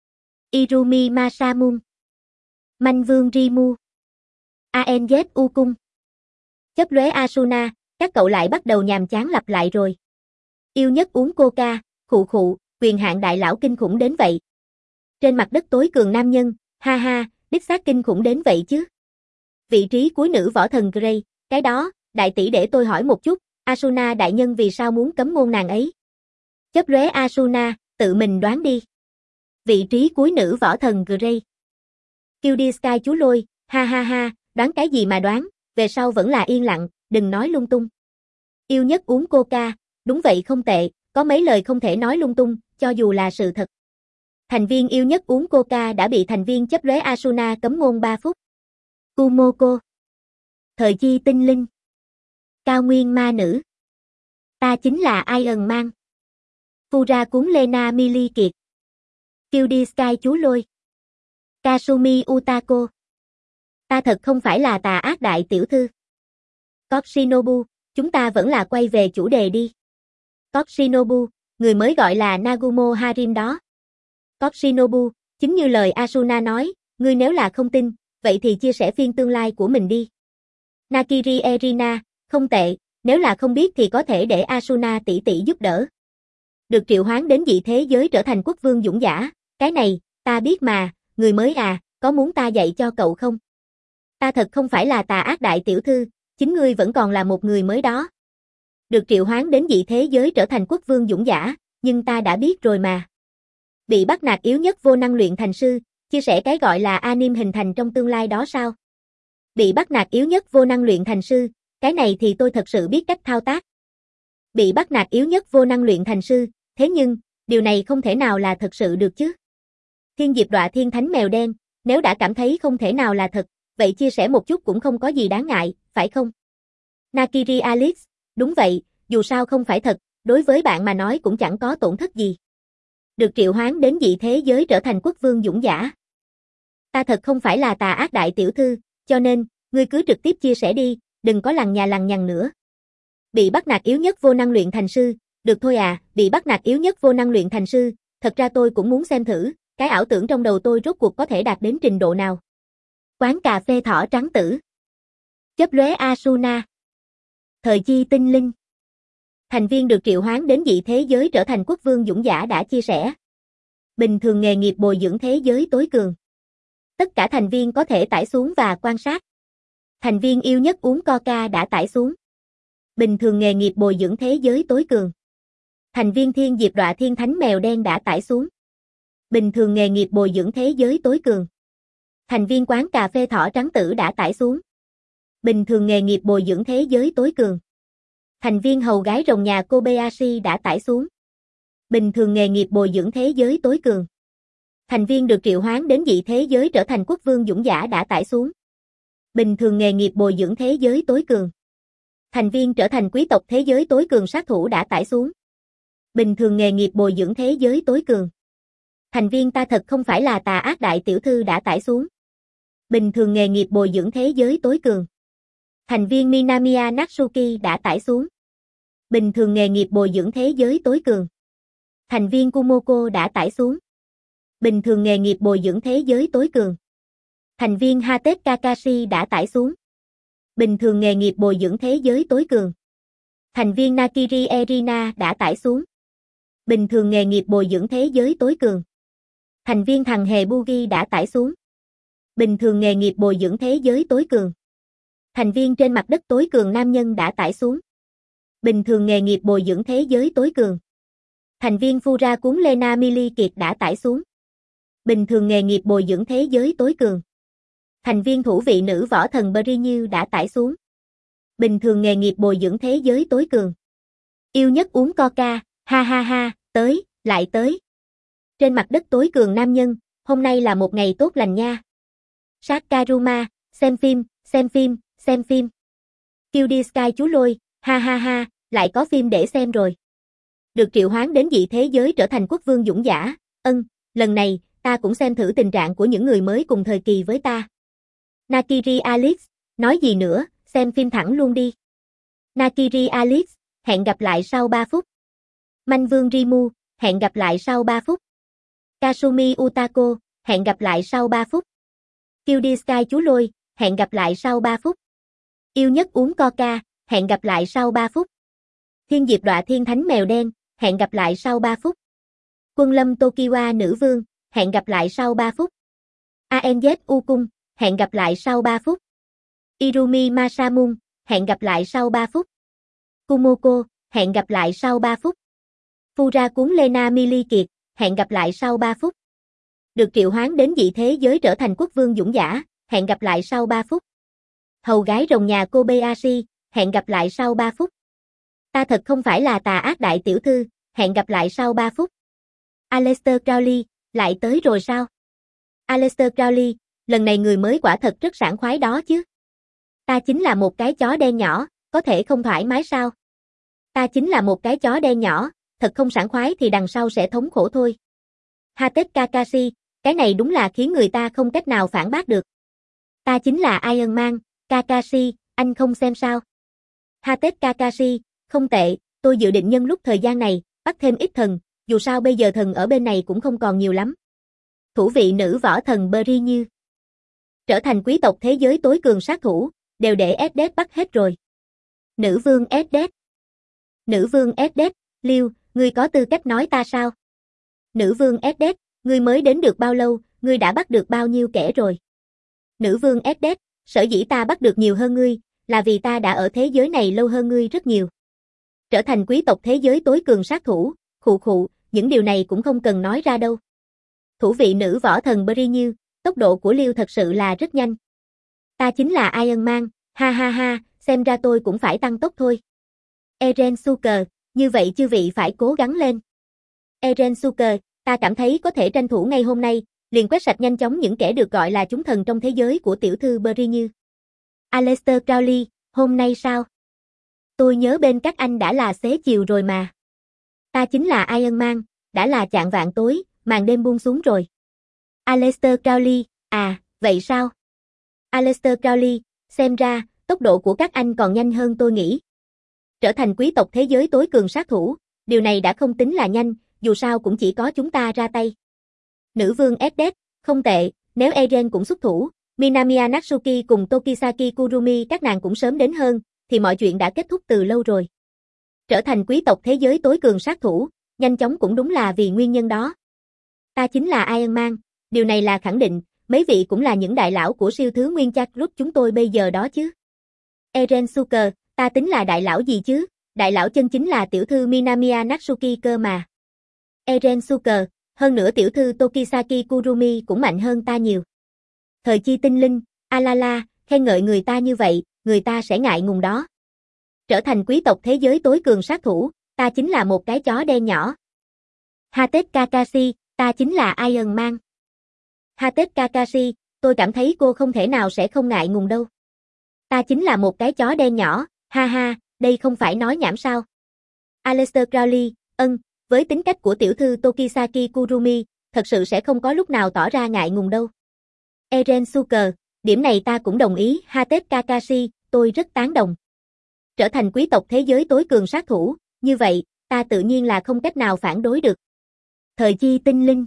Irumi Masamune. Manh vương Rimu. a en dét u cung. Chấp lóe Asuna, các cậu lại bắt đầu nhàm chán lặp lại rồi. Yêu nhất uống coca, khụ khụ, quyền hạn đại lão kinh khủng đến vậy. Trên mặt đất tối cường nam nhân, ha ha, đích xác kinh khủng đến vậy chứ. Vị trí cuối nữ võ thần Grey, cái đó, đại tỷ để tôi hỏi một chút, Asuna đại nhân vì sao muốn cấm ngôn nàng ấy? Chấp lóe Asuna, tự mình đoán đi. Vị trí cuối nữ võ thần Grey. Cutie Sky chú lôi, ha ha ha, đoán cái gì mà đoán, về sau vẫn là yên lặng, đừng nói lung tung. Yêu nhất uống coca, đúng vậy không tệ, có mấy lời không thể nói lung tung, cho dù là sự thật. Thành viên yêu nhất uống coca đã bị thành viên chấp lóe Asuna cấm ngôn ba phút. Kumoko. Thời chi tinh linh. Cao nguyên ma nữ. Ta chính là Iron Man. Fura cuốn Lena Mili Kiệt. Kyuubi Sky chú lôi. Kasumi Utako. Ta thật không phải là tà ác đại tiểu thư. Koshinobu, chúng ta vẫn là quay về chủ đề đi. Koshinobu, người mới gọi là Nagumo Harim đó. Koshinobu, chính như lời Asuna nói, ngươi nếu là không tin, vậy thì chia sẻ phiên tương lai của mình đi. Nakiri Erina, không tệ, nếu là không biết thì có thể để Asuna tỷ tỷ giúp đỡ. Được triệu hoán đến dị thế giới trở thành quốc vương dũng giả, cái này, ta biết mà, người mới à, có muốn ta dạy cho cậu không? Ta thật không phải là tà ác đại tiểu thư, chính ngươi vẫn còn là một người mới đó. Được triệu hoán đến dị thế giới trở thành quốc vương dũng giả, nhưng ta đã biết rồi mà. Bị bắt nạt yếu nhất vô năng luyện thành sư, chia sẻ cái gọi là anime hình thành trong tương lai đó sao? Bị bắt nạt yếu nhất vô năng luyện thành sư, cái này thì tôi thật sự biết cách thao tác. Bị bắt nạt yếu nhất vô năng luyện thành sư, thế nhưng, điều này không thể nào là thật sự được chứ. Thiên Diệp Đọa Thiên Thánh Mèo Đen, nếu đã cảm thấy không thể nào là thật, vậy chia sẻ một chút cũng không có gì đáng ngại, phải không? Nakiri Alex, đúng vậy, dù sao không phải thật, đối với bạn mà nói cũng chẳng có tổn thất gì. Được triệu hoán đến dị thế giới trở thành quốc vương dũng giả. Ta thật không phải là tà ác đại tiểu thư, cho nên, ngươi cứ trực tiếp chia sẻ đi, đừng có lằng nhà lằng nhằng nữa. Bị bắt nạt yếu nhất vô năng luyện thành sư, được thôi à, bị bắt nạt yếu nhất vô năng luyện thành sư, thật ra tôi cũng muốn xem thử, cái ảo tưởng trong đầu tôi rốt cuộc có thể đạt đến trình độ nào. Quán cà phê thỏ trắng tử. Chấp lóe Asuna. Thời chi tinh linh. Thành viên được triệu hoán đến dị thế giới trở thành quốc vương dũng giả đã chia sẻ. Bình thường nghề nghiệp bồi dưỡng thế giới tối cường. Tất cả thành viên có thể tải xuống và quan sát. Thành viên yêu nhất uống coca đã tải xuống. Bình thường nghề nghiệp bồi dưỡng thế giới tối cường. Thành viên Thiên Diệp Đọa Thiên Thánh Mèo Đen đã tải xuống. Bình thường nghề nghiệp bồi dưỡng thế giới tối cường. Thành viên quán cà phê thỏ trắng tử đã tải xuống. Bình thường nghề nghiệp bồi dưỡng thế giới tối cường. Thành viên hầu gái rồng nhà Kobayashi đã tải xuống. Bình thường nghề nghiệp bồi dưỡng thế giới tối cường. Thành viên được triệu hoán đến dị thế giới trở thành quốc vương dũng giả đã tải xuống. Bình thường nghề nghiệp bồi dưỡng thế giới tối cường. Thành viên trở thành quý tộc thế giới tối cường sát thủ đã tải xuống. Bình thường nghề nghiệp bồi dưỡng thế giới tối cường. Thành viên ta thật không phải là tà ác đại tiểu thư đã tải xuống. Bình thường nghề nghiệp bồi dưỡng thế giới tối cường. Thành viên Minamiya Natsuki đã tải xuống. Bình thường nghề nghiệp bồi dưỡng thế giới tối cường. Thành viên Kumoko đã tải xuống. Bình thường nghề nghiệp bồi dưỡng thế giới tối cường. Thành viên Hatet Kakashi đã tải xuống. Bình thường nghề nghiệp bồi dưỡng thế giới tối cường. Thành viên Nakiri Erina đã tải xuống. Bình thường nghề nghiệp bồi dưỡng thế giới tối cường. Thành viên Thằng Hề Bugi đã tải xuống. Bình thường nghề nghiệp bồi dưỡng thế giới tối cường. Thành viên Trên Mặt Đất tối cường nam nhân đã tải xuống. Bình thường nghề nghiệp bồi dưỡng thế giới tối cường. Thành viên Fura cuốn Lena Mili Kiệt đã tải xuống. Bình thường nghề nghiệp bồi dưỡng thế giới tối cường. Thành viên Thủ vị nữ võ thần Bri Như đã tải xuống. Bình thường nghề nghiệp bồi dưỡng thế giới tối cường. Yêu nhất uống coca, ha ha ha, tới, lại tới. Trên Mặt Đất tối cường nam nhân, hôm nay là một ngày tốt lành nha. Sakaruma, xem phim, xem phim, xem phim. Kyuubi Sky chú lôi, ha ha ha, lại có phim để xem rồi. Được triệu hoán đến dị thế giới trở thành quốc vương dũng giả, ân, lần này, ta cũng xem thử tình trạng của những người mới cùng thời kỳ với ta. Nakiri Alex, nói gì nữa, xem phim thẳng luôn đi. Nakiri Alex, hẹn gặp lại sau ba phút. Manh Vương Rimu, hẹn gặp lại sau ba phút. Kasumi Utako, hẹn gặp lại sau ba phút. Kyuubi Sky chú lôi, hẹn gặp lại sau ba phút. Yêu nhất uống coca, hẹn gặp lại sau ba phút. Thiên Diệp Đọa Thiên Thánh Mèo Đen, hẹn gặp lại sau ba phút. Quân Lâm Tokiwa Nữ Vương, hẹn gặp lại sau ba phút. a en dét U Cung, hẹn gặp lại sau ba phút. Irumi Masamun, hẹn gặp lại sau ba phút. Kumoko, hẹn gặp lại sau ba phút. Fura cuốn Lena Mili Kiệt, hẹn gặp lại sau ba phút. Được triệu hoán đến dị thế giới trở thành quốc vương dũng giả, hẹn gặp lại sau ba phút. Hầu gái rồng nhà Kobayashi, hẹn gặp lại sau ba phút. Ta thật không phải là tà ác đại tiểu thư, hẹn gặp lại sau ba phút. Aleister Crowley, lại tới rồi sao? Aleister Crowley, lần này người mới quả thật rất sảng khoái đó chứ. Ta chính là một cái chó đen nhỏ, có thể không thoải mái sao? Ta chính là một cái chó đen nhỏ, thật không sảng khoái thì đằng sau sẽ thống khổ thôi. Hatết Kakashi, cái này đúng là khiến người ta không cách nào phản bác được. Ta chính là Iron Man, Kakashi, anh không xem sao? Hatết Kakashi, không tệ, tôi dự định nhân lúc thời gian này, bắt thêm ít thần, dù sao bây giờ thần ở bên này cũng không còn nhiều lắm. Thủ vị nữ võ thần Bri Như. Trở thành quý tộc thế giới tối cường sát thủ, đều để Esdet bắt hết rồi. Nữ vương Esdet. Nữ vương Esdet, Liêu, ngươi có tư cách nói ta sao? Nữ vương Esdet, ngươi mới đến được bao lâu, ngươi đã bắt được bao nhiêu kẻ rồi? Nữ vương Esdet, sở dĩ ta bắt được nhiều hơn ngươi, là vì ta đã ở thế giới này lâu hơn ngươi rất nhiều. Trở thành quý tộc thế giới tối cường sát thủ, khụ khụ, những điều này cũng không cần nói ra đâu. Thủ vị nữ võ thần Bri Như, tốc độ của Liêu thật sự là rất nhanh. Ta chính là Iron Man, ha ha ha, xem ra tôi cũng phải tăng tốc thôi. Eren Suker, như vậy chư vị phải cố gắng lên. Eren Suker, ta cảm thấy có thể tranh thủ ngay hôm nay, liền quét sạch nhanh chóng những kẻ được gọi là chúng thần trong thế giới của tiểu thư Bri Như. Aleister Crowley, hôm nay sao? Tôi nhớ bên các anh đã là xế chiều rồi mà. Ta chính là Iron Man, đã là chạng vạng tối, màn đêm buông xuống rồi. Aleister Crowley, à, vậy sao? Aleister Crowley, xem ra, tốc độ của các anh còn nhanh hơn tôi nghĩ. Trở thành quý tộc thế giới tối cường sát thủ, điều này đã không tính là nhanh, dù sao cũng chỉ có chúng ta ra tay. Nữ vương Esdet, không tệ, nếu Eren cũng xuất thủ, Minamiya Natsuki cùng Tokisaki Kurumi các nàng cũng sớm đến hơn, thì mọi chuyện đã kết thúc từ lâu rồi. Trở thành quý tộc thế giới tối cường sát thủ, nhanh chóng cũng đúng là vì nguyên nhân đó. Ta chính là Iron Man, điều này là khẳng định, mấy vị cũng là những đại lão của siêu thứ nguyên chat group chúng tôi bây giờ đó chứ. Eren Suker, ta tính là đại lão gì chứ, đại lão chân chính là tiểu thư Minamiya Natsuki cơ mà. Eren Suker, hơn nữa tiểu thư Tokisaki Kurumi cũng mạnh hơn ta nhiều. Thời chi tinh linh, alala, khen ngợi người ta như vậy, người ta sẽ ngại ngùng đó. Trở thành quý tộc thế giới tối cường sát thủ, ta chính là một cái chó đen nhỏ. Hatết Kakashi, ta chính là Iron Man. Hatết Kakashi, tôi cảm thấy cô không thể nào sẽ không ngại ngùng đâu. Ta chính là một cái chó đen nhỏ, ha ha, đây không phải nói nhảm sao. Aleister Crowley, ân, với tính cách của tiểu thư Tokisaki Kurumi, thật sự sẽ không có lúc nào tỏ ra ngại ngùng đâu. Eren Suker, điểm này ta cũng đồng ý, Hatết Kakashi, tôi rất tán đồng. Trở thành quý tộc thế giới tối cường sát thủ, như vậy, ta tự nhiên là không cách nào phản đối được. Thời chi tinh linh.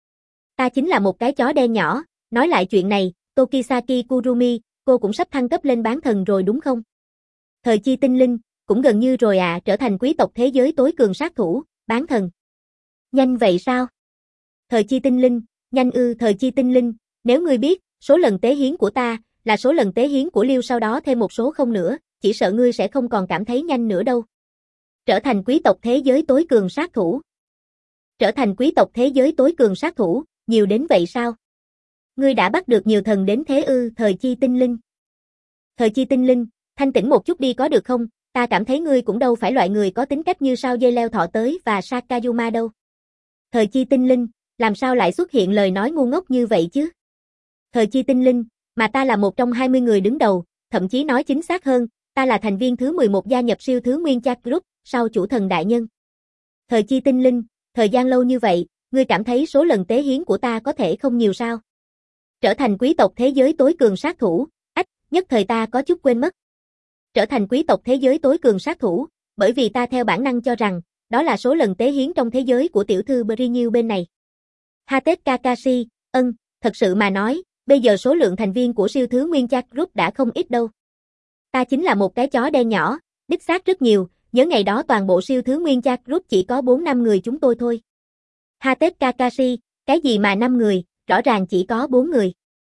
Ta chính là một cái chó đen nhỏ, nói lại chuyện này, Tokisaki Kurumi, cô cũng sắp thăng cấp lên bán thần rồi đúng không? Thời chi tinh linh, cũng gần như rồi à, trở thành quý tộc thế giới tối cường sát thủ, bán thần. Nhanh vậy sao? Thời chi tinh linh, nhanh ư, thời chi tinh linh, nếu ngươi biết, số lần tế hiến của ta, là số lần tế hiến của Liêu sau đó thêm một số không nữa, chỉ sợ ngươi sẽ không còn cảm thấy nhanh nữa đâu. Trở thành quý tộc thế giới tối cường sát thủ. Trở thành quý tộc thế giới tối cường sát thủ, nhiều đến vậy sao? Ngươi đã bắt được nhiều thần đến thế ư, thời chi tinh linh. Thời chi tinh linh, thanh tĩnh một chút đi có được không, ta cảm thấy ngươi cũng đâu phải loại người có tính cách như sao dây leo thọ tới và Sakayuma đâu. Thời chi tinh linh, làm sao lại xuất hiện lời nói ngu ngốc như vậy chứ? Thời chi tinh linh, mà ta là một trong hai mươi người đứng đầu, thậm chí nói chính xác hơn, ta là thành viên thứ mười một gia nhập siêu thứ nguyên chat group, sau chủ thần đại nhân. Thời chi tinh linh, thời gian lâu như vậy, ngươi cảm thấy số lần tế hiến của ta có thể không nhiều sao? Trở thành quý tộc thế giới tối cường sát thủ, ách, nhất thời ta có chút quên mất. Trở thành quý tộc thế giới tối cường sát thủ, bởi vì ta theo bản năng cho rằng, đó là số lần tế hiến trong thế giới của tiểu thư Bri Như bên này. Hatết Kakashi, ân, thật sự mà nói, bây giờ số lượng thành viên của siêu thứ nguyên chat group đã không ít đâu. Ta chính là một cái chó đen nhỏ, đích xác rất nhiều, nhớ ngày đó toàn bộ siêu thứ nguyên chat group chỉ có bốn năm người chúng tôi thôi. Hatết Kakashi, cái gì mà năm người, rõ ràng chỉ có bốn người.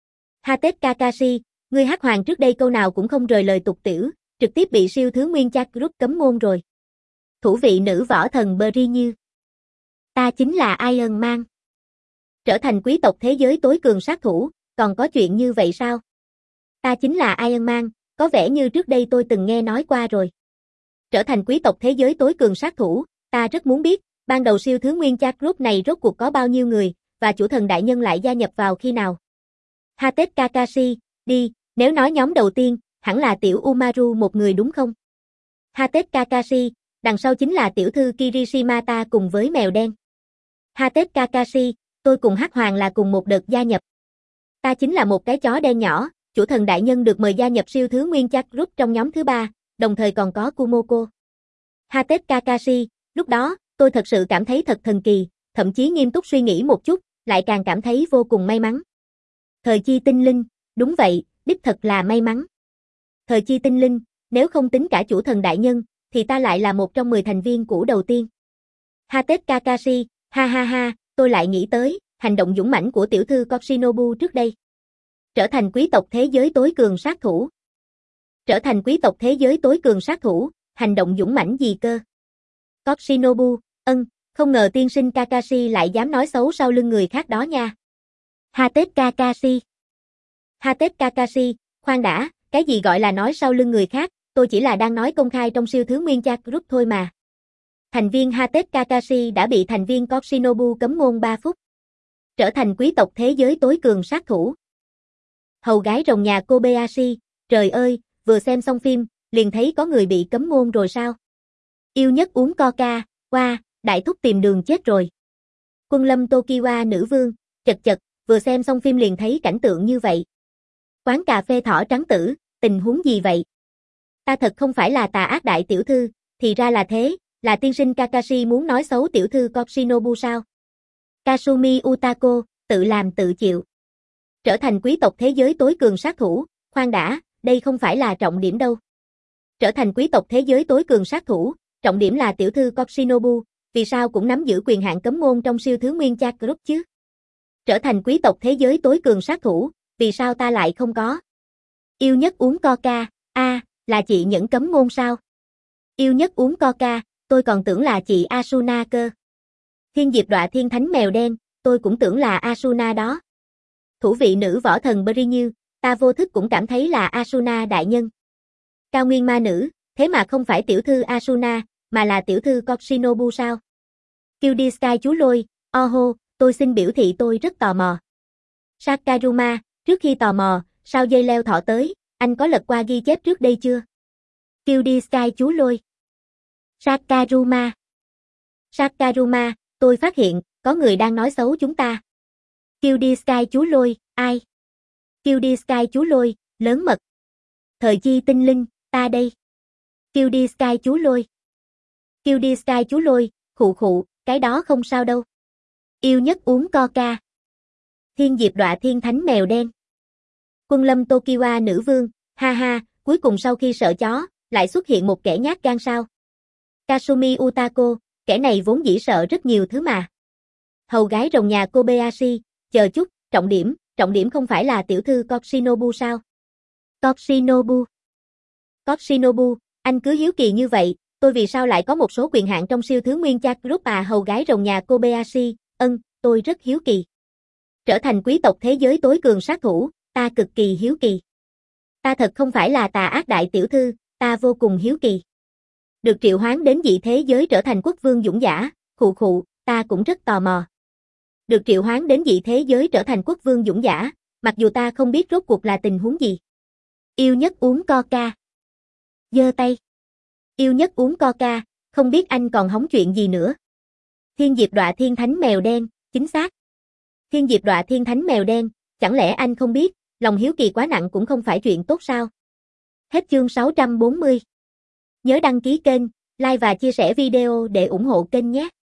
Hatết Kakashi, ngươi hắc hoàng trước đây câu nào cũng không rời lời tục tiểu, trực tiếp bị siêu thứ nguyên chat group cấm ngôn rồi. Thủ vị nữ võ thần Bri Như. Ta chính là Iron Man. Trở thành quý tộc thế giới tối cường sát thủ, còn có chuyện như vậy sao? Ta chính là Iron Man, có vẻ như trước đây tôi từng nghe nói qua rồi. Trở thành quý tộc thế giới tối cường sát thủ, ta rất muốn biết, ban đầu siêu thứ nguyên chat group này rốt cuộc có bao nhiêu người, và chủ thần đại nhân lại gia nhập vào khi nào. Hatết Kakashi, đi, nếu nói nhóm đầu tiên, hẳn là tiểu Umaru một người đúng không? Hatết Kakashi, đằng sau chính là tiểu thư Kirishimata cùng với mèo đen. Hatết Kakashi, tôi cùng Hắc Hoàng là cùng một đợt gia nhập. Ta chính là một cái chó đen nhỏ, chủ thần đại nhân được mời gia nhập siêu thứ nguyên chat group trong nhóm thứ ba, đồng thời còn có Kumoko. Hatết Kakashi, lúc đó, tôi thật sự cảm thấy thật thần kỳ, thậm chí nghiêm túc suy nghĩ một chút, lại càng cảm thấy vô cùng may mắn. Thời chi tinh linh, đúng vậy, đích thật là may mắn. Thời chi tinh linh, nếu không tính cả chủ thần đại nhân, thì ta lại là một trong mười thành viên cũ đầu tiên. Hatết Kakashi, ha ha ha, tôi lại nghĩ tới, hành động dũng mãnh của tiểu thư Koshinobu trước đây. Trở thành quý tộc thế giới tối cường sát thủ. Trở thành quý tộc thế giới tối cường sát thủ, hành động dũng mãnh gì cơ? Koshinobu, ân, không ngờ tiên sinh Kakashi lại dám nói xấu sau lưng người khác đó nha. Hatết Kakashi. Hatết Kakashi, khoan đã, cái gì gọi là nói sau lưng người khác, tôi chỉ là đang nói công khai trong siêu thứ nguyên chat group thôi mà. Thành viên Hatết Kakashi đã bị thành viên Koshinobu cấm ngôn ba phút. Trở thành quý tộc thế giới tối cường sát thủ. Hầu gái rồng nhà Kobayashi, trời ơi, vừa xem xong phim, liền thấy có người bị cấm ngôn rồi sao? Yêu nhất uống coca, qua, đại thúc tìm đường chết rồi. Quân lâm Tokiwa nữ vương, chật chật, vừa xem xong phim liền thấy cảnh tượng như vậy. Quán cà phê thỏ trắng tử, tình huống gì vậy? Ta thật không phải là tà ác đại tiểu thư, thì ra là thế, là tiên sinh Kakashi muốn nói xấu tiểu thư Koshinobu sao? Kasumi Utako, tự làm tự chịu. Trở thành quý tộc thế giới tối cường sát thủ, khoan đã, đây không phải là trọng điểm đâu. Trở thành quý tộc thế giới tối cường sát thủ, trọng điểm là tiểu thư Koshinobu, vì sao cũng nắm giữ quyền hạn cấm ngôn trong siêu thứ nguyên chat group chứ? Trở thành quý tộc thế giới tối cường sát thủ, vì sao ta lại không có? Yêu nhất uống coca, a, à, là chị Nhẫn cấm ngôn sao? Yêu nhất uống coca, tôi còn tưởng là chị Asuna cơ. Thiên diệp đọa thiên thánh mèo đen, tôi cũng tưởng là Asuna đó. Thủ vị nữ võ thần Brinyu, ta vô thức cũng cảm thấy là Asuna đại nhân. Cao nguyên ma nữ, thế mà không phải tiểu thư Asuna, mà là tiểu thư Koshinobu sao? Cutie Sky chú lôi, oho, tôi xin biểu thị tôi rất tò mò. Sakaruma, trước khi tò mò, sao dây leo thọ tới, anh có lật qua ghi chép trước đây chưa? Cutie Sky chú lôi. Sakaruma. Sakaruma, tôi phát hiện, có người đang nói xấu chúng ta. Cutie Sky chú lôi, ai? Cutie Sky chú lôi, lớn mật. Thời chi tinh linh, ta đây. Cutie Sky chú lôi. Cutie Sky chú lôi, khụ khụ, cái đó không sao đâu. Yêu nhất uống coca. Thiên diệp đọa thiên thánh mèo đen. Quân lâm Tokiwa nữ vương, ha ha, cuối cùng sau khi sợ chó, lại xuất hiện một kẻ nhát gan sao. Kasumi Utako, kẻ này vốn dĩ sợ rất nhiều thứ mà. Hầu gái rồng nhà Kobayashi, chờ chút, trọng điểm, trọng điểm không phải là tiểu thư Koshinobu sao? Koshinobu. Koshinobu, anh cứ hiếu kỳ như vậy, tôi vì sao lại có một số quyền hạn trong siêu thứ nguyên chat group à? Hầu gái rồng nhà Kobayashi, ân, tôi rất hiếu kỳ. Trở thành quý tộc thế giới tối cường sát thủ, ta cực kỳ hiếu kỳ. Ta thật không phải là tà ác đại tiểu thư, ta vô cùng hiếu kỳ. Được triệu hoán đến dị thế giới trở thành quốc vương dũng giả, khụ khụ, ta cũng rất tò mò. Được triệu hoán đến dị thế giới trở thành quốc vương dũng giả, mặc dù ta không biết rốt cuộc là tình huống gì. Yêu nhất uống coca. Giơ tay. Yêu nhất uống coca, không biết anh còn hóng chuyện gì nữa. Thiên diệp đọa thiên thánh mèo đen, chính xác. Thiên diệp đọa thiên thánh mèo đen, chẳng lẽ anh không biết, lòng hiếu kỳ quá nặng cũng không phải chuyện tốt sao? Hết chương sáu trăm bốn mươi. Nhớ đăng ký kênh, like và chia sẻ video để ủng hộ kênh nhé.